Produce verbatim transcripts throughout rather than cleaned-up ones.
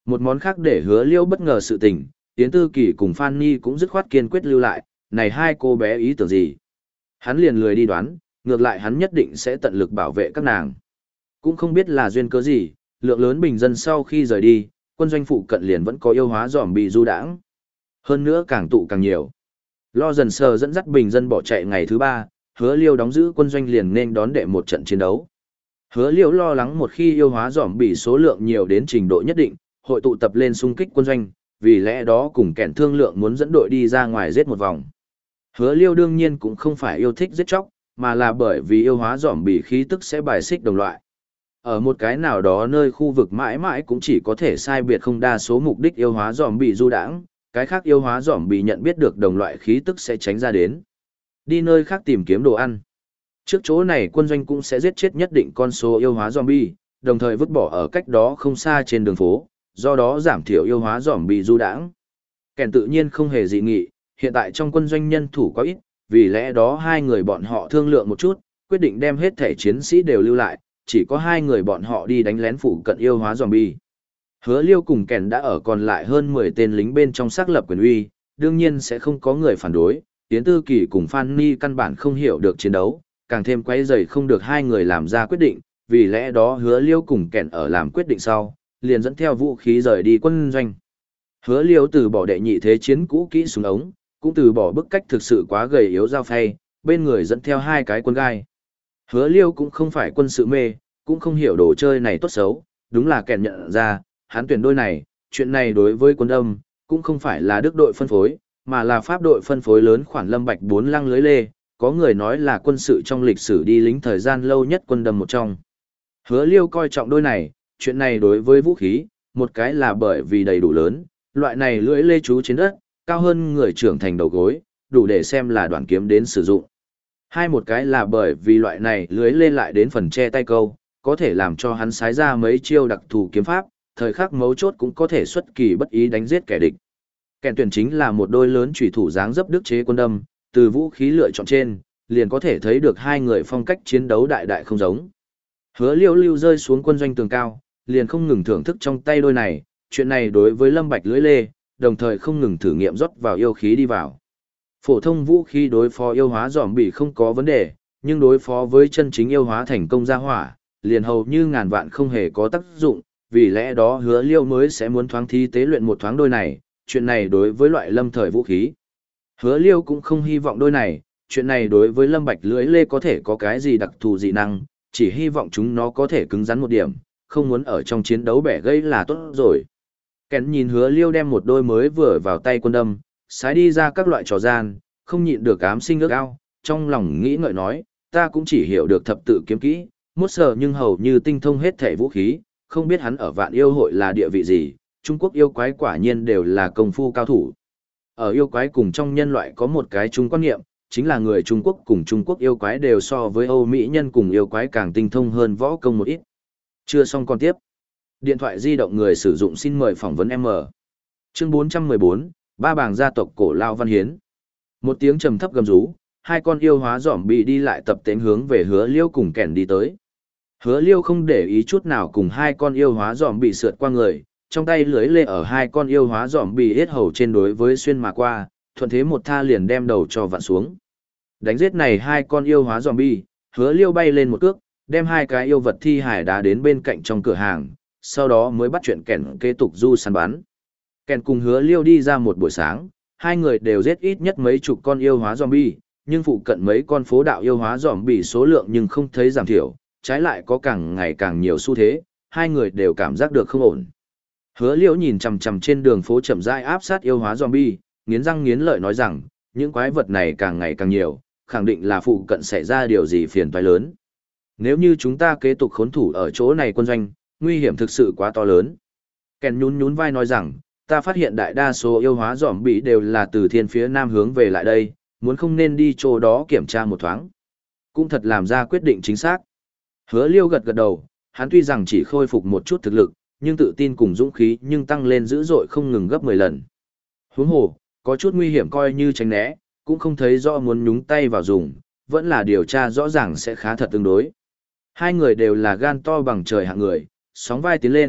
Một món khác để Hứa Liêu bất ngờ sự tình, Yến Tư Kỳ cùng Phan Nhi cũng dứt khoát kiên quyết lưu lại, này hai cô bé ý tưởng gì? Hắn liền lười đi đoán, ngược lại hắn nhất định sẽ tận lực bảo vệ các nàng. Cũng không biết là duyên cớ gì, lượng lớn bình dân sau khi rời đi, quân doanh phụ cận liền vẫn có yêu hóa giòm bị du đãng. Hơn nữa càng tụ càng nhiều. Lo dần sờ dẫn dắt bình dân bỏ chạy ngày thứ ba, Hứa Liêu đóng giữ quân doanh liền nên đón đệ một trận chiến đấu. Hứa Liêu lo lắng một khi yêu hóa giòm bị số lượng nhiều đến trình độ nhất định, hội tụ tập lên xung kích quân doanh, vì lẽ đó cùng kẻn thương lượng muốn dẫn đội đi ra ngoài giết một vòng. Hứa Liêu đương nhiên cũng không phải yêu thích giết chóc, mà là bởi vì yêu hóa giòm bị khí tức sẽ bài xích đồng loại. Ở một cái nào đó nơi khu vực mãi mãi cũng chỉ có thể sai biệt không đa số mục đích yêu hóa giòm bị du đãng, cái khác yêu hóa giòm bị nhận biết được đồng loại khí tức sẽ tránh ra đến. Đi nơi khác tìm kiếm đồ ăn. Trước chỗ này quân doanh cũng sẽ giết chết nhất định con số yêu hóa zombie, đồng thời vứt bỏ ở cách đó không xa trên đường phố, do đó giảm thiểu yêu hóa zombie du đãng. Kèn tự nhiên không hề dị nghị, hiện tại trong quân doanh nhân thủ quá ít, vì lẽ đó hai người bọn họ thương lượng một chút, quyết định đem hết thể chiến sĩ đều lưu lại, chỉ có hai người bọn họ đi đánh lén phụ cận yêu hóa zombie. Hứa Liêu cùng Kèn đã ở còn lại hơn mười tên lính bên trong xác lập quyền uy, đương nhiên sẽ không có người phản đối. Yến Tư Kỳ cùng Phan Ni căn bản không hiểu được chiến đấu, càng thêm quấy rầy không được hai người làm ra quyết định, vì lẽ đó Hứa Liêu cùng Kèn ở làm quyết định sau, liền dẫn theo vũ khí rời đi quân doanh. Hứa Liêu từ bỏ đệ nhị thế chiến cũ kỹ súng ống, cũng từ bỏ bức cách thực sự quá gầy yếu dao phay, bên người dẫn theo hai cái quân gai. Hứa Liêu cũng không phải quân sự mê, cũng không hiểu đồ chơi này tốt xấu, đúng là Kèn nhận ra, hắn tuyển đôi này, chuyện này đối với quân âm, cũng không phải là đức đội phân phối, mà là pháp đội phân phối lớn khoản lâm bạch bốn lăng lưới lê, có người nói là quân sự trong lịch sử đi lính thời gian lâu nhất quân đâm một trong. Hứa Liêu coi trọng đôi này, chuyện này đối với vũ khí, một cái là bởi vì đầy đủ lớn, loại này lưỡi lê trú trên đất, cao hơn người trưởng thành đầu gối, đủ để xem là đoạn kiếm đến sử dụng. Hai một cái là bởi vì loại này lưới lê lại đến phần che tay câu, có thể làm cho hắn sái ra mấy chiêu đặc thù kiếm pháp, thời khắc mấu chốt cũng có thể xuất kỳ bất ý đánh giết kẻ địch. Kèn tuyển chính là một đôi lớn chủy thủ dáng dấp đức chế quân đâm, từ vũ khí lựa chọn trên, liền có thể thấy được hai người phong cách chiến đấu đại đại không giống. Hứa Liêu lưu rơi xuống quân doanh tường cao, liền không ngừng thưởng thức trong tay đôi này, chuyện này đối với Lâm Bạch lưỡi lê, đồng thời không ngừng thử nghiệm rót vào yêu khí đi vào. Phổ thông vũ khí đối phó yêu hóa giòm bị không có vấn đề, nhưng đối phó với chân chính yêu hóa thành công ra hỏa, liền hầu như ngàn vạn không hề có tác dụng, vì lẽ đó Hứa Liêu mới sẽ muốn thoáng thi tế luyện một thoáng đôi này, chuyện này đối với loại lâm thời vũ khí. Hứa Liêu cũng không hy vọng đôi này, chuyện này đối với Lâm Bạch lưỡi lê có thể có cái gì đặc thù dị năng, chỉ hy vọng chúng nó có thể cứng rắn một điểm, không muốn ở trong chiến đấu bẻ gây là tốt rồi. Kén nhìn Hứa Liêu đem một đôi mới vừa vào tay quân đâm, sái đi ra các loại trò gian, không nhịn được ám sinh ước ao, trong lòng nghĩ ngợi nói, ta cũng chỉ hiểu được thập tự kiếm kỹ, mốt sờ nhưng hầu như tinh thông hết thể vũ khí, không biết hắn ở vạn yêu hội là địa vị gì, Trung Quốc yêu quái quả nhiên đều là công phu cao thủ. Ở yêu quái cùng trong nhân loại có một cái chung quan niệm, chính là người Trung Quốc cùng Trung Quốc yêu quái đều so với Âu Mỹ nhân cùng yêu quái càng tinh thông hơn võ công một ít. Chưa xong còn tiếp. Điện thoại di động người sử dụng xin mời phỏng vấn M. Chương bốn trăm mười bốn, ba bảng gia tộc cổ lao văn hiến. Một tiếng trầm thấp gầm rú, hai con yêu hóa giỏm bị đi lại tập tễnh hướng về Hứa Liêu cùng Kèn đi tới. Hứa Liêu không để ý chút nào cùng hai con yêu hóa giỏm bị sượt qua người, trong tay lưới lê ở hai con yêu hóa giỏm bị hết hầu trên đối với xuyên mà qua, thuận thế một tha liền đem đầu cho vặn xuống. Đánh giết này hai con yêu hóa giòm bi, Hứa Liêu bay lên một cước, đem hai cái yêu vật thi hải đá đến bên cạnh trong cửa hàng, sau đó mới bắt chuyện Kèn kế tục du săn bắn. Kèn cùng Hứa Liêu đi ra một buổi sáng, hai người đều giết ít nhất mấy chục con yêu hóa zombie, nhưng phụ cận mấy con phố đạo yêu hóa zombie số lượng nhưng không thấy giảm thiểu, trái lại có càng ngày càng nhiều xu thế, hai người đều cảm giác được không ổn. Hứa Liêu nhìn chằm chằm trên đường phố chậm rãi áp sát yêu hóa zombie, nghiến răng nghiến lợi nói rằng, những quái vật này càng ngày càng nhiều, khẳng định là phụ cận xảy ra điều gì phiền toái lớn. Nếu như chúng ta kế tục khốn thủ ở chỗ này quân doanh, nguy hiểm thực sự quá to lớn. Kèn nhún nhún vai nói rằng, ta phát hiện đại đa số yêu hóa giòm bị đều là từ thiên phía nam hướng về lại đây, muốn không nên đi chỗ đó kiểm tra một thoáng. Cũng thật làm ra quyết định chính xác. Hứa Liêu gật gật đầu, hắn tuy rằng chỉ khôi phục một chút thực lực, nhưng tự tin cùng dũng khí nhưng tăng lên dữ dội không ngừng gấp mười lần. Huống hồ, có chút nguy hiểm coi như tránh né, cũng không thấy rõ muốn nhúng tay vào dùng, vẫn là điều tra rõ ràng sẽ khá thật tương đối. Hai người đều là gan to bằng trời hạng người, sóng vai tiến lên,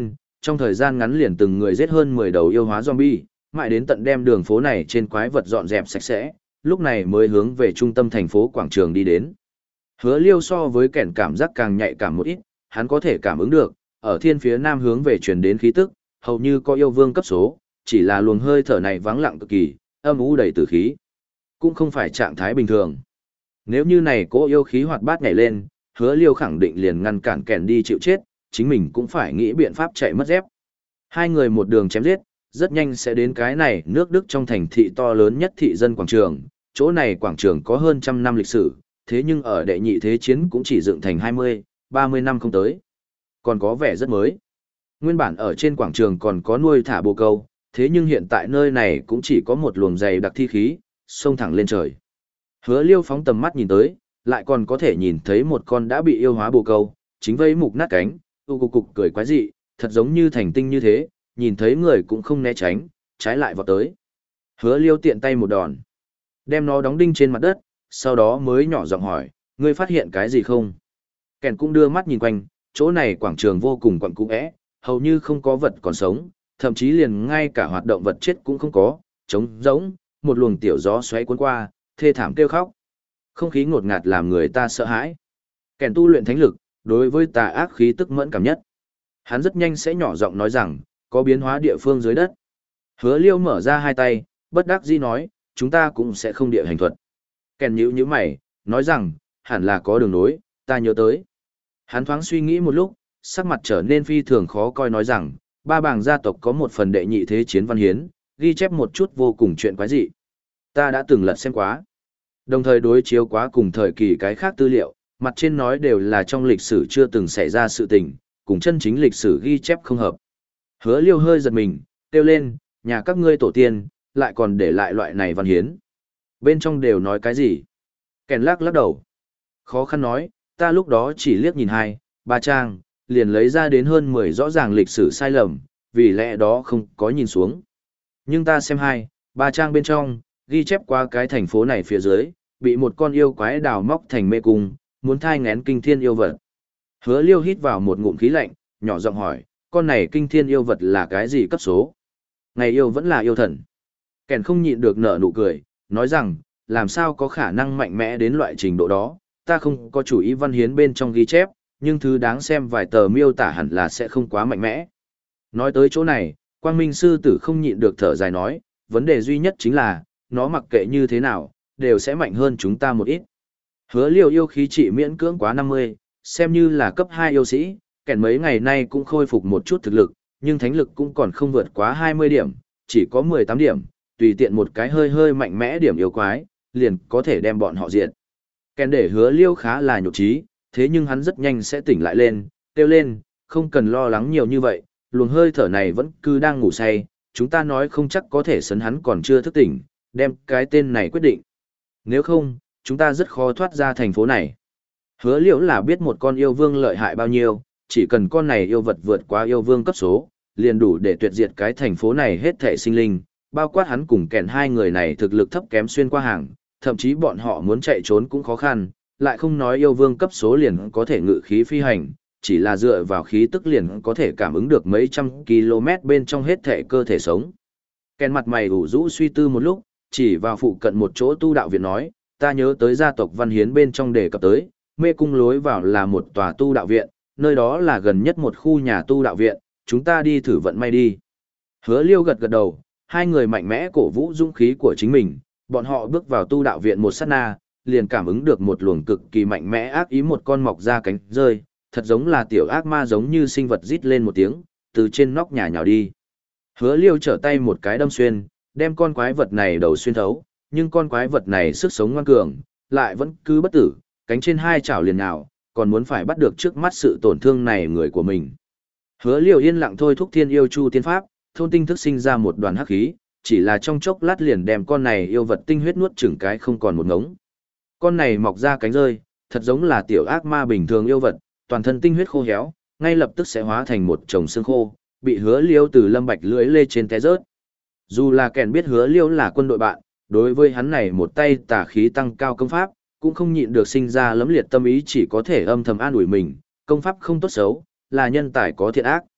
trong thời gian ngắn liền từng người giết hơn mười đầu yêu hóa zombie, mãi đến tận đem đường phố này trên quái vật dọn dẹp sạch sẽ, lúc này mới hướng về trung tâm thành phố quảng trường đi đến. Hứa Liêu so với kẻn cảm giác càng nhạy cảm một ít, hắn có thể cảm ứng được, ở thiên phía nam hướng về truyền đến khí tức, hầu như có yêu vương cấp số, chỉ là luồng hơi thở này vắng lặng cực kỳ, âm u đầy tử khí. Cũng không phải trạng thái bình thường. Nếu như này cố yêu khí hoạt bát nhảy lên, Hứa Liêu khẳng định liền ngăn cản kẻn đi chịu chết, chính mình cũng phải nghĩ biện pháp chạy mất dép. Hai người một đường chém giết, rất nhanh sẽ đến cái này nước Đức trong thành thị to lớn nhất thị dân quảng trường. Chỗ này quảng trường có hơn trăm năm lịch sử, thế nhưng ở đệ nhị thế chiến cũng chỉ dựng thành hai mươi, ba mươi năm không tới. Còn có vẻ rất mới. Nguyên bản ở trên quảng trường còn có nuôi thả bồ câu, thế nhưng hiện tại nơi này cũng chỉ có một luồng dày đặc thi khí, xông thẳng lên trời. Hứa Liêu phóng tầm mắt nhìn tới, lại còn có thể nhìn thấy một con đã bị yêu hóa bồ câu, chính vây mục nát cánh, u cục cục cười quái dị, thật giống như thành tinh như thế, nhìn thấy người cũng không né tránh, trái lại vọt tới. Hứa Liêu tiện tay một đòn, đem nó đóng đinh trên mặt đất, sau đó mới nhỏ giọng hỏi, ngươi phát hiện cái gì không? Kèn cũng đưa mắt nhìn quanh, chỗ này quảng trường vô cùng quặn cũ é, hầu như không có vật còn sống, thậm chí liền ngay cả hoạt động vật chết cũng không có, trống rỗng, một luồng tiểu gió xoáy cuốn qua, thê thảm kêu khóc. Không khí ngột ngạt làm người ta sợ hãi. Kèn tu luyện thánh lực, đối với tà ác khí tức mẫn cảm nhất. Hắn rất nhanh sẽ nhỏ giọng nói rằng, có biến hóa địa phương dưới đất. Hứa Liêu mở ra hai tay, bất đắc dĩ nói, chúng ta cũng sẽ không địa hành thuật. Kèn nhíu nhíu mày, nói rằng, hẳn là có đường nối, ta nhớ tới. Hắn thoáng suy nghĩ một lúc, sắc mặt trở nên phi thường khó coi nói rằng, ba bảng gia tộc có một phần đệ nhị thế chiến văn hiến, ghi chép một chút vô cùng chuyện quái dị. Ta đã từng lật xem quá. Đồng thời đối chiếu quá cùng thời kỳ cái khác tư liệu, mặt trên nói đều là trong lịch sử chưa từng xảy ra sự tình, cùng chân chính lịch sử ghi chép không hợp. Hứa Liêu hơi giật mình, kêu lên, nhà các ngươi tổ tiên, lại còn để lại loại này văn hiến. Bên trong đều nói cái gì? Kèn lắc lắc đầu. Khó khăn nói, ta lúc đó chỉ liếc nhìn hai, ba trang, liền lấy ra đến hơn mười rõ ràng lịch sử sai lầm, vì lẽ đó không có nhìn xuống. Nhưng ta xem hai, ba trang bên trong, ghi chép qua cái thành phố này phía dưới, bị một con yêu quái đào móc thành mê cung, muốn thai ngén kinh thiên yêu vật. Hứa Liêu hít vào một ngụm khí lạnh, nhỏ giọng hỏi, con này kinh thiên yêu vật là cái gì cấp số? Ngày yêu vẫn là yêu thần. Kèn không nhịn được nở nụ cười, nói rằng, làm sao có khả năng mạnh mẽ đến loại trình độ đó, ta không có chủ ý văn hiến bên trong ghi chép, nhưng thứ đáng xem vài tờ miêu tả hẳn là sẽ không quá mạnh mẽ. Nói tới chỗ này, Quang Minh sư tử không nhịn được thở dài nói, vấn đề duy nhất chính là, nó mặc kệ như thế nào, đều sẽ mạnh hơn chúng ta một ít. Hứa Liêu yêu khí trị miễn cưỡng quá năm mươi, xem như là cấp hai yêu sĩ, kẻn mấy ngày nay cũng khôi phục một chút thực lực, nhưng thánh lực cũng còn không vượt quá hai mươi điểm, chỉ có mười tám điểm, tùy tiện một cái hơi hơi mạnh mẽ điểm yêu quái, liền có thể đem bọn họ diệt. Kèn để Hứa Liêu khá là nhục trí, thế nhưng hắn rất nhanh sẽ tỉnh lại lên, kêu lên, không cần lo lắng nhiều như vậy, luồng hơi thở này vẫn cứ đang ngủ say, chúng ta nói không chắc có thể sấn hắn còn chưa thức tỉnh, đem cái tên này quyết định. Nếu không, chúng ta rất khó thoát ra thành phố này. Hứa Liễu là biết một con yêu vương lợi hại bao nhiêu, chỉ cần con này yêu vật vượt qua yêu vương cấp số, liền đủ để tuyệt diệt cái thành phố này hết thảy sinh linh, bao quát hắn cùng kèn hai người này thực lực thấp kém xuyên qua hàng, thậm chí bọn họ muốn chạy trốn cũng khó khăn, lại không nói yêu vương cấp số liền có thể ngự khí phi hành, chỉ là dựa vào khí tức liền có thể cảm ứng được mấy trăm km bên trong hết thảy cơ thể sống. Kèn mặt mày ủ rũ suy tư một lúc, chỉ vào phụ cận một chỗ tu đạo viện nói, ta nhớ tới gia tộc Văn Hiến bên trong đề cập tới, mê cung lối vào là một tòa tu đạo viện, nơi đó là gần nhất một khu nhà tu đạo viện, chúng ta đi thử vận may đi. Hứa Liêu gật gật đầu, hai người mạnh mẽ cổ vũ dũng khí của chính mình, bọn họ bước vào tu đạo viện một sát na, liền cảm ứng được một luồng cực kỳ mạnh mẽ ác ý một con mọc ra cánh rơi, thật giống là tiểu ác ma giống như sinh vật rít lên một tiếng, từ trên nóc nhà nhào đi. Hứa Liêu trở tay một cái đâm xuyên, đem con quái vật này đầu xuyên thấu, nhưng con quái vật này sức sống ngoan cường, lại vẫn cứ bất tử, cánh trên hai chảo liền nào, còn muốn phải bắt được trước mắt sự tổn thương này người của mình. Hứa Liêu yên lặng thôi thúc Thiên Yêu Chu tiên pháp, thôn tinh thức sinh ra một đoàn hắc khí, chỉ là trong chốc lát liền đem con này yêu vật tinh huyết nuốt chửng cái không còn một ngống. Con này mọc ra cánh rơi, thật giống là tiểu ác ma bình thường yêu vật, toàn thân tinh huyết khô héo, ngay lập tức sẽ hóa thành một chồng xương khô, bị Hứa Liêu từ lâm bạch lưỡi lê trên té rớt. Dù là kèn biết Hứa Liêu là quân đội bạn, đối với hắn này một tay tà khí tăng cao công pháp, cũng không nhịn được sinh ra lấm liệt tâm ý, chỉ có thể âm thầm an ủi mình, công pháp không tốt xấu, là nhân tài có thiện ác.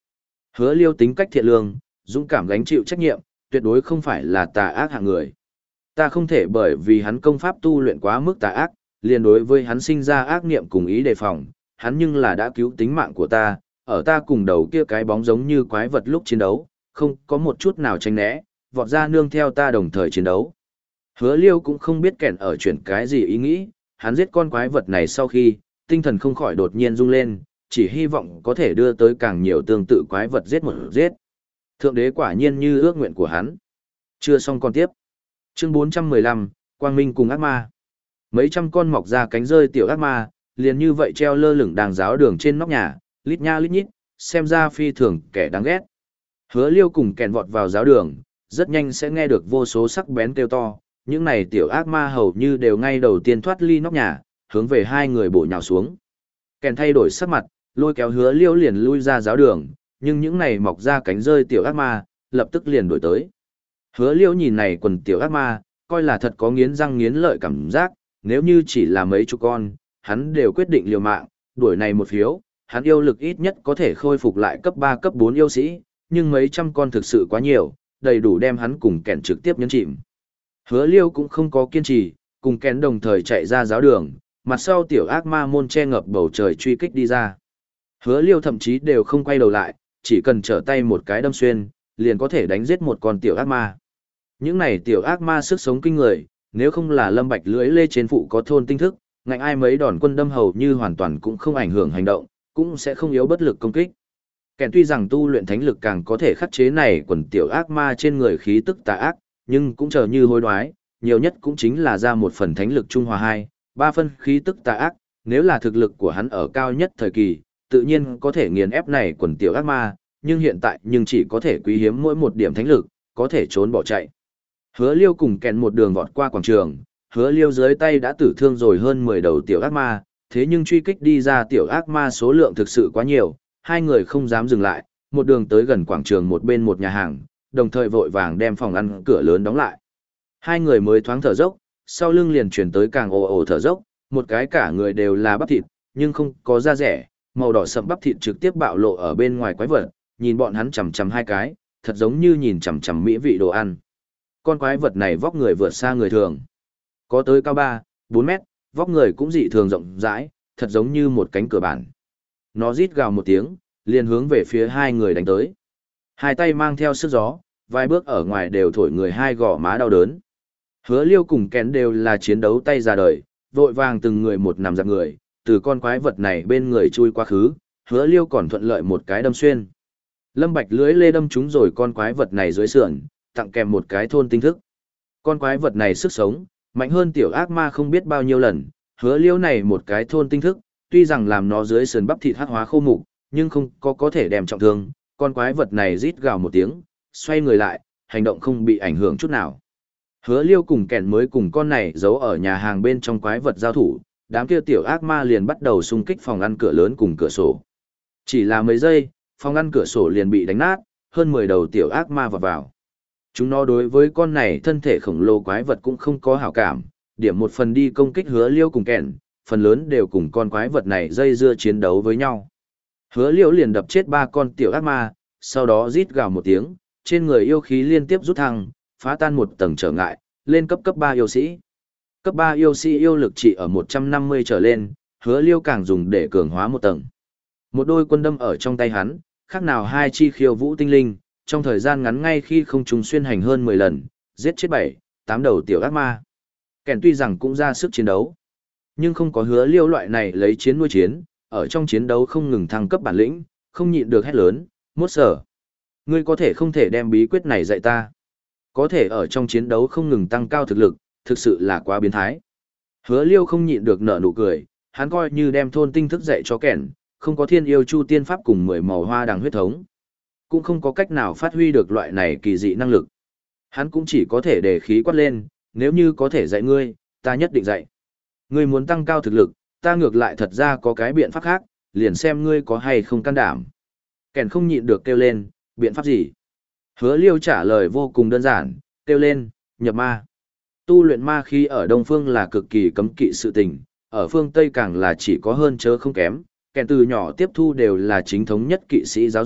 Hứa Liêu tính cách thiện lương, dũng cảm gánh chịu trách nhiệm, tuyệt đối không phải là tà ác hạng người. Ta không thể bởi vì hắn công pháp tu luyện quá mức tà ác, liền đối với hắn sinh ra ác niệm cùng ý đề phòng, hắn nhưng là đã cứu tính mạng của ta, ở ta cùng đầu kia cái bóng giống như quái vật lúc chiến đấu, không có một chút nào tránh né, vọt ra nương theo ta đồng thời chiến đấu. Hứa Liêu cũng không biết kẻn ở chuyển cái gì ý nghĩ, hắn giết con quái vật này sau khi, tinh thần không khỏi đột nhiên rung lên, chỉ hy vọng có thể đưa tới càng nhiều tương tự quái vật giết một giết. Thượng đế quả nhiên như ước nguyện của hắn. Chưa xong còn tiếp. Chương bốn trăm mười lăm, Quang Minh cùng ác ma. Mấy trăm con mọc ra cánh rơi tiểu ác ma, liền như vậy treo lơ lửng đàng giáo đường trên nóc nhà, lít nha lít nhít, xem ra phi thường kẻ đáng ghét. Hứa Liêu cùng kèn vọt vào giáo đường, rất nhanh sẽ nghe được vô số sắc bén kêu to, những này tiểu ác ma hầu như đều ngay đầu tiên thoát ly nóc nhà, hướng về hai người bổ nhào xuống. Kèn thay đổi sắc mặt, lôi kéo Hứa Liêu liền lui ra giáo đường, nhưng những này mọc ra cánh rơi tiểu ác ma, lập tức liền đổi tới. Hứa Liêu nhìn này quần tiểu ác ma, coi là thật có nghiến răng nghiến lợi cảm giác, nếu như chỉ là mấy chục con, hắn đều quyết định liều mạng, đuổi này một phiếu, hắn yêu lực ít nhất có thể khôi phục lại cấp ba cấp bốn yêu sĩ, nhưng mấy trăm con thực sự quá nhiều, đầy đủ đem hắn cùng kèn trực tiếp nhấn chìm. Hứa Liêu cũng không có kiên trì, cùng kèn đồng thời chạy ra giáo đường, mặt sau tiểu ác ma môn che ngập bầu trời truy kích đi ra. Hứa Liêu thậm chí đều không quay đầu lại, chỉ cần trở tay một cái đâm xuyên, liền có thể đánh giết một con tiểu ác ma. Những này tiểu ác ma sức sống kinh người, nếu không là Lâm Bạch lưỡi lê trên phụ có thôn tinh thức, ngạnh ai mấy đòn quân đâm hầu như hoàn toàn cũng không ảnh hưởng hành động, cũng sẽ không yếu bất lực công kích. Kèn tuy rằng tu luyện thánh lực càng có thể khắc chế này quần tiểu ác ma trên người khí tức tà ác, nhưng cũng chờ như hối đoái, nhiều nhất cũng chính là ra một phần thánh lực trung hòa hai, ba phân khí tức tà ác, nếu là thực lực của hắn ở cao nhất thời kỳ, tự nhiên có thể nghiền ép này quần tiểu ác ma, nhưng hiện tại nhưng chỉ có thể quý hiếm mỗi một điểm thánh lực, có thể trốn bỏ chạy. Hứa Liêu cùng kèn một đường vọt qua quảng trường, Hứa Liêu dưới tay đã tử thương rồi hơn mười đầu tiểu ác ma, thế nhưng truy kích đi ra tiểu ác ma số lượng thực sự quá nhiều, hai người không dám dừng lại, một đường tới gần quảng trường một bên một nhà hàng, đồng thời vội vàng đem phòng ăn cửa lớn đóng lại. Hai người mới thoáng thở dốc, sau lưng liền chuyển tới càng ồ ồ thở dốc, một cái cả người đều là bắp thịt, nhưng không có da rẻ, màu đỏ sẫm bắp thịt trực tiếp bạo lộ ở bên ngoài quái vật, nhìn bọn hắn chằm chằm hai cái, thật giống như nhìn chằm chằm mỹ vị đồ ăn. Con quái vật này vóc người vượt xa người thường. Có tới cao ba, bốn mét, vóc người cũng dị thường rộng rãi, thật giống như một cánh cửa bản. Nó rít gào một tiếng, liền hướng về phía hai người đánh tới. Hai tay mang theo sức gió, vài bước ở ngoài đều thổi người hai gò má đau đớn. Hứa Liêu cùng kén đều là chiến đấu tay ra đời, vội vàng từng người một nằm dạp người, từ con quái vật này bên người chui qua khứ, Hứa Liêu còn thuận lợi một cái đâm xuyên. Lâm Bạch lưỡi lê đâm trúng rồi con quái vật này dưới sườn, tặng kèm một cái thôn tinh thức. Con quái vật này sức sống, mạnh hơn tiểu ác ma không biết bao nhiêu lần, Hứa Liêu này một cái thôn tinh thức, tuy rằng làm nó dưới sườn bắp thịt hắc hóa khô mục, nhưng không có có thể đem trọng thương, con quái vật này rít gào một tiếng, xoay người lại, hành động không bị ảnh hưởng chút nào. Hứa Liêu cùng kẻn mới cùng con này giấu ở nhà hàng bên trong quái vật giao thủ, đám kia tiểu ác ma liền bắt đầu xung kích phòng ăn cửa lớn cùng cửa sổ. Chỉ là mấy giây, phòng ăn cửa sổ liền bị đánh nát, hơn mười đầu tiểu ác ma vào vào. Chúng nó đối với con này thân thể khổng lồ quái vật cũng không có hảo cảm, điểm một phần đi công kích Hứa Liêu cùng kẻn, phần lớn đều cùng con quái vật này dây dưa chiến đấu với nhau. Hứa Liêu liền đập chết ba con tiểu ác ma, sau đó rít gào một tiếng, trên người yêu khí liên tiếp rút thăng, phá tan một tầng trở ngại, lên cấp cấp ba yêu sĩ. Cấp ba yêu sĩ yêu lực trị ở một trăm năm mươi trở lên, Hứa Liêu càng dùng để cường hóa một tầng. Một đôi quân đâm ở trong tay hắn, khác nào hai chi khiêu vũ tinh linh, trong thời gian ngắn ngay khi không trùng xuyên hành hơn mười lần, giết chết bảy, tám đầu tiểu ác ma. Kèn tuy rằng cũng ra sức chiến đấu, nhưng không có Hứa Liêu loại này lấy chiến nuôi chiến, ở trong chiến đấu không ngừng thăng cấp bản lĩnh, không nhịn được hét lớn, mốt sở. Ngươi có thể không thể đem bí quyết này dạy ta. Có thể ở trong chiến đấu không ngừng tăng cao thực lực, thực sự là quá biến thái. Hứa Liêu không nhịn được nở nụ cười, hắn coi như đem thôn tinh thức dạy cho kẻn, không có thiên yêu chu tiên pháp cùng mười màu hoa đằng huyết thống. Cũng không có cách nào phát huy được loại này kỳ dị năng lực. Hắn cũng chỉ có thể để khí quát lên, nếu như có thể dạy ngươi, ta nhất định dạy. Ngươi muốn tăng cao thực lực, ta ngược lại thật ra có cái biện pháp khác, liền xem ngươi có hay không can đảm. Kẻn không nhịn được kêu lên, biện pháp gì? Hứa Liêu trả lời vô cùng đơn giản, kêu lên, nhập ma. Tu luyện ma khí ở Đông Phương là cực kỳ cấm kỵ sự tình, ở phương Tây càng là chỉ có hơn chớ không kém, kẻn từ nhỏ tiếp thu đều là chính thống nhất kỵ sĩ giáo dục,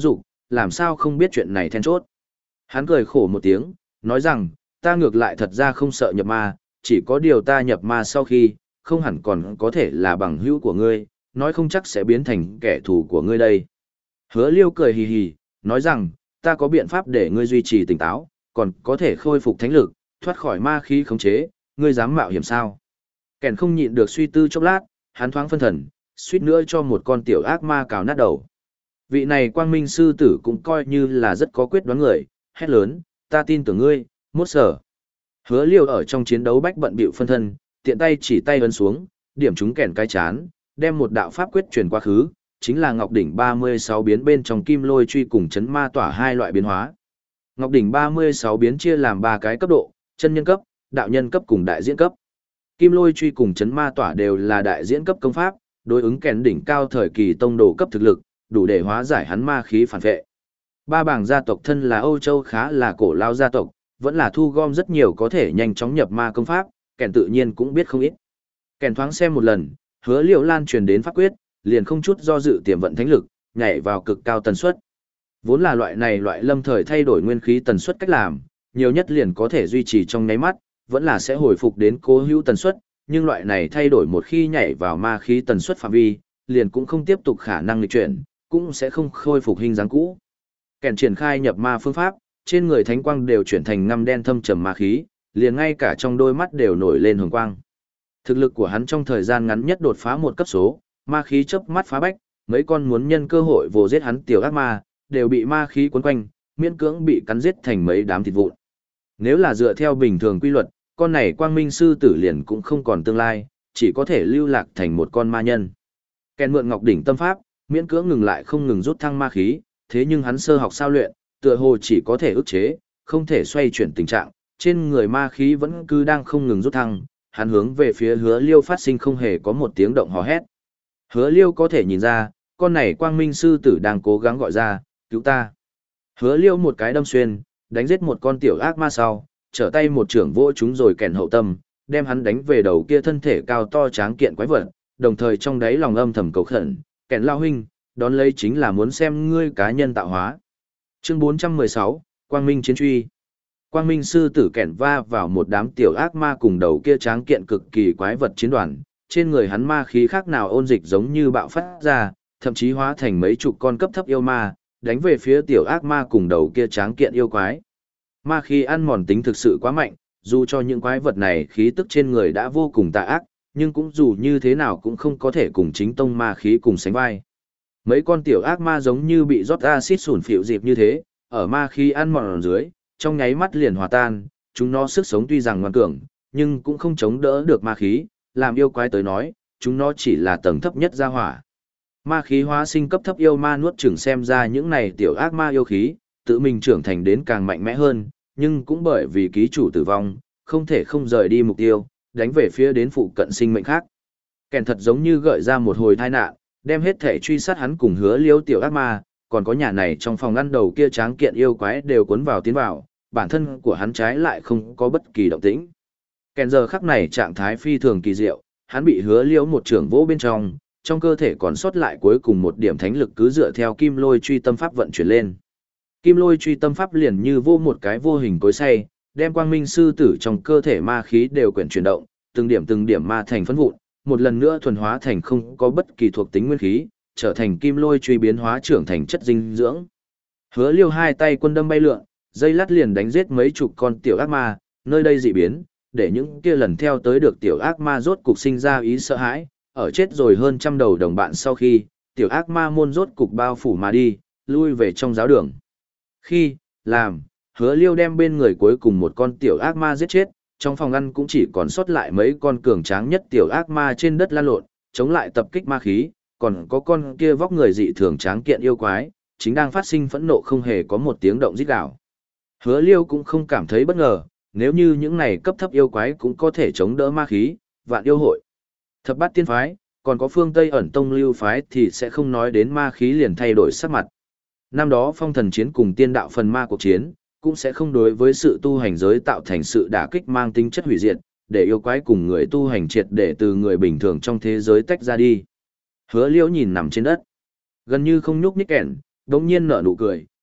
làm sao không biết chuyện này then chốt. Hắn cười khổ một tiếng, nói rằng, ta ngược lại thật ra không sợ nhập ma, chỉ có điều ta nhập ma sau khi, không hẳn còn có thể là bằng hữu của ngươi, nói không chắc sẽ biến thành kẻ thù của ngươi đây. Hứa Liêu cười hì hì, nói rằng, ta có biện pháp để ngươi duy trì tỉnh táo, còn có thể khôi phục thánh lực, thoát khỏi ma khí khống chế, ngươi dám mạo hiểm sao? Kẻn không nhịn được suy tư chốc lát, hắn thoáng phân thần, suýt nữa cho một con tiểu ác ma cào nát đầu. Vị này quang minh sư tử cũng coi như là rất có quyết đoán người, hét lớn, ta tin tưởng ngươi, mốt sở. Hứa Liêu ở trong chiến đấu bách bận bịu phân thân, tiện tay chỉ tay ấn xuống, điểm trúng kẻn cái chán, đem một đạo pháp quyết truyền quá khứ, chính là Ngọc đỉnh ba mươi sáu biến bên trong kim lôi truy cùng chấn ma tỏa hai loại biến hóa. Ngọc đỉnh ba mươi sáu biến chia làm ba cái cấp độ, chân nhân cấp, đạo nhân cấp cùng đại diễn cấp. Kim lôi truy cùng chấn ma tỏa đều là đại diễn cấp công pháp, đối ứng kèn đỉnh cao thời kỳ tông đồ cấp thực lực, đủ để hóa giải hắn ma khí phản vệ. Ba bảng gia tộc thân là Âu Châu khá là cổ lao gia tộc, vẫn là thu gom rất nhiều có thể nhanh chóng nhập ma công pháp, kèn tự nhiên cũng biết không ít. Kèn thoáng xem một lần, Hứa Liêu lan truyền đến pháp quyết, liền không chút do dự tiềm vận thánh lực, nhảy vào cực cao tần suất. Vốn là loại này loại lâm thời thay đổi nguyên khí tần suất cách làm, nhiều nhất liền có thể duy trì trong nháy mắt, vẫn là sẽ hồi phục đến cố hữu tần suất, nhưng loại này thay đổi một khi nhảy vào ma khí tần suất phạm vi, liền cũng không tiếp tục khả năng lịch chuyển, cũng sẽ không khôi phục hình dáng cũ. Kèn triển khai nhập ma phương pháp, trên người thánh quang đều chuyển thành ngăm đen thâm trầm ma khí, liền ngay cả trong đôi mắt đều nổi lên hồng quang. Thực lực của hắn trong thời gian ngắn nhất đột phá một cấp số, ma khí chớp mắt phá bách, mấy con muốn nhân cơ hội vồ giết hắn tiểu ác ma, đều bị ma khí cuốn quanh, miễn cưỡng bị cắn giết thành mấy đám thịt vụn. Nếu là dựa theo bình thường quy luật, con này quang minh sư tử liền cũng không còn tương lai, chỉ có thể lưu lạc thành một con ma nhân. Kèn mượn ngọc đỉnh tâm pháp, miễn cưỡng ngừng lại không ngừng rút thăng ma khí, thế nhưng hắn sơ học sao luyện, tựa hồ chỉ có thể ức chế, không thể xoay chuyển tình trạng, trên người ma khí vẫn cứ đang không ngừng rút thăng, hắn hướng về phía Hứa Liêu phát sinh không hề có một tiếng động hò hét. Hứa Liêu có thể nhìn ra, con này quang minh sư tử đang cố gắng gọi ra, cứu ta. Hứa Liêu một cái đâm xuyên, đánh giết một con tiểu ác ma sau, trở tay một trưởng vỗ chúng rồi kèn hậu tâm, đem hắn đánh về đầu kia thân thể cao to tráng kiện quái vật, đồng thời trong đáy lòng âm thầm cầu khẩn, kèn lao huynh, đón lấy chính là muốn xem ngươi cá nhân tạo hóa. Chương bốn trăm mười sáu, Quang Minh Chiến Truy. Quang Minh sư tử kèn va vào một đám tiểu ác ma cùng đầu kia tráng kiện cực kỳ quái vật chiến đoàn, trên người hắn ma khí khác nào ôn dịch giống như bạo phát ra, thậm chí hóa thành mấy chục con cấp thấp yêu ma, đánh về phía tiểu ác ma cùng đầu kia tráng kiện yêu quái. Ma khí ăn mòn tính thực sự quá mạnh, dù cho những quái vật này khí tức trên người đã vô cùng tà ác, nhưng cũng dù như thế nào cũng không có thể cùng chính tông ma khí cùng sánh vai. Mấy con tiểu ác ma giống như bị rót axit sủn phịu dịp như thế, ở ma khí ăn mòn dưới, trong nháy mắt liền hòa tan, chúng nó sức sống tuy rằng ngoan cường, nhưng cũng không chống đỡ được ma khí, làm yêu quái tới nói, chúng nó chỉ là tầng thấp nhất gia hỏa. Ma khí hóa sinh cấp thấp yêu ma nuốt chửng xem ra những này tiểu ác ma yêu khí, tự mình trưởng thành đến càng mạnh mẽ hơn, nhưng cũng bởi vì ký chủ tử vong, không thể không rời đi mục tiêu, đánh về phía đến phụ cận sinh mệnh khác. Kèn thật giống như gợi ra một hồi tai nạn, đem hết thể truy sát hắn cùng Hứa Liêu tiểu ác ma, còn có nhà này trong phòng ngăn đầu kia tráng kiện yêu quái đều cuốn vào tiến vào, bản thân của hắn trái lại không có bất kỳ động tĩnh. Kèn giờ khắc này trạng thái phi thường kỳ diệu, hắn bị Hứa Liêu một trưởng vỗ bên trong, trong cơ thể còn sót lại cuối cùng một điểm thánh lực cứ dựa theo kim lôi truy tâm pháp vận chuyển lên. Kim lôi truy tâm pháp liền như vô một cái vô hình cối xay, đem quang minh sư tử trong cơ thể ma khí đều quyển chuyển động, từng điểm từng điểm ma thành phấn vụn, một lần nữa thuần hóa thành không có bất kỳ thuộc tính nguyên khí, trở thành kim lôi truy biến hóa trưởng thành chất dinh dưỡng. Hứa Liêu hai tay quân đâm bay lượn, dây lát liền đánh giết mấy chục con tiểu ác ma, nơi đây dị biến, để những kia lần theo tới được tiểu ác ma rốt cục sinh ra ý sợ hãi, ở chết rồi hơn trăm đầu đồng bạn sau khi, tiểu ác ma môn rốt cục bao phủ mà đi, lui về trong giáo đường. Khi, làm, Hứa Liêu đem bên người cuối cùng một con tiểu ác ma giết chết, trong phòng ăn cũng chỉ còn sót lại mấy con cường tráng nhất tiểu ác ma trên đất lăn lộn, chống lại tập kích ma khí, còn có con kia vóc người dị thường tráng kiện yêu quái, chính đang phát sinh phẫn nộ không hề có một tiếng động rít gào. Hứa Liêu cũng không cảm thấy bất ngờ, nếu như những này cấp thấp yêu quái cũng có thể chống đỡ ma khí, vạn yêu hội, thập bát tiên phái, còn có phương Tây ẩn tông lưu phái thì sẽ không nói đến ma khí liền thay đổi sắc mặt. Năm đó phong thần chiến cùng tiên đạo phần ma cuộc chiến, cũng sẽ không đối với sự tu hành giới tạo thành sự đả kích mang tính chất hủy diệt, để yêu quái cùng người tu hành triệt để từ người bình thường trong thế giới tách ra đi. Hứa Liễu nhìn nằm trên đất, gần như không nhúc nhích kẻn, đống nhiên nở nụ cười,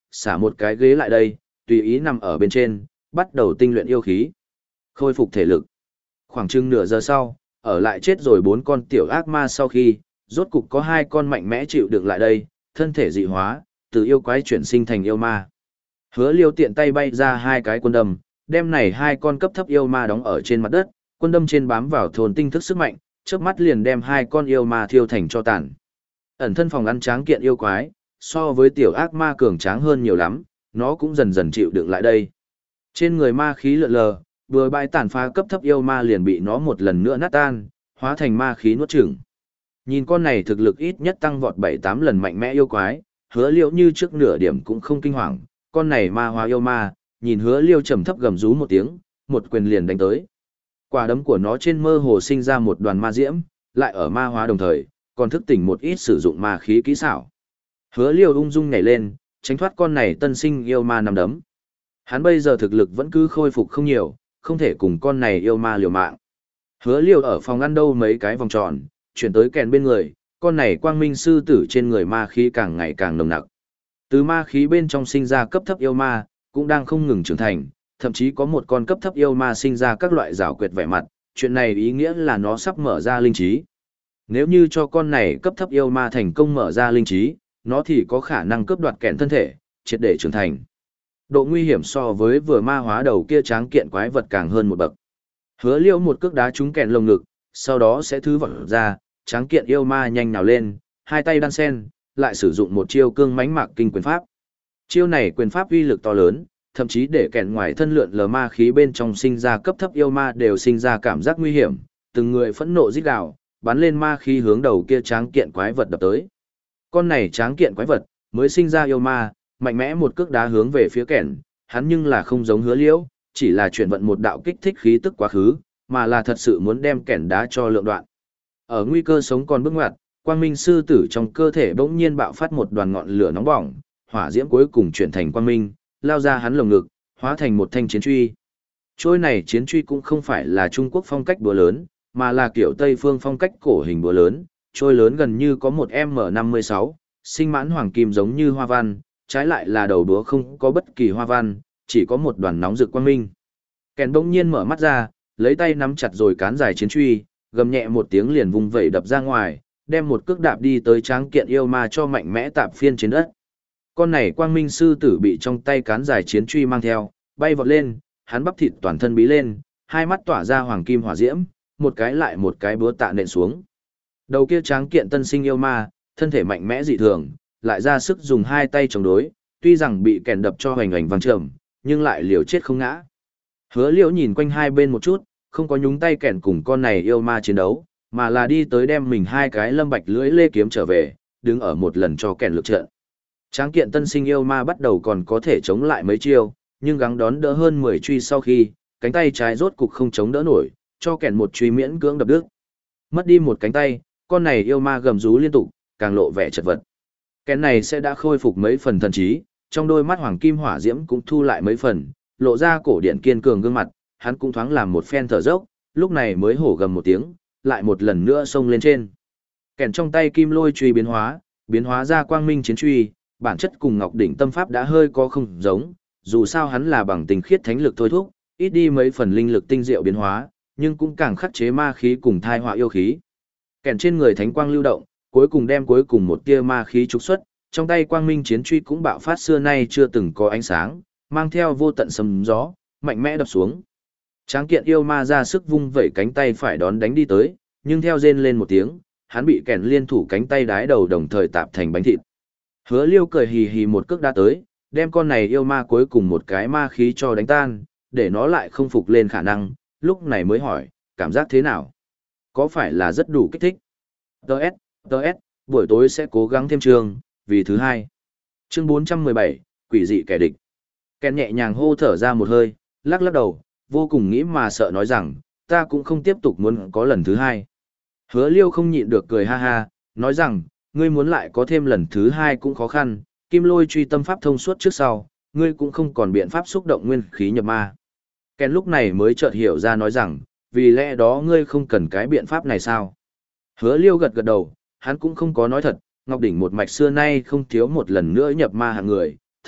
xả một cái ghế lại đây, tùy ý nằm ở bên trên, bắt đầu tinh luyện yêu khí. Khôi phục thể lực. Khoảng chừng nửa giờ sau, ở lại chết rồi bốn con tiểu ác ma sau khi, rốt cục có hai con mạnh mẽ chịu đựng lại đây, thân thể dị hóa, từ yêu quái chuyển sinh thành yêu ma. Hứa Liêu tiện tay bay ra hai cái quân đâm, đem này hai con cấp thấp yêu ma đóng ở trên mặt đất, quân đâm trên bám vào thôn tinh thức sức mạnh, chớp mắt liền đem hai con yêu ma thiêu thành cho tàn. Ẩn thân phòng ăn tráng kiện yêu quái, so với tiểu ác ma cường tráng hơn nhiều lắm, nó cũng dần dần chịu đựng lại đây. Trên người ma khí lượn lờ, vừa bãi tàn phá cấp thấp yêu ma liền bị nó một lần nữa nát tan, hóa thành ma khí nuốt chửng. Nhìn con này thực lực ít nhất tăng vọt bảy tám lần mạnh mẽ yêu quái, Hứa Liêu như trước nửa điểm cũng không kinh hoàng, con này ma hóa yêu ma, nhìn Hứa Liêu trầm thấp gầm rú một tiếng, một quyền liền đánh tới. Quả đấm của nó trên mơ hồ sinh ra một đoàn ma diễm, lại ở ma hóa đồng thời, còn thức tỉnh một ít sử dụng ma khí kỹ xảo. Hứa Liêu ung dung nhảy lên, tránh thoát con này tân sinh yêu ma nằm đấm. Hắn bây giờ thực lực vẫn cứ khôi phục không nhiều, không thể cùng con này yêu ma liều mạng. Hứa Liêu ở phòng ăn đâu mấy cái vòng tròn, chuyển tới kèn bên người, con này quang minh sư tử trên người ma khí càng ngày càng nồng nặc. Từ ma khí bên trong sinh ra cấp thấp yêu ma, cũng đang không ngừng trưởng thành, thậm chí có một con cấp thấp yêu ma sinh ra các loại rào quyệt vẻ mặt, chuyện này ý nghĩa là nó sắp mở ra linh trí. Nếu như cho con này cấp thấp yêu ma thành công mở ra linh trí, nó thì có khả năng cướp đoạt kèn thân thể, triệt để trưởng thành. Độ nguy hiểm so với vừa ma hóa đầu kia tráng kiện quái vật càng hơn một bậc. Hứa Liêu một cước đá trúng kèn lồng ngực, sau đó sẽ thứ vật ra, tráng kiện yêu ma nhanh nhào lên, hai tay đan sen, lại sử dụng một chiêu cương mãnh mạc kinh quyền pháp. Chiêu này quyền pháp uy lực to lớn, thậm chí để kèn ngoài thân lượn lờ ma khí bên trong sinh ra cấp thấp yêu ma đều sinh ra cảm giác nguy hiểm, từng người phẫn nộ rít gào, bắn lên ma khí hướng đầu kia tráng kiện quái vật đập tới. Con này tráng kiện quái vật, mới sinh ra yêu ma, mạnh mẽ một cước đá hướng về phía kèn, hắn nhưng là không giống Hứa Liễu, chỉ là chuyển vận một đạo kích thích khí tức quá khứ, mà là thật sự muốn đem kèn đá cho lượng đoạn. Ở nguy cơ sống còn bước ngoặt, quang minh sư tử trong cơ thể bỗng nhiên bạo phát một đoàn ngọn lửa nóng bỏng, hỏa diễm cuối cùng chuyển thành quang minh, lao ra hắn lồng ngực, hóa thành một thanh chiến truy. Trôi này chiến truy cũng không phải là Trung Quốc phong cách búa lớn, mà là kiểu Tây phương phong cách cổ hình búa lớn, trôi lớn gần như có một M năm mươi sáu, sinh mãn hoàng kim giống như hoa văn, trái lại là đầu búa không có bất kỳ hoa văn, chỉ có một đoàn nóng rực quang minh. Kèn bỗng nhiên mở mắt ra, lấy tay nắm chặt rồi cán dài chiến truy, gầm nhẹ một tiếng liền vung vẩy đập ra ngoài, đem một cước đạp đi tới tráng kiện yêu ma cho mạnh mẽ tạp phiên trên đất. Con này quang minh sư tử bị trong tay cán dài chiến truy mang theo, bay vọt lên, hắn bắp thịt toàn thân bí lên, hai mắt tỏa ra hoàng kim hỏa diễm, một cái lại một cái búa tạ nện xuống. Đầu kia tráng kiện tân sinh yêu ma, thân thể mạnh mẽ dị thường, lại ra sức dùng hai tay chống đối, tuy rằng bị kèn đập cho hoành hoành vang trầm, nhưng lại liều chết không ngã. Hứa Liễu nhìn quanh hai bên một chút, không có nhúng tay kèn cùng con này yêu ma chiến đấu, mà là đi tới đem mình hai cái lâm bạch lưỡi lê kiếm trở về, đứng ở một lần cho kèn lực trận. Tráng kiện tân sinh yêu ma bắt đầu còn có thể chống lại mấy chiêu, nhưng gắng đón đỡ hơn mười truy sau khi, cánh tay trái rốt cục không chống đỡ nổi, cho kèn một truy miễn cưỡng đập đứt. Mất đi một cánh tay, con này yêu ma gầm rú liên tục, càng lộ vẻ chật vật. Kèn này sẽ đã khôi phục mấy phần thần trí, trong đôi mắt hoàng kim hỏa diễm cũng thu lại mấy phần, lộ ra cổ điển kiên cường gương mặt, hắn cũng thoáng làm một phen thở dốc, lúc này mới hổ gầm một tiếng, lại một lần nữa xông lên trên. Kèn trong tay kim lôi truy biến hóa, biến hóa ra quang minh chiến truy, bản chất cùng Ngọc Đỉnh Tâm Pháp đã hơi có không giống, dù sao hắn là bằng tình khiết thánh lực thôi thúc, ít đi mấy phần linh lực tinh diệu biến hóa, nhưng cũng càng khắc chế ma khí cùng thai họa yêu khí. Kèn trên người thánh quang lưu động, cuối cùng đem cuối cùng một tia ma khí trục xuất, trong tay quang minh chiến truy cũng bạo phát xưa nay chưa từng có ánh sáng, mang theo vô tận sấm gió, mạnh mẽ đập xuống. Tráng kiện yêu ma ra sức vung vẩy cánh tay phải đón đánh đi tới, nhưng theo rên lên một tiếng, hắn bị kèn liên thủ cánh tay đái đầu đồng thời tạp thành bánh thịt. Hứa Liêu cười hì hì một cước đã tới, đem con này yêu ma cuối cùng một cái ma khí cho đánh tan, để nó lại không phục lên khả năng, lúc này mới hỏi, cảm giác thế nào? Có phải là rất đủ kích thích? Đợt, đợt, buổi tối sẽ cố gắng thêm chương, vì thứ hai. Chương bốn trăm mười bảy, quỷ dị kẻ địch. Kèn nhẹ nhàng hô thở ra một hơi, lắc lắc đầu, vô cùng nghĩ mà sợ nói rằng, ta cũng không tiếp tục muốn có lần thứ hai. Hứa Liêu không nhịn được cười ha ha, nói rằng, ngươi muốn lại có thêm lần thứ hai cũng khó khăn, kim lôi truy tâm pháp thông suốt trước sau, ngươi cũng không còn biện pháp xúc động nguyên khí nhập ma. Ken lúc này mới chợt hiểu ra nói rằng, vì lẽ đó ngươi không cần cái biện pháp này sao? Hứa Liêu gật gật đầu, hắn cũng không có nói thật, Ngọc Đỉnh một mạch xưa nay không thiếu một lần nữa nhập ma hạng người,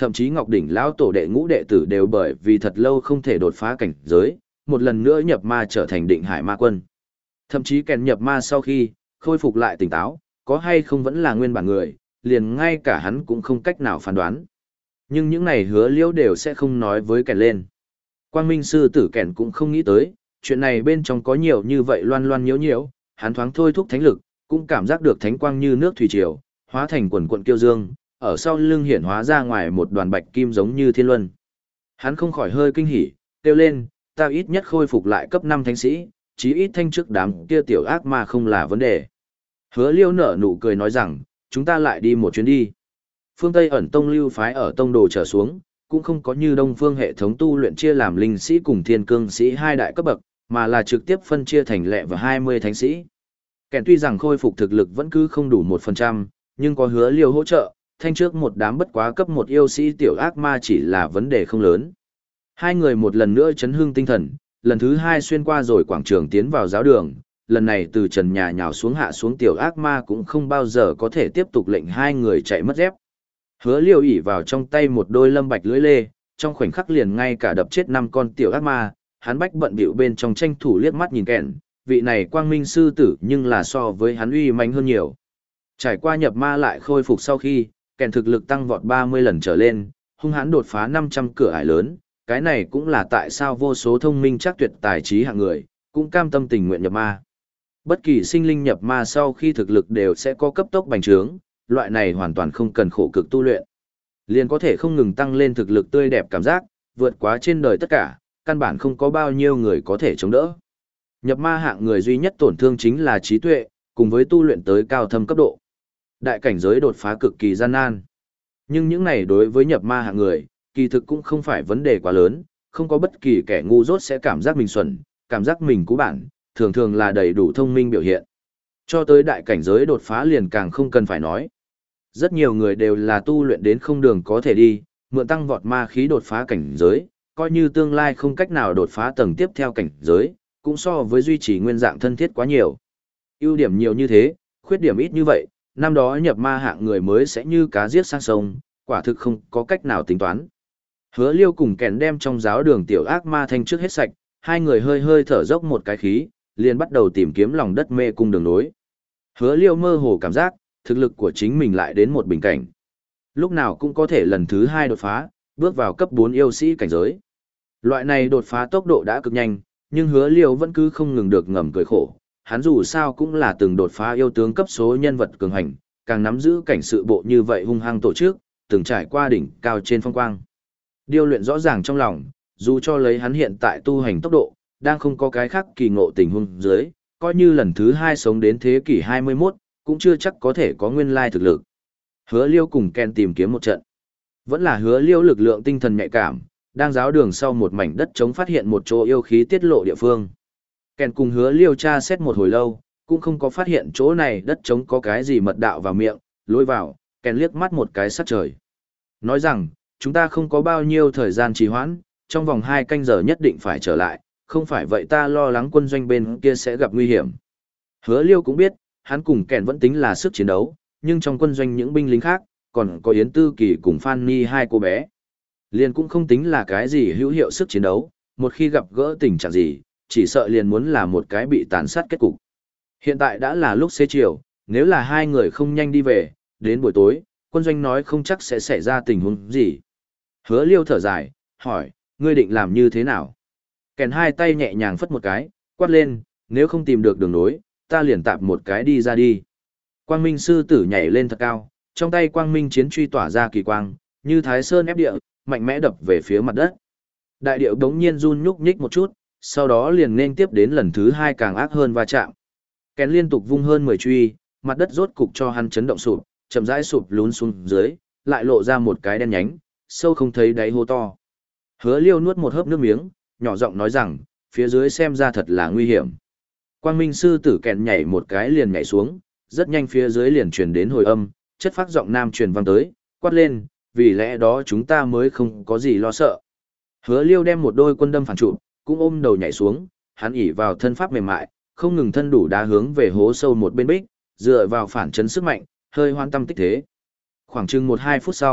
thậm chí Ngọc Đỉnh lão tổ đệ ngũ đệ tử đều bởi vì thật lâu không thể đột phá cảnh giới, một lần nữa nhập ma trở thành Định Hải Ma Quân. Thậm chí kèn nhập ma sau khi khôi phục lại tỉnh táo, có hay không vẫn là nguyên bản người, liền ngay cả hắn cũng không cách nào phán đoán. Nhưng những này Hứa Liễu đều sẽ không nói với kèn lên. Quang Minh sư tử kèn cũng không nghĩ tới, chuyện này bên trong có nhiều như vậy loan loan nhiễu nhiễu, hắn thoáng thôi thúc thánh lực, cũng cảm giác được thánh quang như nước thủy triều, hóa thành quần quần kiêu dương, ở sau lưng hiển hóa ra ngoài một đoàn bạch kim giống như thiên luân. Hắn không khỏi hơi kinh hỉ, kêu lên, ta ít nhất khôi phục lại cấp năm thánh sĩ, chí ít thanh trước đám kia tiểu ác ma không là vấn đề. Hứa Liêu nở nụ cười nói rằng, chúng ta lại đi một chuyến đi. Phương Tây ẩn tông lưu phái ở tông đồ trở xuống, cũng không có như Đông Phương hệ thống tu luyện chia làm linh sĩ cùng thiên cương sĩ hai đại cấp bậc, mà là trực tiếp phân chia thành lệ và hai mươi thánh sĩ. Kèn tuy rằng khôi phục thực lực vẫn cứ không đủ một phần trăm, nhưng có Hứa Liêu hỗ trợ, thanh trước một đám bất quá cấp một yêu sĩ tiểu ác ma chỉ là vấn đề không lớn. Hai người một lần nữa chấn hương tinh thần, lần thứ hai xuyên qua rồi quảng trường tiến vào giáo đường, lần này từ trần nhà nhào xuống hạ xuống tiểu ác ma cũng không bao giờ có thể tiếp tục lệnh hai người chạy mất dép. Hứa Liêu ỉ vào trong tay một đôi lâm bạch lưỡi lê, trong khoảnh khắc liền ngay cả đập chết năm con tiểu ác ma, hắn bách bận bịu bên trong tranh thủ liếc mắt nhìn kẹn, vị này quang minh sư tử nhưng là so với hắn uy mạnh hơn nhiều. Trải qua nhập ma lại khôi phục sau khi, kẹn thực lực tăng vọt ba mươi lần trở lên, hung hãn đột phá năm trăm cửa ải lớn, cái này cũng là tại sao vô số thông minh chắc tuyệt tài trí hạng người, cũng cam tâm tình nguyện nhập ma. Bất kỳ sinh linh nhập ma sau khi thực lực đều sẽ có cấp tốc bành trướng, loại này hoàn toàn không cần khổ cực tu luyện. Liền có thể không ngừng tăng lên thực lực tươi đẹp cảm giác, vượt quá trên đời tất cả, căn bản không có bao nhiêu người có thể chống đỡ. Nhập ma hạng người duy nhất tổn thương chính là trí tuệ, cùng với tu luyện tới cao thâm cấp độ. Đại cảnh giới đột phá cực kỳ gian nan. Nhưng những này đối với nhập ma hạng người, kỳ thực cũng không phải vấn đề quá lớn, không có bất kỳ kẻ ngu dốt sẽ cảm giác mình xuẩn, cảm giác mình cú bản, thường thường là đầy đủ thông minh biểu hiện. Cho tới đại cảnh giới đột phá liền càng không cần phải nói. Rất nhiều người đều là tu luyện đến không đường có thể đi, mượn tăng vọt ma khí đột phá cảnh giới, coi như tương lai không cách nào đột phá tầng tiếp theo cảnh giới, cũng so với duy trì nguyên dạng thân thiết quá nhiều. Ưu điểm nhiều như thế, khuyết điểm ít như vậy, năm đó nhập ma hạng người mới sẽ như cá giết sang sông, quả thực không có cách nào tính toán. Hứa Liêu cùng kèn đem trong giáo đường tiểu ác ma thanh trước hết sạch, hai người hơi hơi thở dốc một cái khí, liền bắt đầu tìm kiếm lòng đất mê cung đường nối. Hứa Liêu mơ hồ cảm giác, thực lực của chính mình lại đến một bình cảnh. Lúc nào cũng có thể lần thứ hai đột phá, bước vào cấp bốn yêu sĩ cảnh giới. Loại này đột phá tốc độ đã cực nhanh, nhưng Hứa Liêu vẫn cứ không ngừng được ngầm cười khổ. Hắn dù sao cũng là từng đột phá yêu tướng cấp số nhân vật cường hành, càng nắm giữ cảnh sự bộ như vậy hung hăng tổ chức, từng trải qua đỉnh cao trên phong quang. Điều luyện rõ ràng trong lòng, dù cho lấy hắn hiện tại tu hành tốc độ, đang không có cái khác kỳ ngộ tình huống dưới, coi như lần thứ hai sống đến thế kỷ hai mươi mốt, cũng chưa chắc có thể có nguyên lai thực lực. Hứa Liêu cùng Ken tìm kiếm một trận. Vẫn là Hứa Liêu lực lượng tinh thần nhạy cảm, đang giáo đường sau một mảnh đất trống phát hiện một chỗ yêu khí tiết lộ địa phương. Ken cùng Hứa Liêu tra xét một hồi lâu, cũng không có phát hiện chỗ này đất trống có cái gì mật đạo vào miệng, lôi vào, Ken liếc mắt một cái sát trời. Nói rằng, chúng ta không có bao nhiêu thời gian trì hoãn, trong vòng hai canh giờ nhất định phải trở lại, không phải vậy ta lo lắng quân doanh bên kia sẽ gặp nguy hiểm. Hứa Liêu cũng biết, hắn cùng Kèn vẫn tính là sức chiến đấu, nhưng trong quân doanh những binh lính khác, còn có Yến Tư Kỳ cùng Phan Ni hai cô bé. Liền cũng không tính là cái gì hữu hiệu sức chiến đấu, một khi gặp gỡ tình trạng gì, chỉ sợ liền muốn là một cái bị tàn sát kết cục. Hiện tại đã là lúc xế chiều, nếu là hai người không nhanh đi về, đến buổi tối, quân doanh nói không chắc sẽ xảy ra tình huống gì. Hứa Liêu thở dài, hỏi, ngươi định làm như thế nào? Kèn hai tay nhẹ nhàng phất một cái, quát lên, nếu không tìm được đường nối, ta liền tạp một cái đi ra đi. Quang Minh sư tử nhảy lên thật cao, trong tay Quang Minh chiến truy tỏa ra kỳ quang, như thái sơn ép địa, mạnh mẽ đập về phía mặt đất. Đại điệu đống nhiên run nhúc nhích một chút, sau đó liền nên tiếp đến lần thứ hai càng ác hơn va chạm. Kèn liên tục vung hơn mười truy, mặt đất rốt cục cho hắn chấn động sụp, chậm rãi sụp lún xuống dưới, lại lộ ra một cái đen nhánh, sâu không thấy đáy hô to. Hứa Liêu nuốt một hớp nước miếng, nhỏ giọng nói rằng, phía dưới xem ra thật là nguy hiểm. Quang Minh sư tử kèn nhảy một cái liền nhảy xuống, rất nhanh phía dưới liền truyền đến hồi âm, chất phát giọng nam truyền vang tới, quát lên, vì lẽ đó chúng ta mới không có gì lo sợ. Hứa Liêu đem một đôi quân đâm phản trụ, cũng ôm đầu nhảy xuống, hắn ỉ vào thân pháp mềm mại, không ngừng thân đủ đá hướng về hố sâu một bên bích, dựa vào phản chấn sức mạnh, hơi hoan tâm tích thế. Khoảng chừng một hai phút sau,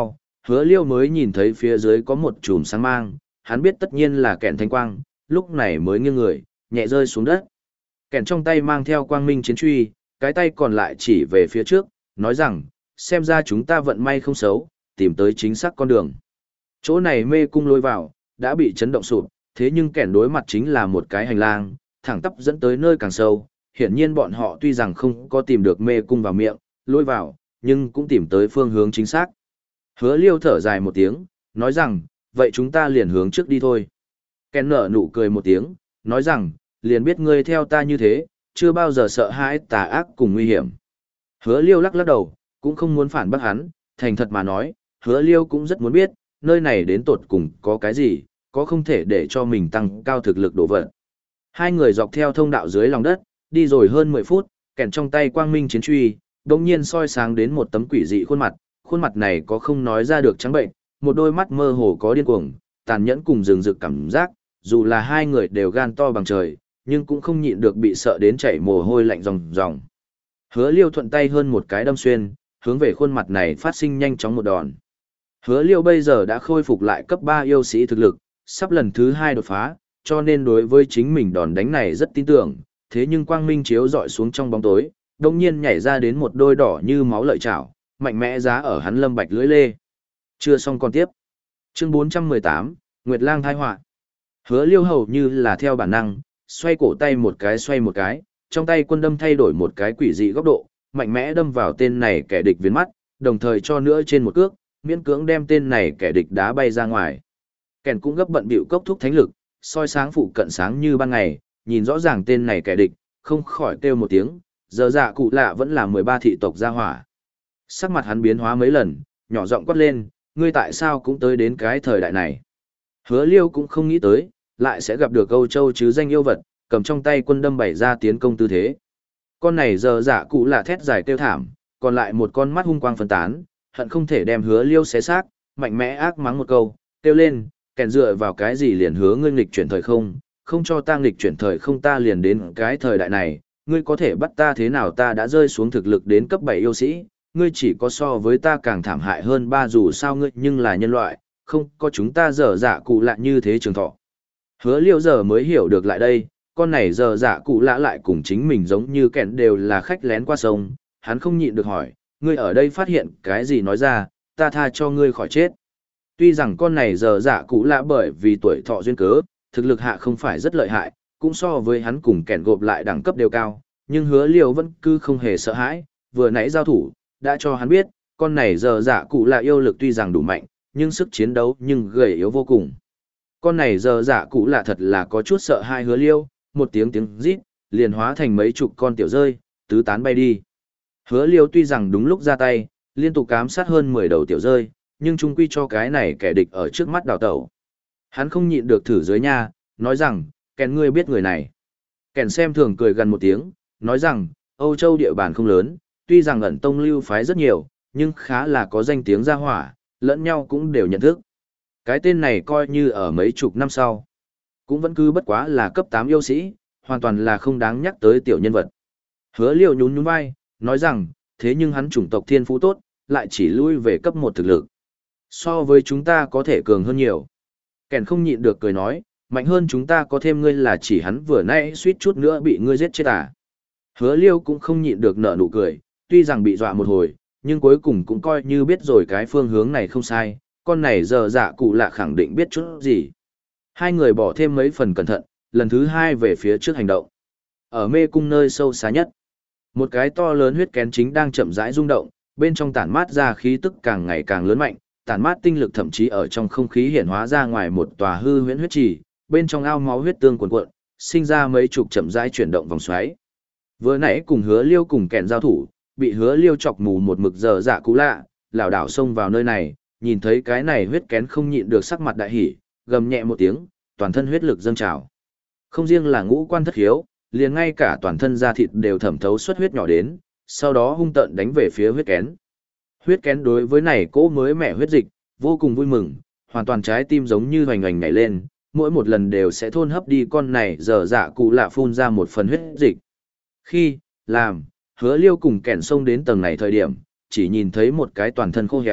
Hứa liêu mới nhìn thấy phía dưới có một chùm sáng mang, hắn biết tất nhiên là kẻn thanh quang, lúc này mới nghiêng người, nhẹ rơi xuống đất. Kẻn trong tay mang theo quang minh chiến truy, cái tay còn lại chỉ về phía trước, nói rằng, xem ra chúng ta vận may không xấu, tìm tới chính xác con đường. Chỗ này mê cung lối vào, đã bị chấn động sụp, thế nhưng kẻn đối mặt chính là một cái hành lang, thẳng tắp dẫn tới nơi càng sâu. Hiển nhiên bọn họ tuy rằng không có tìm được mê cung vào miệng, lối vào, nhưng cũng tìm tới phương hướng chính xác. Hứa liêu thở dài một tiếng, nói rằng, vậy chúng ta liền hướng trước đi thôi. Kẻn nở nụ cười một tiếng, nói rằng, liền biết ngươi theo ta như thế, chưa bao giờ sợ hãi tà ác cùng nguy hiểm. Hứa liêu lắc lắc đầu, cũng không muốn phản bác hắn, thành thật mà nói, hứa liêu cũng rất muốn biết, nơi này đến tột cùng có cái gì, có không thể để cho mình tăng cao thực lực đổ vật. Hai người dọc theo thông đạo dưới lòng đất, đi rồi hơn mười phút, kèn trong tay quang minh chiến truy, đồng nhiên soi sáng đến một tấm quỷ dị khuôn mặt, khuôn mặt này có không nói ra được trắng bệnh, một đôi mắt mơ hồ có điên cuồng, tàn nhẫn cùng rừng rực cảm giác, dù là hai người đều gan to bằng trời, nhưng cũng không nhịn được bị sợ đến chảy mồ hôi lạnh ròng ròng. Hứa liêu thuận tay hơn một cái đâm xuyên, hướng về khuôn mặt này phát sinh nhanh chóng một đòn. Hứa liêu bây giờ đã khôi phục lại cấp ba yêu sĩ thực lực, sắp lần thứ hai đột phá, cho nên đối với chính mình đòn đánh này rất tin tưởng, thế nhưng quang minh chiếu dọi xuống trong bóng tối, đồng nhiên nhảy ra đến một đôi đỏ như máu lợi chảo, mạnh mẽ giá ở hắn lâm bạch lưỡi lê. Chưa xong còn tiếp. Chương bốn trăm mười tám, Nguyệt Lang thai họa. Hứa liêu hầu như là theo bản năng, xoay cổ tay một cái xoay một cái, trong tay quân đâm thay đổi một cái quỷ dị góc độ, mạnh mẽ đâm vào tên này kẻ địch viền mắt, đồng thời cho nữa trên một cước, miễn cưỡng đem tên này kẻ địch đá bay ra ngoài. Kèn cũng gấp bận bịu cốc thúc thánh lực, soi sáng phụ cận sáng như ban ngày, nhìn rõ ràng tên này kẻ địch, không khỏi kêu một tiếng, giờ dạ cụ lạ vẫn là mười ba thị tộc gia hỏa. Sắc mặt hắn biến hóa mấy lần, nhỏ giọng quát lên, ngươi tại sao cũng tới đến cái thời đại này. Hứa liêu cũng không nghĩ tới, lại sẽ gặp được Âu Châu chứ danh yêu vật, cầm trong tay quân đâm bày ra tiến công tư thế. Con này giờ dạ cụ lạ thét dài kêu thảm, còn lại một con mắt hung quang phân tán, hận không thể đem hứa liêu xé xác, mạnh mẽ ác mắng một câu, kêu lên, kèn dựa vào cái gì liền hứa ngươi nghịch chuyển thời không, không cho ta nghịch chuyển thời không ta liền đến cái thời đại này, ngươi có thể bắt ta thế nào ta đã rơi xuống thực lực đến cấp bảy yêu sĩ, ngươi chỉ có so với ta càng thảm hại hơn ba dù sao ngươi nhưng là nhân loại, không có chúng ta dở dạ cụ lạ như thế trường thọ. Hứa liêu giờ mới hiểu được lại đây, con này dở dạ cụ lạ lại cùng chính mình giống như kèn đều là khách lén qua sông, hắn không nhịn được hỏi, ngươi ở đây phát hiện cái gì nói ra, ta tha cho ngươi khỏi chết. Tuy rằng con này dở dạ cụ lạ bởi vì tuổi thọ duyên cớ, thực lực hạ không phải rất lợi hại, cũng so với hắn cùng kèn gộp lại đẳng cấp đều cao, nhưng hứa liêu vẫn cứ không hề sợ hãi, vừa nãy giao thủ, đã cho hắn biết, con này dở dạ cụ lạ yêu lực tuy rằng đủ mạnh, nhưng sức chiến đấu nhưng gầy yếu vô cùng. Con này dở dạ cụ lạ thật là có chút sợ hai hứa liêu, một tiếng tiếng rít, liền hóa thành mấy chục con tiểu rơi, tứ tán bay đi. Hứa liêu tuy rằng đúng lúc ra tay, liên tục cám sát hơn mười đầu tiểu rơi, nhưng chung quy cho cái này kẻ địch ở trước mắt đào tẩu. Hắn không nhịn được thử dưới nha, nói rằng, kèn ngươi biết người này. Kèn xem thường cười gần một tiếng, nói rằng, Âu Châu địa bàn không lớn, tuy rằng ẩn tông lưu phái rất nhiều, nhưng khá là có danh tiếng gia hỏa, lẫn nhau cũng đều nhận thức. Cái tên này coi như ở mấy chục năm sau, cũng vẫn cứ bất quá là cấp tám yêu sĩ, hoàn toàn là không đáng nhắc tới tiểu nhân vật. Hứa liêu nhún nhún vai, nói rằng, thế nhưng hắn chủng tộc thiên phú tốt, lại chỉ lui về cấp một thực lực. So với chúng ta có thể cường hơn nhiều. Kèn không nhịn được cười nói, mạnh hơn chúng ta có thêm ngươi là chỉ hắn vừa nãy suýt chút nữa bị ngươi giết chết à. Hứa liêu cũng không nhịn được nở nụ cười, tuy rằng bị dọa một hồi, nhưng cuối cùng cũng coi như biết rồi cái phương hướng này không sai, con này giờ dạ cụ lạ khẳng định biết chút gì. Hai người bỏ thêm mấy phần cẩn thận, lần thứ hai về phía trước hành động. Ở mê cung nơi sâu xa nhất, một cái to lớn huyết kén chính đang chậm rãi rung động, bên trong tản mát ra khí tức càng ngày càng lớn mạnh, tản mát tinh lực thậm chí ở trong không khí hiển hóa ra ngoài một tòa hư huyễn huyết trì, bên trong ao máu huyết tương cuồn cuộn, sinh ra mấy chục chậm rãi chuyển động vòng xoáy. Vừa nãy cùng Hứa Liêu cùng kèn giao thủ, bị Hứa Liêu chọc mù một mực giờ dạ cú lạ, lảo đảo xông vào nơi này, nhìn thấy cái này huyết kén không nhịn được sắc mặt đại hỉ, gầm nhẹ một tiếng, toàn thân huyết lực dâng trào. Không riêng là ngũ quan thất khiếu, liền ngay cả toàn thân da thịt đều thẩm thấu xuất huyết nhỏ đến, sau đó hung tợn đánh về phía huyết kén. Huyết kén đối với này cỗ mới mẻ huyết dịch, vô cùng vui mừng, hoàn toàn trái tim giống như hoành hoành nhảy lên, mỗi một lần đều sẽ thôn hấp đi con này giờ dạ cụ lạ phun ra một phần huyết dịch. Khi, làm, Hứa Liêu cùng kẻn xông đến tầng này thời điểm, chỉ nhìn thấy một cái toàn thân khô héo,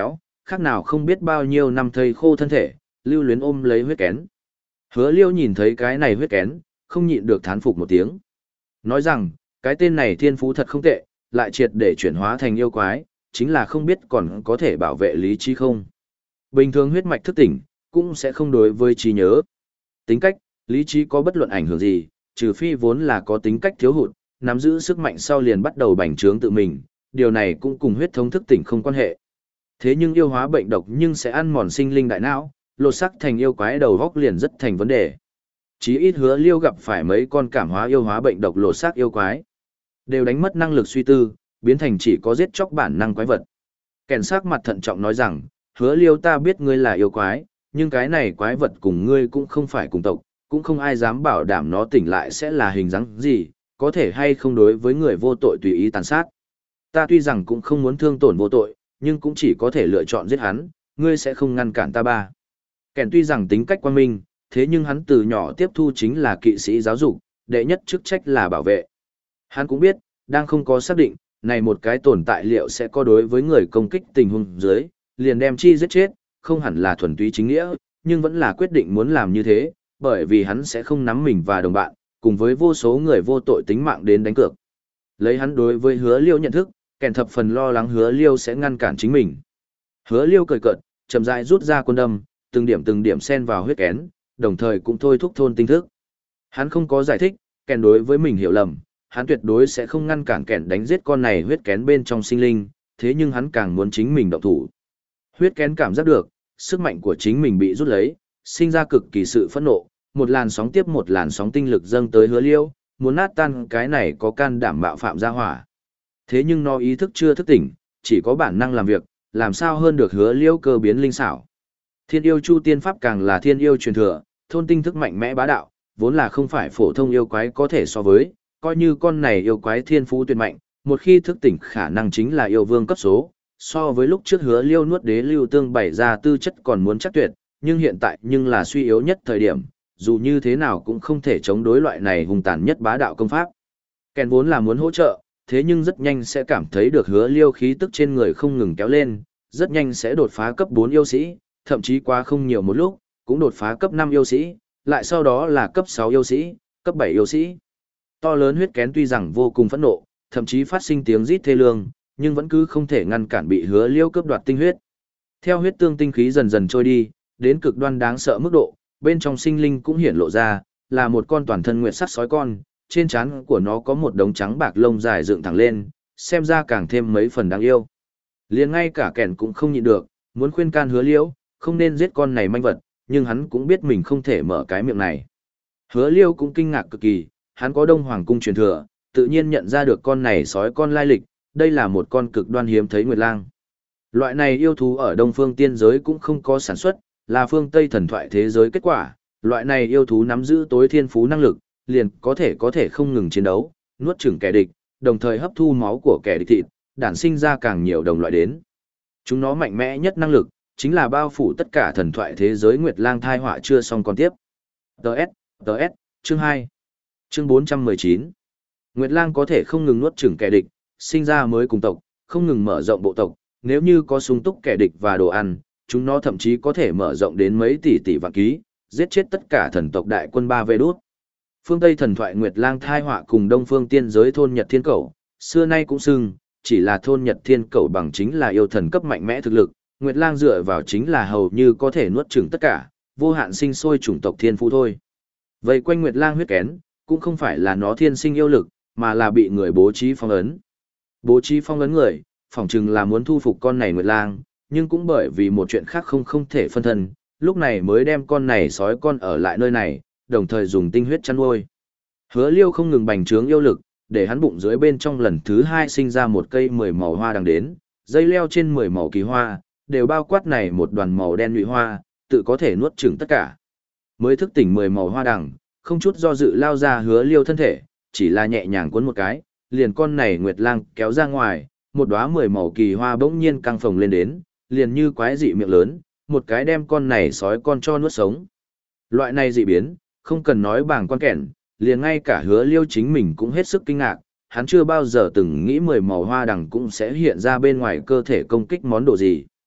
khác nào không biết bao nhiêu năm thây khô thân thể, lưu luyến ôm lấy huyết kén. Hứa Liêu nhìn thấy cái này huyết kén, không nhịn được thán phục một tiếng. Nói rằng, cái tên này thiên phú thật không tệ, lại triệt để chuyển hóa thành yêu quái, chính là không biết còn có thể bảo vệ lý trí không. Bình thường huyết mạch thức tỉnh, cũng sẽ không đối với trí nhớ. Tính cách, lý trí có bất luận ảnh hưởng gì, trừ phi vốn là có tính cách thiếu hụt, nắm giữ sức mạnh sau liền bắt đầu bành trướng tự mình, điều này cũng cùng huyết thống thức tỉnh không quan hệ. Thế nhưng yêu hóa bệnh độc nhưng sẽ ăn mòn sinh linh đại não, lột sắc thành yêu quái đầu góc liền rất thành vấn đề. Chí ít Hứa Liêu gặp phải mấy con cảm hóa yêu hóa bệnh độc lột xác yêu quái, đều đánh mất năng lực suy tư, biến thành chỉ có giết chóc bản năng quái vật. Kèn sắc mặt thận trọng nói rằng, Hứa Liêu ta biết ngươi là yêu quái, nhưng cái này quái vật cùng ngươi cũng không phải cùng tộc, cũng không ai dám bảo đảm nó tỉnh lại sẽ là hình dáng gì, có thể hay không đối với người vô tội tùy ý tàn sát. Ta tuy rằng cũng không muốn thương tổn vô tội, nhưng cũng chỉ có thể lựa chọn giết hắn, ngươi sẽ không ngăn cản ta ba. Kèn tuy rằng tính cách quan minh, thế nhưng hắn từ nhỏ tiếp thu chính là kỵ sĩ giáo dục, đệ nhất chức trách là bảo vệ. Hắn cũng biết, đang không có xác định, này một cái tồn tại liệu sẽ có đối với người công kích tình huống dưới, liền đem chi giết chết, không hẳn là thuần túy chính nghĩa, nhưng vẫn là quyết định muốn làm như thế, bởi vì hắn sẽ không nắm mình và đồng bạn, cùng với vô số người vô tội tính mạng đến đánh cược. Lấy hắn đối với Hứa Liêu nhận thức, Kèn thập phần lo lắng Hứa Liêu sẽ ngăn cản chính mình. Hứa Liêu cười cợt, chậm rãi rút ra quân đâm, từng điểm từng điểm xen vào huyết kén, đồng thời cũng thôi thúc thôn tinh thức. Hắn không có giải thích, Kèn đối với mình hiểu lầm, hắn tuyệt đối sẽ không ngăn cản Kèn đánh giết con này huyết kén bên trong sinh linh, thế nhưng hắn càng muốn chính mình động thủ. Huyết kén cảm giác được, sức mạnh của chính mình bị rút lấy, sinh ra cực kỳ sự phẫn nộ, một làn sóng tiếp một làn sóng tinh lực dâng tới Hứa Liêu, muốn nát tan cái này có can đảm bạo phạm ra hỏa. Thế nhưng nó ý thức chưa thức tỉnh, chỉ có bản năng làm việc, làm sao hơn được Hứa Liêu cơ biến linh xảo. Thiên yêu chu tiên pháp càng là thiên yêu truyền thừa, thôn tinh thức mạnh mẽ bá đạo, vốn là không phải phổ thông yêu quái có thể so với, coi như con này yêu quái thiên phú tuyệt mạnh, một khi thức tỉnh khả năng chính là yêu vương cấp số, so với lúc trước Hứa Liêu nuốt đế lưu tương bày ra tư chất còn muốn chắc tuyệt, nhưng hiện tại nhưng là suy yếu nhất thời điểm, dù như thế nào cũng không thể chống đối loại này hung tàn nhất bá đạo công pháp. Kèn vốn là muốn hỗ trợ, thế nhưng rất nhanh sẽ cảm thấy được Hứa Liêu khí tức trên người không ngừng kéo lên, rất nhanh sẽ đột phá cấp bốn yêu sĩ, thậm chí qua không nhiều một lúc, cũng đột phá cấp năm yêu sĩ, lại sau đó là cấp sáu yêu sĩ, cấp bảy yêu sĩ. To lớn huyết kén tuy rằng vô cùng phẫn nộ, thậm chí phát sinh tiếng rít thê lương, nhưng vẫn cứ không thể ngăn cản bị Hứa Liêu cướp đoạt tinh huyết. Theo huyết tương tinh khí dần dần trôi đi, đến cực đoan đáng sợ mức độ, bên trong sinh linh cũng hiển lộ ra, là một con toàn thân nguyệt sắc sói con, trên trán của nó có một đống trắng bạc lông dài dựng thẳng lên, xem ra càng thêm mấy phần đáng yêu. Liền ngay cả Kèn cũng không nhịn được, muốn khuyên can Hứa Liêu, không nên giết con này manh vật, nhưng hắn cũng biết mình không thể mở cái miệng này. Hứa Liêu cũng kinh ngạc cực kỳ, hắn có Đông Hoàng cung truyền thừa, tự nhiên nhận ra được con này sói con lai lịch, đây là một con cực đoan hiếm thấy nguyệt lang. Loại này yêu thú ở Đông Phương tiên giới cũng không có sản xuất, là phương Tây thần thoại thế giới kết quả, loại này yêu thú nắm giữ tối thiên phú năng lực, liền có thể có thể không ngừng chiến đấu, nuốt chửng kẻ địch, đồng thời hấp thu máu của kẻ địch thịt, đản sinh ra càng nhiều đồng loại đến. Chúng nó mạnh mẽ nhất năng lực, chính là bao phủ tất cả thần thoại thế giới Nguyệt Lang thai họa chưa xong còn tiếp. Đợt, đợt, chương hai. Chương bốn trăm mười chín. Nguyệt Lang có thể không ngừng nuốt chửng kẻ địch, sinh ra mới cùng tộc, không ngừng mở rộng bộ tộc, nếu như có sung túc kẻ địch và đồ ăn, chúng nó thậm chí có thể mở rộng đến mấy tỷ tỷ vạn ký, giết chết tất cả thần tộc đại quân ba vê đốt. Phương Tây thần thoại Nguyệt Lang thai họa cùng Đông Phương tiên giới thôn Nhật Thiên Cẩu, xưa nay cũng xưng, chỉ là thôn Nhật Thiên Cẩu bằng chính là yêu thần cấp mạnh mẽ thực lực, Nguyệt Lang dựa vào chính là hầu như có thể nuốt chửng tất cả, vô hạn sinh sôi chủng tộc thiên phú thôi. Vậy quanh Nguyệt Lang huyết kén, cũng không phải là nó thiên sinh yêu lực, mà là bị người bố trí phong ấn. Bố trí phong ấn người, phỏng chừng là muốn thu phục con này Nguyệt Lang, nhưng cũng bởi vì một chuyện khác không không thể phân thân, lúc này mới đem con này sói con ở lại nơi này, đồng thời dùng tinh huyết chăn nuôi. Hứa Liêu không ngừng bành trướng yêu lực, để hắn bụng dưới bên trong lần thứ hai sinh ra một cây mười màu hoa đằng đến, dây leo trên mười màu kỳ hoa, đều bao quát này một đoàn màu đen nhụy hoa, tự có thể nuốt chửng tất cả. Mới thức tỉnh mười màu hoa đằng, không chút do dự lao ra Hứa Liêu thân thể, chỉ là nhẹ nhàng cuốn một cái, liền con này Nguyệt Lang kéo ra ngoài, một đóa mười màu kỳ hoa bỗng nhiên căng phồng lên đến, liền như quái dị miệng lớn, một cái đem con này sói con cho nuốt sống. Loại này dị biến, không cần nói bảng quan kẻn, liền ngay cả Hứa Liêu chính mình cũng hết sức kinh ngạc, hắn chưa bao giờ từng nghĩ mười màu hoa đằng cũng sẽ hiện ra bên ngoài cơ thể công kích món đồ gì.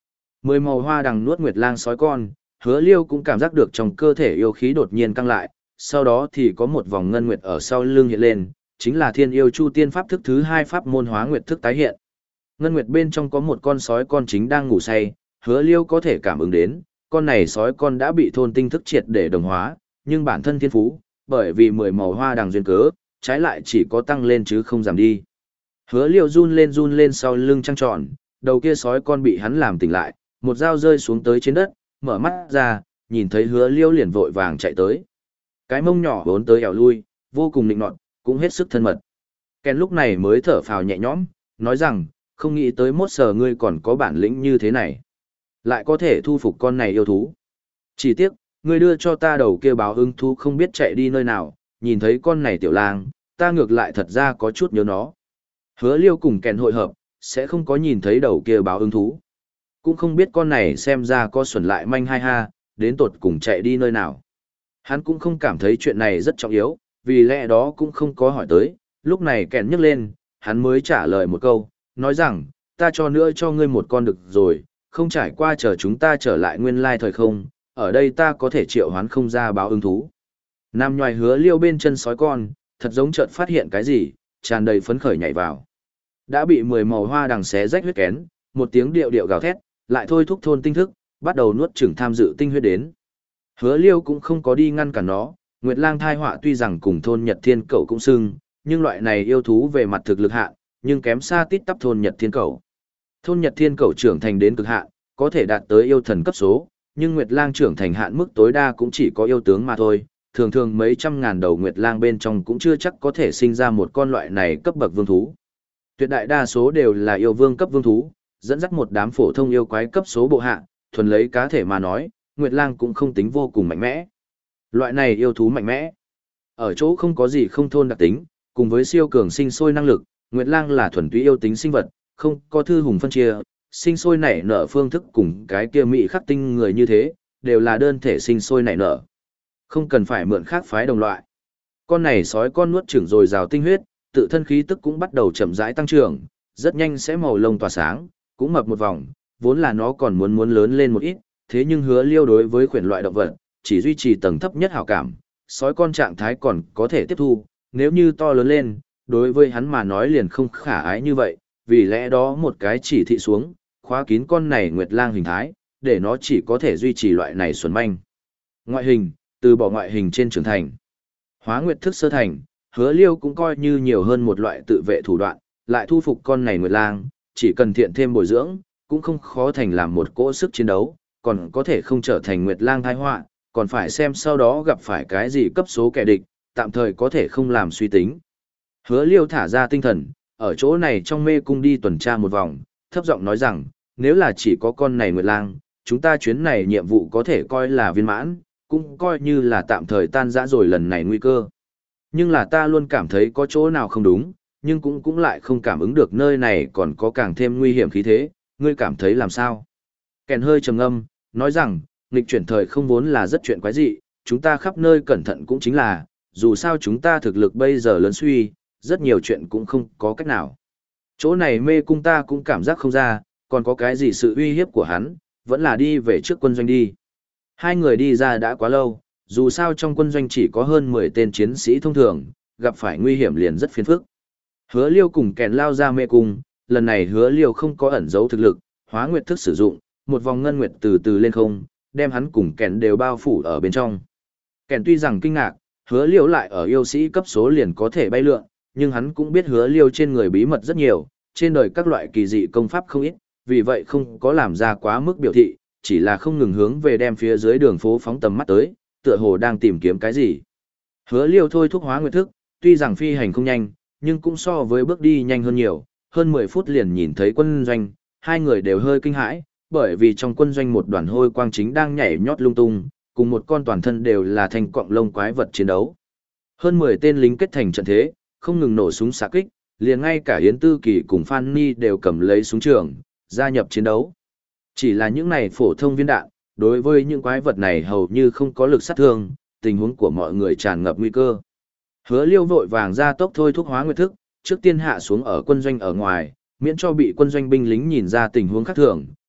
Mười màu hoa đằng nuốt nguyệt lang sói con, Hứa Liêu cũng cảm giác được trong cơ thể yêu khí đột nhiên căng lại, sau đó thì có một vòng ngân nguyệt ở sau lưng hiện lên, chính là Thiên Yêu Chu Tiên pháp thức thứ hai pháp môn Hóa Nguyệt thức tái hiện. Ngân nguyệt bên trong có một con sói con chính đang ngủ say, Hứa Liêu có thể cảm ứng đến, con này sói con đã bị thôn tinh thức triệt để đồng hóa, nhưng bản thân thiên phú, bởi vì mười màu hoa đằng duyên cớ, trái lại chỉ có tăng lên chứ không giảm đi. Hứa Liêu run lên run lên sau lưng trăng tròn, đầu kia sói con bị hắn làm tỉnh lại, một dao rơi xuống tới trên đất, mở mắt ra, nhìn thấy Hứa Liêu liền vội vàng chạy tới. Cái mông nhỏ vốn tới ẻo lui, vô cùng nịnh nọt, cũng hết sức thân mật. Ken lúc này mới thở phào nhẹ nhõm, nói rằng, không nghĩ tới mốt sờ ngươi còn có bản lĩnh như thế này. Lại có thể thu phục con này yêu thú. Chỉ tiếc, ngươi đưa cho ta đầu kia báo ưng thú không biết chạy đi nơi nào, nhìn thấy con này tiểu lang, ta ngược lại thật ra có chút nhớ nó. Hứa Liêu cùng Ken hội hợp, sẽ không có nhìn thấy đầu kia báo ưng thú. Cũng không biết con này xem ra có xuẩn lại manh hai ha, đến tột cùng chạy đi nơi nào. Hắn cũng không cảm thấy chuyện này rất trọng yếu, vì lẽ đó cũng không có hỏi tới, lúc này Ken nhấc lên, hắn mới trả lời một câu, nói rằng, ta cho nữa cho ngươi một con được rồi, không trải qua chờ chúng ta trở lại nguyên lai thời không, ở đây ta có thể triệu hoán không ra báo ưng thú. Nam nhoài Hứa Liêu bên chân sói con, thật giống chợt phát hiện cái gì, tràn đầy phấn khởi nhảy vào. Đã bị mười màu hoa đằng xé rách huyết kén, một tiếng điệu điệu gào thét, lại thôi thúc thôn tinh thức, bắt đầu nuốt chửng tham dự tinh huyết đến. Hứa Liêu cũng không có đi ngăn cản nó, Nguyệt Lang thai họa tuy rằng cùng thôn Nhật Thiên Cẩu cũng xưng, nhưng loại này yêu thú về mặt thực lực hạn, nhưng kém xa tít tắp thôn Nhật Thiên Cẩu. Thôn Nhật Thiên Cẩu trưởng thành đến cực hạn, có thể đạt tới yêu thần cấp số, nhưng Nguyệt Lang trưởng thành hạn mức tối đa cũng chỉ có yêu tướng mà thôi, thường thường mấy trăm ngàn đầu Nguyệt Lang bên trong cũng chưa chắc có thể sinh ra một con loại này cấp bậc vương thú. Tuyệt đại đa số đều là yêu vương cấp vương thú, dẫn dắt một đám phổ thông yêu quái cấp số bộ hạ, thuần lấy cá thể mà nói, Nguyệt Lang cũng không tính vô cùng mạnh mẽ. Loại này yêu thú mạnh mẽ, ở chỗ không có gì không thôn đặc tính, cùng với siêu cường sinh sôi năng lực, Nguyệt Lang là thuần túy yêu tính sinh vật, không có thư hùng phân chia, sinh sôi nảy nở phương thức cùng cái kia mỹ khắc tinh người như thế, đều là đơn thể sinh sôi nảy nở. Không cần phải mượn khác phái đồng loại. Con này sói con nuốt chửng rồi rào tinh huyết, tự thân khí tức cũng bắt đầu chậm rãi tăng trưởng, rất nhanh sẽ màu lông tỏa sáng, cũng mập một vòng, vốn là nó còn muốn muốn lớn lên một ít, thế nhưng Hứa Liêu đối với khuyển loại động vật, chỉ duy trì tầng thấp nhất hảo cảm, sói con trạng thái còn có thể tiếp thu, nếu như to lớn lên, đối với hắn mà nói liền không khả ái như vậy, vì lẽ đó một cái chỉ thị xuống, khóa kín con này Nguyệt Lang hình thái, để nó chỉ có thể duy trì loại này xuẩn manh. Ngoại hình, từ bỏ ngoại hình trên trưởng thành. Hóa Nguyệt thức sơ thành, Hứa Liêu cũng coi như nhiều hơn một loại tự vệ thủ đoạn, lại thu phục con này Nguyệt Lang, chỉ cần thiện thêm bồi dưỡng, cũng không khó thành làm một cỗ sức chiến đấu, còn có thể không trở thành Nguyệt Lang tai họa, còn phải xem sau đó gặp phải cái gì cấp số kẻ địch, tạm thời có thể không làm suy tính. Hứa Liêu thả ra tinh thần, ở chỗ này trong mê cung đi tuần tra một vòng, thấp giọng nói rằng, nếu là chỉ có con này Nguyệt Lang, chúng ta chuyến này nhiệm vụ có thể coi là viên mãn, cũng coi như là tạm thời tan rã rồi lần này nguy cơ. Nhưng là ta luôn cảm thấy có chỗ nào không đúng, nhưng cũng cũng lại không cảm ứng được nơi này còn có càng thêm nguy hiểm khí thế, ngươi cảm thấy làm sao? Kèn hơi trầm ngâm, nói rằng, nghịch chuyển thời không vốn là rất chuyện quái dị, chúng ta khắp nơi cẩn thận cũng chính là, dù sao chúng ta thực lực bây giờ lớn suy, rất nhiều chuyện cũng không có cách nào. Chỗ này mê cung ta cũng cảm giác không ra, còn có cái gì sự uy hiếp của hắn, vẫn là đi về trước quân doanh đi. Hai người đi ra đã quá lâu, dù sao trong quân doanh chỉ có hơn mười tên chiến sĩ thông thường, gặp phải nguy hiểm liền rất phiền phức. Hứa Liêu cùng Kèn lao ra mê cung, lần này Hứa Liêu không có ẩn giấu thực lực, Hóa Nguyệt thức sử dụng, một vòng ngân nguyệt từ từ lên không, đem hắn cùng Kèn đều bao phủ ở bên trong. Kèn tuy rằng kinh ngạc, Hứa Liêu lại ở yêu sĩ cấp số liền có thể bay lượn, nhưng hắn cũng biết Hứa Liêu trên người bí mật rất nhiều, trên đời các loại kỳ dị công pháp không ít, vì vậy không có làm ra quá mức biểu thị, chỉ là không ngừng hướng về đem phía dưới đường phố phóng tầm mắt tới, tựa hồ đang tìm kiếm cái gì. Hứa Liêu thôi thúc Hóa Nguyệt thức, tuy rằng phi hành không nhanh, nhưng cũng so với bước đi nhanh hơn nhiều, hơn mười phút liền nhìn thấy quân doanh, hai người đều hơi kinh hãi, bởi vì trong quân doanh một đoàn hôi quang chính đang nhảy nhót lung tung, cùng một con toàn thân đều là thành quặng lông quái vật chiến đấu. Hơn mười tên lính kết thành trận thế, không ngừng nổ súng xạ kích, liền ngay cả Yến Tư Kỳ cùng Phan Ni đều cầm lấy súng trường, gia nhập chiến đấu. Chỉ là những này phổ thông viên đạn, đối với những quái vật này hầu như không có lực sát thương, tình huống của mọi người tràn ngập nguy cơ. Hứa Liêu vội vàng ra tốc thôi thúc Hóa Nguyệt thức, trước tiên hạ xuống ở quân doanh ở ngoài, miễn cho bị quân doanh binh lính nhìn ra tình huống khác thường,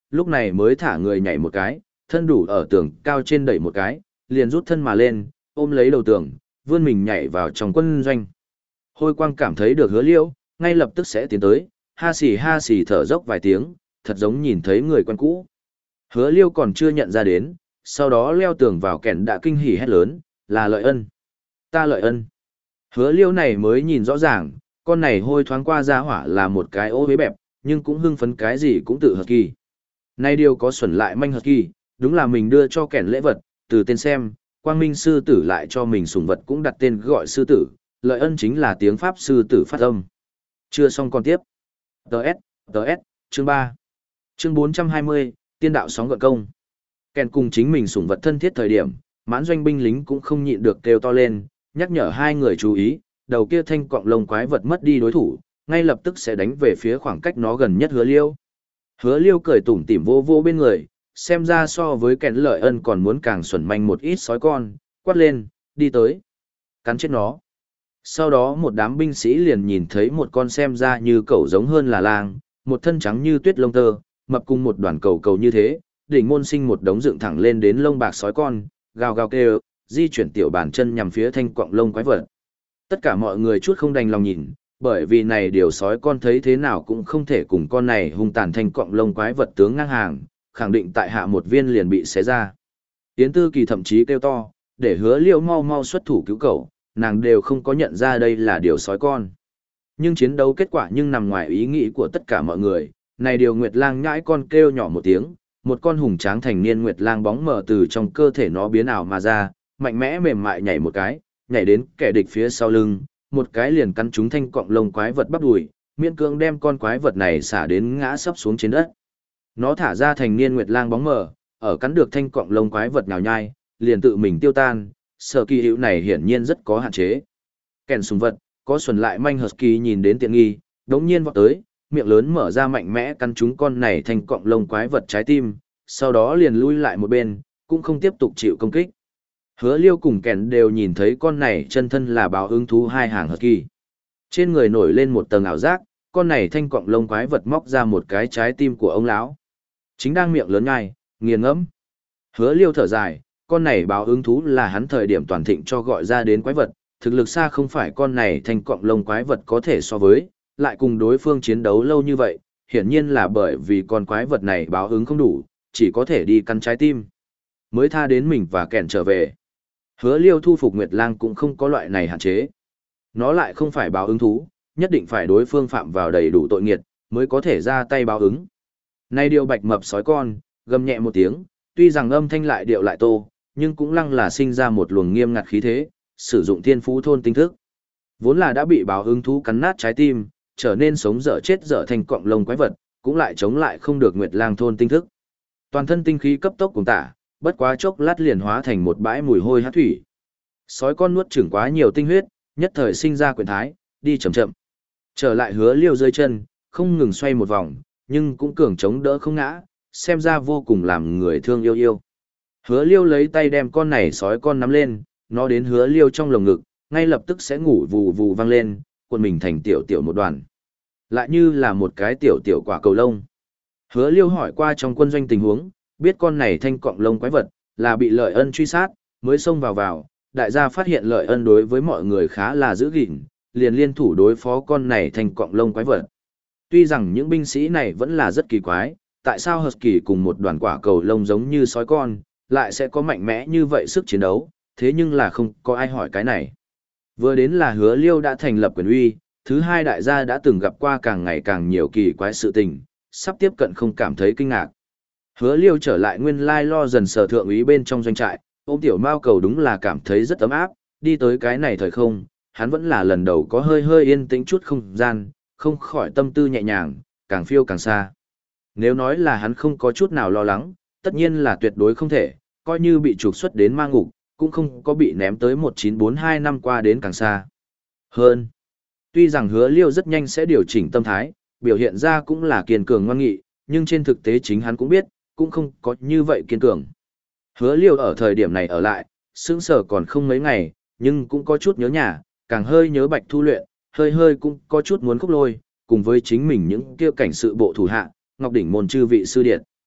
lúc này mới thả người nhảy một cái, thân đủ ở tường cao trên đẩy một cái, liền rút thân mà lên, ôm lấy đầu tường, vươn mình nhảy vào trong quân doanh. Hôi quang cảm thấy được hứa liêu, ngay lập tức sẽ tiến tới, ha xì ha xì thở dốc vài tiếng, thật giống nhìn thấy người quen cũ. Hứa liêu còn chưa nhận ra đến, sau đó leo tường vào kẻn đã kinh hỉ hét lớn, là Lợi Ân. Ta Lợi Ân. Hứa liêu này mới nhìn rõ ràng, con này hôi thoáng qua ra hỏa là một cái ô huế bẹp, nhưng cũng hưng phấn cái gì cũng tự hợp kỳ. Nay điều có xuẩn lại manh hợp kỳ, đúng là mình đưa cho kẻn lễ vật, từ tên xem, quang minh sư tử lại cho mình sủng vật cũng đặt tên gọi sư tử, Lợi Ân chính là tiếng Pháp sư tử phát âm. Chưa xong còn tiếp. Đợt, đợt, chương ba. Chương bốn trăm hai mươi, tiên đạo sóng gợn công. Kèn cùng chính mình sủng vật thân thiết thời điểm, mãn doanh binh lính cũng không nhịn được kêu to lên, nhắc nhở hai người chú ý, đầu kia thanh quạng lông quái vật mất đi đối thủ, ngay lập tức sẽ đánh về phía khoảng cách nó gần nhất Hứa Liêu. Hứa Liêu cười tủm tỉm vô vô bên người, xem ra so với kèn Lợi Ân còn muốn càng xuẩn manh một ít sói con, quát lên, đi tới, cắn chết nó. Sau đó một đám binh sĩ liền nhìn thấy một con xem ra như cẩu giống hơn là lang, một thân trắng như tuyết lông tơ, mập cùng một đoàn cầu cầu như thế, đỉnh môn sinh một đống dựng thẳng lên đến lông bạc sói con, gào gào kêu, di chuyển tiểu bàn chân nhằm phía thanh quạng lông quái vật. Tất cả mọi người chút không đành lòng nhìn, bởi vì này điều sói con thấy thế nào cũng không thể cùng con này hung tàn thanh quạng lông quái vật tướng ngang hàng, khẳng định tại hạ một viên liền bị xé ra. Yến Tư Kỳ thậm chí kêu to, để Hứa Liêu mau mau xuất thủ cứu cậu, nàng đều không có nhận ra đây là điều sói con. Nhưng chiến đấu kết quả nhưng nằm ngoài ý nghĩ của tất cả mọi người, này điều Nguyệt Lang nhãi con kêu nhỏ một tiếng, một con hùng tráng thành niên Nguyệt Lang bóng mở từ trong cơ thể nó biến ảo mà ra, mạnh mẽ mềm mại nhảy một cái, nhảy đến kẻ địch phía sau lưng, một cái liền cắn trúng thanh quạng lông quái vật bắp đùi, miễn cưỡng đem con quái vật này xả đến ngã sấp xuống trên đất. Nó thả ra thành niên Nguyệt Lang bóng mờ, ở cắn được thanh quạng lông quái vật nhào nhai, liền tự mình tiêu tan, sở kỳ hữu này hiển nhiên rất có hạn chế. Kèn súng vật, có xuẩn lại manh Husky nhìn đến tiện nghi, đống nhiên vọt tới, miệng lớn mở ra mạnh mẽ cắn trúng con này thanh quạng lông quái vật trái tim, sau đó liền lui lại một bên, cũng không tiếp tục chịu công kích. Hứa Liêu cùng kèn đều nhìn thấy con này chân thân là báo ứng thú hai hàng Husky. Trên người nổi lên một tầng ảo giác, con này thanh quạng lông quái vật móc ra một cái trái tim của ông lão. Chính đang miệng lớn nhai, nghiền ngẫm. Hứa Liêu thở dài, con này báo ứng thú là hắn thời điểm toàn thịnh cho gọi ra đến quái vật, thực lực xa không phải con này thanh quạng lông quái vật có thể so với, lại cùng đối phương chiến đấu lâu như vậy, hiển nhiên là bởi vì con quái vật này báo ứng không đủ, chỉ có thể đi cắn trái tim. Mới tha đến mình và kẻn trở về. Hứa Liêu thu phục Nguyệt Lang cũng không có loại này hạn chế. Nó lại không phải báo ứng thú, nhất định phải đối phương phạm vào đầy đủ tội nghiệt, mới có thể ra tay báo ứng. Nay điều bạch mập sói con, gầm nhẹ một tiếng, tuy rằng âm thanh lại điệu lại tô, nhưng cũng lăng là sinh ra một luồng nghiêm ngặt khí thế, sử dụng thiên phú thôn tinh thức. Vốn là đã bị báo ứng thú cắn nát trái tim, trở nên sống dở chết dở thành cọng lông quái vật, cũng lại chống lại không được Nguyệt Lang thôn tinh thức. Toàn thân tinh khí cấp tốc cùng tả, bất quá chốc lát liền hóa thành một bãi mùi hôi hắc thủy. Sói con nuốt chửng quá nhiều tinh huyết, nhất thời sinh ra quyền thái, đi chậm chậm. Trở lại Hứa Liêu dưới chân, không ngừng xoay một vòng, nhưng cũng cường chống đỡ không ngã, xem ra vô cùng làm người thương yêu yêu. Hứa Liêu lấy tay đem con này sói con nắm lên, nó đến Hứa Liêu trong lồng ngực, ngay lập tức sẽ ngủ vù vù vang lên, cuộn mình thành tiểu tiểu một đoàn. Lại như là một cái tiểu tiểu quả cầu lông. Hứa Liêu hỏi qua trong quân doanh tình huống, biết con này thanh quạng lông quái vật, là bị Lợi Ân truy sát, mới xông vào vào, đại gia phát hiện Lợi Ân đối với mọi người khá là giữ gìn, liền liên thủ đối phó con này thanh quạng lông quái vật. Tuy rằng những binh sĩ này vẫn là rất kỳ quái, tại sao Husky cùng một đoàn quả cầu lông giống như sói con, lại sẽ có mạnh mẽ như vậy sức chiến đấu, thế nhưng là không có ai hỏi cái này. Vừa đến là Hứa Liêu đã thành lập quyền uy, thứ hai đại gia đã từng gặp qua càng ngày càng nhiều kỳ quái sự tình, sắp tiếp cận không cảm thấy kinh ngạc. Hứa Liêu trở lại nguyên lai lo dần sở thượng úy bên trong doanh trại, ôm tiểu mao cầu đúng là cảm thấy rất ấm áp, đi tới cái này thời không, hắn vẫn là lần đầu có hơi hơi yên tĩnh chút không gian, không khỏi tâm tư nhẹ nhàng, càng phiêu càng xa. Nếu nói là hắn không có chút nào lo lắng, tất nhiên là tuyệt đối không thể, coi như bị trục xuất đến ma ngục, cũng không có bị ném tới một chín bốn hai năm qua đến càng xa. Hơn, tuy rằng Hứa Liêu rất nhanh sẽ điều chỉnh tâm thái, biểu hiện ra cũng là kiên cường ngoan nghị, nhưng trên thực tế chính hắn cũng biết, cũng không có như vậy kiên cường. Hứa Liêu ở thời điểm này ở lại, sững sờ còn không mấy ngày, nhưng cũng có chút nhớ nhà, càng hơi nhớ Bạch Thu Luyện, hơi hơi cũng có chút muốn khúc lôi, cùng với chính mình những kia cảnh sự bộ thủ hạ, Ngọc Đỉnh môn chư vị sư điệt.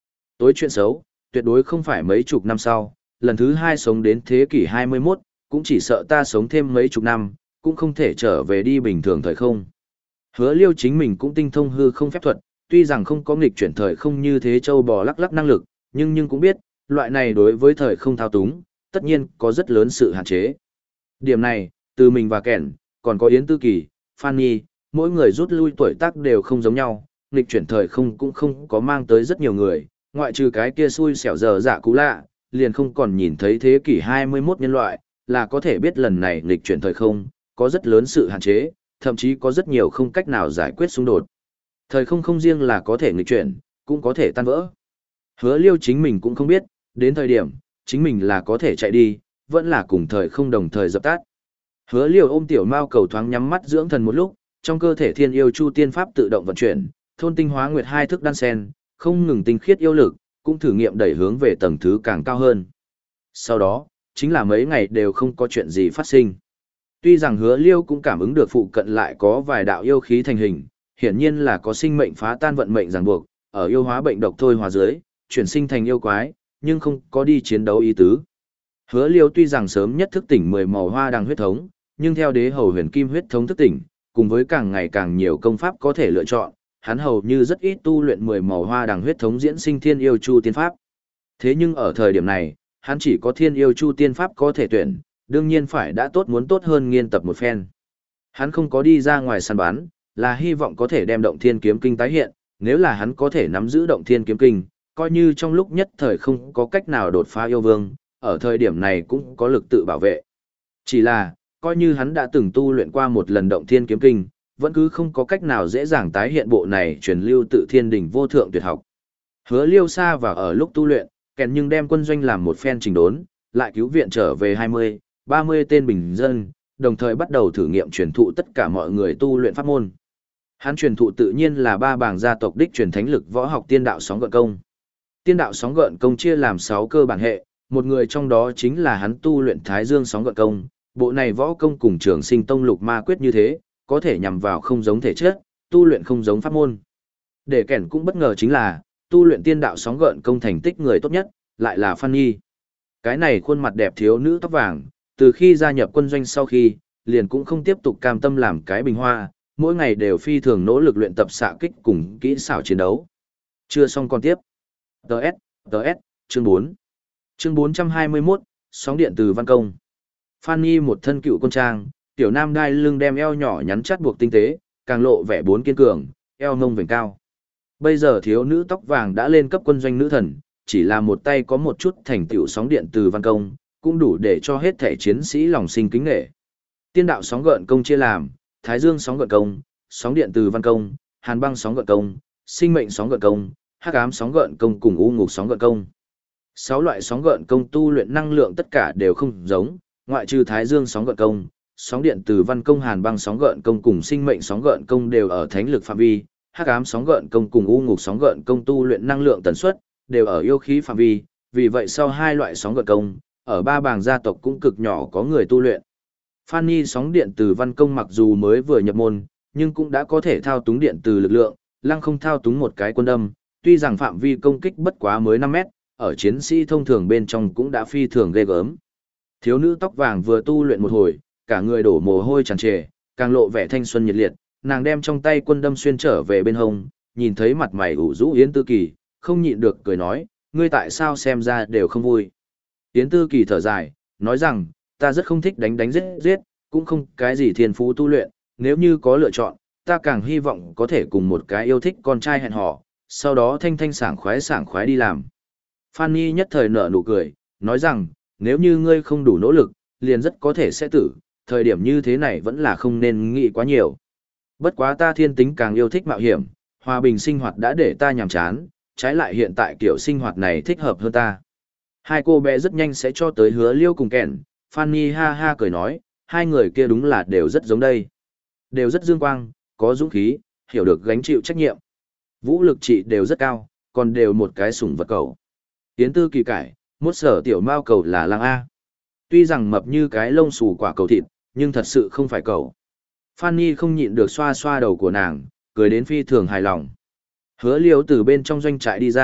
Tối chuyện xấu, tuyệt đối không phải mấy chục năm sau, lần thứ hai sống đến thế kỷ hai mươi mốt, cũng chỉ sợ ta sống thêm mấy chục năm, cũng không thể trở về đi bình thường thời không. Hứa Liêu chính mình cũng tinh thông hư không phép thuật, tuy rằng không có nghịch chuyển thời không như thế châu bò lắc lắc năng lực, nhưng nhưng cũng biết, loại này đối với thời không thao túng, tất nhiên có rất lớn sự hạn chế. Điểm này, từ mình và Kẻn, còn có Yến Tư Kỳ, Fanny, mỗi người rút lui tuổi tác đều không giống nhau, nghịch chuyển thời không cũng không có mang tới rất nhiều người, ngoại trừ cái kia xui xẻo giờ dạ cũ lạ, liền không còn nhìn thấy thế kỷ hai mươi mốt nhân loại, là có thể biết lần này nghịch chuyển thời không, có rất lớn sự hạn chế, thậm chí có rất nhiều không cách nào giải quyết xung đột. Thời không không riêng là có thể nghịch chuyển, cũng có thể tan vỡ. Hứa Liêu chính mình cũng không biết, đến thời điểm, chính mình là có thể chạy đi, vẫn là cùng thời không đồng thời dập tắt. Hứa Liêu ôm tiểu mao cầu thoáng nhắm mắt dưỡng thần một lúc, trong cơ thể thiên yêu chu tiên pháp tự động vận chuyển, thôn tinh hóa nguyệt hai thức đan sen, không ngừng tinh khiết yêu lực, cũng thử nghiệm đẩy hướng về tầng thứ càng cao hơn. Sau đó, chính là mấy ngày đều không có chuyện gì phát sinh. Tuy rằng Hứa Liêu cũng cảm ứng được phụ cận lại có vài đạo yêu khí thành hình, hiển nhiên là có sinh mệnh phá tan vận mệnh ràng buộc, ở yêu hóa bệnh độc thôi hóa dưới, chuyển sinh thành yêu quái, nhưng không có đi chiến đấu ý tứ. Hứa Liêu tuy rằng sớm nhất thức tỉnh mười màu hoa đằng huyết thống, nhưng theo đế hầu huyền kim huyết thống thức tỉnh, cùng với càng ngày càng nhiều công pháp có thể lựa chọn, hắn hầu như rất ít tu luyện mười màu hoa đằng huyết thống diễn sinh thiên yêu chu tiên pháp. Thế nhưng ở thời điểm này, hắn chỉ có thiên yêu chu tiên pháp có thể tuyển, đương nhiên phải đã tốt muốn tốt hơn nghiên tập một phen. Hắn không có đi ra ngoài săn bán, là hy vọng có thể đem động thiên kiếm kinh tái hiện, nếu là hắn có thể nắm giữ động thiên kiếm kinh, coi như trong lúc nhất thời không có cách nào đột phá yêu vương, ở thời điểm này cũng có lực tự bảo vệ. Chỉ là, coi như hắn đã từng tu luyện qua một lần động thiên kiếm kinh, vẫn cứ không có cách nào dễ dàng tái hiện bộ này truyền lưu tự thiên đỉnh vô thượng tuyệt học. Hứa Liêu xa và ở lúc tu luyện, kèn nhưng đem quân doanh làm một phen trình đốn, lại cứu viện trở về hai mươi, ba mươi tên bình dân, đồng thời bắt đầu thử nghiệm truyền thụ tất cả mọi người tu luyện pháp môn. Hắn truyền thụ tự nhiên là ba bảng gia tộc đích truyền thánh lực võ học tiên đạo sóng gợn công. Tiên đạo sóng gợn công chia làm sáu cơ bản hệ, một người trong đó chính là hắn tu luyện Thái Dương sóng gợn công, bộ này võ công cùng Trường Sinh Tông Lục Ma quyết như thế, có thể nhằm vào không giống thể chất, tu luyện không giống pháp môn. Để kẻn cũng bất ngờ chính là, tu luyện tiên đạo sóng gợn công thành tích người tốt nhất, lại là Fanny. Cái này khuôn mặt đẹp thiếu nữ tóc vàng, từ khi gia nhập quân doanh sau khi, liền cũng không tiếp tục cam tâm làm cái bình hoa, mỗi ngày đều phi thường nỗ lực luyện tập xạ kích cùng kỹ xảo chiến đấu. Chưa xong còn tiếp. Đợt, đợt, chương bốn. Chương bốn trăm hai mươi mốt, sóng điện từ văn công. Fanny một thân cựu quân trang, tiểu nam đai lưng đem eo nhỏ nhắn chắt buộc tinh tế, càng lộ vẻ bốn kiên cường, eo ngông vành cao. Bây giờ thiếu nữ tóc vàng đã lên cấp quân doanh nữ thần, chỉ là một tay có một chút thành tựu sóng điện từ văn công, cũng đủ để cho hết thể chiến sĩ lòng sinh kính nể. Tiên đạo sóng gợn công chia làm, Thái Dương sóng gợn công, sóng điện từ văn công, Hàn băng sóng gợn công, sinh mệnh sóng gợn công, hắc ám sóng gợn công cùng u ngục sóng gợn công. Sáu loại sóng gợn công tu luyện năng lượng tất cả đều không giống, ngoại trừ Thái Dương sóng gợn công, sóng điện từ văn công, Hàn băng sóng gợn công cùng sinh mệnh sóng gợn công đều ở thánh lực phạm vi, hắc ám sóng gợn công cùng u ngục sóng gợn công tu luyện năng lượng tần suất đều ở yêu khí phạm vi, vì vậy sau hai loại sóng gợn công, ở ba bảng gia tộc cũng cực nhỏ có người tu luyện. Fanny sóng điện từ văn công mặc dù mới vừa nhập môn, nhưng cũng đã có thể thao túng điện từ lực lượng, lăng không thao túng một cái quân đâm, tuy rằng phạm vi công kích bất quá mới năm mét, ở chiến sĩ thông thường bên trong cũng đã phi thường ghê gớm. Thiếu nữ tóc vàng vừa tu luyện một hồi, cả người đổ mồ hôi tràn trề, càng lộ vẻ thanh xuân nhiệt liệt, nàng đem trong tay quân đâm xuyên trở về bên hông, nhìn thấy mặt mày ủ rũ Yến Tư Kỳ, không nhịn được cười nói, ngươi tại sao xem ra đều không vui. Yến Tư Kỳ thở dài, nói rằng, ta rất không thích đánh đánh giết giết, cũng không cái gì thiên phú tu luyện, nếu như có lựa chọn, ta càng hy vọng có thể cùng một cái yêu thích con trai hẹn hò, sau đó thanh thanh sảng khoái sảng khoái đi làm. Fanny nhất thời nở nụ cười, nói rằng, nếu như ngươi không đủ nỗ lực, liền rất có thể sẽ tử, thời điểm như thế này vẫn là không nên nghĩ quá nhiều. Bất quá ta thiên tính càng yêu thích mạo hiểm, hòa bình sinh hoạt đã để ta nhàm chán, trái lại hiện tại kiểu sinh hoạt này thích hợp hơn ta. Hai cô bé rất nhanh sẽ cho tới Hứa Liêu cùng kẻn, Fanny ha ha cười nói, hai người kia đúng là đều rất giống đây. Đều rất dương quang, có dũng khí, hiểu được gánh chịu trách nhiệm. Vũ lực trị đều rất cao, còn đều một cái sủng vật cầu. Yến Tư Kỳ cải, mốt sở tiểu mao cầu là lang A. Tuy rằng mập như cái lông xù quả cầu thịt, nhưng thật sự không phải cầu. Fanny không nhịn được xoa xoa đầu của nàng, cười đến phi thường hài lòng. Hứa Liêu từ bên trong doanh trại đi ra,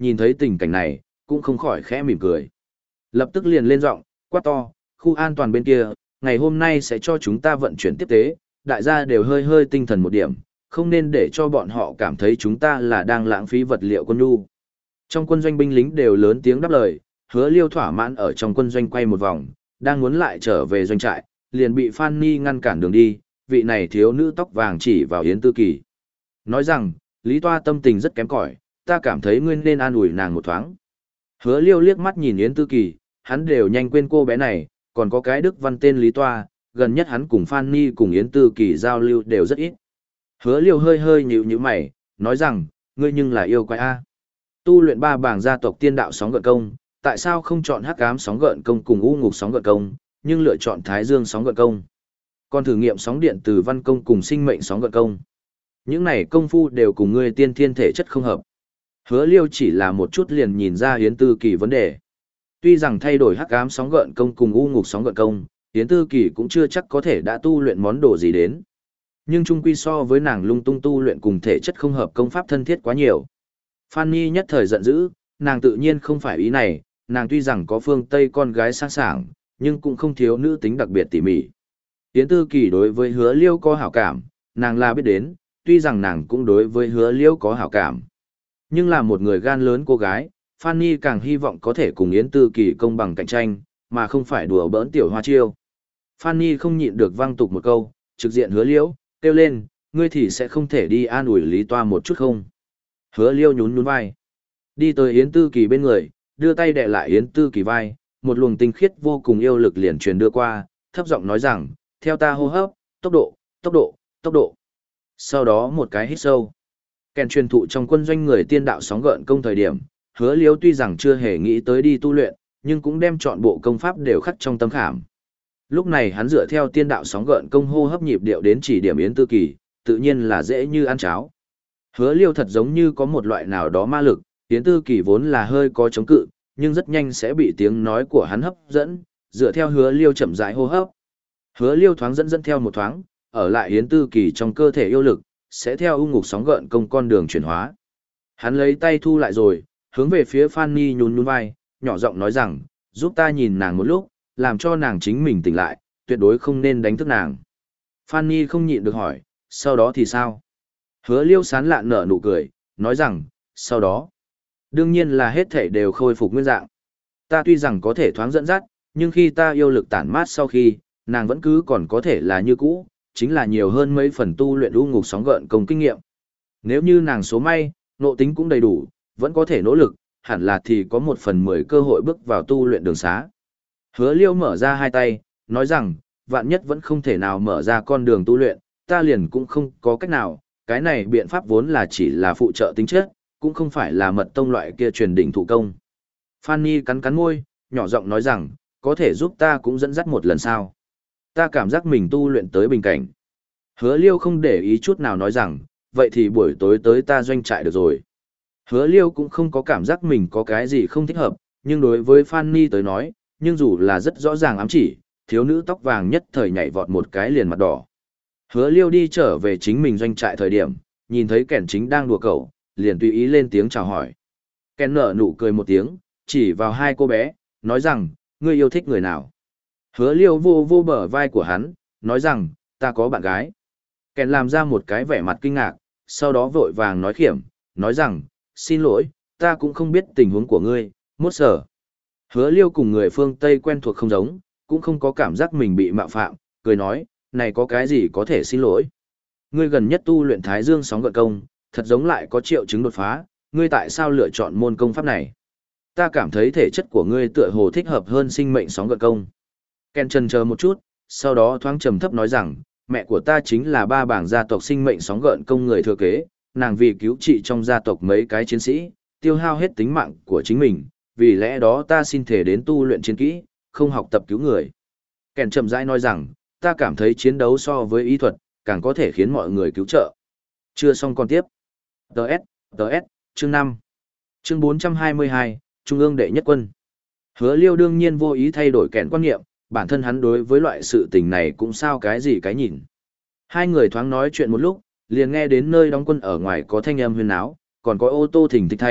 nhìn thấy tình cảnh này, cũng không khỏi khẽ mỉm cười. Lập tức liền lên giọng, quát to, khu an toàn bên kia, ngày hôm nay sẽ cho chúng ta vận chuyển tiếp tế, đại gia đều hơi hơi tinh thần một điểm, không nên để cho bọn họ cảm thấy chúng ta là đang lãng phí vật liệu quân nhu. Trong quân doanh binh lính đều lớn tiếng đáp lời, Hứa Liêu thỏa mãn ở trong quân doanh quay một vòng, đang muốn lại trở về doanh trại, liền bị Fanny ngăn cản đường đi, vị này thiếu nữ tóc vàng chỉ vào Yến Tư Kỳ. Nói rằng, Lý Toa tâm tình rất kém cỏi, ta cảm thấy ngươi nên an ủi nàng một thoáng. Hứa Liêu liếc mắt nhìn Yến Tư Kỳ, hắn đều nhanh quên cô bé này, còn có cái Đức Văn tên Lý Toa, gần nhất hắn cùng Fanny cùng Yến Tư Kỳ giao lưu đều rất ít. Hứa Liêu hơi hơi nhíu nhíu mày, nói rằng, ngươi nhưng là yêu quái a. Tu luyện ba bảng gia tộc tiên đạo sóng gợn công, tại sao không chọn hắc ám sóng gợn công cùng u ngục sóng gợn công, nhưng lựa chọn thái dương sóng gợn công? Còn thử nghiệm sóng điện từ văn công cùng sinh mệnh sóng gợn công. Những này công phu đều cùng ngươi tiên thiên thể chất không hợp. Hứa Liêu chỉ là một chút liền nhìn ra Yến Tư Kỳ vấn đề. Tuy rằng thay đổi hắc ám sóng gợn công cùng u ngục sóng gợn công, Yến Tư Kỳ cũng chưa chắc có thể đã tu luyện món đồ gì đến. Nhưng chung quy so với nàng lung tung tu luyện cùng thể chất không hợp công pháp thân thiết quá nhiều. Fanny nhất thời giận dữ, nàng tự nhiên không phải ý này, nàng tuy rằng có phương Tây con gái sang sảng, nhưng cũng không thiếu nữ tính đặc biệt tỉ mỉ. Yến Tư Kỳ đối với Hứa Liêu có hảo cảm, nàng là biết đến, tuy rằng nàng cũng đối với Hứa Liêu có hảo cảm. Nhưng là một người gan lớn cô gái, Fanny càng hy vọng có thể cùng Yến Tư Kỳ công bằng cạnh tranh, mà không phải đùa bỡn tiểu hoa chiêu. Fanny không nhịn được văng tục một câu, trực diện Hứa Liêu, kêu lên, ngươi thì sẽ không thể đi an ủi Lý Toa một chút không? Hứa Liêu nhún nhún vai. Đi tới Yến Tư Kỳ bên người, đưa tay đè lại Yến Tư Kỳ vai, một luồng tinh khiết vô cùng yêu lực liền truyền đưa qua, thấp giọng nói rằng, theo ta hô hấp, tốc độ, tốc độ, tốc độ. Sau đó một cái hít sâu. Kèn truyền thụ trong quân doanh người tiên đạo sóng gợn công thời điểm, Hứa Liêu tuy rằng chưa hề nghĩ tới đi tu luyện, nhưng cũng đem chọn bộ công pháp đều khắc trong tâm khảm. Lúc này hắn dựa theo tiên đạo sóng gợn công hô hấp nhịp điệu đến chỉ điểm Yến Tư Kỳ, tự nhiên là dễ như ăn cháo. Hứa Liêu thật giống như có một loại nào đó ma lực, Yến Tư Kỳ vốn là hơi có chống cự, nhưng rất nhanh sẽ bị tiếng nói của hắn hấp dẫn, dựa theo Hứa Liêu chậm rãi hô hấp. Hứa Liêu thoáng dẫn dẫn theo một thoáng, ở lại Yến Tư Kỳ trong cơ thể yêu lực, sẽ theo u ngục sóng gợn công con đường chuyển hóa. Hắn lấy tay thu lại rồi, hướng về phía Fanny nhún nhún vai, nhỏ giọng nói rằng, giúp ta nhìn nàng một lúc, làm cho nàng chính mình tỉnh lại, tuyệt đối không nên đánh thức nàng. Fanny không nhịn được hỏi, sau đó thì sao? Hứa Liêu sán lạn nở nụ cười, nói rằng, sau đó, đương nhiên là hết thể đều khôi phục nguyên dạng. Ta tuy rằng có thể thoáng dẫn dắt, nhưng khi ta yêu lực tản mát sau khi, nàng vẫn cứ còn có thể là như cũ, chính là nhiều hơn mấy phần tu luyện u ngục sóng gợn công kinh nghiệm. Nếu như nàng số may, nộ tính cũng đầy đủ, vẫn có thể nỗ lực, hẳn là thì có một phần mười cơ hội bước vào tu luyện đường xá. Hứa Liêu mở ra hai tay, nói rằng, vạn nhất vẫn không thể nào mở ra con đường tu luyện, ta liền cũng không có cách nào, cái này biện pháp vốn là chỉ là phụ trợ tính chất, cũng không phải là mật tông loại kia truyền đỉnh thủ công. Fanny cắn cắn môi, nhỏ giọng nói rằng, có thể giúp ta cũng dẫn dắt một lần sao? Ta cảm giác mình tu luyện tới bình cảnh. Hứa Liêu không để ý chút nào nói rằng, vậy thì buổi tối tới ta doanh trại được rồi. Hứa Liêu cũng không có cảm giác mình có cái gì không thích hợp, nhưng đối với Fanny tới nói, nhưng dù là rất rõ ràng ám chỉ, thiếu nữ tóc vàng nhất thời nhảy vọt một cái liền mặt đỏ. Hứa Liêu đi trở về chính mình doanh trại thời điểm, nhìn thấy kẻn chính đang đùa cậu, liền tùy ý lên tiếng chào hỏi. Kẻn nở nụ cười một tiếng, chỉ vào hai cô bé, nói rằng, ngươi yêu thích người nào? Hứa Liêu vô vô bờ vai của hắn, nói rằng, ta có bạn gái. Kẻn làm ra một cái vẻ mặt kinh ngạc, sau đó vội vàng nói khiểm, nói rằng, xin lỗi, ta cũng không biết tình huống của ngươi, mốt sở. Hứa Liêu cùng người phương Tây quen thuộc không giống, cũng không có cảm giác mình bị mạo phạm, cười nói, này có cái gì có thể xin lỗi. Ngươi gần nhất tu luyện Thái Dương sóng gợn công, thật giống lại có triệu chứng đột phá, ngươi tại sao lựa chọn môn công pháp này? Ta cảm thấy thể chất của ngươi tựa hồ thích hợp hơn sinh mệnh sóng gợn công. Ken chần chờ một chút, sau đó thoáng trầm thấp nói rằng, mẹ của ta chính là ba bảng gia tộc sinh mệnh sóng gợn công người thừa kế, nàng vì cứu trị trong gia tộc mấy cái chiến sĩ, tiêu hao hết tính mạng của chính mình, vì lẽ đó ta xin thể đến tu luyện chiến kỹ, không học tập cứu người. Ken chậm rãi nói rằng, ta cảm thấy chiến đấu so với y thuật, càng có thể khiến mọi người cứu trợ. Chưa xong còn tiếp. Đợt, đợt, chương năm. Chương bốn trăm hai mươi hai, Trung ương đệ nhất quân. Hứa Liêu đương nhiên vô ý thay đổi kẻn quan niệm, bản thân hắn đối với loại sự tình này cũng sao cái gì cái nhìn. Hai người thoáng nói chuyện một lúc, liền nghe đến nơi đóng quân ở ngoài có thanh âm huyên náo, còn có ô tô thình thịch thanh,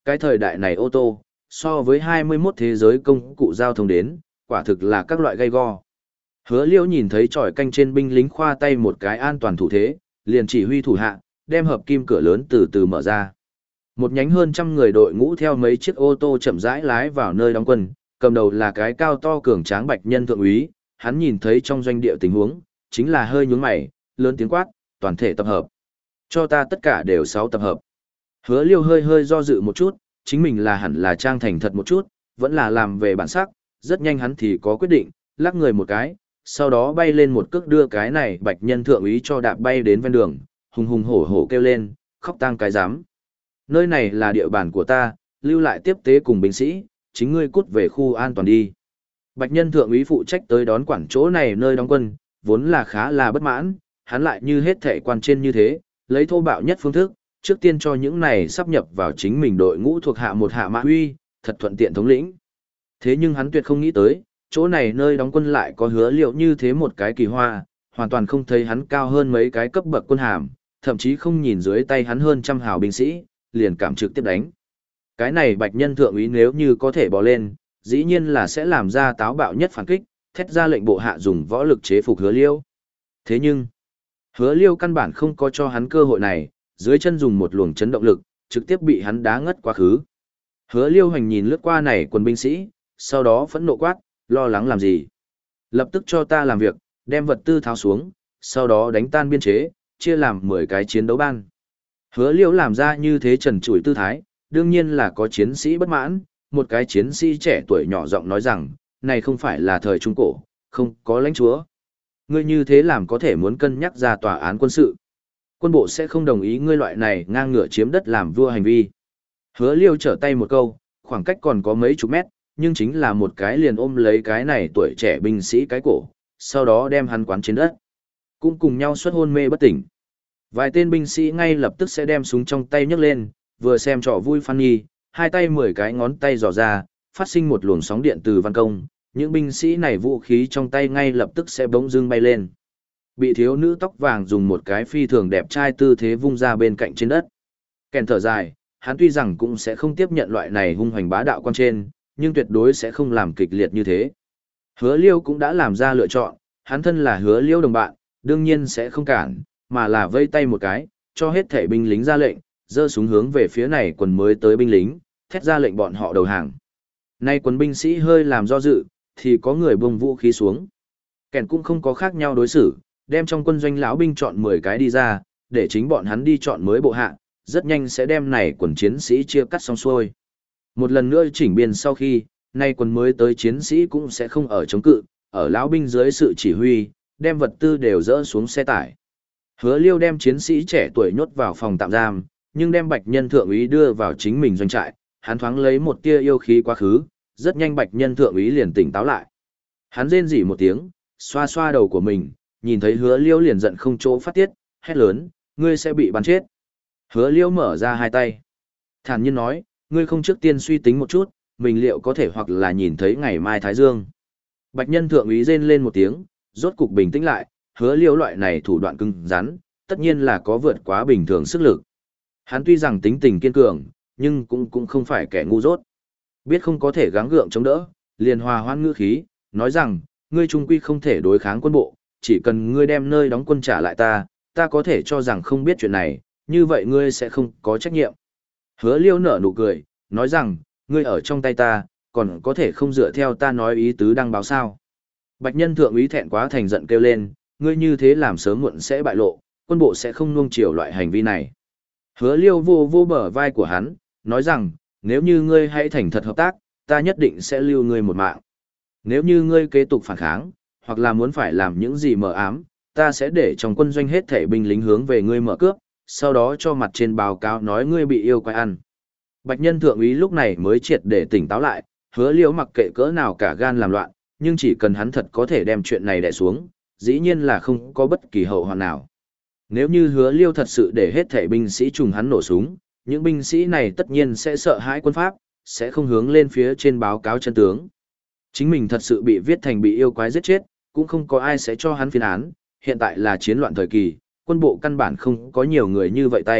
cái thời đại này ô tô, so với hai mươi mốt thế giới công cụ giao thông đến, quả thực là các loại gây go. Hứa Liễu nhìn thấy tròi canh trên binh lính khoa tay một cái an toàn thủ thế, liền chỉ huy thủ hạ, đem hợp kim cửa lớn từ từ mở ra. Một nhánh hơn trăm người đội ngũ theo mấy chiếc ô tô chậm rãi lái vào nơi đóng quân, cầm đầu là cái cao to cường tráng bạch nhân thượng úy, hắn nhìn thấy trong doanh địa tình huống, chính là hơi nhướng mày, lớn tiếng quát, toàn thể tập hợp. Cho ta tất cả đều sáu tập hợp. Hứa Liêu hơi hơi do dự một chút, chính mình là hẳn là trang thành thật một chút, vẫn là làm về bản sắc, rất nhanh hắn thì có quyết định, lắc người một cái, sau đó bay lên một cước đưa cái này bạch nhân thượng úy cho đạp bay đến ven đường, hùng hùng hổ hổ kêu lên, khóc tang cái giám. Nơi này là địa bàn của ta, lưu lại tiếp tế cùng binh sĩ, chính ngươi cút về khu an toàn đi. Bạch nhân thượng úy phụ trách tới đón quản chỗ này nơi đóng quân, vốn là khá là bất mãn, hắn lại như hết thệ quan trên như thế, lấy thô bạo nhất phương thức, trước tiên cho những này sắp nhập vào chính mình đội ngũ thuộc hạ một hạ mã huy, thật thuận tiện thống lĩnh. Thế nhưng hắn tuyệt không nghĩ tới, chỗ này nơi đóng quân lại có Hứa Liệu như thế một cái kỳ hoa, hoàn toàn không thấy hắn cao hơn mấy cái cấp bậc quân hàm, thậm chí không nhìn dưới tay hắn hơn trăm hào binh sĩ, liền cảm trực tiếp đánh. Cái này bạch nhân thượng úy nếu như có thể bò lên, dĩ nhiên là sẽ làm ra táo bạo nhất phản kích, thét ra lệnh bộ hạ dùng võ lực chế phục Hứa Liêu. Thế nhưng, Hứa Liêu căn bản không có cho hắn cơ hội này, dưới chân dùng một luồng chấn động lực, trực tiếp bị hắn đá ngất quá khứ. Hứa Liêu hành nhìn lướt qua này quân binh sĩ, sau đó phẫn nộ quát, lo lắng làm gì? Lập tức cho ta làm việc, đem vật tư tháo xuống, sau đó đánh tan biên chế, chia làm mười cái chiến đấu ban. Hứa Liêu làm ra như thế trần trụi tư thái, đương nhiên là có chiến sĩ bất mãn, một cái chiến sĩ trẻ tuổi nhỏ giọng nói rằng, này không phải là thời Trung Cổ, không có lãnh chúa. Ngươi như thế làm có thể muốn cân nhắc ra tòa án quân sự. Quân bộ sẽ không đồng ý ngươi loại này ngang ngửa chiếm đất làm vua hành vi. Hứa Liêu trở tay một câu, khoảng cách còn có mấy chục mét, nhưng chính là một cái liền ôm lấy cái này tuổi trẻ binh sĩ cái cổ, sau đó đem hắn quán trên đất. Cũng cùng nhau xuất hôn mê bất tỉnh. Vài tên binh sĩ ngay lập tức sẽ đem súng trong tay nhấc lên, vừa xem trò vui Phan Nhi, hai tay mười cái ngón tay dò ra, phát sinh một luồng sóng điện từ văn công, những binh sĩ này vũ khí trong tay ngay lập tức sẽ bỗng dưng bay lên. Bị thiếu nữ tóc vàng dùng một cái phi thường đẹp trai tư thế vung ra bên cạnh trên đất. Kèn thở dài, hắn tuy rằng cũng sẽ không tiếp nhận loại này hung hoành bá đạo quan trên, nhưng tuyệt đối sẽ không làm kịch liệt như thế. Hứa Liêu cũng đã làm ra lựa chọn, hắn thân là Hứa Liêu đồng bạn, đương nhiên sẽ không cản, mà là vây tay một cái, cho hết thể binh lính ra lệnh, giơ súng hướng về phía này quần mới tới binh lính, thét ra lệnh bọn họ đầu hàng. Nay quần binh sĩ hơi làm do dự, thì có người buông vũ khí xuống. Kèn cũng không có khác nhau đối xử, đem trong quân doanh lão binh chọn mười cái đi ra, để chính bọn hắn đi chọn mới bộ hạ, rất nhanh sẽ đem này quần chiến sĩ chia cắt xong xuôi. Một lần nữa chỉnh biên sau khi, nay quần mới tới chiến sĩ cũng sẽ không ở chống cự, ở lão binh dưới sự chỉ huy, đem vật tư đều dỡ xuống xe tải. Hứa Liêu đem chiến sĩ trẻ tuổi nhốt vào phòng tạm giam, nhưng đem bạch nhân thượng úy đưa vào chính mình doanh trại, hắn thoáng lấy một tia yêu khí quá khứ, rất nhanh bạch nhân thượng úy liền tỉnh táo lại. Hắn rên rỉ một tiếng, xoa xoa đầu của mình, nhìn thấy Hứa Liêu liền giận không chỗ phát tiết, hét lớn, ngươi sẽ bị bắn chết. Hứa Liêu mở ra hai tay, thản nhiên nói, ngươi không trước tiên suy tính một chút, mình liệu có thể hoặc là nhìn thấy ngày mai thái dương. Bạch nhân thượng úy rên lên một tiếng, rốt cục bình tĩnh lại, Hứa Liêu loại này thủ đoạn cứng rắn, tất nhiên là có vượt quá bình thường sức lực. Hắn tuy rằng tính tình kiên cường, nhưng cũng cũng không phải kẻ ngu dốt. Biết không có thể gắng gượng chống đỡ, liền hòa hoan ngữ khí, nói rằng, ngươi trung quy không thể đối kháng quân bộ, chỉ cần ngươi đem nơi đóng quân trả lại ta, ta có thể cho rằng không biết chuyện này, như vậy ngươi sẽ không có trách nhiệm. Hứa Liêu nở nụ cười, nói rằng, ngươi ở trong tay ta, còn có thể không dựa theo ta nói ý tứ đăng báo sao. Bạch nhân thượng úy thẹn quá thành giận kêu lên, ngươi như thế làm sớm muộn sẽ bại lộ, quân bộ sẽ không nuông chiều loại hành vi này. Hứa Liêu vô vô bờ vai của hắn, nói rằng, nếu như ngươi hãy thành thật hợp tác, ta nhất định sẽ lưu ngươi một mạng. Nếu như ngươi kế tục phản kháng, hoặc là muốn phải làm những gì mờ ám, ta sẽ để trong quân doanh hết thể binh lính hướng về ngươi mở cướp, sau đó cho mặt trên báo cáo nói ngươi bị yêu quái ăn. Bạch nhân thượng úy lúc này mới triệt để tỉnh táo lại, Hứa Liêu mặc kệ cỡ nào cả gan làm loạn, nhưng chỉ cần hắn thật có thể đem chuyện này đè xuống, dĩ nhiên là không có bất kỳ hậu hoạn nào. Nếu như Hứa Liêu thật sự để hết thể binh sĩ trùng hắn nổ súng, những binh sĩ này tất nhiên sẽ sợ hãi quân pháp, sẽ không hướng lên phía trên báo cáo chân tướng. Chính mình thật sự bị viết thành bị yêu quái giết chết, cũng không có ai sẽ cho hắn phiên án, hiện tại là chiến loạn thời kỳ, quân bộ căn bản không có nhiều người như vậy tay,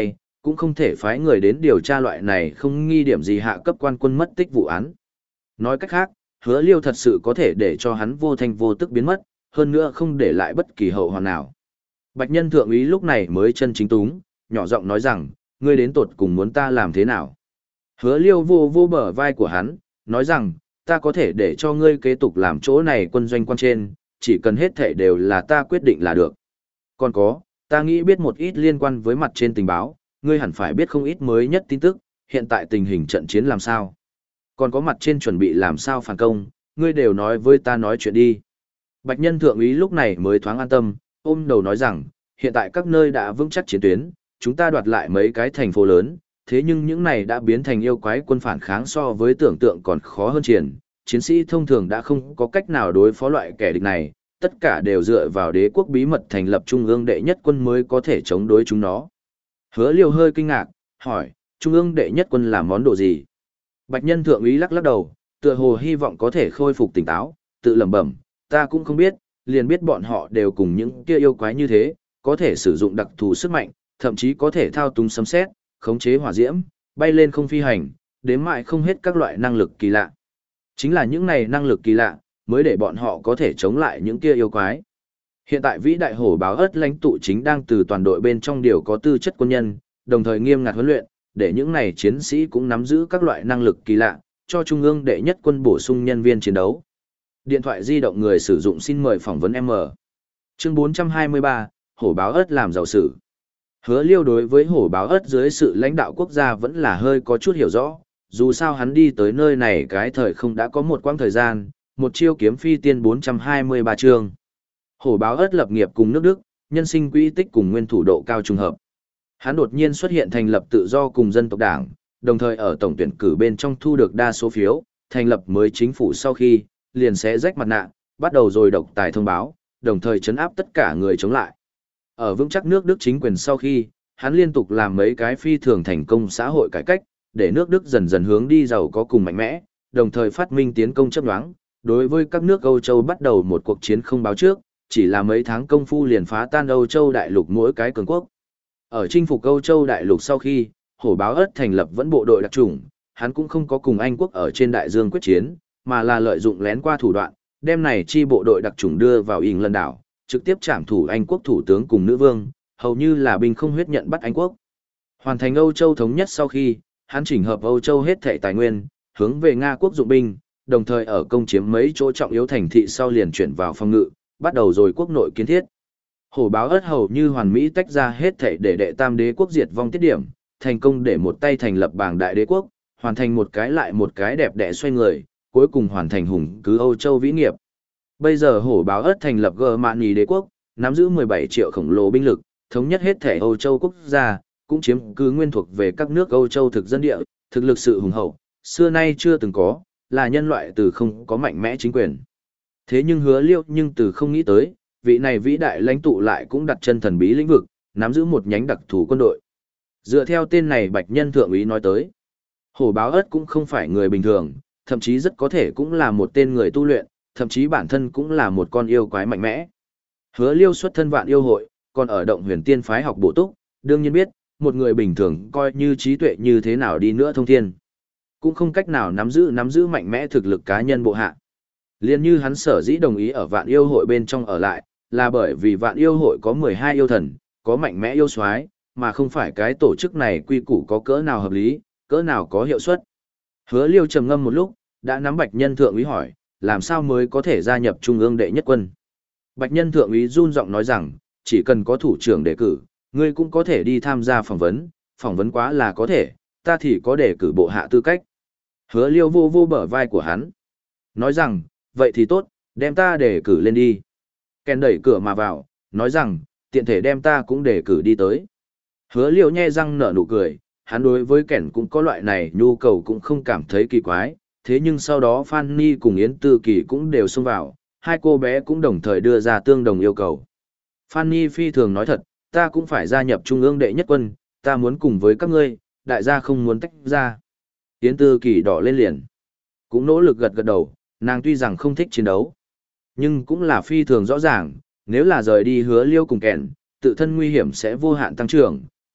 cũng không thể phái người đến điều tra loại này không nghi điểm gì hạ cấp quan quân mất tích vụ án. Nói cách khác, Hứa Liêu thật sự có thể để cho hắn vô thanh vô tức biến mất, hơn nữa không để lại bất kỳ hậu hoạn nào. Bạch Nhân thượng úy lúc này mới chân chính túng, nhỏ giọng nói rằng, ngươi đến tột cùng muốn ta làm thế nào? Hứa Liêu vô vô bờ vai của hắn, nói rằng, ta có thể để cho ngươi kế tục làm chỗ này quân doanh quan trên, chỉ cần hết thảy đều là ta quyết định là được. Còn có, ta nghĩ biết một ít liên quan với mặt trên tình báo, ngươi hẳn phải biết không ít mới nhất tin tức, hiện tại tình hình trận chiến làm sao. Còn có mặt trên chuẩn bị làm sao phản công, ngươi đều nói với ta nói chuyện đi. Bạch Nhân thượng úy lúc này mới thoáng an tâm, ôm đầu nói rằng, hiện tại các nơi đã vững chắc chiến tuyến, chúng ta đoạt lại mấy cái thành phố lớn, thế nhưng những này đã biến thành yêu quái quân phản kháng so với tưởng tượng còn khó hơn triển, chiến sĩ thông thường đã không có cách nào đối phó loại kẻ địch này, tất cả đều dựa vào đế quốc bí mật thành lập trung ương đệ nhất quân mới có thể chống đối chúng nó. Hứa Liêu hơi kinh ngạc, hỏi, trung ương đệ nhất quân là món đồ gì? Bạch Nhân thượng úy lắc lắc đầu, tựa hồ hy vọng có thể khôi phục tỉnh táo, tự lẩm bẩm, ta cũng không biết, liền biết bọn họ đều cùng những kia yêu quái như thế, có thể sử dụng đặc thù sức mạnh, thậm chí có thể thao túng sấm sét, khống chế hỏa diễm, bay lên không phi hành, đếm mãi không hết các loại năng lực kỳ lạ. Chính là những này năng lực kỳ lạ, mới để bọn họ có thể chống lại những kia yêu quái. Hiện tại vĩ đại hổ báo ớt lãnh tụ chính đang từ toàn đội bên trong điều có tư chất quân nhân, đồng thời nghiêm ngặt huấn luyện, để những này chiến sĩ cũng nắm giữ các loại năng lực kỳ lạ, cho trung ương đệ nhất quân bổ sung nhân viên chiến đấu. Điện thoại di động người sử dụng xin mời phỏng vấn M. Chương bốn trăm hai mươi ba, hổ báo ớt làm giàu sử. Hứa Liêu đối với hổ báo ớt dưới sự lãnh đạo quốc gia vẫn là hơi có chút hiểu rõ, dù sao hắn đi tới nơi này cái thời không đã có một quãng thời gian, một chiêu kiếm phi tiên bốn trăm hai mươi ba chương. Hổ báo ớt lập nghiệp cùng nước Đức, nhân sinh quỹ tích cùng nguyên thủ độ cao trùng hợp. Hắn đột nhiên xuất hiện thành lập tự do cùng dân tộc đảng, đồng thời ở tổng tuyển cử bên trong thu được đa số phiếu, thành lập mới chính phủ sau khi, liền sẽ rách mặt nạ, bắt đầu rồi độc tài thông báo, đồng thời trấn áp tất cả người chống lại. Ở vững chắc nước Đức chính quyền sau khi, hắn liên tục làm mấy cái phi thường thành công xã hội cải cách, để nước Đức dần dần hướng đi giàu có cùng mạnh mẽ, đồng thời phát minh tiến công chấp nhoáng, đối với các nước Âu Châu bắt đầu một cuộc chiến không báo trước, chỉ là mấy tháng công phu liền phá tan Âu Châu đại lục mỗi cái cường quốc. Ở chinh phục Âu Châu đại lục sau khi, hổ báo ớt thành lập vẫn bộ đội đặc chủng, hắn cũng không có cùng Anh quốc ở trên đại dương quyết chiến, mà là lợi dụng lén qua thủ đoạn, đem này chi bộ đội đặc chủng đưa vào Ỉng lần đảo, trực tiếp trảm thủ Anh quốc thủ tướng cùng nữ vương, hầu như là binh không huyết nhận bắt Anh quốc. Hoàn thành Âu Châu thống nhất sau khi, hắn chỉnh hợp Âu Châu hết thảy tài nguyên, hướng về Nga quốc dụng binh, đồng thời ở công chiếm mấy chỗ trọng yếu thành thị sau liền chuyển vào phòng ngự, bắt đầu rồi quốc nội kiến thiết. Hổ báo ớt hầu như hoàn mỹ tách ra hết thảy để đệ tam đế quốc diệt vong tiết điểm, thành công để một tay thành lập bảng đại đế quốc, hoàn thành một cái lại một cái đẹp đẽ xoay người, cuối cùng hoàn thành hùng cứ Âu Châu vĩ nghiệp. Bây giờ hổ báo ớt thành lập Germany đế quốc, nắm giữ mười bảy triệu khổng lồ binh lực, thống nhất hết thể Âu Châu quốc gia, cũng chiếm cứ nguyên thuộc về các nước Âu Châu thực dân địa, thực lực sự hùng hậu, xưa nay chưa từng có, là nhân loại từ không có mạnh mẽ chính quyền. Thế nhưng Hứa Liêu nhưng từ không nghĩ tới, vị này vĩ đại lãnh tụ lại cũng đặt chân thần bí lĩnh vực, nắm giữ một nhánh đặc thù quân đội. Dựa theo tên này Bạch Nhân thượng úy nói tới, hổ báo ớt cũng không phải người bình thường, thậm chí rất có thể cũng là một tên người tu luyện, thậm chí bản thân cũng là một con yêu quái mạnh mẽ. Hứa Liêu xuất thân vạn yêu hội, còn ở động huyền tiên phái học bổ túc, đương nhiên biết, một người bình thường coi như trí tuệ như thế nào đi nữa thông thiên, cũng không cách nào nắm giữ nắm giữ mạnh mẽ thực lực cá nhân bộ hạ. Liên như hắn sở dĩ đồng ý ở vạn yêu hội bên trong ở lại, là bởi vì vạn yêu hội có mười hai yêu thần, có mạnh mẽ yêu soái, mà không phải cái tổ chức này quy củ có cỡ nào hợp lý, cỡ nào có hiệu suất. Hứa Liêu trầm ngâm một lúc, đã nắm Bạch Nhân thượng úy hỏi, làm sao mới có thể gia nhập trung ương đệ nhất quân. Bạch Nhân thượng úy run giọng nói rằng, chỉ cần có thủ trưởng đề cử, ngươi cũng có thể đi tham gia phỏng vấn, phỏng vấn quá là có thể, ta thì có đề cử bộ hạ tư cách. Hứa Liêu vô vô bờ vai của hắn, nói rằng, vậy thì tốt, đem ta đề cử lên đi. Ken đẩy cửa mà vào, nói rằng, tiện thể đem ta cũng đề cử đi tới. Hứa Liêu nhe răng nở nụ cười, hắn đối với Ken cũng có loại này nhu cầu cũng không cảm thấy kỳ quái, thế nhưng sau đó Fanny cùng Yến Tư Kỳ cũng đều xông vào, hai cô bé cũng đồng thời đưa ra tương đồng yêu cầu. Fanny phi thường nói thật, ta cũng phải gia nhập trung ương đệ nhất quân, ta muốn cùng với các ngươi, đại gia không muốn tách ra. Yến Tư Kỳ đỏ lên liền, cũng nỗ lực gật gật đầu, nàng tuy rằng không thích chiến đấu, nhưng cũng là phi thường rõ ràng, nếu là rời đi Hứa Liêu cùng Kèn, tự thân nguy hiểm sẽ vô hạn tăng trưởng,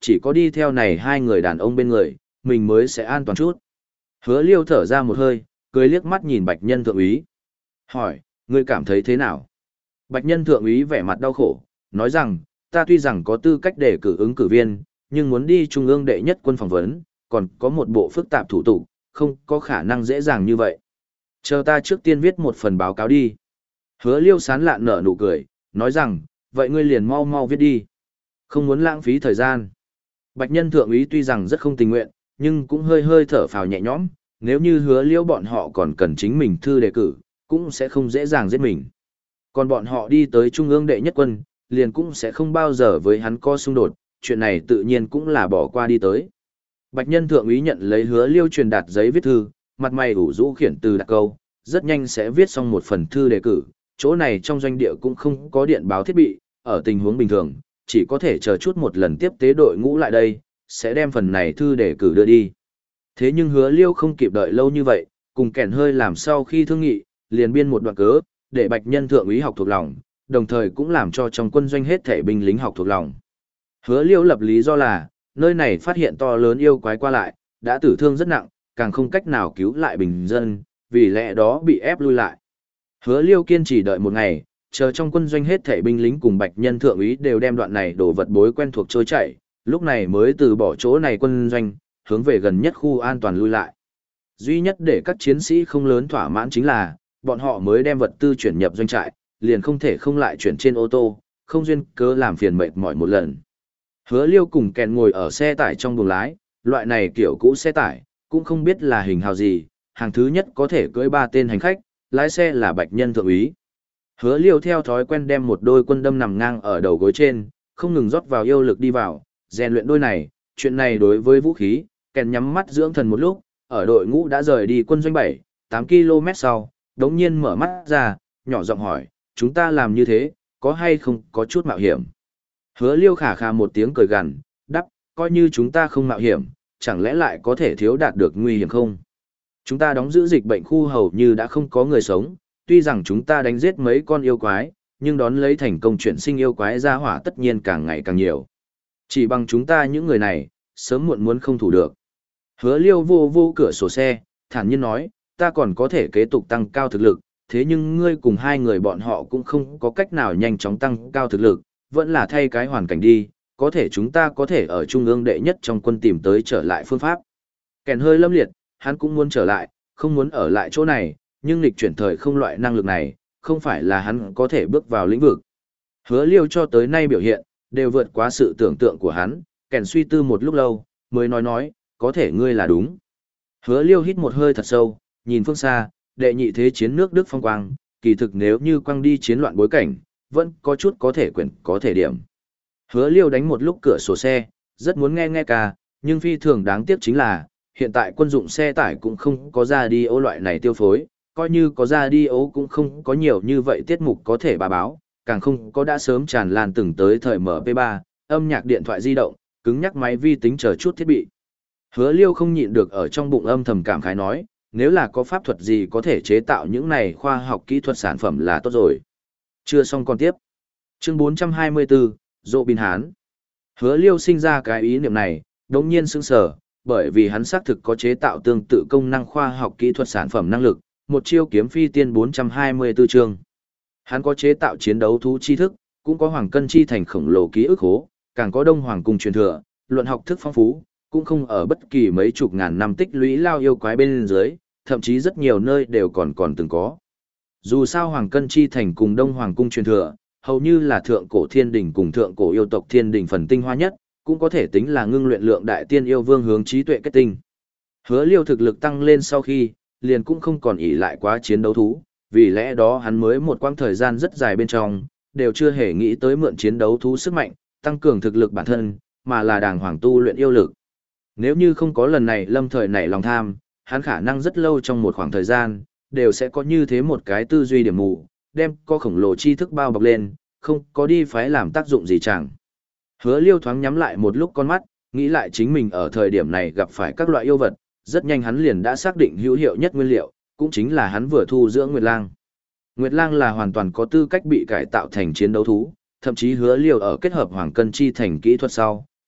chỉ có đi theo này hai người đàn ông bên người, mình mới sẽ an toàn chút. Hứa Liêu thở ra một hơi, cười liếc mắt nhìn Bạch Nhân thượng úy. Hỏi, ngươi cảm thấy thế nào? Bạch Nhân thượng úy vẻ mặt đau khổ, nói rằng, ta tuy rằng có tư cách để cử ứng cử viên, nhưng muốn đi trung ương đệ nhất quân phỏng vấn, còn có một bộ phức tạp thủ tục, không có khả năng dễ dàng như vậy. Chờ ta trước tiên viết một phần báo cáo đi. Hứa Liêu sán lạn nở nụ cười, nói rằng, vậy ngươi liền mau mau viết đi. Không muốn lãng phí thời gian. Bạch Nhân thượng úy tuy rằng rất không tình nguyện, nhưng cũng hơi hơi thở phào nhẹ nhõm, nếu như Hứa Liêu bọn họ còn cần chính mình thư đề cử, cũng sẽ không dễ dàng giết mình. Còn bọn họ đi tới trung ương đệ nhất quân, liền cũng sẽ không bao giờ với hắn có xung đột, chuyện này tự nhiên cũng là bỏ qua đi tới. Bạch Nhân thượng úy nhận lấy Hứa Liêu truyền đạt giấy viết thư, mặt mày ủ rũ khiển từ đặc câu, rất nhanh sẽ viết xong một phần thư đề cử, chỗ này trong doanh địa cũng không có điện báo thiết bị, ở tình huống bình thường, chỉ có thể chờ chút một lần tiếp tế đội ngũ lại đây, sẽ đem phần này thư đề cử đưa đi. Thế nhưng Hứa Liêu không kịp đợi lâu như vậy, cùng kẻn hơi làm sau khi thương nghị, liền biên một đoạn cớ, để Bạch Nhân thượng úy học thuộc lòng, đồng thời cũng làm cho trong quân doanh hết thể binh lính học thuộc lòng. Hứa Liêu lập lý do là, nơi này phát hiện to lớn yêu quái qua lại, đã tử thương rất nặng, càng không cách nào cứu lại bình dân, vì lẽ đó bị ép lui lại. Hứa Liêu kiên trì đợi một ngày, chờ trong quân doanh hết thể binh lính cùng Bạch Nhân thượng úy đều đem đoạn này đồ vật bối quen thuộc trôi chảy, lúc này mới từ bỏ chỗ này quân doanh, hướng về gần nhất khu an toàn lui lại. Duy nhất để các chiến sĩ không lớn thỏa mãn chính là, bọn họ mới đem vật tư chuyển nhập doanh trại, liền không thể không lại chuyển trên ô tô, không duyên cớ làm phiền mệt mỏi một lần. Hứa Liêu cùng kèn ngồi ở xe tải trong buồng lái, loại này kiểu cũ xe tải, cũng không biết là hình hào gì, hàng thứ nhất có thể cưỡi ba tên hành khách, lái xe là Bạch Nhân thượng úy. Hứa Liêu theo thói quen đem một đôi quân đâm nằm ngang ở đầu gối trên, không ngừng rót vào yêu lực đi vào, rèn luyện đôi này, chuyện này đối với vũ khí, kèn nhắm mắt dưỡng thần một lúc, ở đội ngũ đã rời đi quân doanh bảy, tám ki lô mét sau, đống nhiên mở mắt ra, nhỏ giọng hỏi, chúng ta làm như thế, có hay không có chút mạo hiểm? Hứa Liêu khả khà một tiếng cười gằn, đắp, coi như chúng ta không mạo hiểm, chẳng lẽ lại có thể thiếu đạt được nguy hiểm không? Chúng ta đóng giữ dịch bệnh khu hầu như đã không có người sống, tuy rằng chúng ta đánh giết mấy con yêu quái, nhưng đón lấy thành công chuyển sinh yêu quái ra hỏa tất nhiên càng ngày càng nhiều. Chỉ bằng chúng ta những người này, sớm muộn muốn không thủ được. Hứa Liêu vô vô cửa sổ xe, thản nhiên nói, ta còn có thể kế tục tăng cao thực lực, thế nhưng ngươi cùng hai người bọn họ cũng không có cách nào nhanh chóng tăng cao thực lực, vẫn là thay cái hoàn cảnh đi, có thể chúng ta có thể ở trung ương đệ nhất trong quân tìm tới trở lại phương pháp. Kèn hơi lâm liệt, hắn cũng muốn trở lại, không muốn ở lại chỗ này, nhưng lịch chuyển thời không loại năng lực này, không phải là hắn có thể bước vào lĩnh vực. Hứa Liêu cho tới nay biểu hiện, đều vượt quá sự tưởng tượng của hắn, kèn suy tư một lúc lâu, mới nói nói, có thể ngươi là đúng. Hứa Liêu hít một hơi thật sâu, nhìn phương xa, đệ nhị thế chiến nước Đức phong quang, kỳ thực nếu như quang đi chiến loạn bối cảnh, vẫn có chút có thể quyển, có thể điểm. Hứa Liêu đánh một lúc cửa sổ xe, rất muốn nghe nghe ca, nhưng phi thường đáng tiếc chính là, hiện tại quân dụng xe tải cũng không có ra đi ô loại này tiêu phối, coi như có ra đi ô cũng không có nhiều như vậy tiết mục có thể bà báo, càng không có đã sớm tràn lan từng tới thời em pê ba, âm nhạc điện thoại di động, cứng nhắc máy vi tính chờ chút thiết bị. Hứa Liêu không nhịn được ở trong bụng âm thầm cảm khái nói, nếu là có pháp thuật gì có thể chế tạo những này khoa học kỹ thuật sản phẩm là tốt rồi. Chưa xong còn tiếp. Chương bốn trăm hai mươi bốn, Dỗ Bin Hán. Hứa Liêu sinh ra cái ý niệm này, đống nhiên sững sờ, bởi vì hắn xác thực có chế tạo tương tự công năng khoa học kỹ thuật sản phẩm năng lực, một chiêu kiếm phi tiên bốn trăm hai mươi bốn chương. Hắn có chế tạo chiến đấu thú tri thức, cũng có hoàng cân chi thành khổng lồ ký ức hố, càng có đông hoàng cung truyền thừa, luận học thức phong phú, cũng không ở bất kỳ mấy chục ngàn năm tích lũy lao yêu quái bên dưới, thậm chí rất nhiều nơi đều còn còn từng có. Dù sao hoàng cân chi thành cùng đông hoàng cung truyền thừa, hầu như là thượng cổ thiên đình cùng thượng cổ yêu tộc thiên đình phần tinh hoa nhất, cũng có thể tính là ngưng luyện lượng đại tiên yêu vương hướng trí tuệ kết tinh. Hứa Liêu thực lực tăng lên sau khi, liền cũng không còn ỷ lại quá chiến đấu thú, vì lẽ đó hắn mới một quãng thời gian rất dài bên trong, đều chưa hề nghĩ tới mượn chiến đấu thú sức mạnh, tăng cường thực lực bản thân, mà là đàng hoàng tu luyện yêu lực. Nếu như không có lần này lâm thời nảy lòng tham, hắn khả năng rất lâu trong một khoảng thời gian, đều sẽ có như thế một cái tư duy điểm mù, đem có khổng lồ tri thức bao bọc lên, không có đi phái làm tác dụng gì chẳng. Hứa Liêu thoáng nhắm lại một lúc con mắt, nghĩ lại chính mình ở thời điểm này gặp phải các loại yêu vật, rất nhanh hắn liền đã xác định hữu hiệu nhất nguyên liệu, cũng chính là hắn vừa thu dưỡng Nguyệt Lang. Nguyệt Lang là hoàn toàn có tư cách bị cải tạo thành chiến đấu thú, thậm chí Hứa Liêu ở kết hợp hoàng cân chi thành kỹ thuật sau,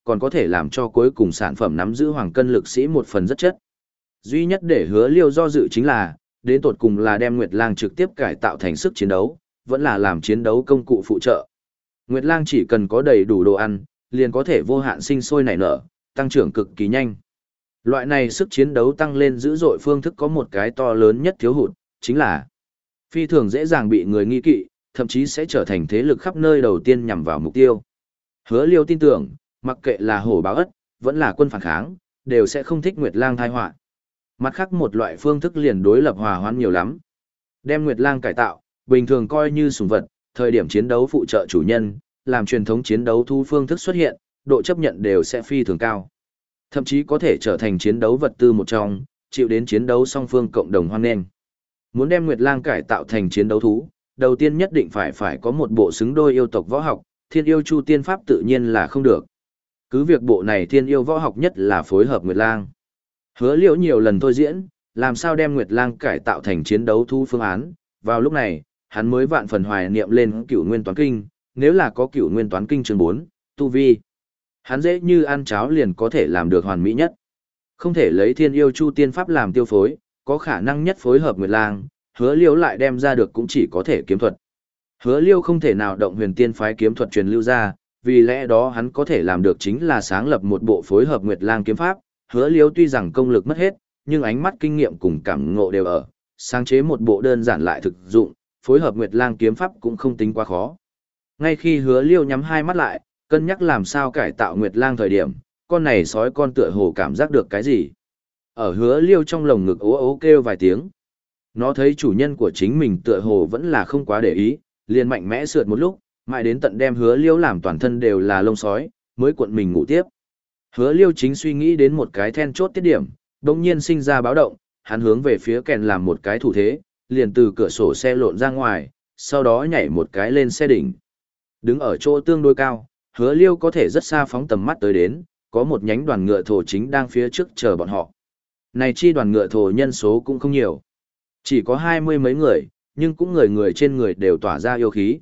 còn có thể làm cho cuối cùng sản phẩm nắm giữ hoàng cân lực sĩ một phần rất chất. Duy nhất để Hứa Liêu do dự chính là, đến tột cùng là đem Nguyệt Lang trực tiếp cải tạo thành sức chiến đấu, vẫn là làm chiến đấu công cụ phụ trợ. Nguyệt Lang chỉ cần có đầy đủ đồ ăn, liền có thể vô hạn sinh sôi nảy nở, tăng trưởng cực kỳ nhanh. Loại này sức chiến đấu tăng lên dữ dội phương thức có một cái to lớn nhất thiếu hụt, chính là phi thường dễ dàng bị người nghi kỵ, thậm chí sẽ trở thành thế lực khắp nơi đầu tiên nhằm vào mục tiêu. Hứa Liêu tin tưởng, mặc kệ là hổ báo ất, vẫn là quân phản kháng, đều sẽ không thích Nguyệt Lang tai họa. Mặt khác một loại phương thức liền đối lập hòa hoãn nhiều lắm. Đem Nguyệt Lang cải tạo, bình thường coi như sủng vật, thời điểm chiến đấu phụ trợ chủ nhân, làm truyền thống chiến đấu thu phương thức xuất hiện, độ chấp nhận đều sẽ phi thường cao. Thậm chí có thể trở thành chiến đấu vật tư một trong, chịu đến chiến đấu song phương cộng đồng hoan nghênh. Muốn đem Nguyệt Lang cải tạo thành chiến đấu thú, đầu tiên nhất định phải phải có một bộ xứng đôi yêu tộc võ học, Thiên Yêu Chu Tiên Pháp tự nhiên là không được. Cứ việc bộ này Thiên Yêu võ học nhất là phối hợp Nguyệt Lang. Hứa Liễu nhiều lần thôi diễn, làm sao đem Nguyệt Lang cải tạo thành chiến đấu thú phương án, vào lúc này, hắn mới vạn phần hoài niệm lên Cửu Nguyên Toán Kinh, nếu là có Cửu Nguyên Toán Kinh chương bốn, tu vi, hắn dễ như ăn cháo liền có thể làm được hoàn mỹ nhất. Không thể lấy Thiên Yêu Chu Tiên Pháp làm tiêu phối, có khả năng nhất phối hợp Nguyệt Lang, Hứa Liêu lại đem ra được cũng chỉ có thể kiếm thuật. Hứa Liêu không thể nào động Huyền Tiên phái kiếm thuật truyền lưu ra, vì lẽ đó hắn có thể làm được chính là sáng lập một bộ phối hợp Nguyệt Lang kiếm pháp. Hứa Liêu tuy rằng công lực mất hết, nhưng ánh mắt kinh nghiệm cùng cảm ngộ đều ở, sáng chế một bộ đơn giản lại thực dụng, phối hợp Nguyệt Lang kiếm pháp cũng không tính quá khó. Ngay khi Hứa Liêu nhắm hai mắt lại, cân nhắc làm sao cải tạo Nguyệt Lang thời điểm, con này sói con tựa hồ cảm giác được cái gì. Ở Hứa Liêu trong lồng ngực ố ố kêu vài tiếng. Nó thấy chủ nhân của chính mình tựa hồ vẫn là không quá để ý, liền mạnh mẽ sượt một lúc, mãi đến tận đem Hứa Liêu làm toàn thân đều là lông sói, mới cuộn mình ngủ tiếp. Hứa Liêu chính suy nghĩ đến một cái then chốt tiết điểm, đột nhiên sinh ra báo động, hắn hướng về phía kèn làm một cái thủ thế, liền từ cửa sổ xe lộn ra ngoài, sau đó nhảy một cái lên xe đỉnh. Đứng ở chỗ tương đối cao, Hứa Liêu có thể rất xa phóng tầm mắt tới đến, có một nhánh đoàn ngựa thổ chính đang phía trước chờ bọn họ. Này chi đoàn ngựa thổ nhân số cũng không nhiều, chỉ có hai mươi mấy người, nhưng cũng người người trên người đều tỏa ra yêu khí.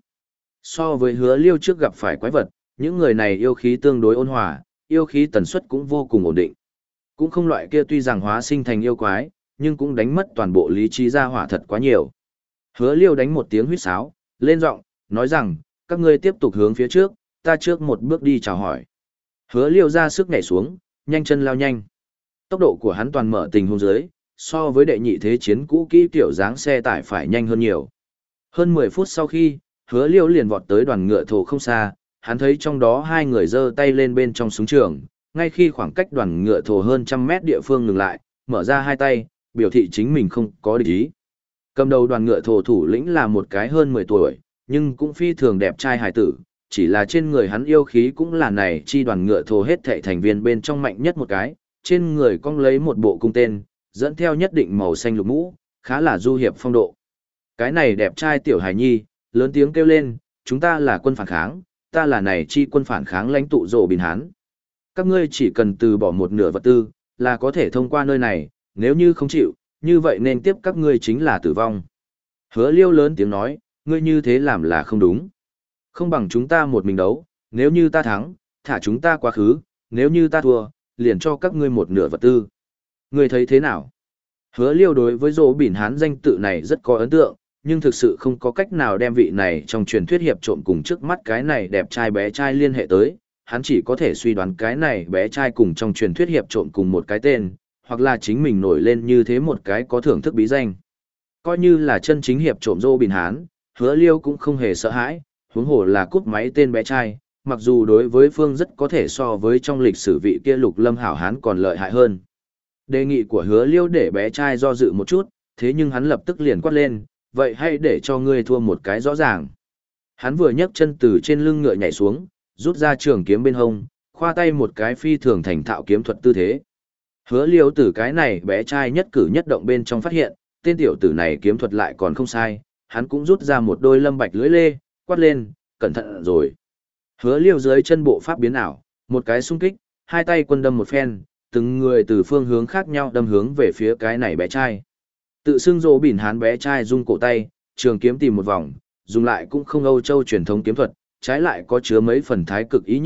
So với Hứa Liêu trước gặp phải quái vật, những người này yêu khí tương đối ôn hòa, yêu khí tần suất cũng vô cùng ổn định. Cũng không loại kia tuy rằng hóa sinh thành yêu quái, nhưng cũng đánh mất toàn bộ lý trí ra hỏa thật quá nhiều. Hứa Liêu đánh một tiếng huýt sáo, lên giọng, nói rằng, các ngươi tiếp tục hướng phía trước, ta trước một bước đi chào hỏi. Hứa Liêu ra sức nhảy xuống, nhanh chân lao nhanh. Tốc độ của hắn toàn mở tình huống dưới, so với đệ nhị thế chiến cũ kỹ kiểu dáng xe tải phải nhanh hơn nhiều. Hơn mười phút sau khi, Hứa Liêu liền vọt tới đoàn ngựa thổ không xa, hắn thấy trong đó hai người giơ tay lên bên trong súng trường, ngay khi khoảng cách đoàn ngựa thổ hơn trăm mét địa phương ngừng lại, mở ra hai tay, biểu thị chính mình không có địch ý. Cầm đầu đoàn ngựa thổ thủ lĩnh là một cái hơn mười tuổi, nhưng cũng phi thường đẹp trai hài tử, chỉ là trên người hắn yêu khí cũng là này chi đoàn ngựa thổ hết thảy thành viên bên trong mạnh nhất một cái, trên người cong lấy một bộ cung tên, dẫn theo nhất định màu xanh lục mũ, khá là du hiệp phong độ. Cái này đẹp trai tiểu hài nhi, lớn tiếng kêu lên, chúng ta là quân phản kháng, ta là này chi quân phản kháng lãnh tụ Dỗ Bình Hán. Các ngươi chỉ cần từ bỏ một nửa vật tư, là có thể thông qua nơi này, nếu như không chịu, như vậy nên tiếp các ngươi chính là tử vong. Hứa Liêu lớn tiếng nói, ngươi như thế làm là không đúng. Không bằng chúng ta một mình đấu, nếu như ta thắng, thả chúng ta quá khứ, nếu như ta thua, liền cho các ngươi một nửa vật tư. Ngươi thấy thế nào? Hứa Liêu đối với Dỗ Bình Hán danh tự này rất có ấn tượng, nhưng thực sự không có cách nào đem vị này trong truyền thuyết hiệp trộm cùng trước mắt cái này đẹp trai bé trai liên hệ tới, hắn chỉ có thể suy đoán cái này bé trai cùng trong truyền thuyết hiệp trộm cùng một cái tên, hoặc là chính mình nổi lên như thế một cái có thưởng thức bí danh. Coi như là chân chính hiệp trộm Dỗ Bình Hán, Hứa Liêu cũng không hề sợ hãi, huống hồ là cút máy tên bé trai, mặc dù đối với Phương rất có thể so với trong lịch sử vị kia Lục Lâm hảo hán còn lợi hại hơn. Đề nghị của Hứa Liêu để bé trai do dự một chút, thế nhưng hắn lập tức liền quát lên, vậy hãy để cho ngươi thua một cái rõ ràng. Hắn vừa nhấc chân từ trên lưng ngựa nhảy xuống, rút ra trường kiếm bên hông, khoa tay một cái phi thường thành thạo kiếm thuật tư thế. Hứa Liêu từ cái này bé trai nhất cử nhất động bên trong phát hiện, tên tiểu tử này kiếm thuật lại còn không sai, hắn cũng rút ra một đôi lâm bạch lưỡi lê, quát lên, cẩn thận rồi. Hứa Liêu dưới chân bộ pháp biến ảo, một cái xung kích, hai tay quân đâm một phen, từng người từ phương hướng khác nhau đâm hướng về phía cái này bé trai. Tự xưng Dỗ Bình Hán bé trai rung cổ tay, trường kiếm tìm một vòng, dùng lại cũng không Âu Châu truyền thống kiếm thuật, trái lại có chứa mấy phần thái cực ý nhị,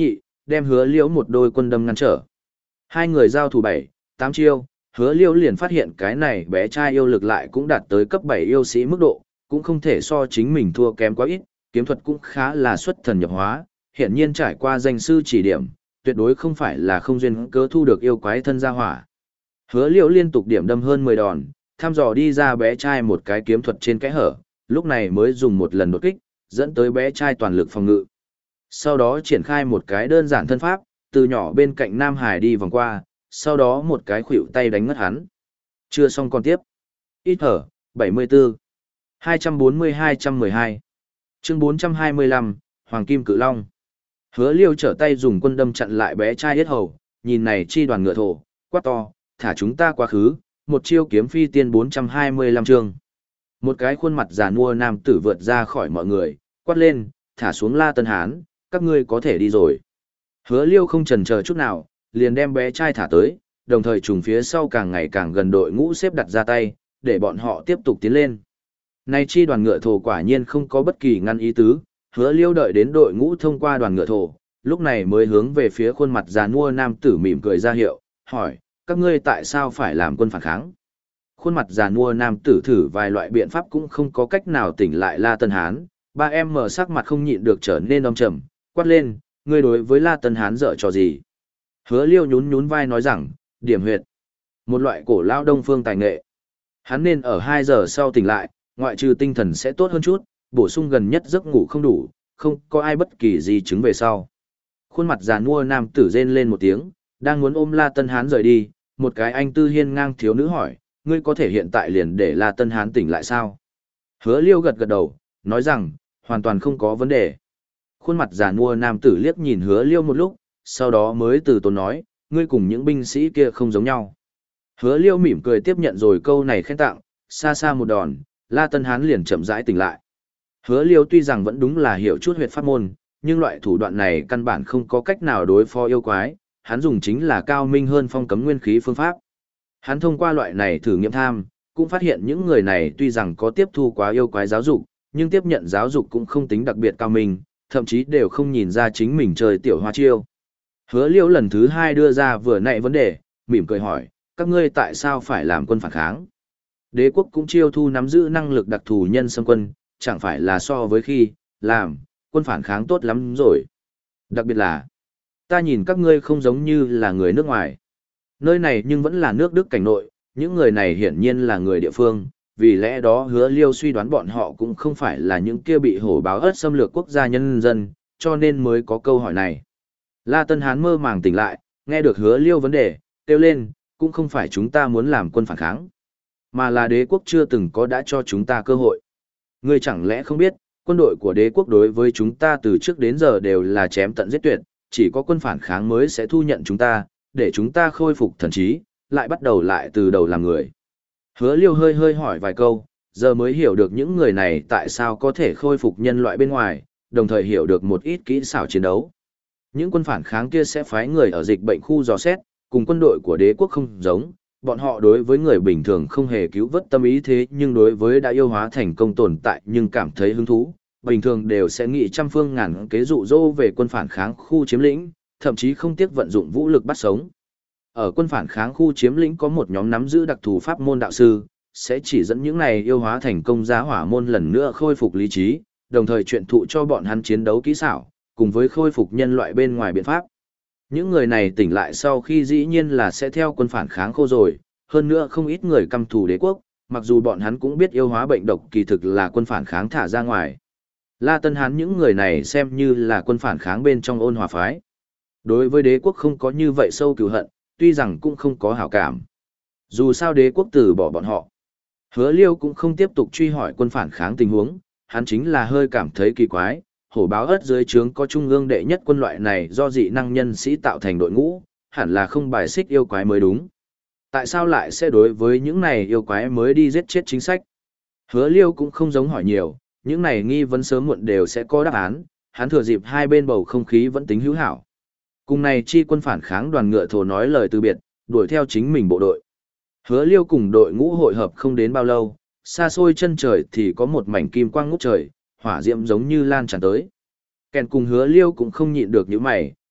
đem hứa liễu một đôi quân đâm ngăn trở. Hai người giao thủ bảy, tám chiêu, hứa liễu liền phát hiện cái này bé trai yêu lực lại cũng đạt tới cấp bảy yêu sĩ mức độ, cũng không thể so chính mình thua kém quá ít, kiếm thuật cũng khá là xuất thần nhập hóa, hiển nhiên trải qua danh sư chỉ điểm, tuyệt đối không phải là không duyên cớ thu được yêu quái thân gia hỏa. Hứa liễu liên tục điểm đâm hơn mười đòn, thăm dò đi ra bé trai một cái kiếm thuật trên kẽ hở, lúc này mới dùng một lần đột kích, dẫn tới bé trai toàn lực phòng ngự. Sau đó triển khai một cái đơn giản thân pháp, từ nhỏ bên cạnh Nam Hải đi vòng qua, sau đó một cái khuỷu tay đánh ngất hắn. Chưa xong còn tiếp. Ít hở, bảy mươi tư. hai trăm bốn mươi hai trăm mười hai. Chương bốn trăm hai mươi lăm, Hoàng Kim Cự Long. Hứa Liêu trở tay dùng quân đâm chặn lại bé trai yết hầu, nhìn này chi đoàn ngựa thổ, quát to, thả chúng ta quá khứ, một chiêu kiếm phi tiên bốn trăm hai mươi lăm chương. Một cái khuôn mặt già nua nam tử vượt ra khỏi mọi người, quát lên, thả xuống La Tân Hán, các ngươi có thể đi rồi. Hứa Liêu không chần chờ chút nào, liền đem bé trai thả tới, đồng thời trùng phía sau càng ngày càng gần đội ngũ xếp đặt ra tay, để bọn họ tiếp tục tiến lên. Này chi đoàn ngựa thổ quả nhiên không có bất kỳ ngăn ý tứ, Hứa Liêu đợi đến đội ngũ thông qua đoàn ngựa thổ, lúc này mới hướng về phía khuôn mặt già nua nam tử mỉm cười ra hiệu, hỏi, các ngươi tại sao phải làm quân phản kháng? Khuôn mặt già nua nam tử thử vài loại biện pháp cũng không có cách nào tỉnh lại La Tân Hán, ba em mở sắc mặt không nhịn được trở nên âm trầm, quát lên, ngươi đối với La Tân Hán dở trò gì? Hứa Liêu nhún nhún vai nói rằng, điểm huyệt, một loại cổ lao đông phương tài nghệ. Hắn nên ở hai giờ sau tỉnh lại, ngoại trừ tinh thần sẽ tốt hơn chút, bổ sung gần nhất giấc ngủ không đủ, không có ai bất kỳ gì chứng về sau. Khuôn mặt già nua nam tử rên lên một tiếng, đang muốn ôm La Tân Hán rời đi, một cái anh tư hiên ngang thiếu nữ hỏi, ngươi có thể hiện tại liền để La Tân Hán tỉnh lại sao? Hứa Liêu gật gật đầu, nói rằng, hoàn toàn không có vấn đề. Khuôn mặt già nua nam tử liếc nhìn Hứa Liêu một lúc, sau đó mới từ tốn nói, ngươi cùng những binh sĩ kia không giống nhau. Hứa Liêu mỉm cười tiếp nhận rồi câu này khen tặng, xa xa một đòn, La Tân Hán liền chậm rãi tỉnh lại. Hứa Liêu tuy rằng vẫn đúng là hiểu chút huyệt pháp môn, nhưng loại thủ đoạn này căn bản không có cách nào đối phó yêu quái, hắn dùng chính là cao minh hơn phong cấm nguyên khí phương pháp. Hắn thông qua loại này thử nghiệm tham, cũng phát hiện những người này tuy rằng có tiếp thu quá yêu quái giáo dục, nhưng tiếp nhận giáo dục cũng không tính đặc biệt cao minh, thậm chí đều không nhìn ra chính mình chơi tiểu hoa chiêu. Hứa Liêu lần thứ hai đưa ra vừa nãy vấn đề, mỉm cười hỏi, các ngươi tại sao phải làm quân phản kháng? Đế quốc cũng chiêu thu nắm giữ năng lực đặc thù nhân xâm quân, chẳng phải là so với khi, làm, quân phản kháng tốt lắm rồi. Đặc biệt là, ta nhìn các ngươi không giống như là người nước ngoài. Nơi này nhưng vẫn là nước Đức cảnh nội, những người này hiển nhiên là người địa phương, vì lẽ đó Hứa Liêu suy đoán bọn họ cũng không phải là những kia bị hổ báo ớt xâm lược quốc gia nhân dân, cho nên mới có câu hỏi này. La Tân Hán mơ màng tỉnh lại, nghe được Hứa Liêu vấn đề, kêu lên, cũng không phải chúng ta muốn làm quân phản kháng, mà là đế quốc chưa từng có đã cho chúng ta cơ hội. Ngươi chẳng lẽ không biết, quân đội của đế quốc đối với chúng ta từ trước đến giờ đều là chém tận giết tuyệt, chỉ có quân phản kháng mới sẽ thu nhận chúng ta, để chúng ta khôi phục thần trí, lại bắt đầu lại từ đầu làm người. Hứa Liêu hơi hơi hỏi vài câu, giờ mới hiểu được những người này tại sao có thể khôi phục nhân loại bên ngoài, đồng thời hiểu được một ít kỹ xảo chiến đấu. Những quân phản kháng kia sẽ phái người ở dịch bệnh khu dò xét, cùng quân đội của đế quốc không giống, bọn họ đối với người bình thường không hề cứu vớt tâm ý thế nhưng đối với đã yêu hóa thành công tồn tại nhưng cảm thấy hứng thú, bình thường đều sẽ nghĩ trăm phương ngàn kế dụ dỗ về quân phản kháng khu chiếm lĩnh, thậm chí không tiếc vận dụng vũ lực bắt sống. Ở quân phản kháng khu chiếm lĩnh có một nhóm nắm giữ đặc thù pháp môn đạo sư, sẽ chỉ dẫn những này yêu hóa thành công giá hỏa môn lần nữa khôi phục lý trí, đồng thời truyền thụ cho bọn hắn chiến đấu kỹ xảo, cùng với khôi phục nhân loại bên ngoài biện pháp. Những người này tỉnh lại sau khi dĩ nhiên là sẽ theo quân phản kháng khô rồi, hơn nữa không ít người căm thù đế quốc, mặc dù bọn hắn cũng biết yêu hóa bệnh độc kỳ thực là quân phản kháng thả ra ngoài. La Tân Hán những người này xem như là quân phản kháng bên trong ôn hòa phái. Đối với đế quốc không có như vậy sâu cừu hận, tuy rằng cũng không có hảo cảm. Dù sao đế quốc từ bỏ bọn họ. Hứa Liêu cũng không tiếp tục truy hỏi quân phản kháng tình huống, hắn chính là hơi cảm thấy kỳ quái, hổ báo ớt dưới trướng có trung ương đệ nhất quân loại này do dị năng nhân sĩ tạo thành đội ngũ, hẳn là không bài xích yêu quái mới đúng. Tại sao lại sẽ đối với những này yêu quái mới đi giết chết chính sách? Hứa Liêu cũng không giống hỏi nhiều, những này nghi vấn sớm muộn đều sẽ có đáp án, hắn thừa dịp hai bên bầu không khí vẫn tính hữu hảo. Cùng này chi quân phản kháng đoàn ngựa thổ nói lời từ biệt, đuổi theo chính mình bộ đội. Hứa Liêu cùng đội ngũ hội hợp không đến bao lâu, xa xôi chân trời thì có một mảnh kim quang ngút trời, hỏa diễm giống như lan tràn tới. Kèn cùng Hứa Liêu cũng không nhịn được những mày,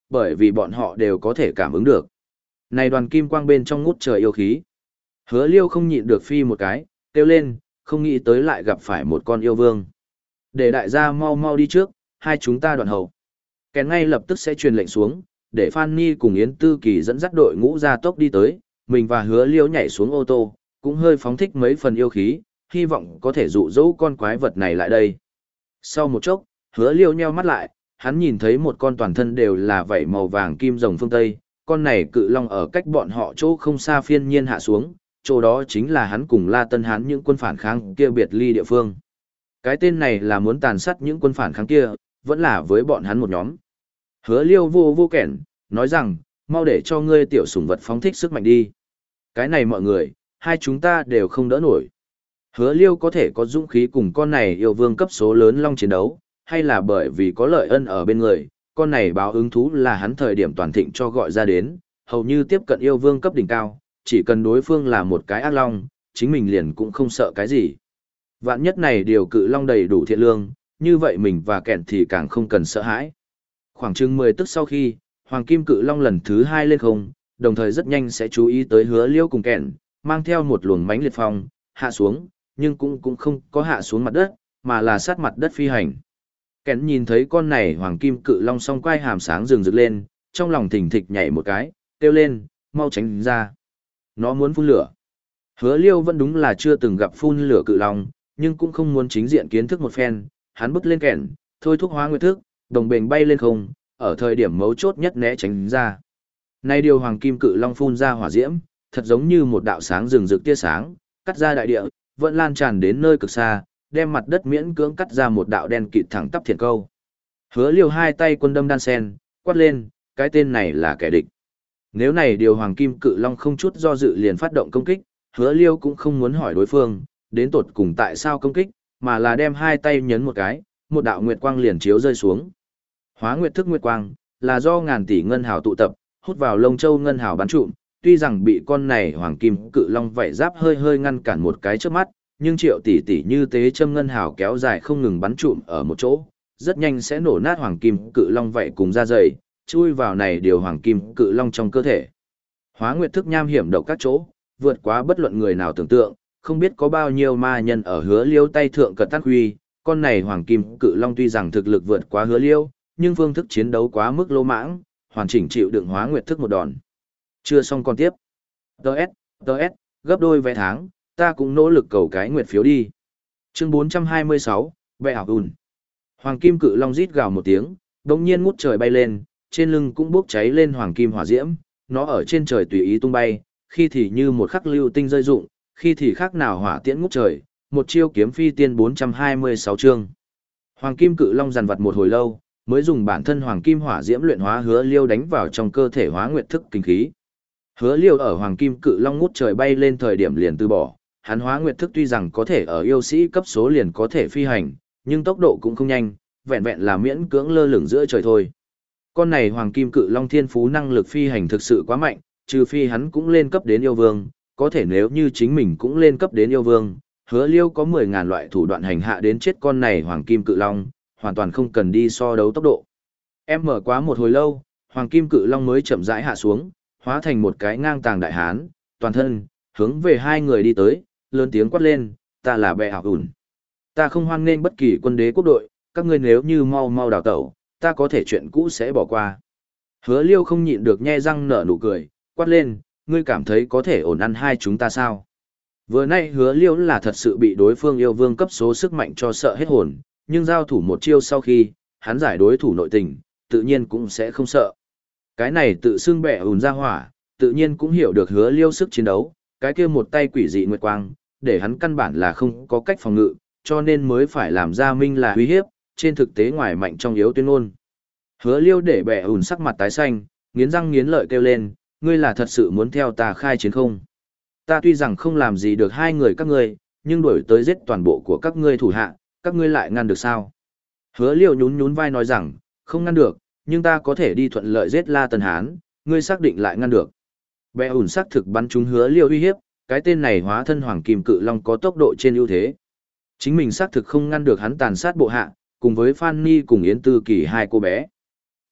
bởi vì bọn họ đều có thể cảm ứng được. Này đoàn kim quang bên trong ngút trời yêu khí. Hứa Liêu không nhịn được phi một cái, kêu lên, không nghĩ tới lại gặp phải một con yêu vương. Để đại gia mau mau đi trước, hai chúng ta đoạn hậu. Kèn ngay lập tức sẽ truyền lệnh xuống, để Phan Ni cùng Yến Tư Kỳ dẫn dắt đội ngũ ra tốc đi tới, mình và Hứa Liêu nhảy xuống ô tô, cũng hơi phóng thích mấy phần yêu khí, hy vọng có thể dụ dỗ con quái vật này lại đây. Sau một chốc, Hứa Liêu nheo mắt lại, hắn nhìn thấy một con toàn thân đều là vảy màu vàng kim rồng phương Tây, con này cự long ở cách bọn họ chỗ không xa phiên nhiên hạ xuống, chỗ đó chính là hắn cùng La Tân Hán những quân phản kháng kia biệt ly địa phương. Cái tên này là muốn tàn sát những quân phản kháng kia, vẫn là với bọn hắn một nhóm. Hứa Liêu vô vô kẻn, nói rằng, mau để cho ngươi tiểu sủng vật phóng thích sức mạnh đi. Cái này mọi người, hai chúng ta đều không đỡ nổi. Hứa Liêu có thể có dũng khí cùng con này yêu vương cấp số lớn long chiến đấu, hay là bởi vì có lợi ân ở bên người, con này báo ứng thú là hắn thời điểm toàn thịnh cho gọi ra đến, hầu như tiếp cận yêu vương cấp đỉnh cao, chỉ cần đối phương là một cái ác long, chính mình liền cũng không sợ cái gì. Vạn nhất này điều cự long đầy đủ thiện lương, như vậy mình và kẹn thì càng không cần sợ hãi. Khoảng chừng mười tức sau khi, Hoàng Kim Cự Long lần thứ hai lên không, đồng thời rất nhanh sẽ chú ý tới Hứa Liêu cùng kẹn, mang theo một luồng mãnh liệt phong, hạ xuống, nhưng cũng cũng không có hạ xuống mặt đất, mà là sát mặt đất phi hành. Kẹn nhìn thấy con này Hoàng Kim Cự Long song quai hàm sáng rừng rực lên, trong lòng thỉnh thịch nhảy một cái, kêu lên, mau tránh ra. Nó muốn phun lửa. Hứa Liêu vẫn đúng là chưa từng gặp phun lửa cự long, nhưng cũng không muốn chính diện kiến thức một phen, hắn bước lên kẹn, thôi thúc hóa nguyệt thức, đồng bền bay lên không, ở thời điểm mấu chốt nhất né tránh ra. Nay điều Hoàng Kim Cự Long phun ra hỏa diễm, thật giống như một đạo sáng rừng rực tia sáng, cắt ra đại địa, vẫn lan tràn đến nơi cực xa, đem mặt đất miễn cưỡng cắt ra một đạo đen kịt thẳng tắp thiệt câu. Hứa Liêu hai tay quân đâm đan sen, quát lên, cái tên này là kẻ địch. Nếu này điều Hoàng Kim Cự Long không chút do dự liền phát động công kích, Hứa Liêu cũng không muốn hỏi đối phương, đến tột cùng tại sao công kích, mà là đem hai tay nhấn một cái, một đạo nguyệt quang liền chiếu rơi xuống. Hóa nguyệt thức nguyệt quang là do ngàn tỷ ngân hào tụ tập, hút vào lông châu ngân hào bắn trụm, tuy rằng bị con này Hoàng Kim Cự Long vảy giáp hơi hơi ngăn cản một cái trước mắt, nhưng triệu tỷ tỷ như tế châm ngân hào kéo dài không ngừng bắn trụm ở một chỗ, rất nhanh sẽ nổ nát Hoàng Kim Cự Long vảy cùng da dày, chui vào này điều Hoàng Kim Cự Long trong cơ thể. Hóa nguyệt thức nham hiểm độc các chỗ, vượt quá bất luận người nào tưởng tượng, không biết có bao nhiêu ma nhân ở Hứa Liêu tay thượng cật tác huy, con này Hoàng Kim Cự Long tuy rằng thực lực vượt quá Hứa Liêu, nhưng phương thức chiến đấu quá mức lô mãng, hoàn chỉnh chịu đựng hóa nguyệt thức một đòn. Chưa xong còn tiếp. Đợt, đợt, gấp đôi vé tháng, ta cũng nỗ lực cầu cái nguyệt phiếu đi. Chương bốn trăm hai mươi sáu, Bệ Ảo ùn. Hoàng Kim Cự Long rít gào một tiếng, đột nhiên ngút trời bay lên, trên lưng cũng bốc cháy lên hoàng kim hỏa diễm, nó ở trên trời tùy ý tung bay, khi thì như một khắc lưu tinh rơi rụng, khi thì khác nào hỏa tiễn ngút trời, một chiêu kiếm phi tiên bốn trăm hai mươi sáu chương. Hoàng Kim Cự Long dằn vặt một hồi lâu, mới dùng bản thân hoàng kim hỏa diễm luyện hóa Hứa Liêu đánh vào trong cơ thể hóa nguyệt thức kinh khí. Hứa Liêu ở Hoàng Kim Cự Long ngút trời bay lên thời điểm liền từ bỏ, hắn hóa nguyệt thức tuy rằng có thể ở yêu sĩ cấp số liền có thể phi hành, nhưng tốc độ cũng không nhanh, vẹn vẹn là miễn cưỡng lơ lửng giữa trời thôi. Con này Hoàng Kim Cự Long thiên phú năng lực phi hành thực sự quá mạnh, trừ phi hắn cũng lên cấp đến yêu vương, có thể nếu như chính mình cũng lên cấp đến yêu vương, Hứa Liêu có mười ngàn loại thủ đoạn hành hạ đến chết con này Hoàng Kim Cự Long, hoàn toàn không cần đi so đấu tốc độ. Em mở quá một hồi lâu, Hoàng Kim Cự Long mới chậm rãi hạ xuống, hóa thành một cái ngang tàng đại hán, toàn thân, hướng về hai người đi tới, lớn tiếng quát lên, ta là Bệ Ảo ùn. Ta không hoan nghênh bất kỳ quân đế quốc đội, các ngươi nếu như mau mau đào tẩu, ta có thể chuyện cũ sẽ bỏ qua. Hứa Liêu không nhịn được nhe răng nở nụ cười, quát lên, ngươi cảm thấy có thể ổn ăn hai chúng ta sao? Vừa nay Hứa Liêu là thật sự bị đối phương yêu vương cấp số sức mạnh cho sợ hết hồn, nhưng giao thủ một chiêu sau khi, hắn giải đối thủ nội tình, tự nhiên cũng sẽ không sợ. Cái này tự xưng Bệ Ùn ra hỏa, tự nhiên cũng hiểu được Hứa Liêu sức chiến đấu, cái kia một tay quỷ dị nguyệt quang, để hắn căn bản là không có cách phòng ngự, cho nên mới phải làm ra minh là uy hiếp, trên thực tế ngoài mạnh trong yếu tuyên ngôn. Hứa Liêu để Bệ Ùn sắc mặt tái xanh, nghiến răng nghiến lợi kêu lên, ngươi là thật sự muốn theo ta khai chiến không? Ta tuy rằng không làm gì được hai người các ngươi, nhưng đuổi tới giết toàn bộ của các ngươi thủ hạ, các ngươi lại ngăn được sao? Hứa Liêu nhún nhún vai nói rằng, không ngăn được, nhưng ta có thể đi thuận lợi giết La Tân Hán, ngươi xác định lại ngăn được. Bệ Ùn xác thực bắn trúng Hứa Liêu uy hiếp, cái tên này hóa thân Hoàng Kim Cự Long có tốc độ trên ưu thế. Chính mình xác thực không ngăn được hắn tàn sát bộ hạ, cùng với Phan Ni cùng Yến Tư Kỳ hai cô bé.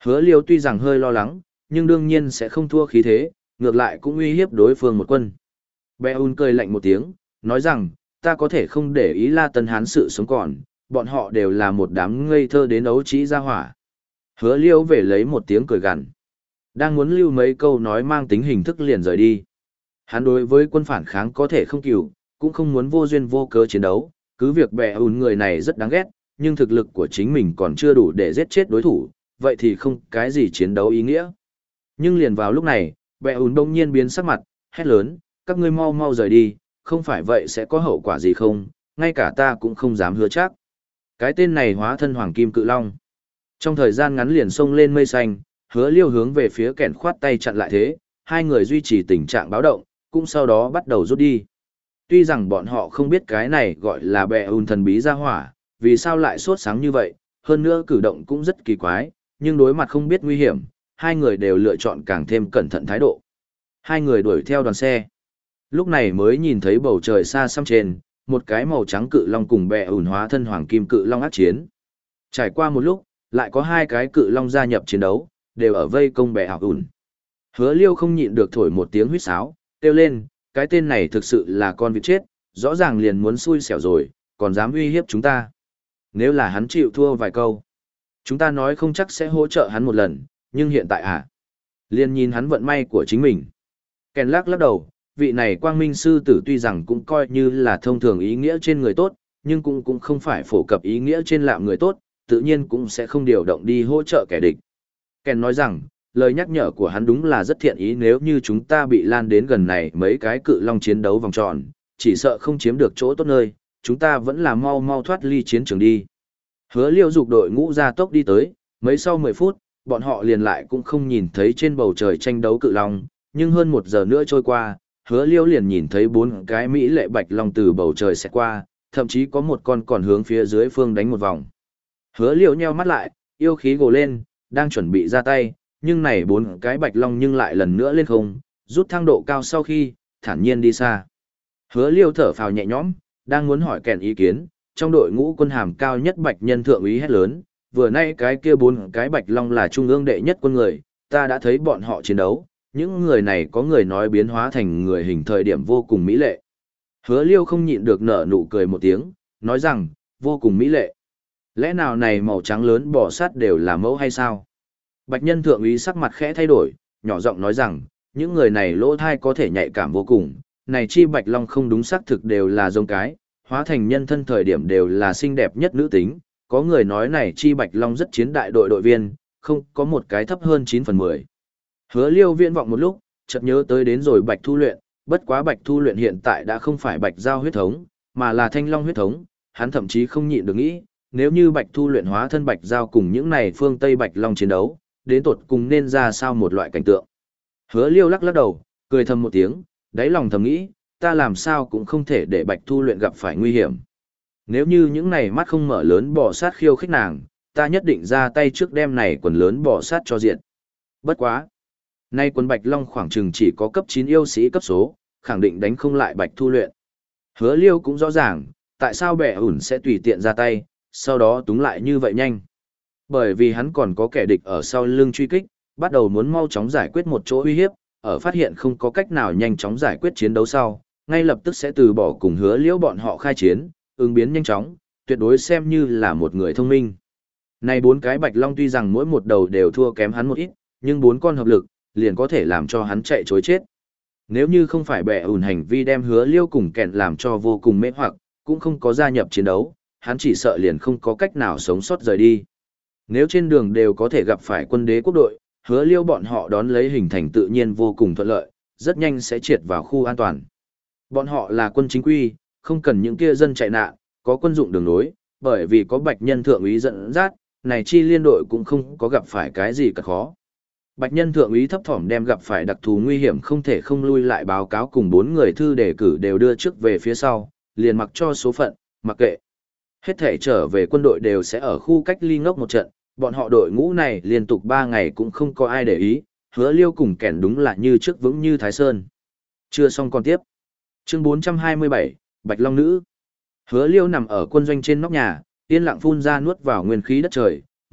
Hứa Liêu tuy rằng hơi lo lắng, nhưng đương nhiên sẽ không thua khí thế, ngược lại cũng uy hiếp đối phương một quân. Beun cười lạnh một tiếng, nói rằng, ta có thể không để ý La Tân Hán sự sống còn, bọn họ đều là một đám ngây thơ đến ấu trĩ ra hỏa. Hứa Liêu về lấy một tiếng cười gằn. Đang muốn lưu mấy câu nói mang tính hình thức liền rời đi. Hắn đối với quân phản kháng có thể không cừu, cũng không muốn vô duyên vô cớ chiến đấu, cứ việc Beun người này rất đáng ghét, nhưng thực lực của chính mình còn chưa đủ để giết chết đối thủ, vậy thì không cái gì chiến đấu ý nghĩa. Nhưng liền vào lúc này, Beun đông nhiên biến sắc mặt, hét lớn, các ngươi mau mau rời đi, không phải vậy sẽ có hậu quả gì không, ngay cả ta cũng không dám hứa chắc. Cái tên này hóa thân Hoàng Kim Cự Long. Trong thời gian ngắn liền xông lên mây xanh, Hứa Liêu hướng về phía kẻn khoát tay chặn lại thế, hai người duy trì tình trạng báo động, cũng sau đó bắt đầu rút đi. Tuy rằng bọn họ không biết cái này gọi là Beun thần bí ra hỏa, vì sao lại sốt sáng như vậy, hơn nữa cử động cũng rất kỳ quái, nhưng đối mặt không biết nguy hiểm, hai người đều lựa chọn càng thêm cẩn thận thái độ. Hai người đuổi theo đoàn xe. Lúc này mới nhìn thấy bầu trời xa xăm trên, một cái màu trắng cự long cùng Beun hóa thân Hoàng Kim Cự Long ác chiến. Trải qua một lúc, lại có hai cái cự long gia nhập chiến đấu, đều ở vây công Beun. Hứa Liêu không nhịn được thổi một tiếng huýt sáo, kêu lên, cái tên này thực sự là con vịt chết, rõ ràng liền muốn xui xẻo rồi, còn dám uy hiếp chúng ta. Nếu là hắn chịu thua vài câu, chúng ta nói không chắc sẽ hỗ trợ hắn một lần, nhưng hiện tại à? Liền nhìn hắn vận may của chính mình. Ken lắc lắc đầu, vị này quang minh sư tử tuy rằng cũng coi như là thông thường ý nghĩa trên người tốt, nhưng cũng cũng không phải phổ cập ý nghĩa trên lạm người tốt, tự nhiên cũng sẽ không điều động đi hỗ trợ kẻ địch. Ken nói rằng, lời nhắc nhở của hắn đúng là rất thiện ý, nếu như chúng ta bị lan đến gần này mấy cái cự long chiến đấu vòng tròn, chỉ sợ không chiếm được chỗ tốt nơi, chúng ta vẫn là mau mau thoát ly chiến trường đi. Hứa Liêu dục đội ngũ ra tốc đi tới, mấy sau mười phút, bọn họ liền lại cũng không nhìn thấy trên bầu trời tranh đấu cự long, nhưng hơn một giờ nữa trôi qua, Hứa Liêu liền nhìn thấy bốn cái mỹ lệ bạch long từ bầu trời xẹt qua, thậm chí có một con còn hướng phía dưới phương đánh một vòng. Hứa Liêu nheo mắt lại, yêu khí gồ lên, đang chuẩn bị ra tay, nhưng này bốn cái bạch long nhưng lại lần nữa lên không, rút thang độ cao sau khi, thản nhiên đi xa. Hứa Liêu thở phào nhẹ nhõm, đang muốn hỏi kèn ý kiến, trong đội ngũ quân hàm cao nhất bạch nhân thượng úy hét lớn, vừa nay cái kia bốn cái bạch long là trung ương đệ nhất quân người, ta đã thấy bọn họ chiến đấu, những người này có người nói biến hóa thành người hình thời điểm vô cùng mỹ lệ. Hứa Liêu không nhịn được nở nụ cười một tiếng, nói rằng, vô cùng mỹ lệ. Lẽ nào này màu trắng lớn bò sát đều là mẫu hay sao? Bạch nhân thượng úy sắc mặt khẽ thay đổi, nhỏ giọng nói rằng, những người này lỗ thai có thể nhạy cảm vô cùng, này chi bạch long không đúng xác thực đều là giống cái, hóa thành nhân thân thời điểm đều là xinh đẹp nhất nữ tính, có người nói này chi bạch long rất chiến đại đội đội viên, không có một cái thấp hơn chín phần mười. Hứa Liêu viễn vọng một lúc, chợt nhớ tới đến rồi bạch thu luyện, bất quá bạch thu luyện hiện tại đã không phải bạch giao huyết thống, mà là thanh long huyết thống, hắn thậm chí không nhịn được nghĩ, nếu như bạch thu luyện hóa thân bạch giao cùng những này phương Tây bạch long chiến đấu, đến tột cùng nên ra sao một loại cảnh tượng. Hứa Liêu lắc lắc đầu, cười thầm một tiếng, đáy lòng thầm nghĩ, ta làm sao cũng không thể để bạch thu luyện gặp phải nguy hiểm. Nếu như những này mắt không mở lớn bò sát khiêu khích nàng, ta nhất định ra tay trước đêm này quần lớn bò sát cho diện. Bất quá. Nay quần bạch long khoảng chừng chỉ có cấp chín yêu sĩ cấp số, khẳng định đánh không lại bạch thu luyện. Hứa Liêu cũng rõ ràng, tại sao bẻ ủn sẽ tùy tiện ra tay, sau đó túng lại như vậy nhanh. Bởi vì hắn còn có kẻ địch ở sau lưng truy kích, bắt đầu muốn mau chóng giải quyết một chỗ uy hiếp, ở phát hiện không có cách nào nhanh chóng giải quyết chiến đấu sau, ngay lập tức sẽ từ bỏ cùng Hứa Liễu bọn họ khai chiến, ứng biến nhanh chóng, tuyệt đối xem như là một người thông minh. Này bốn cái bạch long tuy rằng mỗi một đầu đều thua kém hắn một ít, nhưng bốn con hợp lực, liền có thể làm cho hắn chạy chối chết. Nếu như không phải bẻ ủn hành vi đem Hứa Liêu cùng kẹn làm cho vô cùng mê hoặc, cũng không có gia nhập chiến đấu, hắn chỉ sợ liền không có cách nào sống sót rời đi. Nếu trên đường đều có thể gặp phải quân đế quốc đội, Hứa Liêu bọn họ đón lấy hình thành tự nhiên vô cùng thuận lợi, rất nhanh sẽ triệt vào khu an toàn. Bọn họ là quân chính quy, không cần những kia dân chạy nạn, có quân dụng đường nối, bởi vì có bạch nhân thượng úy dẫn dắt, này chi liên đội cũng không có gặp phải cái gì cả khó. Bạch nhân thượng úy thấp thỏm đem gặp phải đặc thù nguy hiểm không thể không lui lại báo cáo cùng bốn người thư đề cử đều đưa trước về phía sau, liền mặc cho số phận, mặc kệ. Hết thể trở về quân đội đều sẽ ở khu cách ly ngốc một trận, bọn họ đội ngũ này liên tục ba ngày cũng không có ai để ý, Hứa Liêu cùng kẻn đúng là như trước vững như Thái Sơn. Chưa xong còn tiếp. Chương bốn trăm hai mươi bảy, Bạch Long Nữ. Hứa Liêu nằm ở quân doanh trên nóc nhà, yên lặng phun ra nuốt vào nguyên khí đất trời,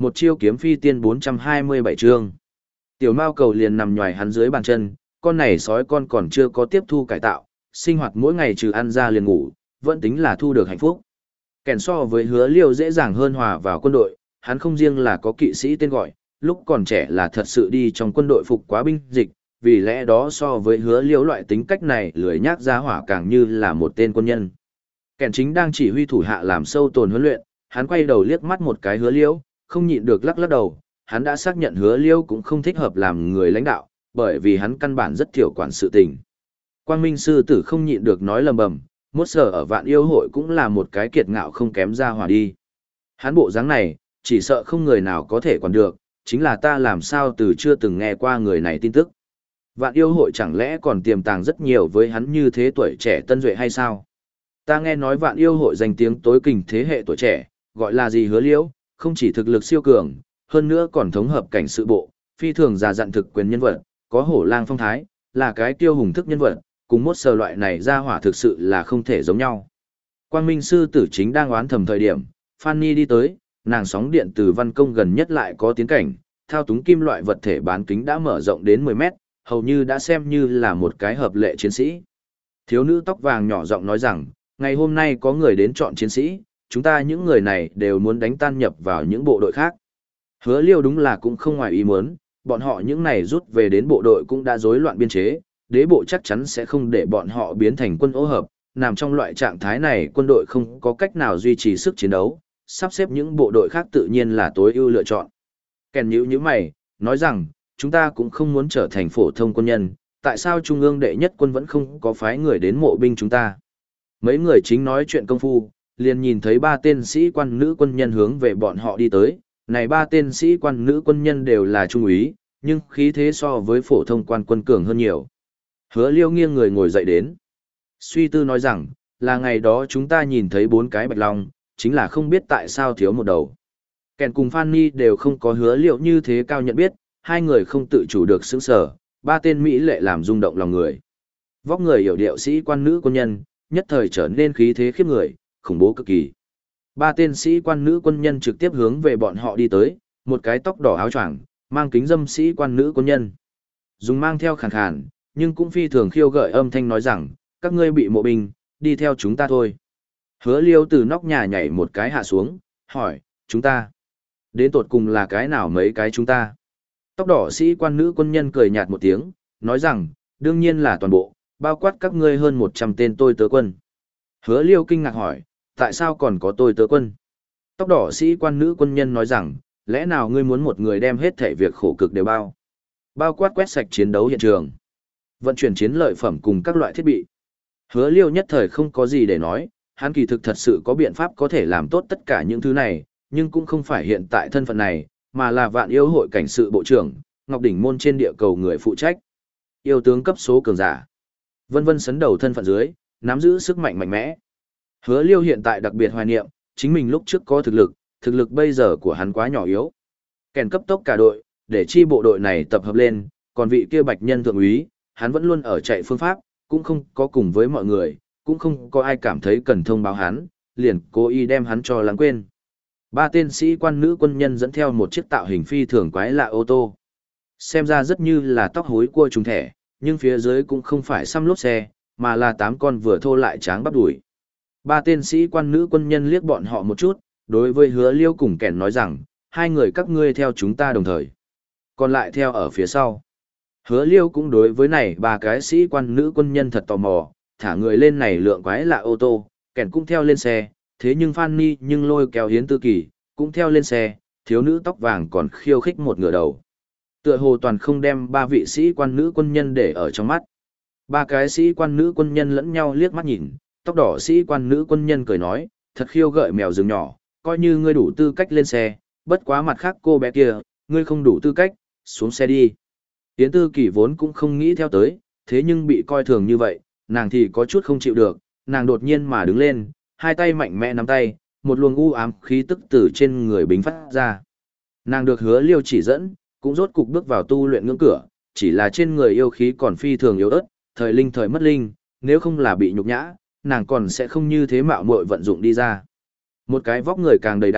Một chiêu kiếm phi tiên bốn trăm hai mươi bảy chương. Tiểu Mao cầu liền nằm nhòi hắn dưới bàn chân, con này sói con còn chưa có tiếp thu cải tạo, sinh hoạt mỗi ngày trừ ăn ra liền ngủ, vẫn tính là thu được hạnh phúc. Kèn so với Hứa Liêu dễ dàng hơn hòa vào quân đội, hắn không riêng là có kỵ sĩ tên gọi, lúc còn trẻ là thật sự đi trong quân đội phục quá binh dịch, vì lẽ đó so với Hứa Liêu loại tính cách này lười nhác ra hỏa càng như là một tên quân nhân. Kèn chính đang chỉ huy thủ hạ làm sâu tồn huấn luyện, hắn quay đầu liếc mắt một cái Hứa Liêu, không nhịn được lắc lắc đầu, hắn đã xác nhận Hứa Liêu cũng không thích hợp làm người lãnh đạo, bởi vì hắn căn bản rất thiểu quản sự tình. Quang Minh sư tử không nhịn được nói lầm bầm, mốt sở ở Vạn Yêu hội cũng là một cái kiệt ngạo không kém ra hỏa đi. Hắn bộ dáng này, chỉ sợ không người nào có thể quản được, chính là ta làm sao từ chưa từng nghe qua người này tin tức. Vạn Yêu hội chẳng lẽ còn tiềm tàng rất nhiều với hắn như thế tuổi trẻ tân duệ hay sao? Ta nghe nói Vạn Yêu hội danh tiếng tối kình thế hệ tuổi trẻ, gọi là gì Hứa Liễu, không chỉ thực lực siêu cường, hơn nữa còn thống hợp cảnh sự bộ, phi thường già dặn thực quyền nhân vật, có hổ lang phong thái, là cái tiêu hùng thức nhân vật, cùng mốt sờ loại này ra hỏa thực sự là không thể giống nhau. Quang Minh sư tử chính đang oán thầm thời điểm, Fanny đi tới, nàng sóng điện từ văn công gần nhất lại có tiến cảnh, thao túng kim loại vật thể bán kính đã mở rộng đến mười mét, hầu như đã xem như là một cái hợp lệ chiến sĩ. Thiếu nữ tóc vàng nhỏ giọng nói rằng, ngày hôm nay có người đến chọn chiến sĩ, chúng ta những người này đều muốn đánh tan nhập vào những bộ đội khác. Hứa Liêu đúng là cũng không ngoài ý muốn, bọn họ những này rút về đến bộ đội cũng đã rối loạn biên chế, đế bộ chắc chắn sẽ không để bọn họ biến thành quân ố hợp, nằm trong loại trạng thái này quân đội không có cách nào duy trì sức chiến đấu, sắp xếp những bộ đội khác tự nhiên là tối ưu lựa chọn. Kèn nhíu nhíu mày, nói rằng, chúng ta cũng không muốn trở thành phổ thông quân nhân, tại sao Trung ương đệ nhất quân vẫn không có phái người đến mộ binh chúng ta. Mấy người chính nói chuyện công phu, liền nhìn thấy ba tên sĩ quan nữ quân nhân hướng về bọn họ đi tới, này ba tên sĩ quan nữ quân nhân đều là trung úy, nhưng khí thế so với phổ thông quan quân cường hơn nhiều. Hứa Liêu nghiêng người ngồi dậy đến. Suy tư nói rằng, là ngày đó chúng ta nhìn thấy bốn cái bạch long, chính là không biết tại sao thiếu một đầu. Kèn cùng Fanny đều không có Hứa Liêu như thế cao nhận biết, hai người không tự chủ được sững sở, ba tên Mỹ lệ làm rung động lòng người. Vóc người hiểu điệu sĩ quan nữ quân nhân, nhất thời trở nên khí thế khiếp người, khủng bố cực kỳ. Ba tên sĩ quan nữ quân nhân trực tiếp hướng về bọn họ đi tới, một cái tóc đỏ áo choàng, mang kính dâm sĩ quan nữ quân nhân. Dùng mang theo khàn khàn, nhưng cũng phi thường khiêu gợi âm thanh nói rằng, các ngươi bị mộ binh, đi theo chúng ta thôi. Hứa Liêu từ nóc nhà nhảy một cái hạ xuống, hỏi, chúng ta, đến tột cùng là cái nào mấy cái chúng ta? Tóc đỏ sĩ quan nữ quân nhân cười nhạt một tiếng, nói rằng, đương nhiên là toàn bộ, bao quát các ngươi hơn một trăm tên tôi tớ quân. Hứa Liêu kinh ngạc hỏi, tại sao còn có tôi tớ quân? Tóc đỏ sĩ quan nữ quân nhân nói rằng, lẽ nào ngươi muốn một người đem hết thể việc khổ cực đều bao? Bao quát quét sạch chiến đấu hiện trường, vận chuyển chiến lợi phẩm cùng các loại thiết bị. Hứa Liêu nhất thời không có gì để nói, hắn kỳ thực thật sự có biện pháp có thể làm tốt tất cả những thứ này, nhưng cũng không phải hiện tại thân phận này, mà là Vạn Yêu hội cảnh sự bộ trưởng, Ngọc Đỉnh môn trên địa cầu người phụ trách. Yêu tướng cấp số cường giả. Vân vân sấn đầu thân phận dưới, nắm giữ sức mạnh mạnh mẽ. Hứa Liêu hiện tại đặc biệt hoài niệm, chính mình lúc trước có thực lực, thực lực bây giờ của hắn quá nhỏ yếu. Kèn cấp tốc cả đội, để chi bộ đội này tập hợp lên, còn vị kia bạch nhân thượng úy, hắn vẫn luôn ở chạy phương pháp, cũng không có cùng với mọi người, cũng không có ai cảm thấy cần thông báo hắn, liền cố ý đem hắn cho lãng quên. Ba tên sĩ quan nữ quân nhân dẫn theo một chiếc tạo hình phi thường quái lạ ô tô. Xem ra rất như là tóc hối cua trùng thẻ, nhưng phía dưới cũng không phải xăm lốp xe, mà là tám con vừa thô lại tráng bắp đùi. Ba tên sĩ quan nữ quân nhân liếc bọn họ một chút, đối với Hứa Liêu cùng Kèn nói rằng, hai người các ngươi theo chúng ta đồng thời, còn lại theo ở phía sau. Hứa Liêu cũng đối với này ba cái sĩ quan nữ quân nhân thật tò mò, thả người lên này lượng quái lạ ô tô, Kèn cũng theo lên xe, thế nhưng Fanny nhưng lôi kéo Hiến Tư Kỳ, cũng theo lên xe, thiếu nữ tóc vàng còn khiêu khích một ngửa đầu. Tựa hồ toàn không đem ba vị sĩ quan nữ quân nhân để ở trong mắt. Ba cái sĩ quan nữ quân nhân lẫn nhau liếc mắt nhìn, tóc đỏ sĩ quan nữ quân nhân cười nói, thật khiêu gợi mèo rừng nhỏ, coi như ngươi đủ tư cách lên xe, bất quá mặt khác cô bé kia, ngươi không đủ tư cách, xuống xe đi. Yến Tư Kỳ vốn cũng không nghĩ theo tới, thế nhưng bị coi thường như vậy, nàng thì có chút không chịu được, nàng đột nhiên mà đứng lên, hai tay mạnh mẽ nắm tay, một luồng u ám khí tức từ trên người bính phát ra. Nàng được Hứa Liêu chỉ dẫn, cũng rốt cục bước vào tu luyện ngưỡng cửa, chỉ là trên người yêu khí còn phi thường yếu ớt, thời linh thời mất linh, nếu không là bị nhục nhã, nàng còn sẽ không như thế mạo muội vận dụng đi ra. Một cái vóc người càng đầy đặn,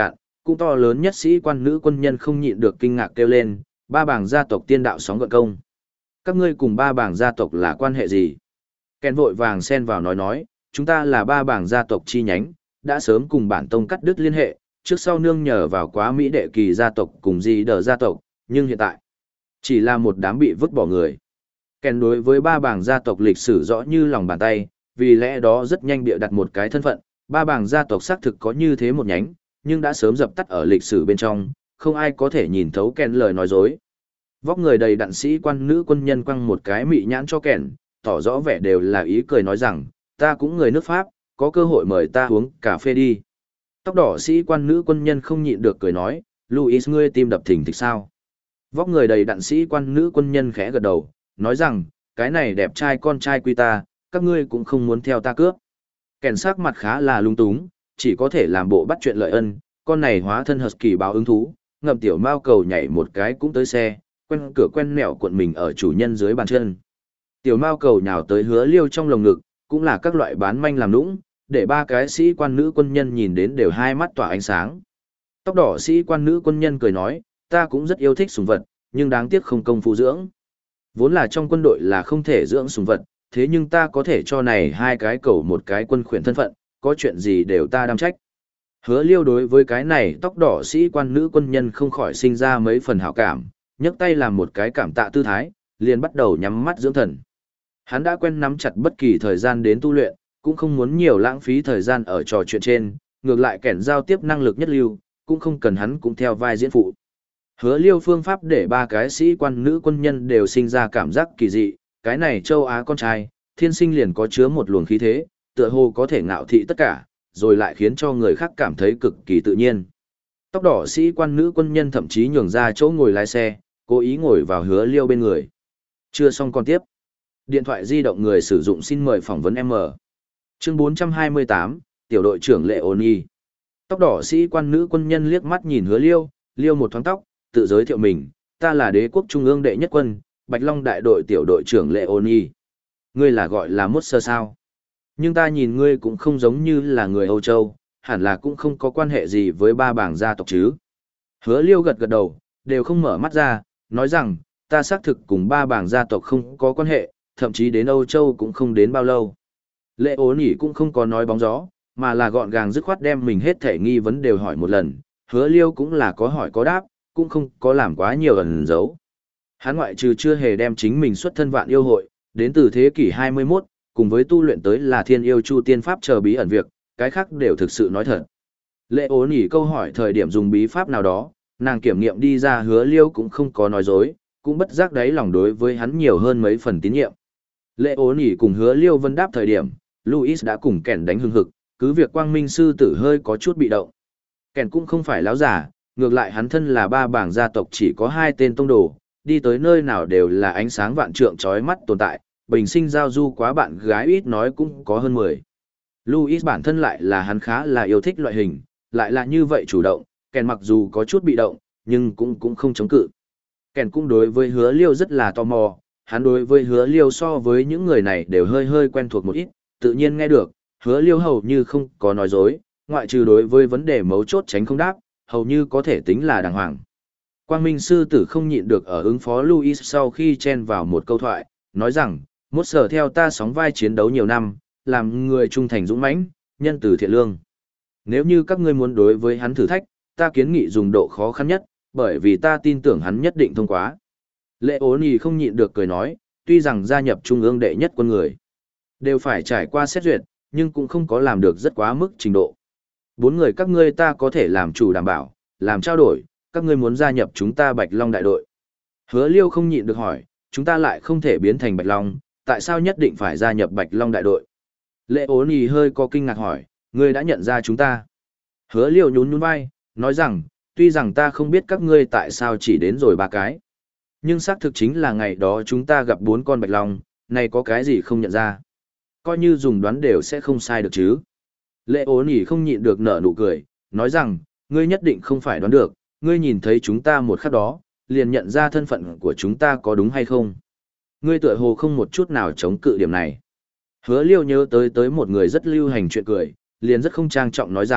cũng to lớn nhất sĩ quan nữ quân nhân không nhịn được kinh ngạc kêu lên, ba bảng gia tộc tiên đạo sóng gợn công. Các ngươi cùng ba bảng gia tộc là quan hệ gì? Ken vội vàng xen vào nói nói, chúng ta là ba bảng gia tộc chi nhánh, đã sớm cùng bản tông cắt đứt liên hệ, trước sau nương nhờ vào quá Mỹ đệ kỳ gia tộc cùng gì đờ gia tộc, nhưng hiện tại, chỉ là một đám bị vứt bỏ người. Ken đối với ba bảng gia tộc lịch sử rõ như lòng bàn tay, vì lẽ đó rất nhanh bịa đặt một cái thân phận, ba bảng gia tộc xác thực có như thế một nhánh, nhưng đã sớm dập tắt ở lịch sử bên trong, không ai có thể nhìn thấu Ken lời nói dối. Vóc người đầy đặn sĩ quan nữ quân nhân quăng một cái mị nhãn cho Ken, tỏ rõ vẻ đều là ý cười nói rằng, ta cũng người nước Pháp, có cơ hội mời ta uống cà phê đi. Tóc đỏ sĩ quan nữ quân nhân không nhịn được cười nói, Louis ngươi tim đập thình thịch sao? Vóc người đầy đặn sĩ quan nữ quân nhân khẽ gật đầu, nói rằng, cái này đẹp trai con trai quy ta, các ngươi cũng không muốn theo ta cướp. Kèn sắc mặt khá là lung túng, chỉ có thể làm bộ bắt chuyện lợi ân, con này hóa thân husky báo ứng thú, ngậm tiểu mao cầu nhảy một cái cũng tới xe, quen cửa quen mẹo cuộn mình ở chủ nhân dưới bàn chân. Tiểu mao cầu nhào tới Hứa Liêu trong lồng ngực, cũng là các loại bán manh làm nũng, để ba cái sĩ quan nữ quân nhân nhìn đến đều hai mắt tỏa ánh sáng. Tóc đỏ sĩ quan nữ quân nhân cười nói, ta cũng rất yêu thích sủng vật, nhưng đáng tiếc không công phu dưỡng. Vốn là trong quân đội là không thể dưỡng sủng vật, thế nhưng ta có thể cho này hai cái cầu một cái quân khuyển thân phận, có chuyện gì đều ta đảm trách. Hứa Liêu đối với cái này tóc đỏ sĩ quan nữ quân nhân không khỏi sinh ra mấy phần hảo cảm, nhấc tay làm một cái cảm tạ tư thái, liền bắt đầu nhắm mắt dưỡng thần. Hắn đã quen nắm chặt bất kỳ thời gian đến tu luyện, cũng không muốn nhiều lãng phí thời gian ở trò chuyện trên, ngược lại kẻn giao tiếp năng lực nhất lưu, cũng không cần hắn cũng theo vai diễn phụ. Hứa Liêu phương pháp để ba cái sĩ quan nữ quân nhân đều sinh ra cảm giác kỳ dị, cái này châu Á con trai, thiên sinh liền có chứa một luồng khí thế, tựa hồ có thể ngạo thị tất cả, rồi lại khiến cho người khác cảm thấy cực kỳ tự nhiên. Tóc đỏ sĩ quan nữ quân nhân thậm chí nhường ra chỗ ngồi lái xe, cố ý ngồi vào Hứa Liêu bên người. Chưa xong còn tiếp. Điện thoại di động người sử dụng xin mời phỏng vấn M. Chương bốn trăm hai mươi tám, tiểu đội trưởng Lệ Ôn Y. Tóc đỏ sĩ quan nữ quân nhân liếc mắt nhìn Hứa Liêu, Liêu một thoáng tóc, tự giới thiệu mình, ta là đế quốc trung ương đệ nhất quân, Bạch Long đại đội tiểu đội trưởng Lệ Ôn Y. Ngươi là gọi là Mốt Sơ sao? Nhưng ta nhìn ngươi cũng không giống như là người Âu Châu, hẳn là cũng không có quan hệ gì với ba bảng gia tộc chứ. Hứa Liêu gật gật đầu, đều không mở mắt ra, nói rằng, ta xác thực cùng ba bảng gia tộc không có quan hệ, thậm chí đến Âu Châu cũng không đến bao lâu. Lệ Ôn Y cũng không có nói bóng gió, mà là gọn gàng dứt khoát đem mình hết thể nghi vấn đều hỏi một lần, Hứa Liêu cũng là có hỏi có đáp, cũng không có làm quá nhiều ẩn giấu. Hắn ngoại trừ chưa hề đem chính mình xuất thân vạn yêu hội, đến từ thế kỷ hai mươi mốt, cùng với tu luyện tới là thiên yêu chu tiên pháp chờ bí ẩn việc, cái khác đều thực sự nói thật. Lệ Ôn Y câu hỏi thời điểm dùng bí pháp nào đó, nàng kiểm nghiệm đi ra Hứa Liêu cũng không có nói dối, cũng bất giác đáy lòng đối với hắn nhiều hơn mấy phần tín nhiệm. Lệ Ôn Y cùng Hứa Liêu vân đáp thời điểm, Louis đã cùng kẻn đánh hưng hực, cứ việc quang minh sư tử hơi có chút bị động. Kẻn cũng không phải láo giả, ngược lại hắn thân là ba bảng gia tộc chỉ có hai tên tông đồ, đi tới nơi nào đều là ánh sáng vạn trượng chói mắt tồn tại, bình sinh giao du quá bạn gái ít nói cũng có hơn mười. Louis bản thân lại là hắn khá là yêu thích loại hình, lại là như vậy chủ động, Kẻn mặc dù có chút bị động, nhưng cũng cũng không chống cự. Kẻn cũng đối với Hứa Liêu rất là tò mò, hắn đối với Hứa Liêu so với những người này đều hơi hơi quen thuộc một ít, tự nhiên nghe được, Hứa Liêu hầu như không có nói dối, ngoại trừ đối với vấn đề mấu chốt tránh không đáp, hầu như có thể tính là đàng hoàng. Quang Minh sư tử không nhịn được ở ứng phó Louis sau khi chen vào một câu thoại, nói rằng, Mốt Sở theo ta sóng vai chiến đấu nhiều năm, làm người trung thành dũng mãnh, nhân từ thiện lương. Nếu như các ngươi muốn đối với hắn thử thách, ta kiến nghị dùng độ khó khăn nhất, bởi vì ta tin tưởng hắn nhất định thông qua. Lệ Ôn Y không nhịn được cười nói, tuy rằng gia nhập trung ương đệ nhất quân người, đều phải trải qua xét duyệt, nhưng cũng không có làm được rất quá mức trình độ. Bốn người các ngươi ta có thể làm chủ đảm bảo, làm trao đổi, các ngươi muốn gia nhập chúng ta Bạch Long đại đội. Hứa Liêu không nhịn được hỏi, chúng ta lại không thể biến thành Bạch Long, tại sao nhất định phải gia nhập Bạch Long đại đội? Lệ Ôn Y hơi có kinh ngạc hỏi, ngươi đã nhận ra chúng ta? Hứa Liêu nhún nhún vai, nói rằng, tuy rằng ta không biết các ngươi tại sao chỉ đến rồi ba cái, nhưng xác thực chính là ngày đó chúng ta gặp bốn con Bạch Long, này có cái gì không nhận ra? Coi như dùng đoán đều sẽ không sai được chứ. Lệ Ôn Y không nhịn được nở nụ cười, nói rằng, ngươi nhất định không phải đoán được, ngươi nhìn thấy chúng ta một khắc đó, liền nhận ra thân phận của chúng ta có đúng hay không. Ngươi tựa hồ không một chút nào chống cự điểm này. Hứa Liêu nhớ tới tới một người rất lưu hành chuyện cười, liền rất không trang trọng nói rằng,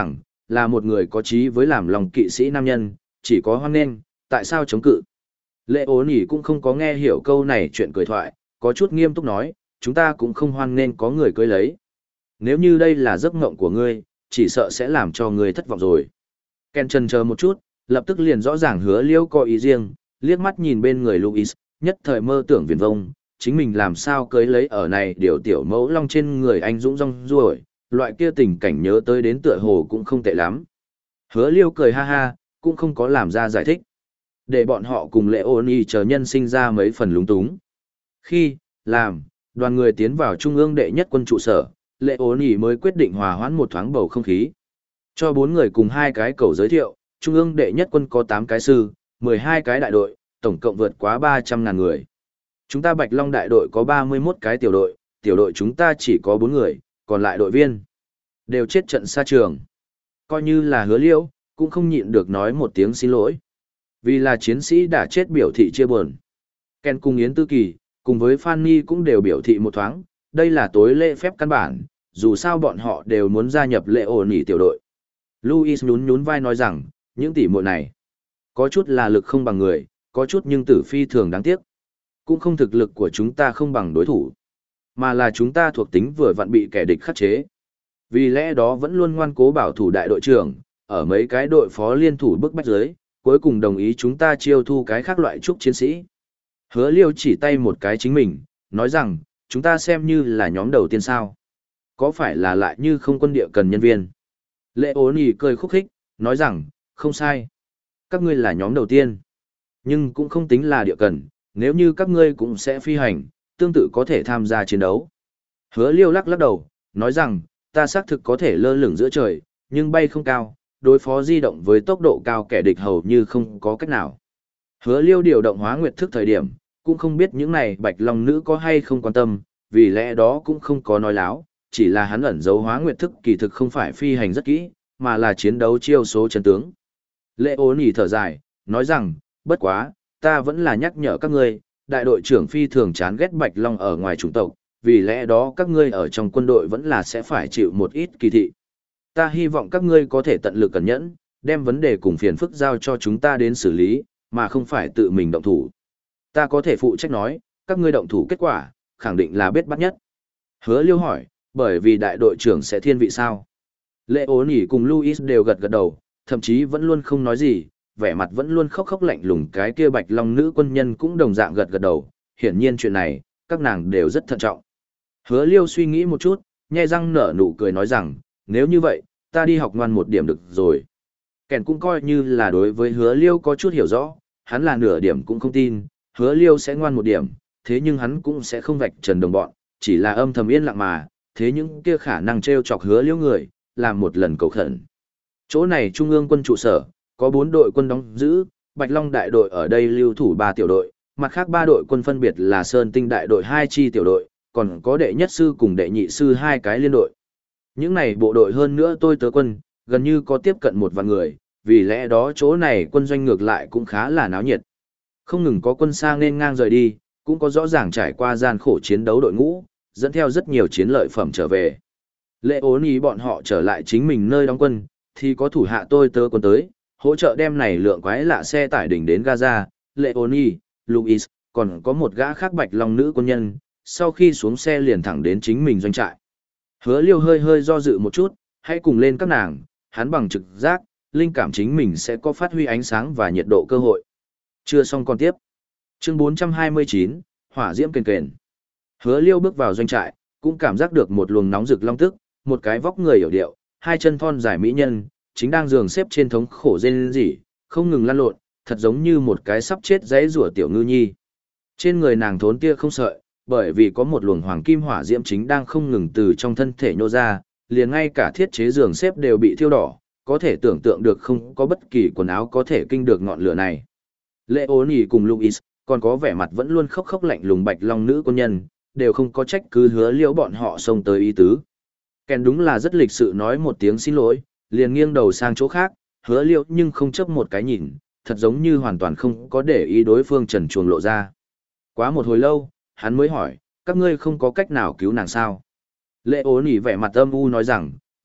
là một người có chí với làm lòng kỵ sĩ nam nhân, chỉ có hoan nghênh, tại sao chống cự? Lệ ổn ỉ cũng không có nghe hiểu câu này chuyện cười thoại, có chút nghiêm túc nói, chúng ta cũng không hoan nghênh có người cưới lấy. Nếu như đây là giấc mộng của ngươi, chỉ sợ sẽ làm cho ngươi thất vọng rồi. Ken chần chờ một chút, lập tức liền rõ ràng hứa liêu có ý riêng, liếc mắt nhìn bên người Louis, nhất thời mơ tưởng viển vông, chính mình làm sao cưới lấy ở này điều tiểu mẫu long trên người anh dũng rong ruổi, loại kia tình cảnh nhớ tới đến tựa hồ cũng không tệ lắm. Hứa liêu cười ha ha, cũng không có làm ra giải thích. Để bọn họ cùng lệ ôn y chờ nhân sinh ra mấy phần lúng túng. Khi, làm, đoàn người tiến vào trung ương đệ nhất quân trụ sở, lệ ôn y mới quyết định hòa hoãn một thoáng bầu không khí. Cho bốn người cùng hai cái cầu giới thiệu, trung ương đệ nhất quân có tám cái sư, mười hai cái đại đội, tổng cộng vượt quá ba trăm ngàn người. Chúng ta Bạch Long đại đội có ba mươi mốt cái tiểu đội, tiểu đội chúng ta chỉ có bốn người, còn lại đội viên đều chết trận xa trường. Coi như là hứa liễu, cũng không nhịn được nói một tiếng xin lỗi. Vì là chiến sĩ đã chết biểu thị chia buồn. Ken cùng Yến Tư Kỳ, cùng với Fanny cũng đều biểu thị một thoáng, đây là tối lễ phép căn bản, dù sao bọn họ đều muốn gia nhập lệ ổn ỉ tiểu đội. Louis nhún nhún vai nói rằng, những tỷ muội này, có chút là lực không bằng người, có chút nhưng tử phi thường đáng tiếc. Cũng không thực lực của chúng ta không bằng đối thủ, mà là chúng ta thuộc tính vừa vặn bị kẻ địch khắc chế. Vì lẽ đó vẫn luôn ngoan cố bảo thủ đại đội trưởng, ở mấy cái đội phó liên thủ bức bách giới, cuối cùng đồng ý chúng ta chiêu thu cái khác loại trúc chiến sĩ. Hứa liêu chỉ tay một cái chính mình, nói rằng, chúng ta xem như là nhóm đầu tiên sao. Có phải là lại như không quân địa cần nhân viên? Lệ ố nì cười khúc khích, nói rằng, không sai. Các ngươi là nhóm đầu tiên. Nhưng cũng không tính là địa cần, nếu như các ngươi cũng sẽ phi hành, tương tự có thể tham gia chiến đấu. Hứa liêu lắc lắc đầu, nói rằng, ta xác thực có thể lơ lửng giữa trời, nhưng bay không cao, đối phó di động với tốc độ cao kẻ địch hầu như không có cách nào. Hứa liêu điều động hóa nguyệt thức thời điểm, cũng không biết những này bạch long nữ có hay không quan tâm, vì lẽ đó cũng không có nói láo, chỉ là hắn ẩn giấu hóa nguyệt thức kỳ thực không phải phi hành rất kỹ, mà là chiến đấu chiêu số chân tướng. Lệ ôn nhỉ thở dài, nói rằng, bất quá, ta vẫn là nhắc nhở các ngươi, đại đội trưởng phi thường chán ghét bạch long ở ngoài chủng tộc, vì lẽ đó các ngươi ở trong quân đội vẫn là sẽ phải chịu một ít kỳ thị. Ta hy vọng các ngươi có thể tận lực cẩn nhẫn, đem vấn đề cùng phiền phức giao cho chúng ta đến xử lý, mà không phải tự mình động thủ. Ta có thể phụ trách nói, các ngươi động thủ kết quả, khẳng định là bết bắt nhất. Hứa liêu hỏi, bởi vì đại đội trưởng sẽ thiên vị sao? Lệ ố nỉ cùng Louis đều gật gật đầu, thậm chí vẫn luôn không nói gì, vẻ mặt vẫn luôn khóc khóc lạnh lùng, cái kia bạch long nữ quân nhân cũng đồng dạng gật gật đầu, hiển nhiên chuyện này, các nàng đều rất thận trọng. Hứa liêu suy nghĩ một chút, nhe răng nở nụ cười nói rằng, nếu như vậy, ta đi học ngoan một điểm được rồi. Kèn cũng coi như là đối với hứa liêu có chút hiểu rõ, hắn là nửa điểm cũng không tin, hứa liêu sẽ ngoan một điểm, thế nhưng hắn cũng sẽ không vạch trần đồng bọn, chỉ là âm thầm yên lặng mà, thế những kia khả năng trêu chọc hứa liêu người, làm một lần cầu khẩn. Chỗ này trung ương quân trụ sở, có bốn đội quân đóng giữ, Bạch Long đại đội ở đây lưu thủ ba tiểu đội, mặt khác ba đội quân phân biệt là Sơn Tinh đại đội hai chi tiểu đội, còn có đệ nhất sư cùng đệ nhị sư hai cái liên đội. Những này bộ đội hơn nữa tôi tớ quân, gần như có tiếp cận một vạn người, vì lẽ đó chỗ này quân doanh ngược lại cũng khá là náo nhiệt. Không ngừng có quân xa nên ngang rời đi, cũng có rõ ràng trải qua gian khổ chiến đấu đội ngũ, dẫn theo rất nhiều chiến lợi phẩm trở về. Lệ ốn ý bọn họ trở lại chính mình nơi đóng quân, thì có thủ hạ tôi tớ quân tới, hỗ trợ đem này lượng quái lạ xe tải đỉnh đến Gaza, Lệ ốn ý, Louis, còn có một gã khác bạch long nữ quân nhân, sau khi xuống xe liền thẳng đến chính mình doanh trại. Hứa liêu hơi hơi do dự một chút, hãy cùng lên các nàng, hắn bằng trực giác, linh cảm chính mình sẽ có phát huy ánh sáng và nhiệt độ cơ hội. Chưa xong còn tiếp. Chương bốn trăm hai mươi chín, Hỏa diễm kền kền. Hứa liêu bước vào doanh trại, cũng cảm giác được một luồng nóng rực long tức, một cái vóc người hiểu điệu, hai chân thon dài mỹ nhân, chính đang giường xếp trên thống khổ rên rỉ, không ngừng lăn lộn, thật giống như một cái sắp chết dãy rủa tiểu ngư nhi. Trên người nàng thốn tia không sợi, bởi vì có một luồng hoàng kim hỏa diễm chính đang không ngừng từ trong thân thể nhô ra, liền ngay cả thiết chế giường xếp đều bị thiêu đỏ, có thể tưởng tượng được không có bất kỳ quần áo có thể kinh được ngọn lửa này. Lệ ôn nhỉ cùng Louis, còn có vẻ mặt vẫn luôn khóc khóc lạnh lùng bạch long nữ quân nhân, đều không có trách cứ hứa liễu bọn họ xông tới ý tứ. Kèn đúng là rất lịch sự nói một tiếng xin lỗi, liền nghiêng đầu sang chỗ khác, hứa liễu nhưng không chấp một cái nhìn, thật giống như hoàn toàn không có để ý đối phương trần truồng lộ ra. Quá một hồi lâu, hắn mới hỏi, các ngươi không có cách nào cứu nàng sao? Lệ ố nỉ vẻ mặt âm u nói rằng,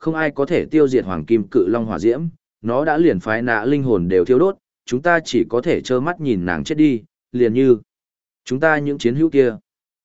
không ai có thể tiêu diệt hoàng kim cự long hỏa diễm, nó đã liền phái nạ linh hồn đều thiêu đốt, chúng ta chỉ có thể trơ mắt nhìn nàng chết đi, liền như chúng ta những chiến hữu kia.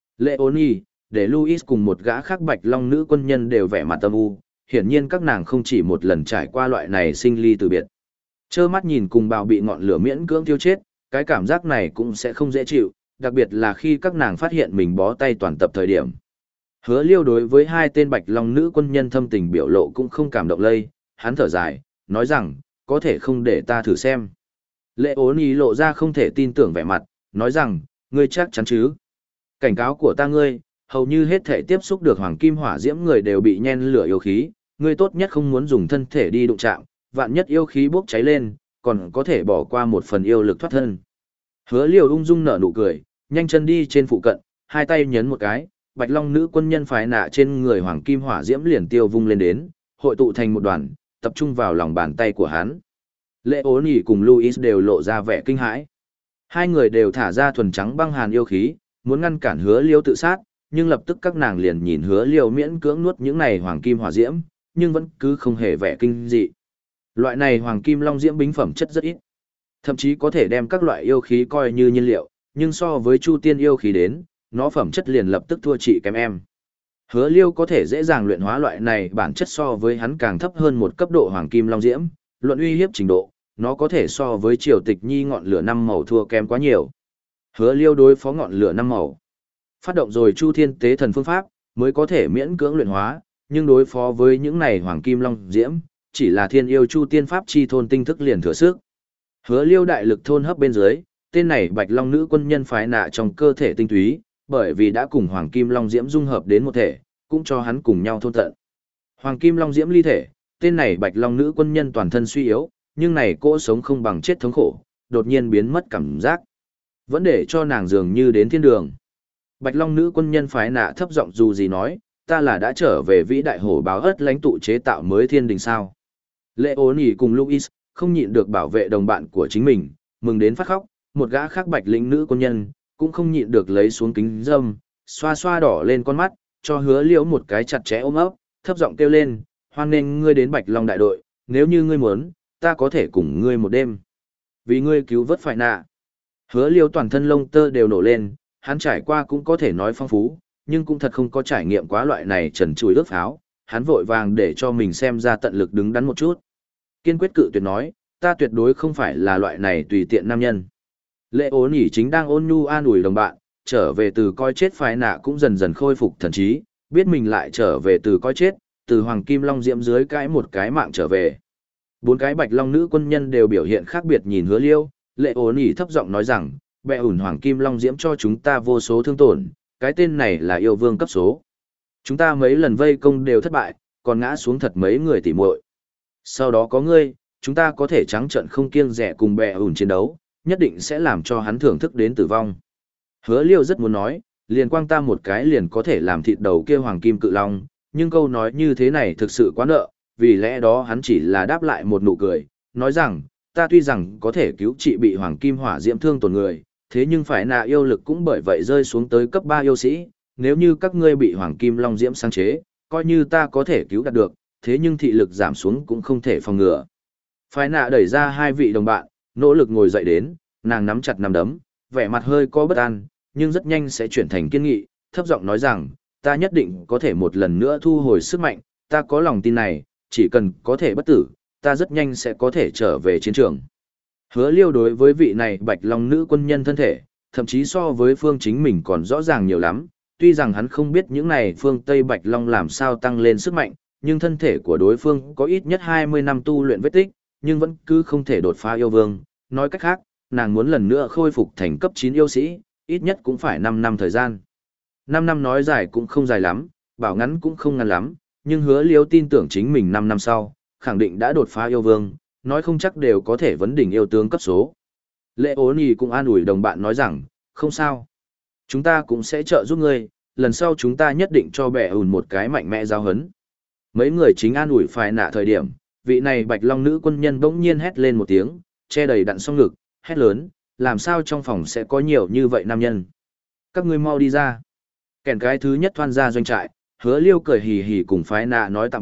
Leoni, để Louis cùng một gã khác bạch long nữ quân nhân đều vẻ mặt âm u, hiển nhiên các nàng không chỉ một lần trải qua loại này sinh ly từ biệt. Trơ mắt nhìn cùng bào bị ngọn lửa miễn cưỡng tiêu chết, cái cảm giác này cũng sẽ không dễ chịu, đặc biệt là khi các nàng phát hiện mình bó tay toàn tập thời điểm. Hứa Liêu đối với hai tên bạch long nữ quân nhân thâm tình biểu lộ cũng không cảm động lây, hắn thở dài, nói rằng, có thể không để ta thử xem. Lệ ốn ý lộ ra không thể tin tưởng vẻ mặt, nói rằng, ngươi chắc chắn chứ. Cảnh cáo của ta ngươi, hầu như hết thể tiếp xúc được hoàng kim hỏa diễm người đều bị nhen lửa yêu khí, ngươi tốt nhất không muốn dùng thân thể đi đụng chạm, vạn nhất yêu khí bốc cháy lên, còn có thể bỏ qua một phần yêu lực thoát thân. Hứa Liêu ung dung nở nụ cười, nhanh chân đi trên phụ cận, hai tay nhấn một cái, bạch long nữ quân nhân phái nạ trên người hoàng kim hỏa diễm liền tiêu vung lên đến, hội tụ thành một đoàn, tập trung vào lòng bàn tay của hắn. Lệ ố nỉ cùng Louis đều lộ ra vẻ kinh hãi. Hai người đều thả ra thuần trắng băng hàn yêu khí, muốn ngăn cản Hứa Liêu tự sát, nhưng lập tức các nàng liền nhìn Hứa Liêu miễn cưỡng nuốt những này hoàng kim hỏa diễm, nhưng vẫn cứ không hề vẻ kinh dị. Loại này hoàng kim long diễm bính phẩm chất rất ít, thậm chí có thể đem các loại yêu khí coi như nhiên liệu, nhưng so với Chu Tiên yêu khí đến, nó phẩm chất liền lập tức thua chị kém em. Hứa Liêu có thể dễ dàng luyện hóa loại này bản chất so với hắn càng thấp hơn một cấp độ hoàng kim long diễm, luận uy hiếp trình độ, nó có thể so với Triều Tịch Nhi ngọn lửa năm màu thua kém quá nhiều. Hứa Liêu đối phó ngọn lửa năm màu, phát động rồi Chu Thiên tế thần phương pháp, mới có thể miễn cưỡng luyện hóa, nhưng đối phó với những này hoàng kim long diễm, chỉ là thiên yêu Chu Tiên pháp chi thôn tinh thức liền thừa sức. Hứa Liêu đại lực thôn hấp bên dưới, tên này bạch long nữ quân nhân phái nạ trong cơ thể tinh túy, bởi vì đã cùng hoàng kim long diễm dung hợp đến một thể, cũng cho hắn cùng nhau thôn tận. Hoàng kim long diễm ly thể, tên này bạch long nữ quân nhân toàn thân suy yếu, nhưng này cỗ sống không bằng chết thống khổ, đột nhiên biến mất cảm giác. Vẫn để cho nàng dường như đến thiên đường. Bạch long nữ quân nhân phái nạ thấp giọng dù gì nói, ta là đã trở về vĩ đại hổ báo ớt lãnh tụ chế tạo mới thiên đình sao. Lệ ốn ỉ cùng Louis, không nhịn được bảo vệ đồng bạn của chính mình, mừng đến phát khóc, một gã khác bạch lĩnh nữ quân nhân, cũng không nhịn được lấy xuống kính dâm, xoa xoa đỏ lên con mắt, cho Hứa Liễu một cái chặt chẽ ôm ấp, thấp giọng kêu lên, hoan nghênh ngươi đến Bạch Long đại đội, nếu như ngươi muốn, ta có thể cùng ngươi một đêm. Vì ngươi cứu vớt phải nạ. Hứa Liễu toàn thân lông tơ đều nổ lên, hắn trải qua cũng có thể nói phong phú, nhưng cũng thật không có trải nghiệm quá loại này trần trụi ước pháo, hắn vội vàng để cho mình xem ra tận lực đứng đắn một chút. Kiên quyết cự tuyệt nói, ta tuyệt đối không phải là loại này tùy tiện nam nhân. Lệ ố nỉ chính đang ôn nhu an ủi đồng bạn, trở về từ coi chết phái nạ cũng dần dần khôi phục thần trí, biết mình lại trở về từ coi chết, từ hoàng kim long diễm dưới cái một cái mạng trở về. Bốn cái bạch long nữ quân nhân đều biểu hiện khác biệt nhìn Hứa Liêu, lệ ố nỉ thấp giọng nói rằng, bệ ủn hoàng kim long diễm cho chúng ta vô số thương tổn, cái tên này là yêu vương cấp số. Chúng ta mấy lần vây công đều thất bại, còn ngã xuống thật mấy người tỉ muội. Sau đó có ngươi, chúng ta có thể trắng trận không kiêng dè cùng bệ ủn chiến đấu, nhất định sẽ làm cho hắn thưởng thức đến tử vong. Hứa Liêu rất muốn nói, liền quang ta một cái liền có thể làm thịt đầu kia hoàng kim cự long, nhưng câu nói như thế này thực sự quá nợ, vì lẽ đó hắn chỉ là đáp lại một nụ cười, nói rằng, ta tuy rằng có thể cứu trị bị hoàng kim hỏa diễm thương tổn người, thế nhưng phải nạ yêu lực cũng bởi vậy rơi xuống tới cấp ba yêu sĩ, nếu như các ngươi bị hoàng kim long diễm sáng chế, coi như ta có thể cứu đạt được, thế nhưng thị lực giảm xuống cũng không thể phòng ngừa. Phải nạ đẩy ra hai vị đồng bạn, nỗ lực ngồi dậy đến, nàng nắm chặt nắm đấm, vẻ mặt hơi có bất an, nhưng rất nhanh sẽ chuyển thành kiên nghị, thấp giọng nói rằng, ta nhất định có thể một lần nữa thu hồi sức mạnh, ta có lòng tin này, chỉ cần có thể bất tử, ta rất nhanh sẽ có thể trở về chiến trường. Hứa Liêu đối với vị này bạch long nữ quân nhân thân thể, thậm chí so với phương chính mình còn rõ ràng nhiều lắm, tuy rằng hắn không biết những này phương Tây bạch long làm sao tăng lên sức mạnh, nhưng thân thể của đối phương có ít nhất hai mươi năm tu luyện vết tích, nhưng vẫn cứ không thể đột phá yêu vương. Nói cách khác, nàng muốn lần nữa khôi phục thành cấp chín yêu sĩ, ít nhất cũng phải năm năm thời gian. năm năm nói dài cũng không dài lắm, bảo ngắn cũng không ngắn lắm, nhưng Hứa Liêu tin tưởng chính mình năm năm sau, khẳng định đã đột phá yêu vương, nói không chắc đều có thể vấn đỉnh yêu tướng cấp số. Lệ ố nì cũng an ủi đồng bạn nói rằng, không sao. Chúng ta cũng sẽ trợ giúp ngươi, lần sau chúng ta nhất định cho bẻ ùn một cái mạnh mẽ giao hấn. Mấy người chính an ủi phải nạ thời điểm, vị này bạch long nữ quân nhân bỗng nhiên hét lên một tiếng, che đầy đặn song ngực, hét lớn, làm sao trong phòng sẽ có nhiều như vậy nam nhân. Các ngươi mau đi ra. Kèn cái thứ nhất thoan ra doanh trại, Hứa Liêu cười hì hì cùng phái nạ nói tạm biệt,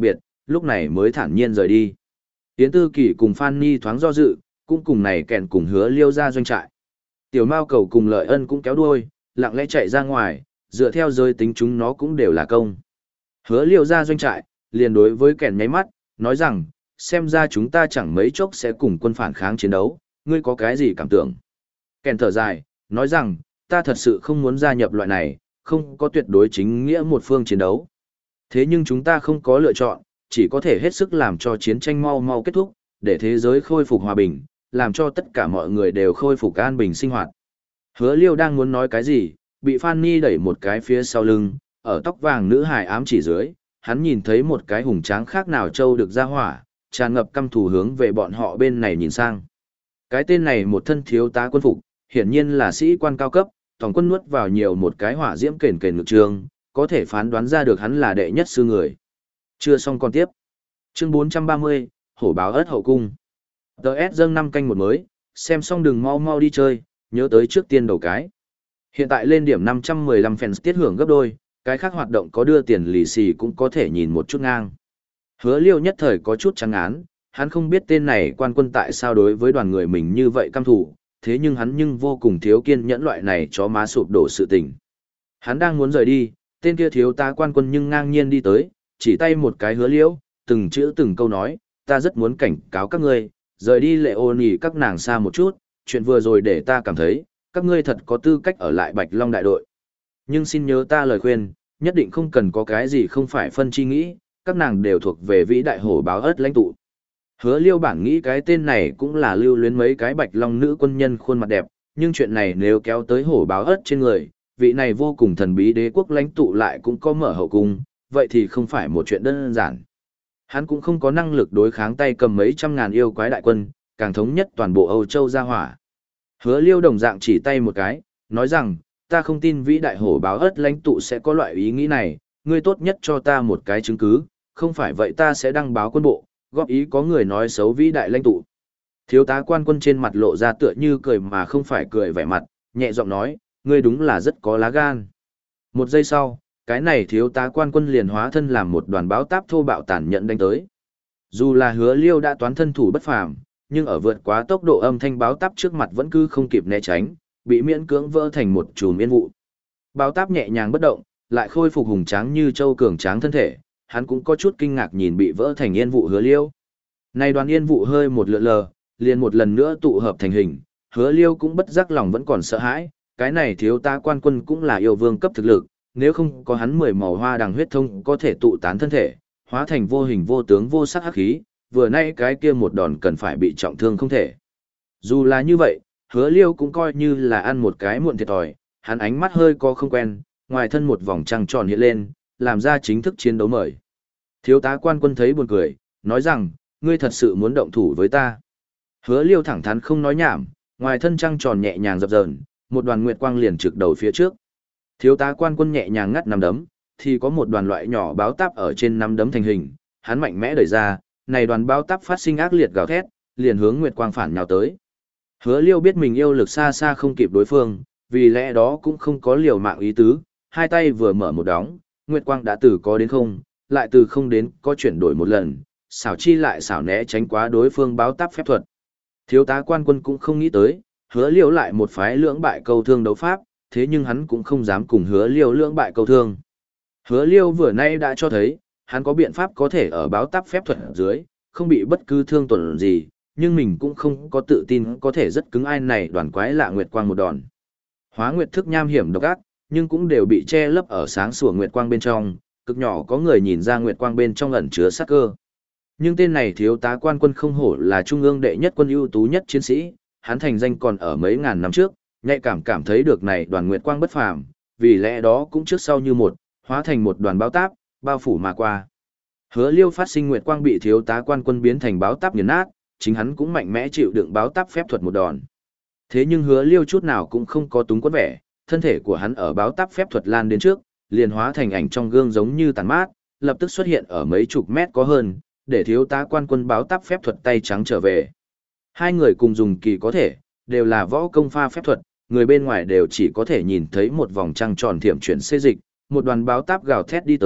lúc này mới thản nhiên rời đi. Yến Tư Kỳ cùng Phan Ni thoáng do dự, cũng cùng này kèn cùng Hứa Liêu ra doanh trại. Tiểu Mao Cầu cùng Lợi Ân cũng kéo đuôi, lặng lẽ chạy ra ngoài, dựa theo giới tính chúng nó cũng đều là công. Hứa Liêu ra doanh trại, liền đối với kèn nháy mắt, nói rằng, xem ra chúng ta chẳng mấy chốc sẽ cùng quân phản kháng chiến đấu, ngươi có cái gì cảm tưởng? Kèn thở dài, nói rằng, ta thật sự không muốn gia nhập loại này, không có tuyệt đối chính nghĩa một phương chiến đấu. Thế nhưng chúng ta không có lựa chọn, chỉ có thể hết sức làm cho chiến tranh mau mau kết thúc, để thế giới khôi phục hòa bình, làm cho tất cả mọi người đều khôi phục an bình sinh hoạt. Hứa Liêu đang muốn nói cái gì, bị Fanny đẩy một cái phía sau lưng, ở tóc vàng nữ hài ám chỉ dưới, hắn nhìn thấy một cái hùng tráng khác nào trâu được ra hỏa, tràn ngập căm thù hướng về bọn họ bên này nhìn sang. Cái tên này một thân thiếu tá quân phục, hiển nhiên là sĩ quan cao cấp, tổng quân nuốt vào nhiều một cái hỏa diễm kền kền ngực trường, có thể phán đoán ra được hắn là đệ nhất sư người. Chưa xong còn tiếp. Chương bốn trăm ba mươi, Hổ báo ớt hậu cung. Đợt dâng năm canh một mới, xem xong đừng mau mau đi chơi, nhớ tới trước tiên đầu cái. Hiện tại lên điểm năm trăm mười lăm fans tiết hưởng gấp đôi, cái khác hoạt động có đưa tiền lì xì cũng có thể nhìn một chút ngang. Hứa Liêu nhất thời có chút trắng án, hắn không biết tên này quan quân tại sao đối với đoàn người mình như vậy căm thù, thế nhưng hắn nhưng vô cùng thiếu kiên nhẫn loại này chó má sụp đổ sự tình. Hắn đang muốn rời đi, tên kia thiếu tá quan quân nhưng ngang nhiên đi tới, chỉ tay một cái Hứa Liêu, từng chữ từng câu nói, ta rất muốn cảnh cáo các ngươi, rời đi lệ ô nỉ các nàng xa một chút, chuyện vừa rồi để ta cảm thấy, các ngươi thật có tư cách ở lại Bạch Long đại đội. Nhưng xin nhớ ta lời khuyên, nhất định không cần có cái gì không phải phân chi nghĩ, các nàng đều thuộc về vĩ đại hổ báo ớt lãnh tụ. Hứa Liêu bản nghĩ cái tên này cũng là lưu luyến mấy cái Bạch Long nữ quân nhân khuôn mặt đẹp, nhưng chuyện này nếu kéo tới hổ báo ớt trên người, vị này vô cùng thần bí đế quốc lãnh tụ lại cũng có mở hậu cung, vậy thì không phải một chuyện đơn giản. Hắn cũng không có năng lực đối kháng tay cầm mấy trăm ngàn yêu quái đại quân, càng thống nhất toàn bộ Âu Châu gia hỏa. Hứa Liêu đồng dạng chỉ tay một cái, nói rằng, ta không tin vĩ đại hổ báo ớt lãnh tụ sẽ có loại ý nghĩ này, ngươi tốt nhất cho ta một cái chứng cứ, không phải vậy ta sẽ đăng báo quân bộ, góp ý có người nói xấu vĩ đại lãnh tụ. Thiếu tá quan quân trên mặt lộ ra tựa như cười mà không phải cười vẻ mặt, nhẹ giọng nói, ngươi đúng là rất có lá gan. Một giây sau, cái này thiếu tá quan quân liền hóa thân làm một đoàn báo táp thô bạo tàn nhẫn đánh tới. Dù là Hứa Liêu đã toán thân thủ bất phàm, nhưng ở vượt quá tốc độ âm thanh báo táp trước mặt vẫn cứ không kịp né tránh, bị miễn cưỡng vỡ thành một chùm yên vụ. Báo táp nhẹ nhàng bất động, lại khôi phục hùng tráng như châu cường tráng thân thể, hắn cũng có chút kinh ngạc nhìn bị vỡ thành yên vụ Hứa Liêu. Này đoàn yên vụ hơi một lượn lờ, liền một lần nữa tụ hợp thành hình, Hứa Liêu cũng bất giác lòng vẫn còn sợ hãi, cái này thiếu tá quan quân cũng là yêu vương cấp thực lực, nếu không có hắn mười màu hoa đằng huyết thông có thể tụ tán thân thể, hóa thành vô hình vô tướng vô sắc hắc khí, vừa nay cái kia một đòn cần phải bị trọng thương không thể. Dù là như vậy, Hứa Liêu cũng coi như là ăn một cái muộn thiệt thòi, hắn ánh mắt hơi có không quen, ngoài thân một vòng trăng tròn hiện lên, làm ra chính thức chiến đấu mời. Thiếu tá quan quân thấy buồn cười, nói rằng, ngươi thật sự muốn động thủ với ta. Hứa Liêu thẳng thắn không nói nhảm, ngoài thân trăng tròn nhẹ nhàng dập dờn, một đoàn nguyệt quang liền trực đầu phía trước. Thiếu tá quan quân nhẹ nhàng ngắt nắm đấm, thì có một đoàn loại nhỏ báo táp ở trên nắm đấm thành hình, hắn mạnh mẽ đẩy ra, này đoàn báo táp phát sinh ác liệt gào thét, liền hướng nguyệt quang phản nhào tới. Hứa Liêu biết mình yêu lực xa xa không kịp đối phương, vì lẽ đó cũng không có liều mạng ý tứ, hai tay vừa mở một đóng, nguyệt quang đã từ có đến không, lại từ không đến có chuyển đổi một lần, xảo chi lại xảo né tránh quá đối phương báo táp phép thuật. Thiếu tá quan quân cũng không nghĩ tới, Hứa Liêu lại một phái lưỡng bại câu thương đấu pháp, thế nhưng hắn cũng không dám cùng Hứa Liêu lưỡng bại câu thương. Hứa Liêu vừa nay đã cho thấy, hắn có biện pháp có thể ở báo táp phép thuật dưới, không bị bất cứ thương tổn gì, nhưng mình cũng không có tự tin có thể rất cứng ai này đoàn quái lạ nguyệt quang một đòn. Hóa nguyệt thức nham hiểm độc ác, nhưng cũng đều bị che lấp ở sáng sủa nguyệt quang bên trong, cực nhỏ có người nhìn ra nguyệt quang bên trong ẩn chứa sát cơ. Nhưng tên này thiếu tá quan quân không hổ là trung ương đệ nhất quân ưu tú nhất chiến sĩ, hắn thành danh còn ở mấy ngàn năm trước, nhạy cảm cảm thấy được này đoàn nguyệt quang bất phàm, vì lẽ đó cũng trước sau như một, hóa thành một đoàn báo táp, bao phủ mà qua. Hứa Liêu phát sinh nguyệt quang bị thiếu tá quan quân biến thành báo táp nghiền nát, chính hắn cũng mạnh mẽ chịu đựng báo táp phép thuật một đòn. Thế nhưng Hứa Liêu chút nào cũng không có túng quẫn vẻ, thân thể của hắn ở báo táp phép thuật lan đến trước, liền hóa thành ảnh trong gương giống như tàn mát, lập tức xuất hiện ở mấy chục mét có hơn, để thiếu tá quan quân báo táp phép thuật tay trắng trở về. Hai người cùng dùng kỳ có thể, đều là võ công pha phép thuật, người bên ngoài đều chỉ có thể nhìn thấy một vòng trăng tròn thiểm chuyển xê dịch, một đoàn báo táp gào thét đi tới,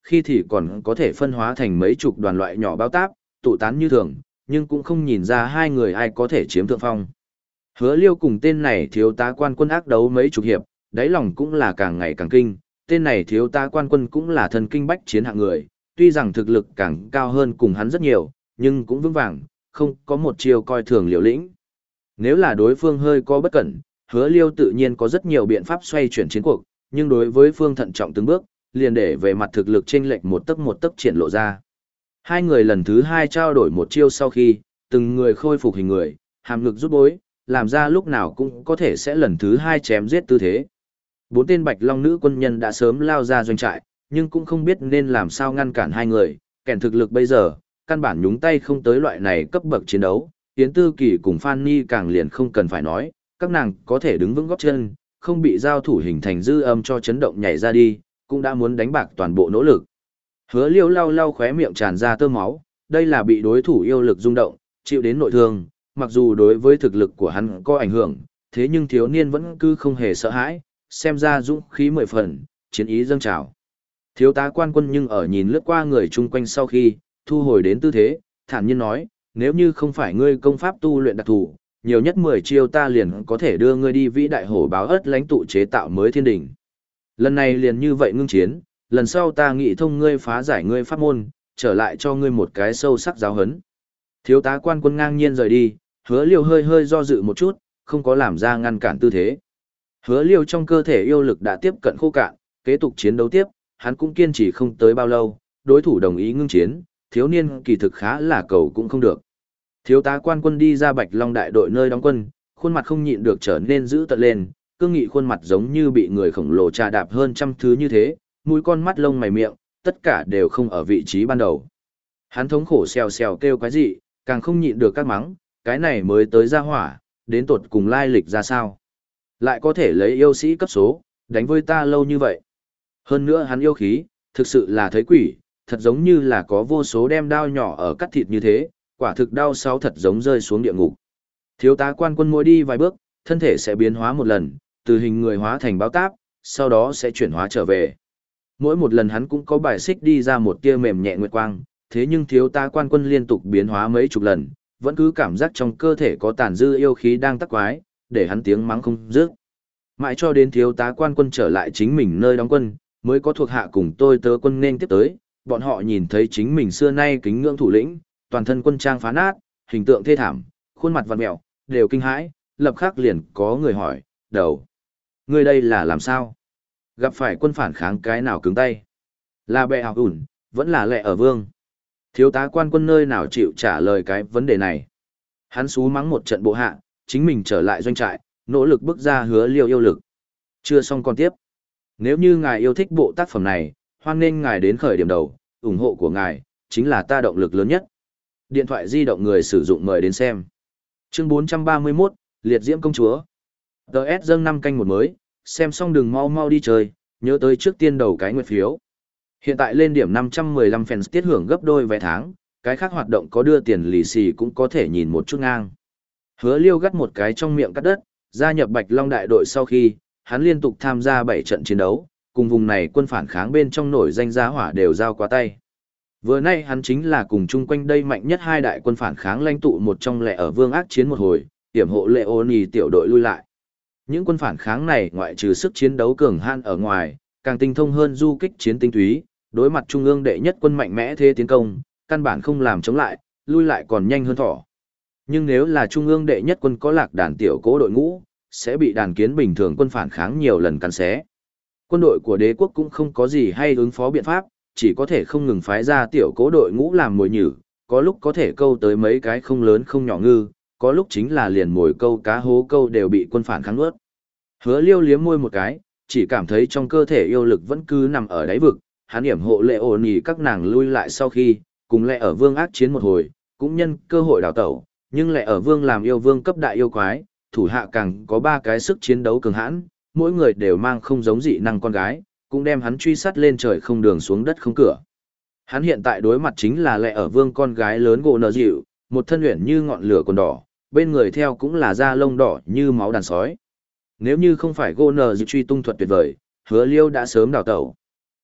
khi thì còn có thể phân hóa thành mấy chục đoàn loại nhỏ bao táp, tụ tán như thường, nhưng cũng không nhìn ra hai người ai có thể chiếm thượng phong. Hứa Liêu cùng tên này thiếu tá quan quân ác đấu mấy chục hiệp, đáy lòng cũng là càng ngày càng kinh, tên này thiếu tá quan quân cũng là thần kinh bách chiến hạng người, tuy rằng thực lực càng cao hơn cùng hắn rất nhiều, nhưng cũng vững vàng, không có một chiều coi thường liều lĩnh. Nếu là đối phương hơi có bất cẩn, Hứa Liêu tự nhiên có rất nhiều biện pháp xoay chuyển chiến cuộc, nhưng đối với phương thận trọng từng bước, liền để về mặt thực lực chênh lệch một tấc một tấc triển lộ ra. Hai người lần thứ hai trao đổi một chiêu sau khi, từng người khôi phục hình người, hàm ngực rút bối, làm ra lúc nào cũng có thể sẽ lần thứ hai chém giết tư thế. Bốn tên Bạch Long nữ quân nhân đã sớm lao ra doanh trại, nhưng cũng không biết nên làm sao ngăn cản hai người, kèn thực lực bây giờ, căn bản nhúng tay không tới loại này cấp bậc chiến đấu. Yến Tư Kỳ cùng Phan Ni càng liền không cần phải nói, các nàng có thể đứng vững gót chân, không bị giao thủ hình thành dư âm cho chấn động nhảy ra đi, cũng đã muốn đánh bạc toàn bộ nỗ lực. Hứa Liêu lau lau khóe miệng tràn ra tơ máu, đây là bị đối thủ yêu lực rung động, chịu đến nội thương, mặc dù đối với thực lực của hắn có ảnh hưởng, thế nhưng thiếu niên vẫn cứ không hề sợ hãi, xem ra dũng khí mười phần, chiến ý dâng trào. Thiếu tá quan quân nhưng ở nhìn lướt qua người chung quanh sau khi, thu hồi đến tư thế, thản nhiên nói, nếu như không phải ngươi công pháp tu luyện đặc thù, nhiều nhất mười chiêu ta liền có thể đưa ngươi đi vĩ đại hổ báo ớt lãnh tụ chế tạo mới thiên đỉnh. Lần này liền như vậy ngưng chiến, lần sau ta nghĩ thông ngươi phá giải ngươi pháp môn, trở lại cho ngươi một cái sâu sắc giáo hấn. Thiếu tá quan quân ngang nhiên rời đi, Hứa Liêu hơi hơi do dự một chút, không có làm ra ngăn cản tư thế. Hứa Liêu trong cơ thể yêu lực đã tiếp cận khô cạn, kế tục chiến đấu tiếp, hắn cũng kiên trì không tới bao lâu, đối thủ đồng ý ngưng chiến, thiếu niên kỳ thực khá là cầu cũng không được. Thiếu tá quan quân đi ra Bạch Long đại đội nơi đóng quân, khuôn mặt không nhịn được trở nên dữ tợn lên, cương nghị khuôn mặt giống như bị người khổng lồ trà đạp hơn trăm thứ như thế, mũi con mắt lông mày miệng, tất cả đều không ở vị trí ban đầu. Hắn thống khổ xèo xèo kêu cái gì, càng không nhịn được các mắng, cái này mới tới ra hỏa, đến tột cùng lai lịch ra sao. Lại có thể lấy yêu sĩ cấp số, đánh với ta lâu như vậy. Hơn nữa hắn yêu khí, thực sự là thấy quỷ, thật giống như là có vô số đem đao nhỏ ở cắt thịt như thế, quả thực đau sáu thật giống rơi xuống địa ngục. Thiếu tá quan quân mỗi đi vài bước, thân thể sẽ biến hóa một lần, từ hình người hóa thành báo táp, sau đó sẽ chuyển hóa trở về. Mỗi một lần hắn cũng có bài xích đi ra một tia mềm nhẹ nguyệt quang, thế nhưng thiếu tá quan quân liên tục biến hóa mấy chục lần, vẫn cứ cảm giác trong cơ thể có tàn dư yêu khí đang tắc quái, để hắn tiếng mắng không dứt. Mãi cho đến thiếu tá quan quân trở lại chính mình nơi đóng quân, mới có thuộc hạ cùng tôi tớ quân nên tiếp tới, bọn họ nhìn thấy chính mình xưa nay kính ngưỡng thủ lĩnh, toàn thân quân trang phá nát, hình tượng thê thảm, khuôn mặt vặn mẹo, đều kinh hãi, lập khắc liền có người hỏi, đầu, ngươi đây là làm sao? Gặp phải quân phản kháng cái nào cứng tay? Là bệ học ủn, vẫn là lệ ở vương. Thiếu tá quan quân nơi nào chịu trả lời cái vấn đề này. Hắn xú mắng một trận bộ hạ, chính mình trở lại doanh trại, nỗ lực bước ra Hứa Liêu yêu lực. Chưa xong còn tiếp. Nếu như ngài yêu thích bộ tác phẩm này, hoan nghênh ngài đến khởi điểm đầu, ủng hộ của ngài, chính là ta động lực lớn nhất. Điện thoại di động người sử dụng mời đến xem. Chương bốn trăm ba mươi mốt, Liệt Diễm Công Chúa. tê ét dâng năm canh một mới, xem xong đừng mau mau đi chơi, nhớ tới trước tiên đầu cái nguyệt phiếu. Hiện tại lên điểm năm trăm mười lăm fans tiết hưởng gấp đôi vé tháng, cái khác hoạt động có đưa tiền lì xì cũng có thể nhìn một chút ngang. Hứa Liêu gắt một cái trong miệng cắt đất, gia nhập Bạch Long đại đội sau khi, hắn liên tục tham gia bảy trận chiến đấu, cùng vùng này quân phản kháng bên trong nổi danh giá hỏa đều giao qua tay. Vừa nay hắn chính là cùng chung quanh đây mạnh nhất hai đại quân phản kháng lãnh tụ một trong lẻ ở vương ác chiến một hồi, tiểm hộ Leoni tiểu đội lui lại. Những quân phản kháng này ngoại trừ sức chiến đấu cường han ở ngoài, càng tinh thông hơn du kích chiến tinh túy, đối mặt trung ương đệ nhất quân mạnh mẽ thế tiến công, căn bản không làm chống lại, lui lại còn nhanh hơn thỏ. Nhưng nếu là trung ương đệ nhất quân có lạc đàn tiểu cố đội ngũ, sẽ bị đàn kiến bình thường quân phản kháng nhiều lần cắn xé. Quân đội của đế quốc cũng không có gì hay ứng phó biện pháp, chỉ có thể không ngừng phái ra tiểu cố đội ngũ làm mồi nhử, có lúc có thể câu tới mấy cái không lớn không nhỏ ngư, có lúc chính là liền mồi câu cá hố câu đều bị quân phản kháng ướt. Hứa Liêu liếm môi một cái, chỉ cảm thấy trong cơ thể yêu lực vẫn cứ nằm ở đáy vực, hắn điểm hộ lệ ổn ý các nàng lui lại sau khi, cùng lệ ở vương ác chiến một hồi, cũng nhân cơ hội đào tẩu, nhưng lệ ở vương làm yêu vương cấp đại yêu quái, thủ hạ càng có ba cái sức chiến đấu cường hãn, mỗi người đều mang không giống dị năng con gái, cũng đem hắn truy sát lên trời không đường xuống đất không cửa. Hắn hiện tại đối mặt chính là lệ ở vương con gái lớn gỗ nở dịu, một thân luyện như ngọn lửa còn đỏ, bên người theo cũng là da lông đỏ như máu đàn sói. Nếu như không phải gỗ nở dịu truy tung thuật tuyệt vời, Hứa Liêu đã sớm đào tẩu.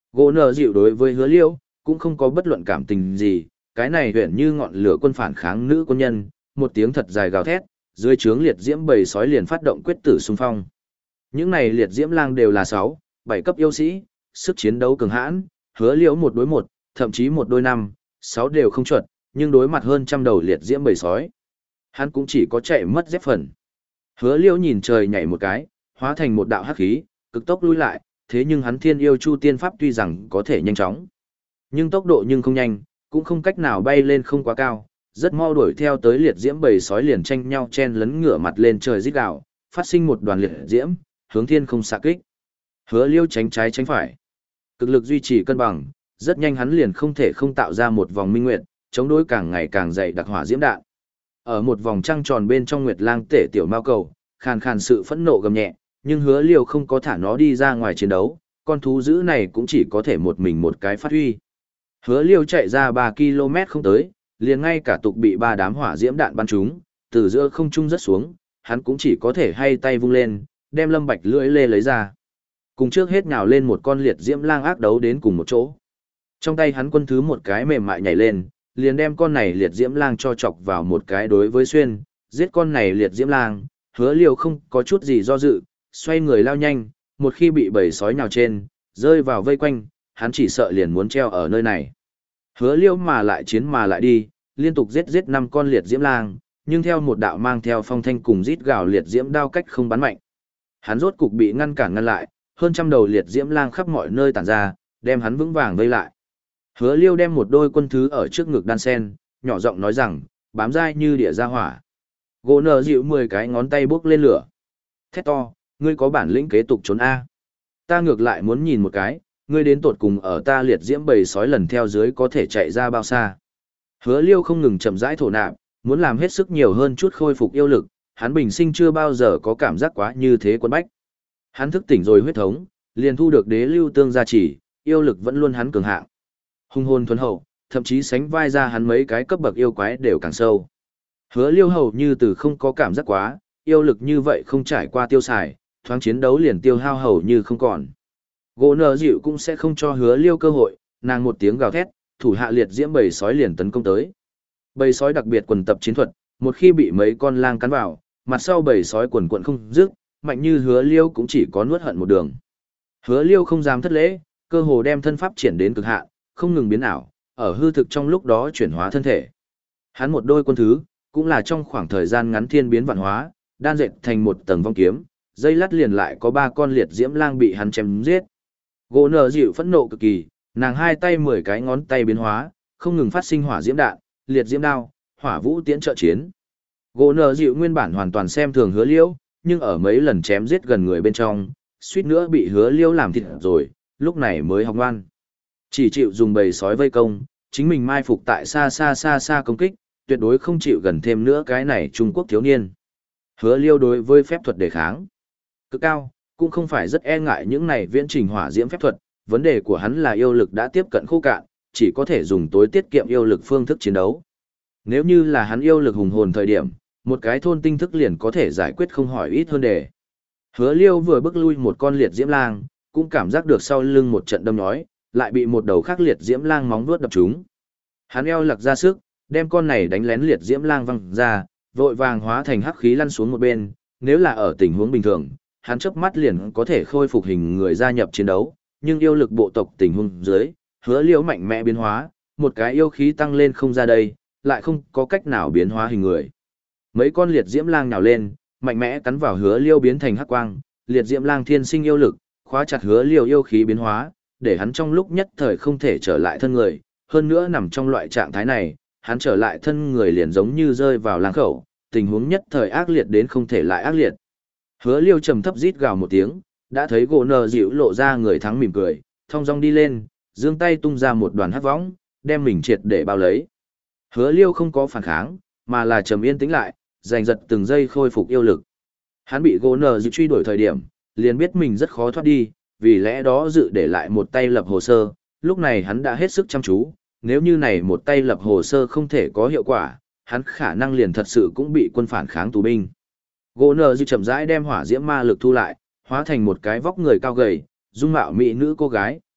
Gỗ nở dịu đối với hứa liêu, cũng không có bất luận cảm tình gì, cái này huyện như ngọn lửa quân phản kháng nữ quân nhân, một tiếng thật dài gào thét, dưới trướng liệt diễm bầy sói liền phát động quyết tử xung phong. Những này liệt diễm lang đều là sáu, bảy cấp yêu sĩ, sức chiến đấu cường hãn, hứa liễu một đối một, thậm chí một đôi năm, sáu đều không chuẩn, nhưng đối mặt hơn trăm đầu liệt diễm bầy sói, hắn cũng chỉ có chạy mất dép phần. Hứa liễu nhìn trời nhảy một cái, hóa thành một đạo hắc khí, cực tốc lui lại, thế nhưng hắn thiên yêu chu tiên pháp tuy rằng có thể nhanh chóng, nhưng tốc độ nhưng không nhanh, cũng không cách nào bay lên không quá cao, rất mau đuổi theo tới liệt diễm bầy sói liền tranh nhau chen lấn ngửa mặt lên trời rít gào, phát sinh một đoàn liệt diễm, hướng thiên không xạ kích. Hứa Liêu tránh trái tránh phải, cực lực duy trì cân bằng, rất nhanh hắn liền không thể không tạo ra một vòng minh nguyệt, chống đối càng ngày càng dày đặc hỏa diễm đạn. Ở một vòng trăng tròn bên trong nguyệt lang tể tiểu mao cầu, khàn khàn sự phẫn nộ gầm nhẹ, nhưng Hứa Liêu không có thả nó đi ra ngoài chiến đấu, con thú dữ này cũng chỉ có thể một mình một cái phát huy. Hứa Liêu chạy ra ba ki lô mét không tới, liền ngay cả tục bị ba đám hỏa diễm đạn bắn trúng, từ giữa không trung rất xuống, hắn cũng chỉ có thể hay tay vung lên, đem lâm bạch lưỡi lê lấy ra. Cùng trước hết nhào lên một con liệt diễm lang ác đấu đến cùng một chỗ. Trong tay hắn quân thứ một cái mềm mại nhảy lên, liền đem con này liệt diễm lang cho chọc vào một cái đối với xuyên, giết con này liệt diễm lang, Hứa Liêu không có chút gì do dự, xoay người lao nhanh, một khi bị bầy sói nhào trên, rơi vào vây quanh, hắn chỉ sợ liền muốn treo ở nơi này. Hứa Liêu mà lại chiến mà lại đi, liên tục giết giết năm con liệt diễm lang, nhưng theo một đạo mang theo phong thanh cùng rít gào liệt diễm đao cách không bắn mạnh. Hắn rốt cục bị ngăn cản ngăn lại, hơn trăm đầu liệt diễm lang khắp mọi nơi tản ra, đem hắn vững vàng vây lại. Hứa Liêu đem một đôi quân thứ ở trước ngực đan sen, nhỏ giọng nói rằng, bám dai như địa ra hỏa. Gỗ nở dịu mười cái ngón tay bước lên lửa. Thét to, ngươi có bản lĩnh kế tục trốn A. Ta ngược lại muốn nhìn một cái, ngươi đến tột cùng ở ta liệt diễm bầy sói lần theo dưới có thể chạy ra bao xa. Hứa Liêu không ngừng chậm rãi thổ nạp, muốn làm hết sức nhiều hơn chút khôi phục yêu lực, hắn bình sinh chưa bao giờ có cảm giác quá như thế quân bách. Hắn thức tỉnh rồi huyết thống, liền thu được đế lưu tương gia trì, yêu lực vẫn luôn hắn cường hạng. Hung hồn thuần hậu, thậm chí sánh vai ra hắn mấy cái cấp bậc yêu quái đều càng sâu. Hứa Liêu hầu như từ không có cảm giác quá, yêu lực như vậy không trải qua tiêu xài, thoáng chiến đấu liền tiêu hao hầu như không còn. Gỗ nở dịu cũng sẽ không cho Hứa Liêu cơ hội, nàng một tiếng gào thét, thủ hạ liệt diễm bầy sói liền tấn công tới. Bầy sói đặc biệt quần tập chiến thuật, một khi bị mấy con lang cắn vào, mặt sau bầy sói quần quần không dứt, mạnh như Hứa Liêu cũng chỉ có nuốt hận một đường. Hứa Liêu không dám thất lễ, cơ hồ đem thân pháp triển đến cực hạn, không ngừng biến ảo, ở hư thực trong lúc đó chuyển hóa thân thể. Hắn một đôi quân thứ, cũng là trong khoảng thời gian ngắn thiên biến vạn hóa, đan dệt thành một tầng vong kiếm, dây lát liền lại có ba con liệt diễm lang bị hắn chém giết. Gỗ nở dịu phẫn nộ cực kỳ, nàng hai tay mười cái ngón tay biến hóa, không ngừng phát sinh hỏa diễm đạn, liệt diễm đao, hỏa vũ tiễn trợ chiến. Gỗ nở dịu nguyên bản hoàn toàn xem thường Hứa Liêu, nhưng ở mấy lần chém giết gần người bên trong, suýt nữa bị Hứa Liêu làm thịt rồi, lúc này mới học ngoan. Chỉ chịu dùng bầy sói vây công, chính mình mai phục tại xa xa xa xa công kích, tuyệt đối không chịu gần thêm nữa cái này Trung Quốc thiếu niên. Hứa Liêu đối với phép thuật đề kháng cực cao, cũng không phải rất e ngại những này viễn trình hỏa diễm phép thuật, vấn đề của hắn là yêu lực đã tiếp cận khô cạn, chỉ có thể dùng tối tiết kiệm yêu lực phương thức chiến đấu. Nếu như là hắn yêu lực hùng hồn thời điểm, một cái thôn tinh thức liền có thể giải quyết không hỏi ít hơn đề. Hứa Liêu vừa bước lui một con liệt diễm lang, cũng cảm giác được sau lưng một trận đâm nhói, lại bị một đầu khác liệt diễm lang móng vuốt đập trúng. Hắn eo lặc ra sức, đem con này đánh lén liệt diễm lang văng ra, vội vàng hóa thành hắc khí lăn xuống một bên, nếu là ở tình huống bình thường, hắn chớp mắt liền có thể khôi phục hình người gia nhập chiến đấu, nhưng yêu lực bộ tộc tình huống dưới, Hứa Liêu mạnh mẽ biến hóa, một cái yêu khí tăng lên không ra đây, lại không có cách nào biến hóa hình người. Mấy con liệt diễm lang nhào lên, mạnh mẽ cắn vào Hứa Liêu biến thành hắc quang, liệt diễm lang thiên sinh yêu lực, khóa chặt Hứa Liêu yêu khí biến hóa, để hắn trong lúc nhất thời không thể trở lại thân người, hơn nữa nằm trong loại trạng thái này, hắn trở lại thân người liền giống như rơi vào lang khẩu, tình huống nhất thời ác liệt đến không thể lại ác liệt. Hứa Liêu trầm thấp rít gào một tiếng, đã thấy gỗ nở dịu lộ ra người thắng mỉm cười, thong dong đi lên, giương tay tung ra một đoàn hắc võng, đem mình triệt để bao lấy. Hứa Liêu không có phản kháng, mà là trầm yên tĩnh lại, giành giật từng giây khôi phục yêu lực. Hắn bị gỗ nở dịu truy đuổi thời điểm, liền biết mình rất khó thoát đi, vì lẽ đó dự để lại một tay lập hồ sơ, lúc này hắn đã hết sức chăm chú, nếu như này một tay lập hồ sơ không thể có hiệu quả, hắn khả năng liền thật sự cũng bị quân phản kháng tù binh. Gỗ nở dịu chậm rãi đem hỏa diễm ma lực thu lại, hóa thành một cái vóc người cao gầy, dung mạo mỹ nữ cô gái,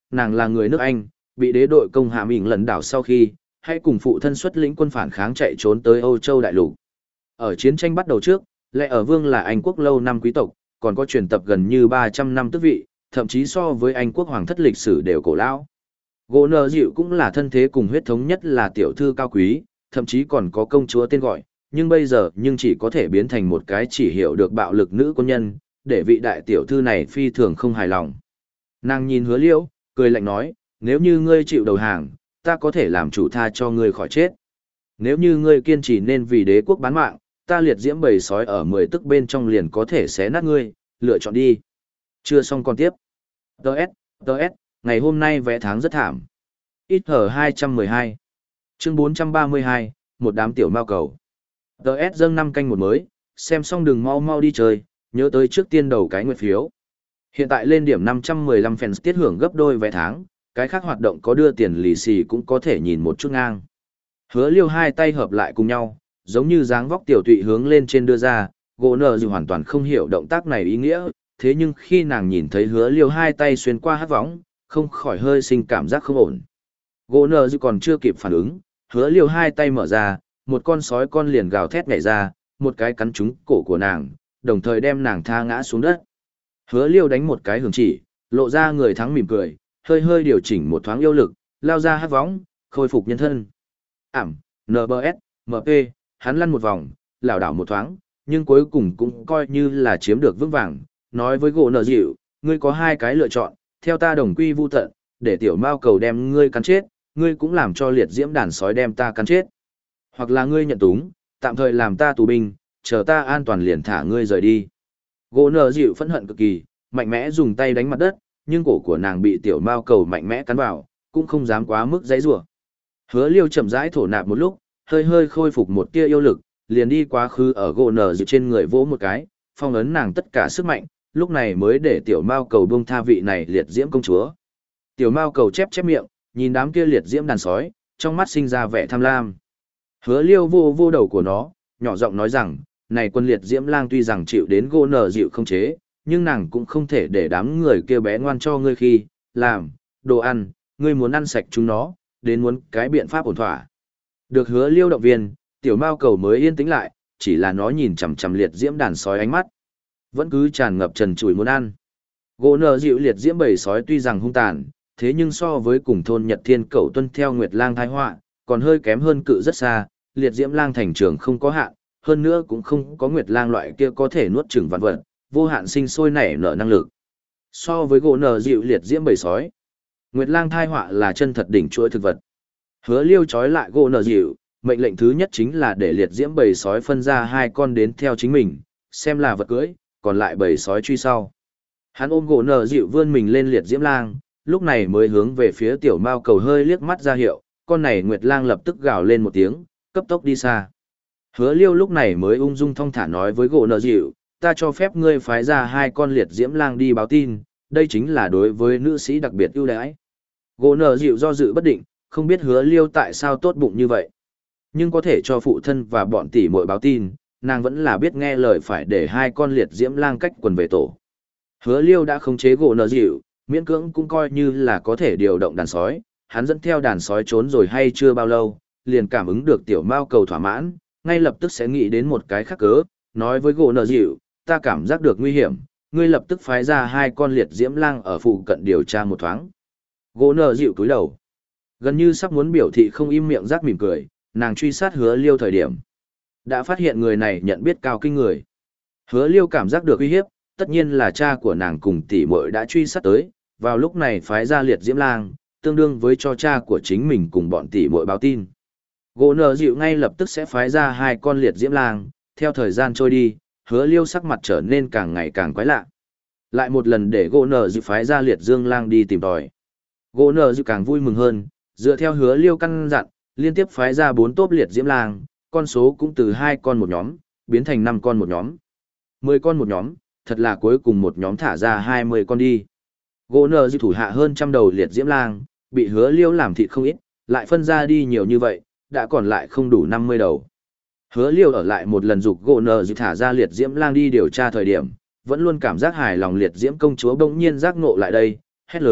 nàng là người nước Anh, bị đế đội công hạ mình lần đảo sau khi, hay cùng phụ thân xuất lĩnh quân phản kháng chạy trốn tới Âu Châu đại lục. Ở chiến tranh bắt đầu trước, Lệ ở Vương là Anh quốc lâu năm quý tộc, còn có truyền tập gần như ba trăm năm tước vị, thậm chí so với Anh quốc hoàng thất lịch sử đều cổ lão. Gỗ nợ dịu cũng là thân thế cùng huyết thống nhất là tiểu thư cao quý, thậm chí còn có công chúa tên gọi, nhưng bây giờ nhưng chỉ có thể biến thành một cái chỉ hiểu được bạo lực nữ quân nhân, để vị đại tiểu thư này phi thường không hài lòng. Nàng nhìn Hứa Liêu, cười lạnh nói, nếu như ngươi chịu đầu hàng, ta có thể làm chủ tha cho ngươi khỏi chết. Nếu như ngươi kiên trì nên vì đế quốc bán mạng, ta liệt diễm bầy sói ở mười tức bên trong liền có thể xé nát ngươi, lựa chọn đi. Chưa xong còn tiếp. Đợt, đợt, ngày hôm nay vẽ tháng rất thảm. Ít hở hai trăm mười hai. Chương bốn trăm ba mươi hai, một đám tiểu mao cầu. Đợt dâng năm canh một mới, xem xong đừng mau mau đi chơi, nhớ tới trước tiên đầu cái nguyệt phiếu. Hiện tại lên điểm năm trăm mười lăm fans tiết hưởng gấp đôi vé tháng, cái khác hoạt động có đưa tiền lì xì cũng có thể nhìn một chút ngang. Hứa Liêu hai tay hợp lại cùng nhau, giống như dáng vóc tiểu tụy hướng lên trên đưa ra, gỗ nợ dù hoàn toàn không hiểu động tác này ý nghĩa, thế nhưng khi nàng nhìn thấy Hứa Liêu hai tay xuyên qua hát võng, không khỏi hơi sinh cảm giác không ổn. Gỗ nợ dù còn chưa kịp phản ứng, Hứa Liêu hai tay mở ra, một con sói con liền gào thét nhảy ra, một cái cắn trúng cổ của nàng, đồng thời đem nàng tha ngã xuống đất. Hứa Liêu đánh một cái hưởng chỉ, lộ ra người thắng mỉm cười, hơi hơi điều chỉnh một thoáng yêu lực, lao ra hát võng, khôi phục nhân thân. Ảm, en bê ét, em pê, hắn lăn một vòng, lảo đảo một thoáng, nhưng cuối cùng cũng coi như là chiếm được vững vàng, nói với gỗ nợ dịu, ngươi có hai cái lựa chọn, theo ta đồng quy vu tận, để tiểu mao cầu đem ngươi cắn chết, ngươi cũng làm cho liệt diễm đàn sói đem ta cắn chết. Hoặc là ngươi nhận túng, tạm thời làm ta tù binh, chờ ta an toàn liền thả ngươi rời đi. Gỗ nợ dịu phẫn hận cực kỳ, mạnh mẽ dùng tay đánh mặt đất, nhưng cổ của nàng bị tiểu mao cầu mạnh mẽ cắn vào, cũng không dám quá mức giãy giụa. Hứa Liêu chậm rãi thổ nạp một lúc, hơi hơi khôi phục một tia yêu lực, liền đi quá khứ ở gỗ nở dịu trên người vỗ một cái, phong ấn nàng tất cả sức mạnh, lúc này mới để tiểu mao cầu buông tha vị này liệt diễm công chúa. Tiểu mao cầu chép chép miệng, nhìn đám kia liệt diễm đàn sói, trong mắt sinh ra vẻ tham lam. Hứa Liêu vô vô đầu của nó, nhỏ giọng nói rằng, này quân liệt diễm lang tuy rằng chịu đến gỗ nở dịu không chế, nhưng nàng cũng không thể để đám người kia bé ngoan cho ngươi khi làm đồ ăn, ngươi muốn ăn sạch chúng nó, đến muốn cái biện pháp ổn thỏa. Được Hứa Liêu động viên, tiểu mao cầu mới yên tĩnh lại, chỉ là nó nhìn chằm chằm liệt diễm đàn sói ánh mắt, vẫn cứ tràn ngập trần trụi muốn ăn. Gỗ nợ dịu liệt diễm bầy sói tuy rằng hung tàn, thế nhưng so với cùng thôn Nhật Thiên Cẩu tuân theo Nguyệt Lang thái họa, còn hơi kém hơn cự rất xa, liệt diễm lang thành trường không có hạn, hơn nữa cũng không có Nguyệt Lang loại kia có thể nuốt chửng vạn vật, vô hạn sinh sôi nảy nở năng lực. So với gỗ nợ dịu liệt diễm bầy sói, Nguyệt Lang thai họa là chân thật đỉnh chuỗi thực vật. Hứa Liêu trói lại gỗ nợ dịu, mệnh lệnh thứ nhất chính là để liệt diễm bầy sói phân ra hai con đến theo chính mình, xem là vật cưỡi, còn lại bầy sói truy sau. Hắn ôm gỗ nợ dịu vươn mình lên liệt diễm lang, lúc này mới hướng về phía tiểu mao cầu hơi liếc mắt ra hiệu, con này Nguyệt Lang lập tức gào lên một tiếng, cấp tốc đi xa. Hứa Liêu lúc này mới ung dung thong thả nói với gỗ nợ dịu, ta cho phép ngươi phái ra hai con liệt diễm lang đi báo tin, đây chính là đối với nữ sĩ đặc biệt ưu đãi. Gỗ nợ dịu do dự bất định, không biết Hứa Liêu tại sao tốt bụng như vậy. Nhưng có thể cho phụ thân và bọn tỷ muội báo tin, nàng vẫn là biết nghe lời phải để hai con liệt diễm lang cách quần về tổ. Hứa Liêu đã khống chế gỗ nợ dịu, miễn cưỡng cũng coi như là có thể điều động đàn sói, hắn dẫn theo đàn sói trốn rồi hay chưa bao lâu, liền cảm ứng được tiểu mao cầu thỏa mãn, ngay lập tức sẽ nghĩ đến một cái khác cớ, nói với gỗ nợ dịu, ta cảm giác được nguy hiểm, ngươi lập tức phái ra hai con liệt diễm lang ở phụ cận điều tra một thoáng. Gỗ nợ dịu cúi đầu, gần như sắp muốn biểu thị không im miệng rác mỉm cười, nàng truy sát Hứa Liêu thời điểm, đã phát hiện người này nhận biết cao kinh người. Hứa Liêu cảm giác được uy hiếp, tất nhiên là cha của nàng cùng tỷ muội đã truy sát tới, vào lúc này phái ra liệt diễm lang, tương đương với cho cha của chính mình cùng bọn tỷ muội báo tin. Gỗ nợ dịu ngay lập tức sẽ phái ra hai con liệt diễm lang, theo thời gian trôi đi, Hứa Liêu sắc mặt trở nên càng ngày càng quái lạ. Lại một lần để gỗ nợ dịu phái ra liệt dương lang đi tìm tòi. Gỗ nợ dịu càng vui mừng hơn, dựa theo Hứa Liêu căn dặn, liên tiếp phái ra bốn tốp liệt diễm lang, con số cũng từ hai con một nhóm, biến thành năm con một nhóm. mười con một nhóm, thật là cuối cùng một nhóm thả ra hai mươi con đi. Gỗ nợ dịu thủ hạ hơn trăm đầu liệt diễm lang, bị Hứa Liêu làm thịt không ít, lại phân ra đi nhiều như vậy, đã còn lại không đủ năm mươi đầu. Hứa Liêu ở lại một lần dục gỗ nợ dịu thả ra liệt diễm lang đi điều tra thời điểm, vẫn luôn cảm giác hài lòng liệt diễm công chúa bỗng nhiên giác ngộ lại đây, hét lớn,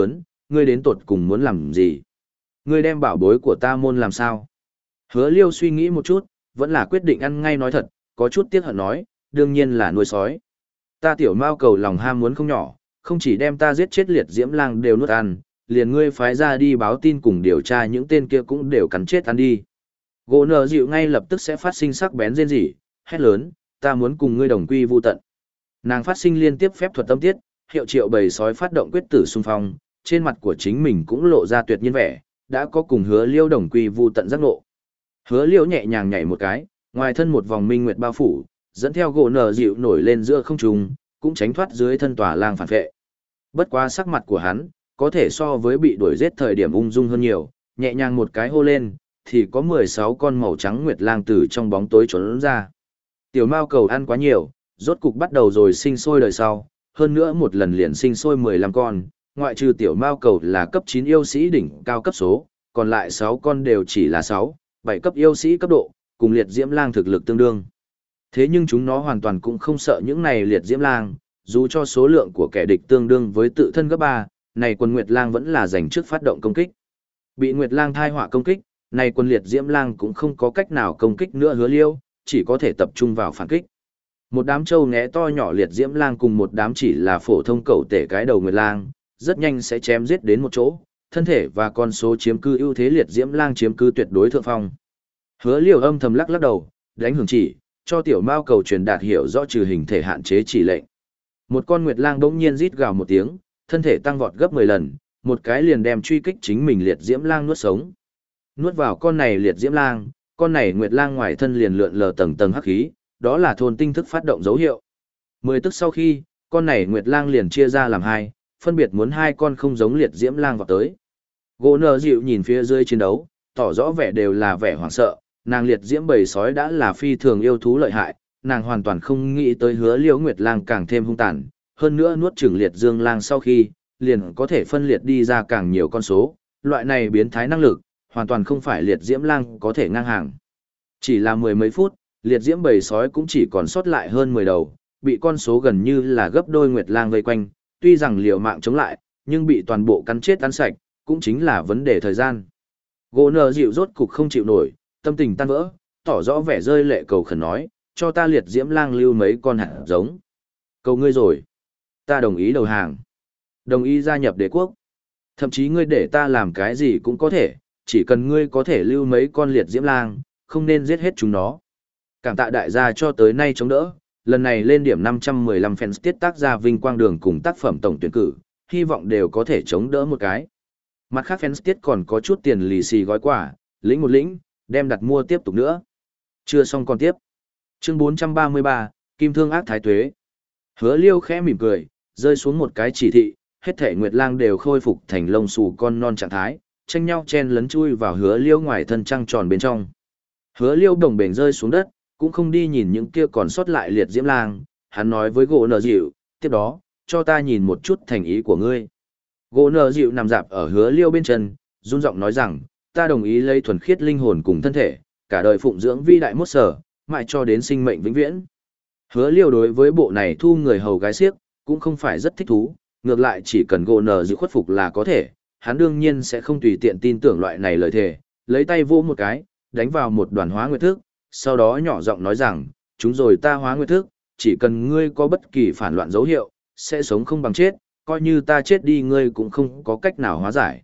ngươi đến tột cùng muốn làm gì? Ngươi đem bảo bối của ta môn làm sao? Hứa Liêu suy nghĩ một chút, vẫn là quyết định ăn ngay nói thật, có chút tiếc hận nói, đương nhiên là nuôi sói. Ta tiểu mao cầu lòng ham muốn không nhỏ, không chỉ đem ta giết chết liệt diễm lang đều nuốt ăn, liền ngươi phái ra đi báo tin cùng điều tra những tên kia cũng đều cắn chết ăn đi. Gỗ nở dịu ngay lập tức sẽ phát sinh sắc bén rên rỉ, hét lớn, ta muốn cùng ngươi đồng quy vu tận. Nàng phát sinh liên tiếp phép thuật tâm tiết, hiệu triệu bầy sói phát động quyết tử xung phong, trên mặt của chính mình cũng lộ ra tuyệt nhiên vẻ, đã có cùng Hứa Liêu đồng quy vu tận giác ngộ. Hứa Liêu nhẹ nhàng nhảy một cái, ngoài thân một vòng minh nguyệt bao phủ, dẫn theo gỗ nở dịu nổi lên giữa không trung, cũng tránh thoát dưới thân tòa lang phản vệ. Bất quá sắc mặt của hắn, có thể so với bị đuổi giết thời điểm ung dung hơn nhiều, nhẹ nhàng một cái hô lên, thì có mười sáu con màu trắng nguyệt lang từ trong bóng tối trốn ra. Tiểu mao cầu ăn quá nhiều, rốt cục bắt đầu rồi sinh sôi đời sau, hơn nữa một lần liền sinh sôi mười lăm con, ngoại trừ tiểu mao cầu là cấp chín yêu sĩ đỉnh cao cấp số, còn lại sáu con đều chỉ là sáu, bảy cấp yêu sĩ cấp độ, cùng liệt diễm lang thực lực tương đương. Thế nhưng chúng nó hoàn toàn cũng không sợ những này liệt diễm lang, dù cho số lượng của kẻ địch tương đương với tự thân gấp ba, này quân nguyệt lang vẫn là giành trước phát động công kích. Bị nguyệt lang thai họa công kích, này quân liệt diễm lang cũng không có cách nào công kích nữa Hứa Liêu, chỉ có thể tập trung vào phản kích. Một đám trâu né to nhỏ liệt diễm lang cùng một đám chỉ là phổ thông cẩu tể cái đầu nguyệt lang, rất nhanh sẽ chém giết đến một chỗ, thân thể và con số chiếm cư ưu thế liệt diễm lang chiếm cư tuyệt đối thượng phong. Hứa Liêu âm thầm lắc lắc đầu, đánh hưởng chỉ, cho tiểu mao cầu truyền đạt hiểu rõ trừ hình thể hạn chế chỉ lệnh. Một con nguyệt lang bỗng nhiên rít gào một tiếng, thân thể tăng vọt gấp mười lần, một cái liền đem truy kích chính mình liệt diễm lang nuốt sống. Nuốt vào con này liệt diễm lang, con này nguyệt lang ngoài thân liền lượn lờ tầng tầng hắc khí, đó là thôn tinh thức phát động dấu hiệu. Mười tức sau khi, con này nguyệt lang liền chia ra làm hai, phân biệt muốn hai con không giống liệt diễm lang vào tới. Gỗ nở dịu nhìn phía dưới chiến đấu, tỏ rõ vẻ đều là vẻ hoảng sợ, nàng liệt diễm bầy sói đã là phi thường yêu thú lợi hại, nàng hoàn toàn không nghĩ tới Hứa Liêu nguyệt lang càng thêm hung tàn, hơn nữa nuốt chửng liệt dương lang sau khi, liền có thể phân liệt đi ra càng nhiều con số, loại này biến thái năng lực, hoàn toàn không phải liệt diễm lang có thể ngang hàng. Chỉ là mười mấy phút, liệt diễm bầy sói cũng chỉ còn sót lại hơn mười đầu, bị con số gần như là gấp đôi nguyệt lang vây quanh, tuy rằng liều mạng chống lại, nhưng bị toàn bộ cắn chết ăn sạch, cũng chính là vấn đề thời gian. Gỗ nở dịu rốt cục không chịu nổi, tâm tình tan vỡ, tỏ rõ vẻ rơi lệ cầu khẩn nói, cho ta liệt diễm lang lưu mấy con hạt giống. Cầu ngươi rồi. Ta đồng ý đầu hàng. Đồng ý gia nhập đế quốc. Thậm chí ngươi để ta làm cái gì cũng có thể, chỉ cần ngươi có thể lưu mấy con liệt diễm lang, không nên giết hết chúng nó. Cảm tạ đại gia cho tới nay chống đỡ, lần này lên điểm năm trăm mười lăm fans tiết tác ra vinh quang đường cùng tác phẩm tổng tuyển cử, hy vọng đều có thể chống đỡ một cái. Mặt khác fans tiết còn có chút tiền lì xì gói quà, lĩnh một lĩnh, đem đặt mua tiếp tục nữa. Chưa xong còn tiếp. Chương bốn trăm ba mươi ba, Kim Thương Ác Thái Tuế. Hứa Liêu khẽ mỉm cười, rơi xuống một cái chỉ thị, hết thể nguyệt lang đều khôi phục thành lông xù con non trạng thái, tranh nhau chen lấn chui vào Hứa Liêu ngoài thân trăng tròn bên trong. Hứa Liêu đồng bền rơi xuống đất, cũng không đi nhìn những kia còn sót lại liệt diễm lang, hắn nói với gỗ nở dịu, tiếp đó, cho ta nhìn một chút thành ý của ngươi. Gỗ nở dịu nằm dạp ở Hứa Liêu bên chân, run giọng nói rằng, ta đồng ý lấy thuần khiết linh hồn cùng thân thể, cả đời phụng dưỡng vi đại mốt sở, mãi cho đến sinh mệnh vĩnh viễn. Hứa Liêu đối với bộ này thu người hầu gái xiếc, cũng không phải rất thích thú, ngược lại chỉ cần gỗ nở dịu khuất phục là có thể, hắn đương nhiên sẽ không tùy tiện tin tưởng loại này lời thề, lấy tay vỗ một cái, đánh vào một đoàn hóa nguyệt thức, sau đó nhỏ giọng nói rằng, chúng rồi ta hóa nguyệt thức, chỉ cần ngươi có bất kỳ phản loạn dấu hiệu, sẽ sống không bằng chết, coi như ta chết đi ngươi cũng không có cách nào hóa giải.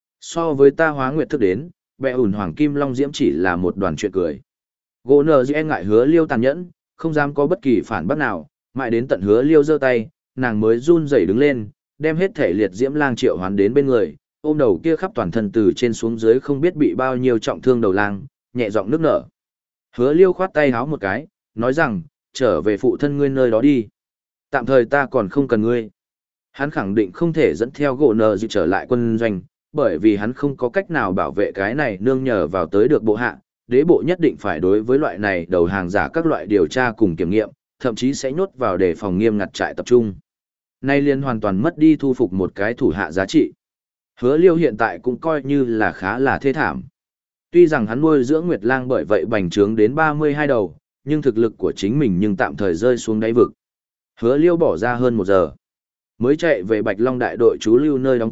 So với ta hóa nguyệt thức đến, bệ ủn hoàng kim long diễm chỉ là một đoàn chuyện cười. Gỗ nở dịu e ngại Hứa Liêu tàn nhẫn, không dám có bất kỳ phản bác nào, mãi đến tận Hứa Liêu giơ tay, nàng mới run rẩy đứng lên, đem hết thể liệt diễm lang triệu hoán đến bên người, ôm đầu kia khắp toàn thân từ trên xuống dưới không biết bị bao nhiêu trọng thương đầu lang, nhẹ giọng nước nở. Hứa Liêu khoát tay háo một cái, nói rằng, trở về phụ thân ngươi nơi đó đi. Tạm thời ta còn không cần ngươi. Hắn khẳng định không thể dẫn theo gỗ nở dịu trở lại quân doanh, bởi vì hắn không có cách nào bảo vệ cái này nương nhờ vào tới được bộ hạ. Đế bộ nhất định phải đối với loại này đầu hàng giả các loại điều tra cùng kiểm nghiệm, thậm chí sẽ nhốt vào để phòng nghiêm ngặt trại tập trung. Nay liên hoàn toàn mất đi thu phục một cái thủ hạ giá trị. Hứa Liêu hiện tại cũng coi như là khá là thê thảm. Tuy rằng hắn nuôi dưỡng Nguyệt Lang bởi vậy bành trướng đến ba mươi hai đầu, nhưng thực lực của chính mình nhưng tạm thời rơi xuống đáy vực. Hứa Liêu bỏ ra hơn một giờ, mới chạy về Bạch Long đại đội trú lưu nơi đóng quân,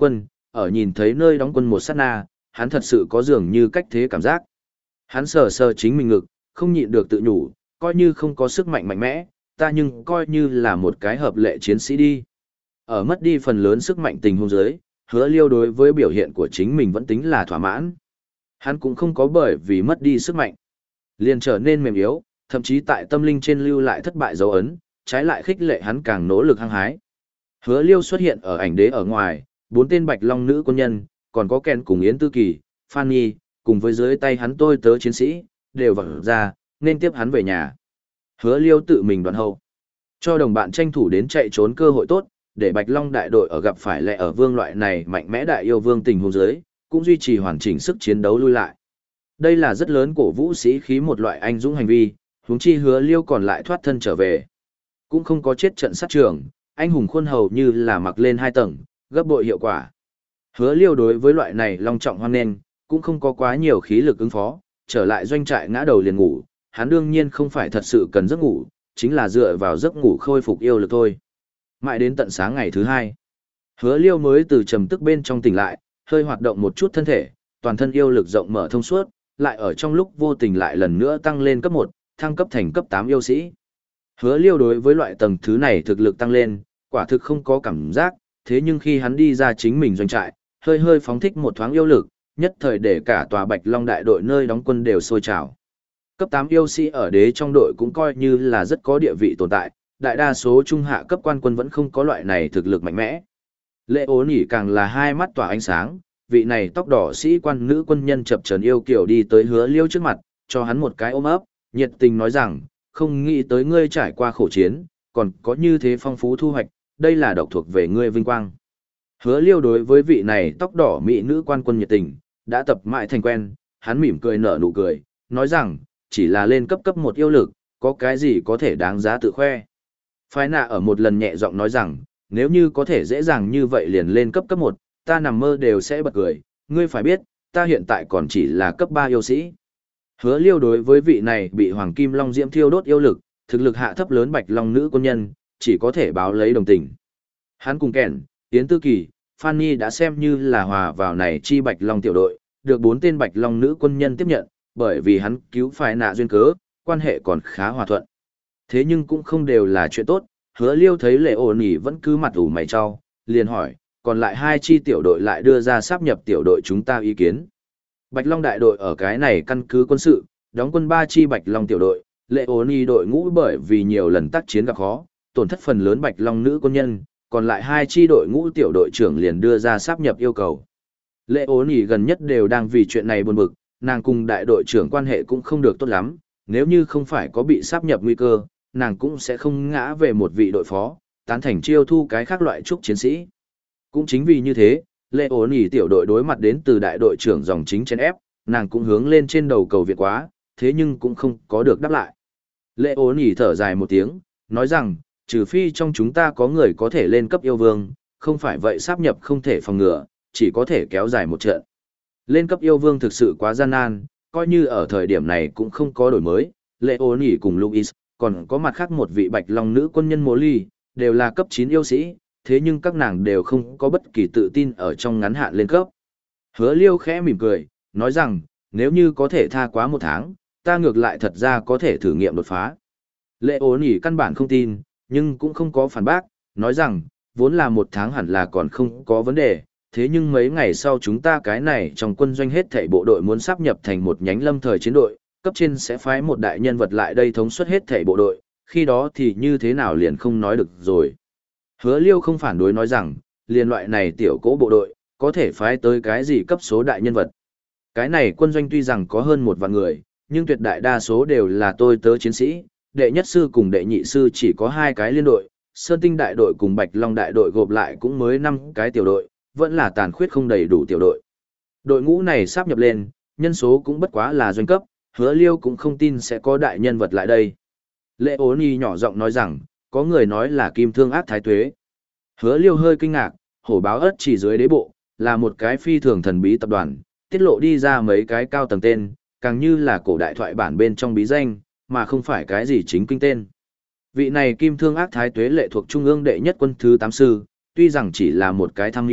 ở nhìn thấy nơi đóng quân một sát na, hắn thật sự có dường như cách thế cảm giác. Hắn sờ sờ chính mình ngực, không nhịn được tự nhủ, coi như không có sức mạnh mạnh mẽ, ta nhưng coi như là một cái hợp lệ chiến sĩ đi. Ở mất đi phần lớn sức mạnh tình huống dưới, Hứa Liêu đối với biểu hiện của chính mình vẫn tính là thỏa mãn. Hắn cũng không có bởi vì mất đi sức mạnh, liền trở nên mềm yếu, thậm chí tại tâm linh trên lưu lại thất bại dấu ấn, trái lại khích lệ hắn càng nỗ lực hăng hái. Hứa Liêu xuất hiện ở ảnh đế ở ngoài, bốn tên Bạch Long nữ quân nhân, còn có Ken cùng Yến Tư Kỳ, Phan Nhi, cùng với dưới tay hắn tôi tớ chiến sĩ, đều vọt ra, nên tiếp hắn về nhà. Hứa Liêu tự mình đoàn hậu, cho đồng bạn tranh thủ đến chạy trốn cơ hội tốt, để Bạch Long đại đội ở gặp phải lệ ở vương loại này mạnh mẽ đại yêu vương tình huống dưới, cũng duy trì hoàn chỉnh sức chiến đấu lui lại. Đây là rất lớn cổ vũ sĩ khí một loại anh dũng hành vi, huống chi Hứa Liêu còn lại thoát thân trở về. Cũng không có chết trận sát trường, anh hùng khuôn hầu như là mặc lên hai tầng, gấp bội hiệu quả. Hứa Liêu đối với loại này long trọng hoan nghênh, cũng không có quá nhiều khí lực ứng phó, trở lại doanh trại ngã đầu liền ngủ, hắn đương nhiên không phải thật sự cần giấc ngủ, chính là dựa vào giấc ngủ khôi phục yêu lực thôi. Mãi đến tận sáng ngày thứ hai, Hứa Liêu mới từ trầm tức bên trong tỉnh lại, hơi hoạt động một chút thân thể, toàn thân yêu lực rộng mở thông suốt, lại ở trong lúc vô tình lại lần nữa tăng lên cấp một, thăng cấp thành cấp tám yêu sĩ. Hứa Liêu đối với loại tầng thứ này thực lực tăng lên, quả thực không có cảm giác, thế nhưng khi hắn đi ra chính mình doanh trại, hơi hơi phóng thích một thoáng yêu lực, nhất thời để cả tòa Bạch Long đại đội nơi đóng quân đều sôi trào. Cấp tám yêu sĩ ở đế trong đội cũng coi như là rất có địa vị tồn tại, đại đa số trung hạ cấp quan quân vẫn không có loại này thực lực mạnh mẽ. Lệ ố nỉ càng là hai mắt tỏa ánh sáng, vị này tóc đỏ sĩ quan nữ quân nhân chập chờn yêu kiểu đi tới Hứa Liêu trước mặt, cho hắn một cái ôm ấp, nhiệt tình nói rằng, không nghĩ tới ngươi trải qua khổ chiến, còn có như thế phong phú thu hoạch, đây là độc thuộc về ngươi vinh quang. Hứa Liêu đối với vị này tóc đỏ mỹ nữ quan quân nhiệt tình, đã tập mãi thành quen, hắn mỉm cười nở nụ cười, nói rằng, chỉ là lên cấp cấp một yêu lực, có cái gì có thể đáng giá tự khoe. Phái nạ ở một lần nhẹ giọng nói rằng, nếu như có thể dễ dàng như vậy liền lên cấp cấp một, ta nằm mơ đều sẽ bật cười, ngươi phải biết, ta hiện tại còn chỉ là cấp ba yêu sĩ. Hứa Liêu đối với vị này bị Hoàng Kim Long Diễm thiêu đốt yêu lực, thực lực hạ thấp lớn Bạch Long nữ quân nhân, chỉ có thể báo lấy đồng tình. Hắn cùng Kẻn, Yến Tư Kỳ, Phan Nhi đã xem như là hòa vào này chi Bạch Long tiểu đội, được bốn tên Bạch Long nữ quân nhân tiếp nhận, bởi vì hắn cứu phải nạ duyên cớ, quan hệ còn khá hòa thuận. Thế nhưng cũng không đều là chuyện tốt, Hứa Liêu thấy Lệ ổn nhỉ vẫn cứ mặt ủ mày cho, liền hỏi, còn lại hai chi tiểu đội lại đưa ra sáp nhập tiểu đội chúng ta ý kiến. Bạch Long đại đội ở cái này căn cứ quân sự, đóng quân ba chi Bạch Long tiểu đội, Lệ ổn nhỉ đội ngũ bởi vì nhiều lần tác chiến gặp khó, tổn thất phần lớn Bạch Long nữ quân nhân, còn lại hai chi đội ngũ tiểu đội trưởng liền đưa ra sáp nhập yêu cầu. Lệ ổn nhỉ gần nhất đều đang vì chuyện này buồn bực, nàng cùng đại đội trưởng quan hệ cũng không được tốt lắm, nếu như không phải có bị sáp nhập nguy cơ, nàng cũng sẽ không ngã về một vị đội phó, tán thành chiêu thu cái khác loại trúc chiến sĩ. Cũng chính vì như thế, Lệ ổn nhỉ tiểu đội đối mặt đến từ đại đội trưởng dòng chính chen ép, nàng cũng hướng lên trên đầu cầu viện quá, thế nhưng cũng không có được đáp lại. Lệ ổn nhỉ thở dài một tiếng, nói rằng, trừ phi trong chúng ta có người có thể lên cấp yêu vương, không phải vậy sáp nhập không thể phòng ngừa, chỉ có thể kéo dài một trận. Lên cấp yêu vương thực sự quá gian nan, coi như ở thời điểm này cũng không có đổi mới, Lệ ổn nhỉ cùng Louis, còn có mặt khác một vị Bạch Long nữ quân nhân Molly, đều là cấp chín yêu sĩ, thế nhưng các nàng đều không có bất kỳ tự tin ở trong ngắn hạn lên cấp. Hứa Liêu khẽ mỉm cười, nói rằng, nếu như có thể tha quá một tháng, ta ngược lại thật ra có thể thử nghiệm đột phá. Lệ ổn nhỉ căn bản không tin, nhưng cũng không có phản bác, nói rằng, vốn là một tháng hẳn là còn không có vấn đề, thế nhưng mấy ngày sau chúng ta cái này trong quân doanh hết thảy bộ đội muốn sáp nhập thành một nhánh lâm thời chiến đội, cấp trên sẽ phái một đại nhân vật lại đây thống suất hết thảy bộ đội, khi đó thì như thế nào liền không nói được rồi. Hứa Liêu không phản đối nói rằng, liền loại này tiểu cố bộ đội, có thể phái tới cái gì cấp số đại nhân vật. Cái này quân doanh tuy rằng có hơn một vạn người, nhưng tuyệt đại đa số đều là tôi tớ chiến sĩ, đệ nhất sư cùng đệ nhị sư chỉ có hai cái liên đội, Sơn Tinh đại đội cùng Bạch Long đại đội gộp lại cũng mới năm cái tiểu đội, vẫn là tàn khuyết không đầy đủ tiểu đội. Đội ngũ này sáp nhập lên, nhân số cũng bất quá là doanh cấp, Hứa Liêu cũng không tin sẽ có đại nhân vật lại đây. Lệ ố nhi nhỏ giọng nói rằng, có người nói là kim thương ác thái tuế. Hứa Liêu hơi kinh ngạc, hổ báo ất chỉ dưới đế bộ, là một cái phi thường thần bí tập đoàn, tiết lộ đi ra mấy cái cao tầng tên, càng như là cổ đại thoại bản bên trong bí danh, mà không phải cái gì chính kinh tên. Vị này kim thương ác thái tuế lệ thuộc trung ương đệ nhất quân thứ tám sư, tuy rằng chỉ là một cái tham mưu,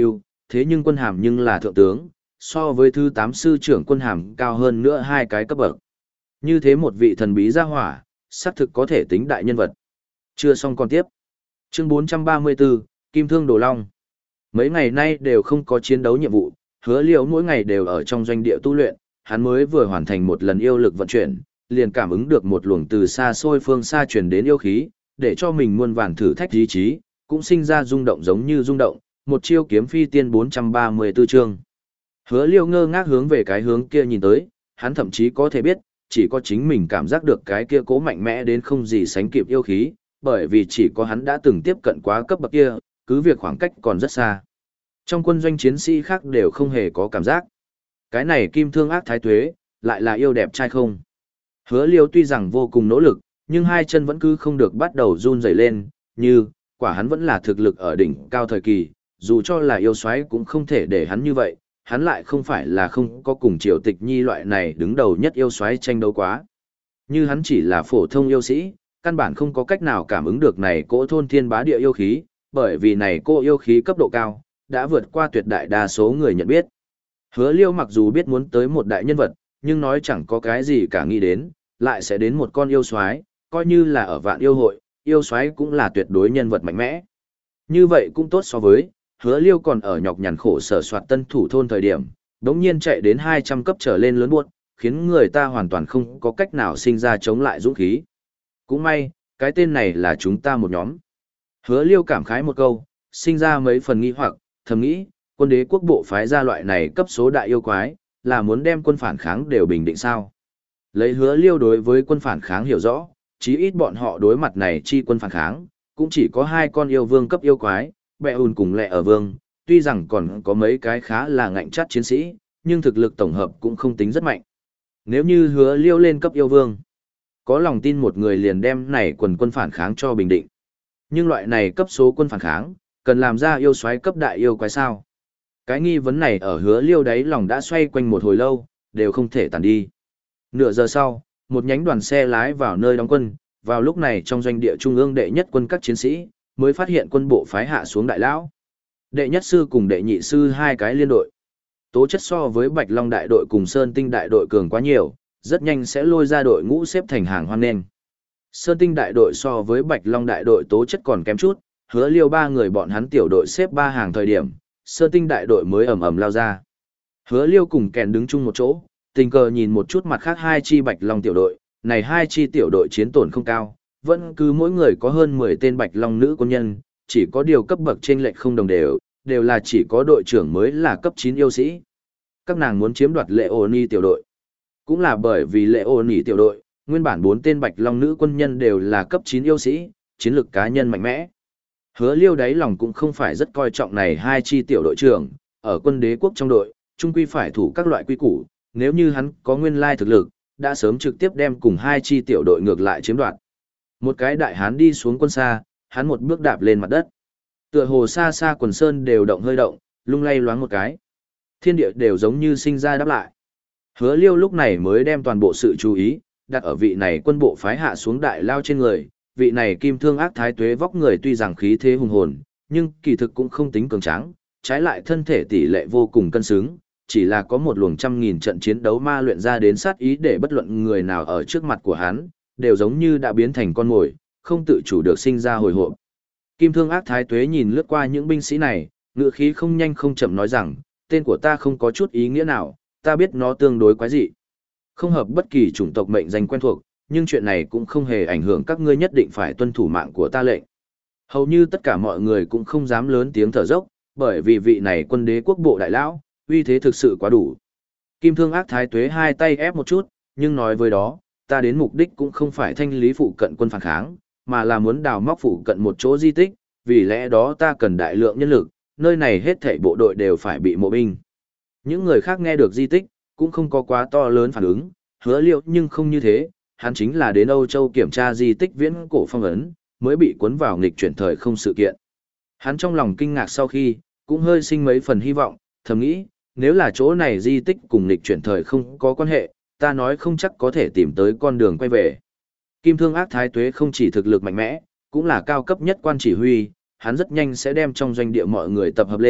thế nhưng quân hàm nhưng là thượng tướng, so với thứ tám sư trưởng quân hàm cao hơn nữa hai cái cấp bậc. Như thế một vị thần bí gia hỏa, xác thực có thể tính đại nhân vật. Chưa xong còn tiếp. Chương bốn trăm ba mươi tư, Kim Thương Đồ Long. Mấy ngày nay đều không có chiến đấu nhiệm vụ, Hứa Liễu mỗi ngày đều ở trong doanh địa tu luyện, hắn mới vừa hoàn thành một lần yêu lực vận chuyển, liền cảm ứng được một luồng từ xa xôi phương xa truyền đến yêu khí, để cho mình muôn vàn thử thách ý chí, cũng sinh ra rung động giống như rung động, một chiêu kiếm phi tiên bốn trăm ba mươi tư chương. Hứa Liêu ngơ ngác hướng về cái hướng kia nhìn tới, hắn thậm chí có thể biết, chỉ có chính mình cảm giác được cái kia cố mạnh mẽ đến không gì sánh kịp yêu khí, bởi vì chỉ có hắn đã từng tiếp cận quá cấp bậc kia, cứ việc khoảng cách còn rất xa. Trong quân doanh chiến sĩ khác đều không hề có cảm giác. Cái này Kim Thương Ác Thái Tuế, lại là yêu đẹp trai không? Hứa Liêu tuy rằng vô cùng nỗ lực, nhưng hai chân vẫn cứ không được bắt đầu run rẩy lên, như, quả hắn vẫn là thực lực ở đỉnh cao thời kỳ, dù cho là yêu soái cũng không thể để hắn như vậy, hắn lại không phải là không có cùng Triều Tịch Nhi loại này đứng đầu nhất yêu soái tranh đấu quá. Như hắn chỉ là phổ thông yêu sĩ, căn bản không có cách nào cảm ứng được này cỗ thôn thiên bá địa yêu khí, bởi vì này cỗ yêu khí cấp độ cao, đã vượt qua tuyệt đại đa số người nhận biết. Hứa Liêu mặc dù biết muốn tới một đại nhân vật, nhưng nói chẳng có cái gì cả nghĩ đến, lại sẽ đến một con yêu soái, coi như là ở vạn yêu hội, yêu soái cũng là tuyệt đối nhân vật mạnh mẽ. Như vậy cũng tốt so với, Hứa Liêu còn ở nhọc nhằn khổ sở soạt tân thủ thôn thời điểm, đống nhiên chạy đến hai trăm cấp trở lên lớn buốt, khiến người ta hoàn toàn không có cách nào sinh ra chống lại dũng khí. Cũng may, cái tên này là chúng ta một nhóm. Hứa Liêu cảm khái một câu, sinh ra mấy phần nghi hoặc, thầm nghĩ, quân đế quốc bộ phái ra loại này cấp số đại yêu quái, là muốn đem quân phản kháng đều bình định sao. Lấy Hứa Liêu đối với quân phản kháng hiểu rõ, chí ít bọn họ đối mặt này chi quân phản kháng, cũng chỉ có hai con yêu vương cấp yêu quái, bẹ ùn cùng lẹ ở vương, tuy rằng còn có mấy cái khá là ngạnh chắc chiến sĩ, nhưng thực lực tổng hợp cũng không tính rất mạnh. Nếu như Hứa Liêu lên cấp yêu vương, có lòng tin một người liền đem này quần quân phản kháng cho bình định. Nhưng loại này cấp số quân phản kháng, cần làm ra yêu soái cấp đại yêu quái sao? Cái nghi vấn này ở Hứa Liêu đáy lòng đã xoay quanh một hồi lâu, đều không thể tàn đi. Nửa giờ sau, một nhánh đoàn xe lái vào nơi đóng quân, vào lúc này trong doanh địa trung ương đệ nhất quân các chiến sĩ, mới phát hiện quân bộ phái hạ xuống đại lão. Đệ nhất sư cùng đệ nhị sư hai cái liên đội. Tố chất so với Bạch Long đại đội cùng Sơn Tinh đại đội cường quá nhiều, rất nhanh sẽ lôi ra đội ngũ xếp thành hàng hoan nghênh. Sơn Tinh đại đội so với Bạch Long đại đội tố chất còn kém chút, Hứa Liêu ba người bọn hắn tiểu đội xếp ba hàng thời điểm, Sơn Tinh đại đội mới ầm ầm lao ra. Hứa Liêu cùng kèn đứng chung một chỗ, tình cờ nhìn một chút mặt khác hai chi Bạch Long tiểu đội, này hai chi tiểu đội chiến tổn không cao, vẫn cứ mỗi người có hơn mười tên Bạch Long nữ quân nhân, chỉ có điều cấp bậc chênh lệch không đồng đều, đều là chỉ có đội trưởng mới là cấp chín yêu sĩ. Các nàng muốn chiếm đoạt Lệ Ô Ni tiểu đội. Cũng là bởi vì Lệ Ô Ni tiểu đội, nguyên bản bốn tên Bạch Long nữ quân nhân đều là cấp chín yêu sĩ, chiến lược cá nhân mạnh mẽ. Hứa Liêu đáy lòng cũng không phải rất coi trọng này hai chi tiểu đội trưởng, ở quân đế quốc trong đội, trung quy phải thủ các loại quy củ, nếu như hắn có nguyên lai thực lực, đã sớm trực tiếp đem cùng hai chi tiểu đội ngược lại chiếm đoạt. Một cái đại hán đi xuống quân xa, hắn một bước đạp lên mặt đất. Tựa hồ xa xa quần sơn đều động hơi động, lung lay loáng một cái. Thiên địa đều giống như sinh ra đáp lại. Hứa Liêu lúc này mới đem toàn bộ sự chú ý, đặt ở vị này quân bộ phái hạ xuống đại lao trên người. Vị này Kim Thương Ác Thái Tuế vóc người tuy rằng khí thế hùng hồn, nhưng kỳ thực cũng không tính cường tráng, trái lại thân thể tỷ lệ vô cùng cân xứng, chỉ là có một luồng trăm nghìn trận chiến đấu ma luyện ra đến sát ý để bất luận người nào ở trước mặt của hắn, đều giống như đã biến thành con mồi, không tự chủ được sinh ra hồi hộp. Kim Thương Ác Thái Tuế nhìn lướt qua những binh sĩ này, ngữ khí không nhanh không chậm nói rằng, tên của ta không có chút ý nghĩa nào, ta biết nó tương đối quái dị. Không hợp bất kỳ chủng tộc mệnh danh quen thuộc, nhưng chuyện này cũng không hề ảnh hưởng các ngươi nhất định phải tuân thủ mạng của ta lệnh. Hầu như tất cả mọi người cũng không dám lớn tiếng thở dốc, bởi vì vị này quân đế quốc bộ đại lão, uy thế thực sự quá đủ. Kim Thương Ác Thái Tuế hai tay ép một chút, nhưng nói với đó, ta đến mục đích cũng không phải thanh lý phụ cận quân phản kháng, mà là muốn đào móc phụ cận một chỗ di tích, vì lẽ đó ta cần đại lượng nhân lực, nơi này hết thảy bộ đội đều phải bị mộ binh. Những người khác nghe được di tích, cũng không có quá to lớn phản ứng, Hứa Liêu nhưng không như thế, hắn chính là đến Âu Châu kiểm tra di tích viễn cổ phong ấn, mới bị cuốn vào nghịch chuyển thời không sự kiện. Hắn trong lòng kinh ngạc sau khi, cũng hơi sinh mấy phần hy vọng, thầm nghĩ, nếu là chỗ này di tích cùng nghịch chuyển thời không có quan hệ, ta nói không chắc có thể tìm tới con đường quay về. Kim Thương Ác Thái Tuế không chỉ thực lực mạnh mẽ, cũng là cao cấp nhất quan chỉ huy, hắn rất nhanh sẽ đem trong doanh địa mọi người tập hợp lên,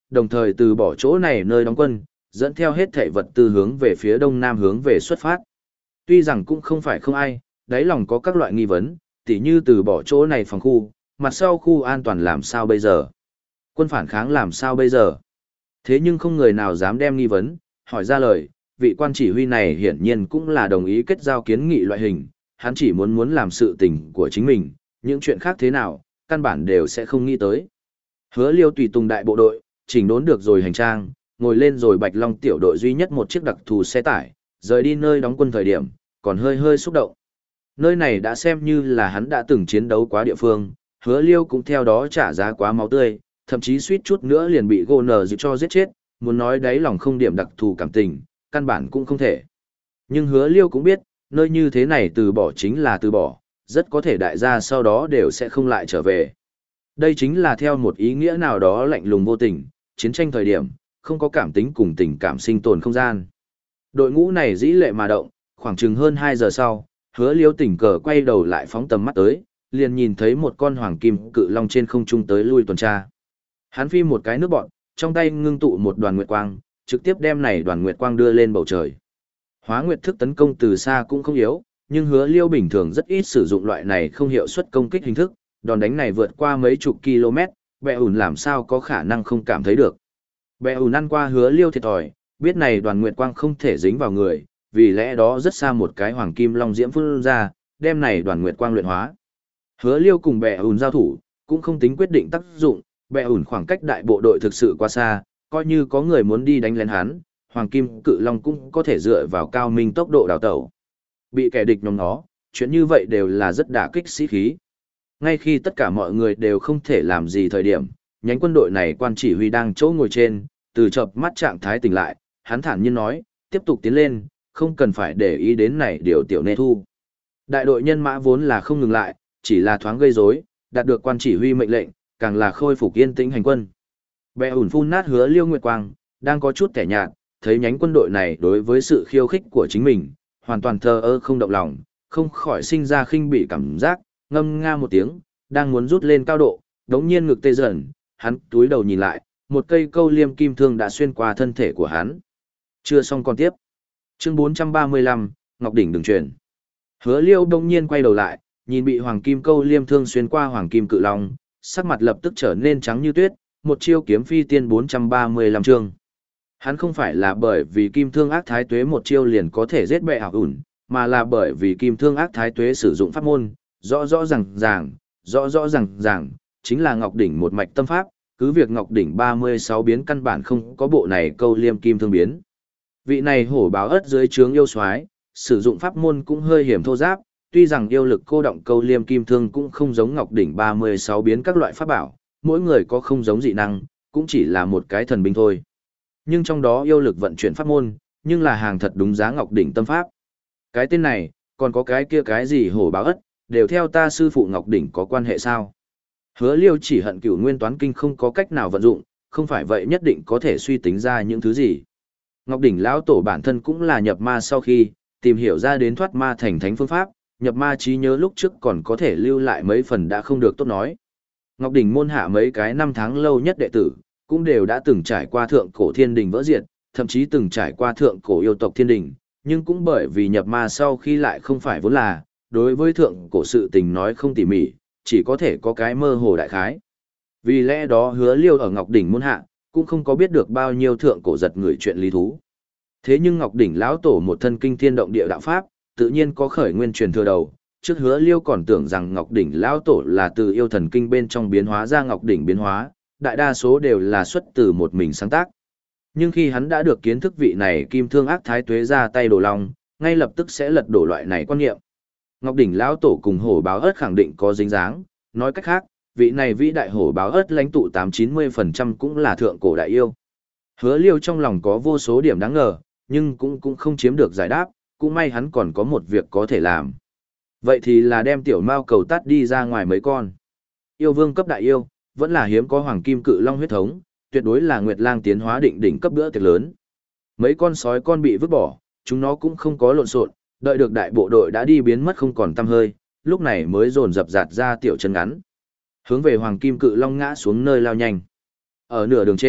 đồng thời từ bỏ chỗ này nơi đóng quân, dẫn theo hết thảy vật tư hướng về phía đông nam hướng về xuất phát. Tuy rằng cũng không phải không ai, đáy lòng có các loại nghi vấn, tỉ như từ bỏ chỗ này phòng khu, mặt sau khu an toàn làm sao bây giờ? Quân phản kháng làm sao bây giờ? Thế nhưng không người nào dám đem nghi vấn, hỏi ra lời, vị quan chỉ huy này hiển nhiên cũng là đồng ý kết giao kiến nghị loại hình, hắn chỉ muốn muốn làm sự tình của chính mình, những chuyện khác thế nào, căn bản đều sẽ không nghĩ tới. Hứa Liêu tùy tùng đại bộ đội, chỉnh đốn được rồi hành trang, ngồi lên rồi Bạch Long tiểu đội duy nhất một chiếc đặc thù xe tải, rời đi nơi đóng quân thời điểm, còn hơi hơi xúc động. Nơi này đã xem như là hắn đã từng chiến đấu quá địa phương, Hứa Liêu cũng theo đó trả giá quá máu tươi, thậm chí suýt chút nữa liền bị gô nở dịp cho giết chết, muốn nói đáy lòng không điểm đặc thù cảm tình, căn bản cũng không thể. Nhưng Hứa Liêu cũng biết, nơi như thế này từ bỏ chính là từ bỏ, rất có thể đại gia sau đó đều sẽ không lại trở về. Đây chính là theo một ý nghĩa nào đó lạnh lùng vô tình, chiến tranh thời điểm, không có cảm tính cùng tình cảm sinh tồn không gian. Đội ngũ này dĩ lệ mà động, khoảng chừng hơn hai giờ sau, Hứa Liêu tình cờ quay đầu lại phóng tầm mắt tới, liền nhìn thấy một con hoàng kim cự long trên không trung tới lui tuần tra. Hắn phi một cái nước bọn, trong tay ngưng tụ một đoàn nguyệt quang, trực tiếp đem này đoàn nguyệt quang đưa lên bầu trời. Hóa nguyệt thức tấn công từ xa cũng không yếu, nhưng Hứa Liêu bình thường rất ít sử dụng loại này không hiệu suất công kích hình thức, đòn đánh này vượt qua mấy chục km, bẹ ủn làm sao có khả năng không cảm thấy được. Bẹ ủn ăn qua Hứa Liêu thiệt thòi, biết này đoàn nguyệt quang không thể dính vào người, vì lẽ đó rất xa một cái hoàng kim long diễm phun ra, đem này đoàn nguyệt quang luyện hóa. Hứa Liêu cùng bẹ ủn giao thủ, cũng không tính quyết định tác dụng, bẹ ủn khoảng cách đại bộ đội thực sự quá xa, coi như có người muốn đi đánh lén hắn, hoàng kim cự long cũng có thể dựa vào cao minh tốc độ đào tẩu. Bị kẻ địch nhóm nó, chuyện như vậy đều là rất đả kích sĩ khí. Ngay khi tất cả mọi người đều không thể làm gì thời điểm, nhánh quân đội này quan chỉ huy đang chỗ ngồi trên, từ chợp mắt trạng thái tỉnh lại, hắn thản nhiên nói, tiếp tục tiến lên, không cần phải để ý đến này điều tiểu nê thu. Đại đội nhân mã vốn là không ngừng lại, chỉ là thoáng gây rối, đạt được quan chỉ huy mệnh lệnh, càng là khôi phục yên tĩnh hành quân. Bè ủn phun nát Hứa Liêu nguyệt quang, đang có chút kẻ nhạt, thấy nhánh quân đội này đối với sự khiêu khích của chính mình, hoàn toàn thờ ơ không động lòng, không khỏi sinh ra khinh bỉ cảm giác, ngâm nga một tiếng, đang muốn rút lên cao độ, đống nhiên ngực tê dần, hắn túi đầu nhìn lại, một cây câu liêm kim thương đã xuyên qua thân thể của hắn. Chưa xong còn tiếp. Chương bốn trăm ba mươi lăm, Ngọc Đỉnh đừng truyền. Hứa Liêu đống nhiên quay đầu lại, nhìn bị hoàng kim câu liêm thương xuyên qua hoàng kim cự long, sắc mặt lập tức trở nên trắng như tuyết, một chiêu kiếm phi tiên bốn trăm ba mươi lăm chương. Hắn không phải là bởi vì kim thương ác thái tuế một chiêu liền có thể giết bệ ảo ủn, mà là bởi vì kim thương ác thái tuế sử dụng pháp môn, rõ rõ ràng ràng, rõ rõ ràng ràng, chính là Ngọc Đỉnh một mạch tâm pháp, cứ việc Ngọc Đỉnh ba mươi sáu biến căn bản không có bộ này câu liêm kim thương biến. Vị này hổ báo ớt dưới trướng yêu soái, sử dụng pháp môn cũng hơi hiểm thô giáp, tuy rằng yêu lực cô động câu liêm kim thương cũng không giống Ngọc Đỉnh ba mươi sáu biến các loại pháp bảo, mỗi người có không giống dị năng, cũng chỉ là một cái thần binh thôi. Nhưng trong đó yêu lực vận chuyển pháp môn, nhưng là hàng thật đúng giá Ngọc Đỉnh tâm pháp. Cái tên này, còn có cái kia cái gì hổ báo ất, đều theo ta sư phụ Ngọc Đỉnh có quan hệ sao? Hứa Liêu chỉ hận Cửu Nguyên Toán Kinh không có cách nào vận dụng, không phải vậy nhất định có thể suy tính ra những thứ gì. Ngọc Đỉnh lão tổ bản thân cũng là nhập ma sau khi tìm hiểu ra đến thoát ma thành thánh phương pháp, nhập ma trí nhớ lúc trước còn có thể lưu lại mấy phần đã không được tốt nói. Ngọc Đỉnh môn hạ mấy cái năm tháng lâu nhất đệ tử, cũng đều đã từng trải qua thượng cổ thiên đình vỡ diệt, thậm chí từng trải qua thượng cổ yêu tộc thiên đình, nhưng cũng bởi vì nhập ma sau khi lại không phải vốn là, đối với thượng cổ sự tình nói không tỉ mỉ, chỉ có thể có cái mơ hồ đại khái. Vì lẽ đó Hứa Liêu ở Ngọc Đỉnh môn hạ, cũng không có biết được bao nhiêu thượng cổ giật người chuyện lý thú. Thế nhưng Ngọc Đỉnh lão tổ một thân kinh thiên động địa đạo pháp, tự nhiên có khởi nguyên truyền thừa đầu, trước Hứa Liêu còn tưởng rằng Ngọc Đỉnh lão tổ là từ yêu thần kinh bên trong biến hóa ra Ngọc Đỉnh biến hóa, đại đa số đều là xuất từ một mình sáng tác. Nhưng khi hắn đã được kiến thức vị này kim thương ác thái tuế ra tay đổ lòng, ngay lập tức sẽ lật đổ loại này quan niệm. Ngọc Đỉnh lão tổ cùng hổ báo ớt khẳng định có dính dáng, nói cách khác, vị này vĩ đại hổ báo ớt lãnh tụ tám chín mươi phần trăm cũng là thượng cổ đại yêu. Hứa Liêu trong lòng có vô số điểm đáng ngờ, nhưng cũng cũng không chiếm được giải đáp, cũng may hắn còn có một việc có thể làm. Vậy thì là đem tiểu mao cầu tắt đi ra ngoài mấy con. Yêu vương cấp đại yêu, vẫn là hiếm có hoàng kim cự long huyết thống, tuyệt đối là Nguyệt Lang tiến hóa định đỉnh cấp bữa tiệc lớn. Mấy con sói con bị vứt bỏ, chúng nó cũng không có lộn xộn, đợi được đại bộ đội đã đi biến mất không còn tăm hơi, lúc này mới dồn dập dạt ra tiểu chân ngắn. Hướng về hoàng kim cự long ngã xuống nơi lao nhanh. Ở nửa đường trên,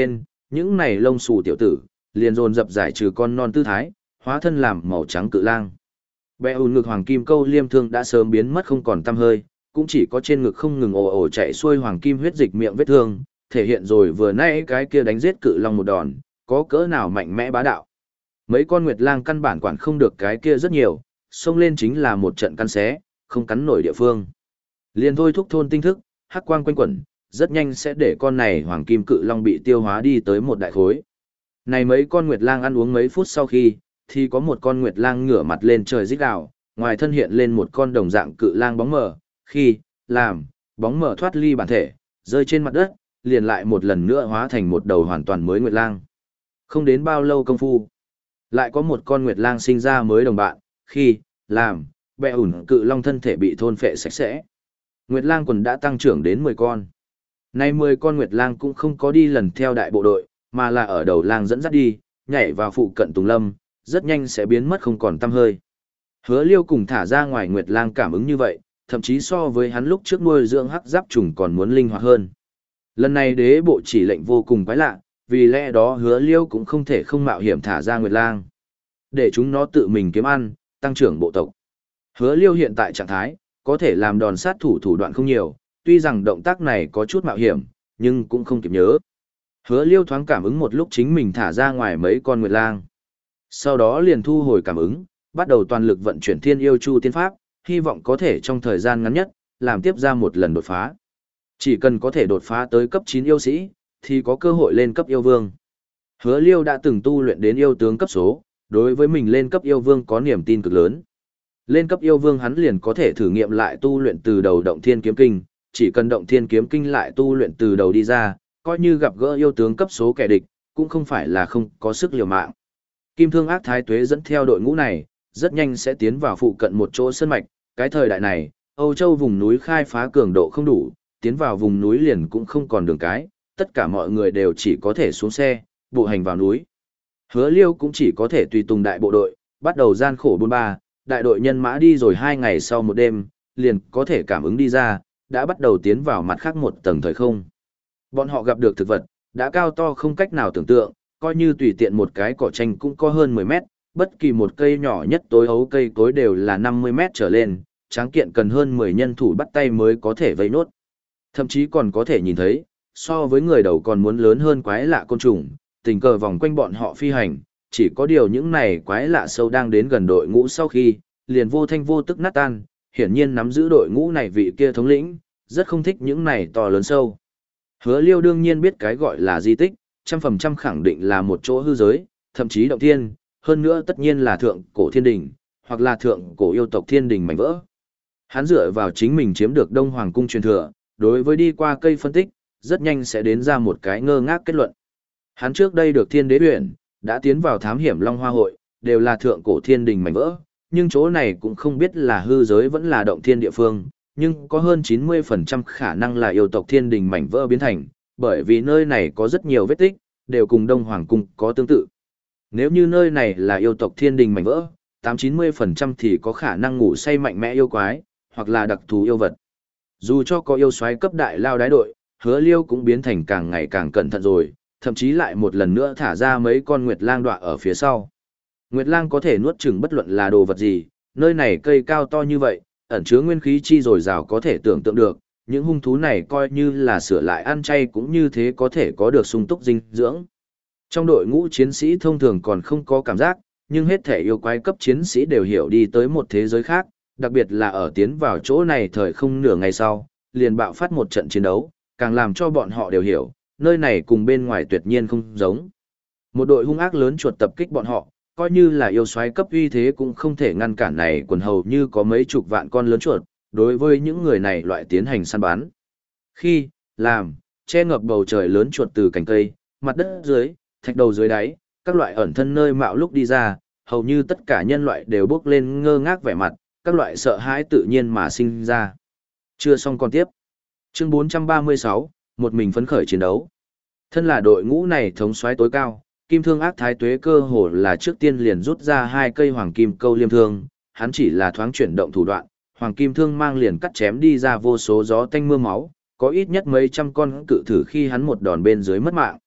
những này lông xù tiểu tử, liền dồn dập giải trừ con non tư thái, hóa thân làm màu trắng cự lang. Bẻ ùn ngực hoàng kim câu liêm thương đã sớm biến mất không còn tăm hơi, cũng chỉ có trên ngực không ngừng ồ ồ chạy xuôi hoàng kim huyết dịch miệng vết thương, thể hiện rồi vừa nãy cái kia đánh giết cự long một đòn, có cỡ nào mạnh mẽ bá đạo. Mấy con nguyệt lang căn bản quản không được cái kia rất nhiều, xông lên chính là một trận căn xé, không cắn nổi địa phương. Liền thôi thúc thôn tinh thức, hắc quang quanh quẩn, rất nhanh sẽ để con này hoàng kim cự long bị tiêu hóa đi tới một đại khối. Này mấy con nguyệt lang ăn uống mấy phút sau khi, thì có một con nguyệt lang ngửa mặt lên trời rít gào, ngoài thân hiện lên một con đồng dạng cự lang bóng mờ, khi, làm, bóng mờ thoát ly bản thể, rơi trên mặt đất, liền lại một lần nữa hóa thành một đầu hoàn toàn mới nguyệt lang. Không đến bao lâu công phu, lại có một con nguyệt lang sinh ra mới đồng bạn, khi, làm, bẻ ủn cự long thân thể bị thôn phệ sạch sẽ. Nguyệt lang quần đã tăng trưởng đến mười con. Nay mười con nguyệt lang cũng không có đi lần theo đại bộ đội, mà là ở đầu lang dẫn dắt đi, nhảy vào phụ cận Tùng Lâm, rất nhanh sẽ biến mất không còn tăm hơi. Hứa Liêu cùng thả ra ngoài nguyệt lang cảm ứng như vậy, thậm chí so với hắn lúc trước nuôi dưỡng hắc giáp trùng còn muốn linh hoạt hơn. Lần này đế bộ chỉ lệnh vô cùng quái lạ, vì lẽ đó Hứa Liêu cũng không thể không mạo hiểm thả ra nguyệt lang, để chúng nó tự mình kiếm ăn, tăng trưởng bộ tộc. Hứa Liêu hiện tại trạng thái, có thể làm đòn sát thủ thủ đoạn không nhiều, tuy rằng động tác này có chút mạo hiểm, nhưng cũng không kịp nhớ. Hứa Liêu thoáng cảm ứng một lúc chính mình thả ra ngoài mấy con nguyệt lang. Sau đó liền thu hồi cảm ứng, bắt đầu toàn lực vận chuyển Thiên Yêu Chu tiên pháp, hy vọng có thể trong thời gian ngắn nhất, làm tiếp ra một lần đột phá. Chỉ cần có thể đột phá tới cấp chín yêu sĩ, thì có cơ hội lên cấp yêu vương. Hứa Liêu đã từng tu luyện đến yêu tướng cấp số, đối với mình lên cấp yêu vương có niềm tin cực lớn. Lên cấp yêu vương hắn liền có thể thử nghiệm lại tu luyện từ đầu động thiên kiếm kinh, chỉ cần động thiên kiếm kinh lại tu luyện từ đầu đi ra, coi như gặp gỡ yêu tướng cấp số kẻ địch, cũng không phải là không có sức liều mạng. Kim Thương Ác Thái Tuế dẫn theo đội ngũ này, rất nhanh sẽ tiến vào phụ cận một chỗ sơn mạch, cái thời đại này, Âu Châu vùng núi khai phá cường độ không đủ, tiến vào vùng núi liền cũng không còn đường cái, tất cả mọi người đều chỉ có thể xuống xe, bộ hành vào núi. Hứa Liêu cũng chỉ có thể tùy tùng đại bộ đội, bắt đầu gian khổ bôn ba, đại đội nhân mã đi rồi hai ngày sau một đêm, liền có thể cảm ứng đi ra, đã bắt đầu tiến vào mặt khác một tầng thời không. Bọn họ gặp được thực vật, đã cao to không cách nào tưởng tượng, coi như tùy tiện một cái cỏ tranh cũng có hơn mười mét, bất kỳ một cây nhỏ nhất tối ấu cây cối đều là năm mươi mét trở lên, tráng kiện cần hơn mười nhân thủ bắt tay mới có thể vây nốt. Thậm chí còn có thể nhìn thấy, so với người đầu còn muốn lớn hơn quái lạ côn trùng, tình cờ vòng quanh bọn họ phi hành, chỉ có điều những này quái lạ sâu đang đến gần đội ngũ sau khi, liền vô thanh vô tức nát tan, hiển nhiên nắm giữ đội ngũ này vị kia thống lĩnh, rất không thích những này to lớn sâu. Hứa Liêu đương nhiên biết cái gọi là di tích, trăm phần trăm khẳng định là một chỗ hư giới, thậm chí động thiên, hơn nữa tất nhiên là thượng cổ thiên đình, hoặc là thượng cổ yêu tộc thiên đình mảnh vỡ. Hắn dựa vào chính mình chiếm được Đông Hoàng cung truyền thừa, đối với đi qua cây phân tích, rất nhanh sẽ đến ra một cái ngơ ngác kết luận. Hắn trước đây được Thiên Đế Uyển, đã tiến vào thám hiểm Long Hoa hội, đều là thượng cổ thiên đình mảnh vỡ, nhưng chỗ này cũng không biết là hư giới vẫn là động thiên địa phương, nhưng có hơn chín mươi phần trăm khả năng là yêu tộc thiên đình mảnh vỡ biến thành, bởi vì nơi này có rất nhiều vết tích, đều cùng Đông Hoàng cung có tương tự. Nếu như nơi này là yêu tộc thiên đình mảnh vỡ, tám chín mươi phần trăm thì có khả năng ngủ say mạnh mẽ yêu quái, hoặc là đặc thù yêu vật. Dù cho có yêu soái cấp đại lao đái đội, Hứa Liêu cũng biến thành càng ngày càng cẩn thận rồi, thậm chí lại một lần nữa thả ra mấy con nguyệt lang đọa ở phía sau. Nguyệt lang có thể nuốt chửng bất luận là đồ vật gì, nơi này cây cao to như vậy, ẩn chứa nguyên khí chi dồi dào có thể tưởng tượng được, những hung thú này coi như là sửa lại ăn chay cũng như thế có thể có được sung túc dinh dưỡng. Trong đội ngũ chiến sĩ thông thường còn không có cảm giác, nhưng hết thể yêu quái cấp chiến sĩ đều hiểu đi tới một thế giới khác, đặc biệt là ở tiến vào chỗ này thời không nửa ngày sau, liền bạo phát một trận chiến đấu, càng làm cho bọn họ đều hiểu, nơi này cùng bên ngoài tuyệt nhiên không giống. Một đội hung ác lớn chuột tập kích bọn họ, coi như là yêu soái cấp uy thế cũng không thể ngăn cản này, quần hầu như có mấy chục vạn con lớn chuột, đối với những người này loại tiến hành săn bắn. Khi, làm, che ngập bầu trời lớn chuột từ cành cây, mặt đất dưới, thạch đầu dưới đáy, các loại ẩn thân nơi mạo lúc đi ra, hầu như tất cả nhân loại đều bước lên ngơ ngác vẻ mặt, các loại sợ hãi tự nhiên mà sinh ra. Chưa xong còn tiếp. Chương bốn trăm ba mươi sáu, một mình phấn khởi chiến đấu. Thân là đội ngũ này thống soái tối cao, Kim Thương Ác Thái Tuế cơ hồ là trước tiên liền rút ra hai cây hoàng kim câu liêm thương, hắn chỉ là thoáng chuyển động thủ đoạn, hoàng kim thương mang liền cắt chém đi ra vô số gió tanh mưa máu, có ít nhất mấy trăm con cự thử khi hắn một đòn bên dưới mất mạng.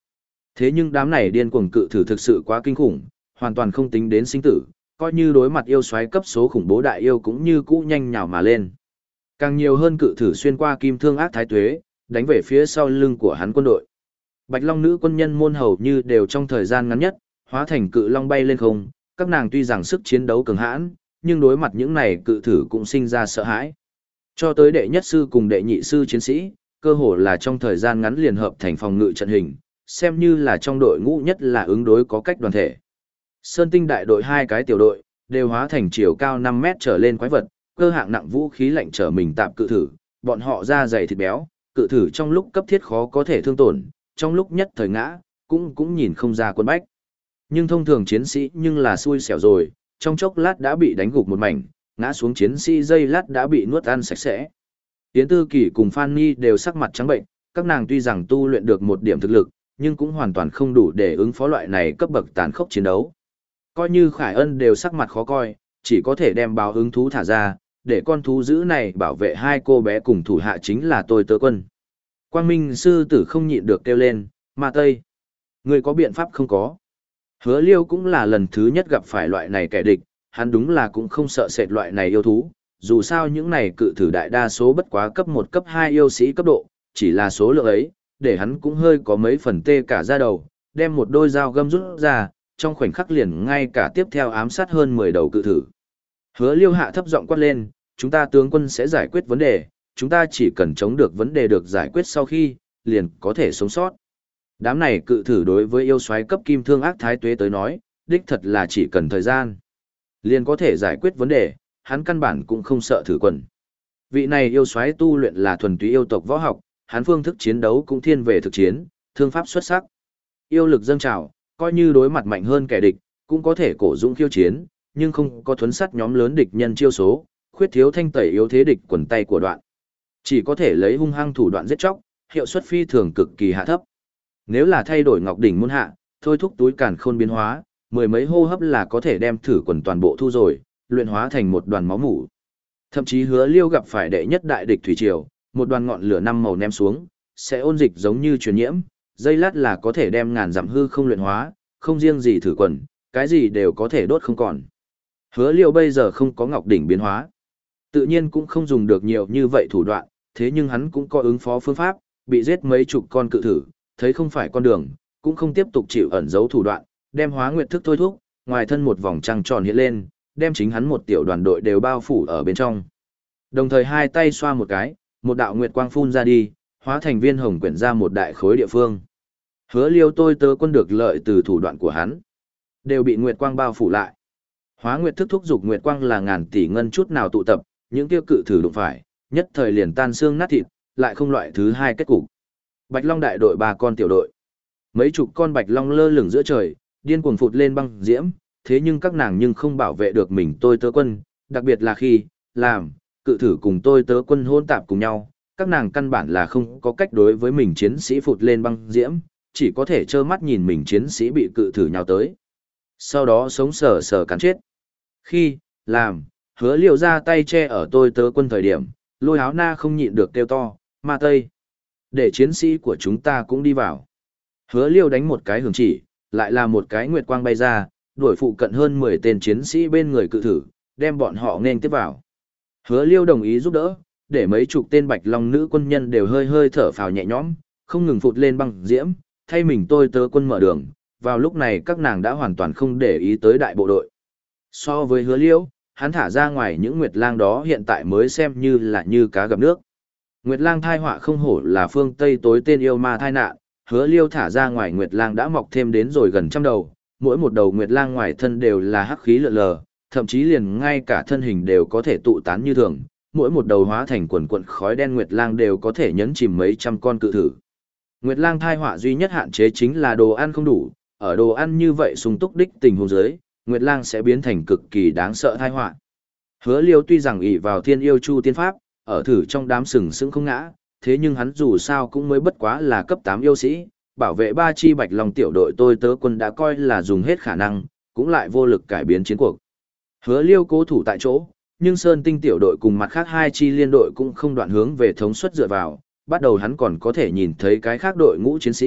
Thế nhưng đám này điên cuồng cự thử thực sự quá kinh khủng, hoàn toàn không tính đến sinh tử, coi như đối mặt yêu xoáy cấp số khủng bố đại yêu cũng như cũ nhanh nhào mà lên. Càng nhiều hơn cự thử xuyên qua kim thương ác thái tuế, đánh về phía sau lưng của hắn quân đội. Bạch Long nữ quân nhân môn hầu như đều trong thời gian ngắn nhất, hóa thành cự long bay lên không, các nàng tuy rằng sức chiến đấu cường hãn, nhưng đối mặt những này cự thử cũng sinh ra sợ hãi. Cho tới đệ nhất sư cùng đệ nhị sư chiến sĩ, cơ hồ là trong thời gian ngắn liền hợp thành phòng ngự trận hình, xem như là trong đội ngũ nhất là ứng đối có cách đoàn thể. Sơn Tinh đại đội hai cái tiểu đội, đều hóa thành chiều cao năm mét trở lên quái vật, cơ hạng nặng vũ khí lạnh trở mình tạm cự thử, bọn họ da dày thịt béo, cự thử trong lúc cấp thiết khó có thể thương tổn, trong lúc nhất thời ngã, cũng cũng nhìn không ra quân bách. Nhưng thông thường chiến sĩ nhưng là xui xẻo rồi, trong chốc lát đã bị đánh gục một mảnh, ngã xuống chiến sĩ dây lát đã bị nuốt ăn sạch sẽ. Yến Tư Kỳ cùng Fanny đều sắc mặt trắng bệnh, các nàng tuy rằng tu luyện được một điểm thực lực, nhưng cũng hoàn toàn không đủ để ứng phó loại này cấp bậc tàn khốc chiến đấu. Coi như Khải Ân đều sắc mặt khó coi, chỉ có thể đem báo ứng thú thả ra, để con thú dữ này bảo vệ hai cô bé cùng thủ hạ chính là tôi tớ quân. Quang Minh sư tử không nhịn được kêu lên, Ma Tây, người có biện pháp không có? Hứa Liêu cũng là lần thứ nhất gặp phải loại này kẻ địch, hắn đúng là cũng không sợ sệt loại này yêu thú, dù sao những này cự thử đại đa số bất quá cấp một cấp hai yêu sĩ cấp độ, chỉ là số lượng ấy, để hắn cũng hơi có mấy phần tê cả da đầu, đem một đôi dao găm rút ra, trong khoảnh khắc liền ngay cả tiếp theo ám sát hơn mười đầu cự thử. Hứa Liêu hạ thấp giọng quát lên, chúng ta tướng quân sẽ giải quyết vấn đề, chúng ta chỉ cần chống được vấn đề được giải quyết sau khi, liền có thể sống sót. Đám này cự thử đối với yêu soái cấp kim thương ác thái tuế tới nói, đích thật là chỉ cần thời gian, liền có thể giải quyết vấn đề, hắn căn bản cũng không sợ thử quần. Vị này yêu soái tu luyện là thuần túy yêu tộc võ học, hắn phương thức chiến đấu cũng thiên về thực chiến, thương pháp xuất sắc. Yêu lực dâng trào, coi như đối mặt mạnh hơn kẻ địch, cũng có thể cổ dũng khiêu chiến, nhưng không có thuấn sắt nhóm lớn địch nhân chiêu số, khuyết thiếu thanh tẩy yếu thế địch quần tay của đoạn. Chỉ có thể lấy hung hăng thủ đoạn giết chóc, hiệu suất phi thường cực kỳ hạ thấp. Nếu là thay đổi Ngọc đỉnh môn hạ, thôi thúc túi càn khôn biến hóa, mười mấy hô hấp là có thể đem thử quần toàn bộ thu rồi, luyện hóa thành một đoàn máu mủ. Thậm chí Hứa Liêu gặp phải đệ nhất đại địch thủy triều, một đoàn ngọn lửa năm màu ném xuống, sẽ ôn dịch giống như truyền nhiễm, dây lát là có thể đem ngàn dặm hư không luyện hóa, không riêng gì thử quần, cái gì đều có thể đốt không còn. Hứa Liêu bây giờ không có Ngọc đỉnh biến hóa, tự nhiên cũng không dùng được nhiều như vậy thủ đoạn, thế nhưng hắn cũng có ứng phó phương pháp, bị giết mấy chục con cự thử, thấy không phải con đường, cũng không tiếp tục chịu ẩn giấu thủ đoạn, đem hóa nguyệt thức thôi thúc, ngoài thân một vòng trăng tròn hiện lên, đem chính hắn một tiểu đoàn đội đều bao phủ ở bên trong. Đồng thời hai tay xoa một cái, một đạo nguyệt quang phun ra đi, hóa thành viên hồng quyển ra một đại khối địa phương. Hứa Liêu tôi tớ quân được lợi từ thủ đoạn của hắn, đều bị nguyệt quang bao phủ lại. Hóa nguyệt thức thúc dục nguyệt quang là ngàn tỷ ngân chút nào tụ tập, những tiêu cự thử đụng phải, nhất thời liền tan xương nát thịt, lại không loại thứ hai kết cục. Bạch Long đại đội ba con tiểu đội, mấy chục con bạch long lơ lửng giữa trời, điên cuồng phụt lên băng diễm, thế nhưng các nàng nhưng không bảo vệ được mình tôi tớ quân, đặc biệt là khi làm cự thử cùng tôi tớ quân hôn tạp cùng nhau, các nàng căn bản là không có cách đối với mình chiến sĩ phụt lên băng diễm, chỉ có thể trơ mắt nhìn mình chiến sĩ bị cự thử nhào tới, sau đó sống sờ sờ cắn chết. Khi làm Hứa Liêu ra tay che ở tôi tớ quân thời điểm, Lôi Áo Na không nhịn được kêu to, Ma Tây, để chiến sĩ của chúng ta cũng đi vào. Hứa Liêu đánh một cái hưởng chỉ, lại là một cái nguyệt quang bay ra, đuổi phụ cận hơn mười tên chiến sĩ bên người cự thử, đem bọn họ nên tiếp vào. Hứa Liêu đồng ý giúp đỡ, để mấy chục tên bạch long nữ quân nhân đều hơi hơi thở phào nhẹ nhõm, không ngừng phụt lên băng diễm, thay mình tôi tớ quân mở đường. Vào lúc này các nàng đã hoàn toàn không để ý tới đại bộ đội. So với Hứa Liêu, hắn thả ra ngoài những nguyệt lang đó hiện tại mới xem như là như cá gặp nước. Nguyệt lang thai họa không hổ là phương Tây tối tên yêu ma thai nạn, Hứa Liêu thả ra ngoài nguyệt lang đã mọc thêm đến rồi gần trăm đầu, mỗi một đầu nguyệt lang ngoài thân đều là hắc khí lượn lờ, thậm chí liền ngay cả thân hình đều có thể tụ tán như thường, mỗi một đầu hóa thành quần quần khói đen nguyệt lang đều có thể nhấn chìm mấy trăm con cự thử. Nguyệt lang thai họa duy nhất hạn chế chính là đồ ăn không đủ, ở đồ ăn như vậy sung túc đích tình huống dưới, nguyệt lang sẽ biến thành cực kỳ đáng sợ thai họa. Hứa Liêu tuy rằng ỷ vào thiên yêu chu tiên pháp, ở thử trong đám sừng sững không ngã, thế nhưng hắn dù sao cũng mới bất quá là cấp tám yêu sĩ, bảo vệ ba chi bạch long tiểu đội tôi tớ quân đã coi là dùng hết khả năng, cũng lại vô lực cải biến chiến cuộc. Hứa Liêu cố thủ tại chỗ, nhưng Sơn Tinh tiểu đội cùng mặt khác hai chi liên đội cũng không đoạn hướng về thống suất dựa vào, bắt đầu hắn còn có thể nhìn thấy cái khác đội ngũ chiến sĩ,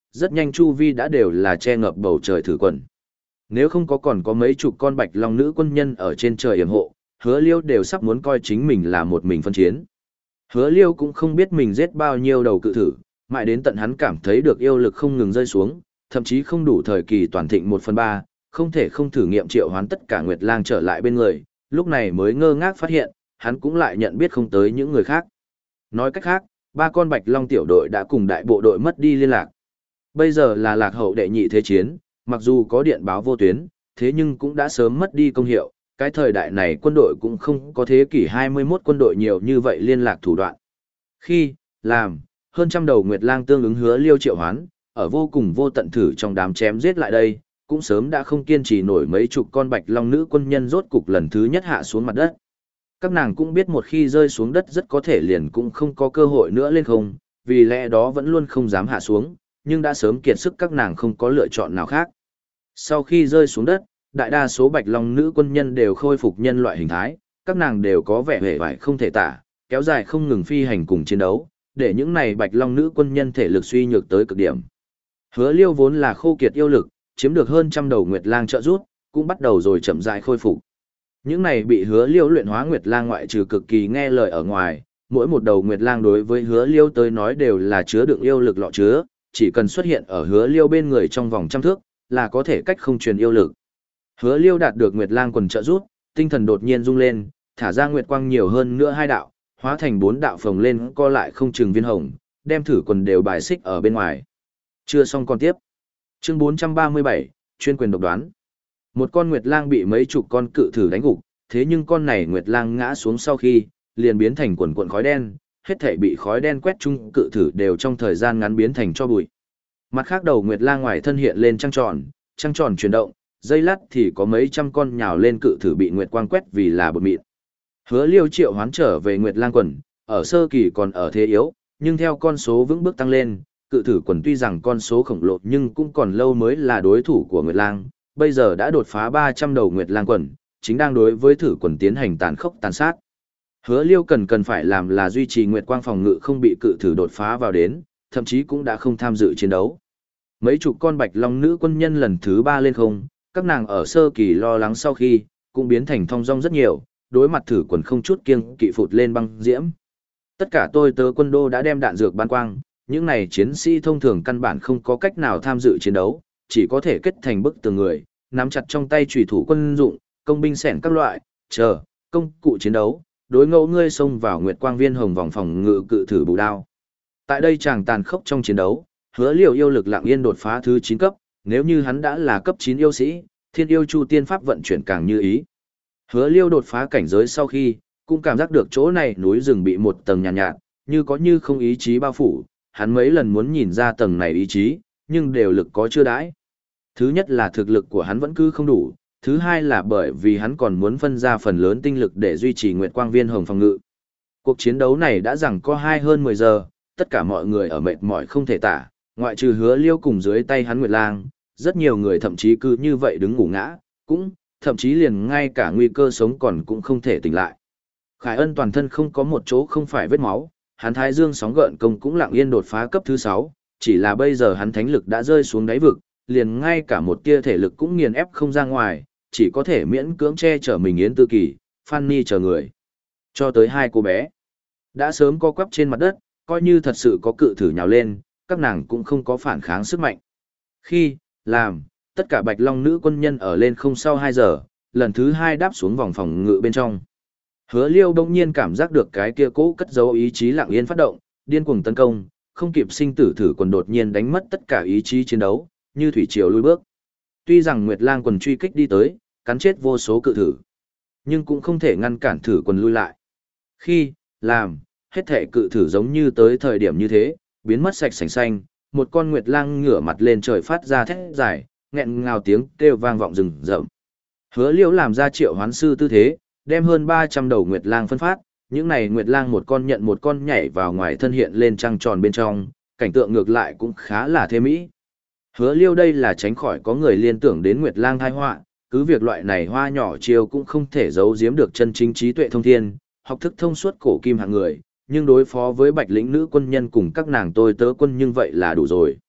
rất nhanh chu vi đã đều là che ngập bầu trời thử quần. Nếu không có còn có mấy chục con bạch long nữ quân nhân ở trên trời yểm hộ, Hứa Liêu đều sắp muốn coi chính mình là một mình phân chiến. Hứa Liêu cũng không biết mình giết bao nhiêu đầu cự thử, mãi đến tận hắn cảm thấy được yêu lực không ngừng rơi xuống, thậm chí không đủ thời kỳ toàn thịnh một phần ba, không thể không thử nghiệm triệu hoán tất cả Nguyệt Lang trở lại bên người, lúc này mới ngơ ngác phát hiện, hắn cũng lại nhận biết không tới những người khác. Nói cách khác, ba con bạch long tiểu đội đã cùng đại bộ đội mất đi liên lạc. Bây giờ là lạc hậu đệ nhị thế chiến, mặc dù có điện báo vô tuyến, thế nhưng cũng đã sớm mất đi công hiệu, cái thời đại này quân đội cũng không có thế kỷ hai mươi mốt quân đội nhiều như vậy liên lạc thủ đoạn. Khi, làm, hơn trăm đầu Nguyệt Lang tương ứng Hứa Liêu triệu hoán, ở vô cùng vô tận thử trong đám chém giết lại đây, cũng sớm đã không kiên trì nổi mấy chục con bạch long nữ quân nhân rốt cục lần thứ nhất hạ xuống mặt đất. Các nàng cũng biết một khi rơi xuống đất rất có thể liền cũng không có cơ hội nữa lên không, vì lẽ đó vẫn luôn không dám hạ xuống, nhưng đã sớm kiệt sức các nàng không có lựa chọn nào khác. Sau khi rơi xuống đất, đại đa số bạch long nữ quân nhân đều khôi phục nhân loại hình thái, các nàng đều có vẻ hề vải không thể tả, kéo dài không ngừng phi hành cùng chiến đấu, để những này bạch long nữ quân nhân thể lực suy nhược tới cực điểm. Hứa Liêu vốn là khô kiệt yêu lực, chiếm được hơn trăm đầu Nguyệt Lang trợ giúp, cũng bắt đầu rồi chậm rãi khôi phục. Những này bị Hứa Liêu luyện hóa Nguyệt Lang ngoại trừ cực kỳ nghe lời ở ngoài, mỗi một đầu Nguyệt Lang đối với Hứa Liêu tới nói đều là chứa đựng yêu lực lọ chứa, chỉ cần xuất hiện ở Hứa Liêu bên người trong vòng trăm thước, là có thể cách không truyền yêu lực. Hứa Liêu đạt được Nguyệt Lang quần trợ giúp, tinh thần đột nhiên rung lên, thả ra nguyệt quang nhiều hơn nữa hai đạo, hóa thành bốn đạo phồng lên co lại không chừng viên hồng, đem thử quần đều bài xích ở bên ngoài. Chưa xong còn tiếp. Chương bốn trăm ba mươi bảy, chuyên quyền độc đoán. Một con Nguyệt Lang bị mấy chục con cự thử đánh gục, thế nhưng con này Nguyệt Lang ngã xuống sau khi, liền biến thành quần cuộn khói đen, hết thảy bị khói đen quét chung cự thử đều trong thời gian ngắn biến thành cho bụi. Mặt khác đầu Nguyệt Lang ngoài thân hiện lên trăng tròn, trăng tròn chuyển động, giây lát thì có mấy trăm con nhào lên cự thử bị Nguyệt quang quét vì là bột mịn. Hứa Liêu triệu hoán trở về Nguyệt Lang quần, ở sơ kỳ còn ở thế yếu, nhưng theo con số vững bước tăng lên, cự thử quần tuy rằng con số khổng lồ nhưng cũng còn lâu mới là đối thủ của Nguyệt Lang, bây giờ đã đột phá ba trăm đầu Nguyệt Lang quần, chính đang đối với thử quần tiến hành tàn khốc tàn sát. Hứa Liêu cần cần phải làm là duy trì Nguyệt quang phòng ngự không bị cự thử đột phá vào đến, thậm chí cũng đã không tham dự chiến đấu. Mấy chục con bạch long nữ quân nhân lần thứ ba lên không, các nàng ở sơ kỳ lo lắng sau khi, cũng biến thành thong dong rất nhiều, đối mặt thử quần không chút kiêng kỵ phụt lên băng diễm. Tất cả tôi tớ quân đô đã đem đạn dược ban quang, những này chiến sĩ thông thường căn bản không có cách nào tham dự chiến đấu, chỉ có thể kết thành bức tường người, nắm chặt trong tay chủy thủ quân dụng, công binh xẻn các loại, chờ, công cụ chiến đấu, đối ngẫu ngươi xông vào nguyệt quang viên hồng vòng phòng ngự cự thử bù đao. Tại đây chàng tàn khốc trong chiến đấu, Hứa Liêu yêu lực lặng yên đột phá thứ chín cấp, nếu như hắn đã là cấp chín yêu sĩ, Thiên yêu chu tiên pháp vận chuyển càng như ý. Hứa Liêu đột phá cảnh giới sau khi, cũng cảm giác được chỗ này núi rừng bị một tầng nhàn nhạt, nhạt, như có như không ý chí bao phủ, hắn mấy lần muốn nhìn ra tầng này ý chí, nhưng đều lực có chưa đãi. Thứ nhất là thực lực của hắn vẫn cứ không đủ, thứ hai là bởi vì hắn còn muốn phân ra phần lớn tinh lực để duy trì Nguyệt Quang Viên Hồng phòng ngự. Cuộc chiến đấu này đã rằng có hai hơn mười giờ, tất cả mọi người ở mệt mỏi không thể tả, ngoại trừ Hứa Liêu cùng dưới tay hắn Nguyệt Lang, rất nhiều người thậm chí cứ như vậy đứng ngủ ngã, cũng, thậm chí liền ngay cả nguy cơ sống còn cũng không thể tỉnh lại. Khải Ân toàn thân không có một chỗ không phải vết máu, hắn Thái Dương sóng gợn công cũng lặng yên đột phá cấp thứ sáu, chỉ là bây giờ hắn thánh lực đã rơi xuống đáy vực, liền ngay cả một tia thể lực cũng nghiền ép không ra ngoài, chỉ có thể miễn cưỡng che chở mình Yến Tư Kỳ, Fanny chờ người. Cho tới hai cô bé, đã sớm co quắp trên mặt đất, coi như thật sự có cự thử nhào lên, các nàng cũng không có phản kháng sức mạnh. Khi, làm, tất cả Bạch Long nữ quân nhân ở lên không sau hai giờ, lần thứ hai đáp xuống vòng phòng ngự bên trong. Hứa Liêu đông nhiên cảm giác được cái kia cố cất giấu ý chí lặng yên phát động, điên cuồng tấn công, không kịp sinh tử thử quần đột nhiên đánh mất tất cả ý chí chiến đấu, như thủy triều lùi bước. Tuy rằng Nguyệt Lang quần truy kích đi tới, cắn chết vô số cự thử, nhưng cũng không thể ngăn cản thử quần lui lại. Khi, làm, hết thể cự thử giống như tới thời điểm như thế, biến mất sạch sành xanh, một con Nguyệt Lang ngửa mặt lên trời phát ra thét dài, nghẹn ngào tiếng kêu vang vọng rừng rậm. Hứa Liêu làm ra triệu hoán sư tư thế, đem hơn ba trăm đầu Nguyệt Lang phân phát, những này Nguyệt Lang một con nhận một con nhảy vào ngoài thân hiện lên trăng tròn bên trong, cảnh tượng ngược lại cũng khá là thê mỹ. Hứa Liêu đây là tránh khỏi có người liên tưởng đến Nguyệt Lang tai họa, cứ việc loại này hoa nhỏ chiêu cũng không thể giấu giếm được chân chính trí tuệ thông thiên, học thức thông suốt cổ kim hạng người, nhưng đối phó với Bạch lĩnh nữ quân nhân cùng các nàng tôi tớ quân nhưng vậy là đủ rồi.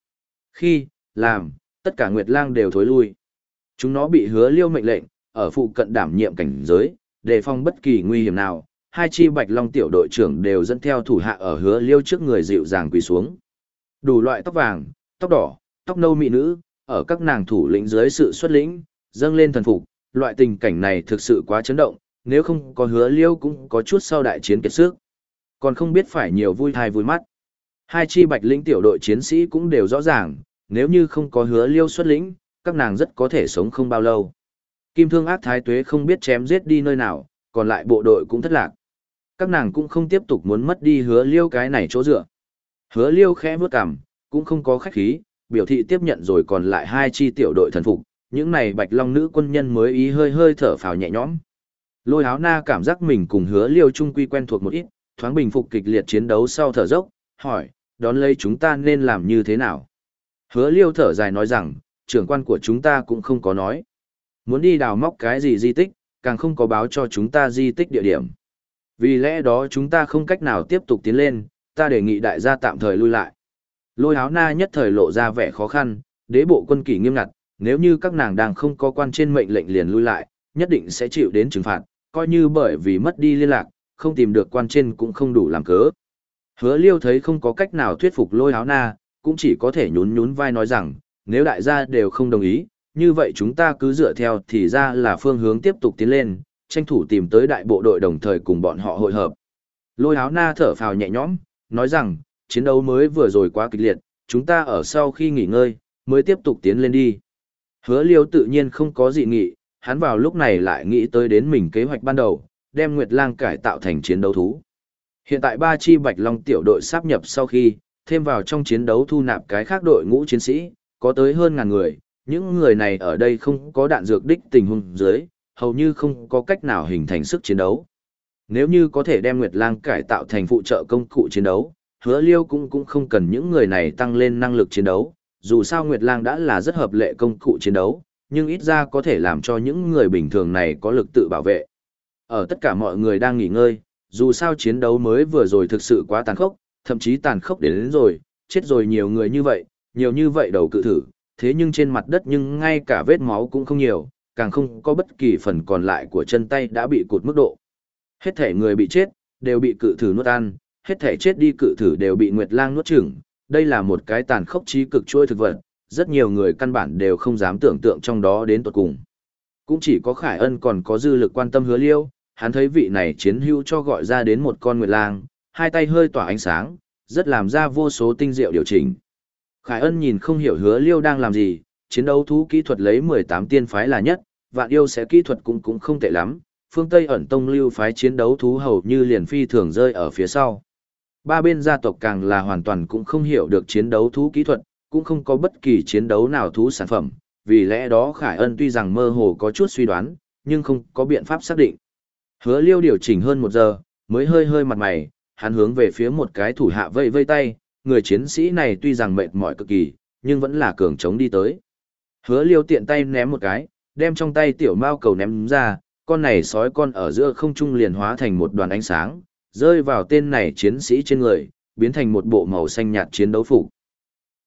Khi, làm, tất cả Nguyệt Lang đều thối lui. Chúng nó bị Hứa Liêu mệnh lệnh, ở phụ cận đảm nhiệm cảnh giới, đề phòng bất kỳ nguy hiểm nào. Hai chi Bạch Long tiểu đội trưởng đều dẫn theo thủ hạ ở Hứa Liêu trước người dịu dàng quỳ xuống. Đủ loại tóc vàng, tóc đỏ, tóc nâu mỹ nữ, ở các nàng thủ lĩnh dưới sự xuất lĩnh, dâng lên thần phục, loại tình cảnh này thực sự quá chấn động, nếu không có Hứa Liêu cũng có chút sau đại chiến kiệt sức. Còn không biết phải nhiều vui thai vui mắt. Hai chi Bạch lĩnh tiểu đội chiến sĩ cũng đều rõ ràng, nếu như không có Hứa Liêu xuất lĩnh, các nàng rất có thể sống không bao lâu. Kim Thương Ác Thái Tuế không biết chém giết đi nơi nào, còn lại bộ đội cũng thất lạc. Các nàng cũng không tiếp tục muốn mất đi Hứa Liêu cái này chỗ dựa. Hứa Liêu khẽ bước cằm, cũng không có khách khí, biểu thị tiếp nhận rồi còn lại hai chi tiểu đội thần phục, những này Bạch Long nữ quân nhân mới ý hơi hơi thở phào nhẹ nhõm. Lôi Háo Na cảm giác mình cùng Hứa Liêu trung quy quen thuộc một ít, thoáng bình phục kịch liệt chiến đấu sau thở dốc, hỏi, đón lấy chúng ta nên làm như thế nào? Hứa Liêu thở dài nói rằng, trưởng quan của chúng ta cũng không có nói. Muốn đi đào móc cái gì di tích, càng không có báo cho chúng ta di tích địa điểm. Vì lẽ đó chúng ta không cách nào tiếp tục tiến lên, ta đề nghị đại gia tạm thời lui lại. Lôi Háo Na nhất thời lộ ra vẻ khó khăn, đế bộ quân kỷ nghiêm ngặt, nếu như các nàng đang không có quan trên mệnh lệnh liền lui lại, nhất định sẽ chịu đến trừng phạt, coi như bởi vì mất đi liên lạc, không tìm được quan trên cũng không đủ làm cớ. Hứa Liêu thấy không có cách nào thuyết phục Lôi Háo Na, cũng chỉ có thể nhún nhún vai nói rằng, nếu đại gia đều không đồng ý, như vậy chúng ta cứ dựa theo thì ra là phương hướng tiếp tục tiến lên, tranh thủ tìm tới đại bộ đội đồng thời cùng bọn họ hội hợp. Lôi Háo Na thở phào nhẹ nhõm, nói rằng, chiến đấu mới vừa rồi quá kịch liệt, chúng ta ở sau khi nghỉ ngơi, mới tiếp tục tiến lên đi. Hứa Liêu tự nhiên không có dị nghị, hắn vào lúc này lại nghĩ tới đến mình kế hoạch ban đầu, đem Nguyệt Lang cải tạo thành chiến đấu thú. Hiện tại ba chi Bạch Long tiểu đội sáp nhập sau khi, thêm vào trong chiến đấu thu nạp cái khác đội ngũ chiến sĩ, có tới hơn ngàn người, những người này ở đây không có đạn dược đích tình huống dưới, hầu như không có cách nào hình thành sức chiến đấu. Nếu như có thể đem Nguyệt Lang cải tạo thành phụ trợ công cụ chiến đấu, Hứa Liêu cũng cũng không cần những người này tăng lên năng lực chiến đấu, dù sao Nguyệt Lang đã là rất hợp lệ công cụ chiến đấu, nhưng ít ra có thể làm cho những người bình thường này có lực tự bảo vệ. Ở tất cả mọi người đang nghỉ ngơi, dù sao chiến đấu mới vừa rồi thực sự quá tàn khốc, thậm chí tàn khốc đến, đến rồi, chết rồi nhiều người như vậy, nhiều như vậy đầu cự thử, thế nhưng trên mặt đất nhưng ngay cả vết máu cũng không nhiều, càng không có bất kỳ phần còn lại của chân tay đã bị cụt mức độ. Hết thể người bị chết, đều bị cự thử nuốt ăn, hết thể chết đi cự thử đều bị Nguyệt Lang nuốt chửng, đây là một cái tàn khốc chí cực chuỗi thực vật, rất nhiều người căn bản đều không dám tưởng tượng trong đó đến tận cùng. Cũng chỉ có Khải Ân còn có dư lực quan tâm Hứa Liêu, hắn thấy vị này chiến hữu cho gọi ra đến một con Nguyệt Lang, hai tay hơi tỏa ánh sáng, rất làm ra vô số tinh diệu điều chỉnh. Khải Ân nhìn không hiểu Hứa Liêu đang làm gì, chiến đấu thú kỹ thuật lấy mười tám tiên phái là nhất, Vạn Yêu sẽ kỹ thuật cũng cũng không tệ lắm, phương Tây ẩn tông lưu phái chiến đấu thú hầu như liền phi thường rơi ở phía sau. Ba bên gia tộc càng là hoàn toàn cũng không hiểu được chiến đấu thú kỹ thuật, cũng không có bất kỳ chiến đấu nào thú sản phẩm, vì lẽ đó Khải Ân tuy rằng mơ hồ có chút suy đoán, nhưng không có biện pháp xác định. Hứa Liêu điều chỉnh hơn một giờ, mới hơi hơi mặt mày, hắn hướng về phía một cái thủ hạ vây vây tay, người chiến sĩ này tuy rằng mệt mỏi cực kỳ, nhưng vẫn là cường chống đi tới. Hứa Liêu tiện tay ném một cái, đem trong tay tiểu mao cầu ném ra, con này sói con ở giữa không trung liền hóa thành một đoàn ánh sáng, rơi vào tên này chiến sĩ trên người, biến thành một bộ màu xanh nhạt chiến đấu phục.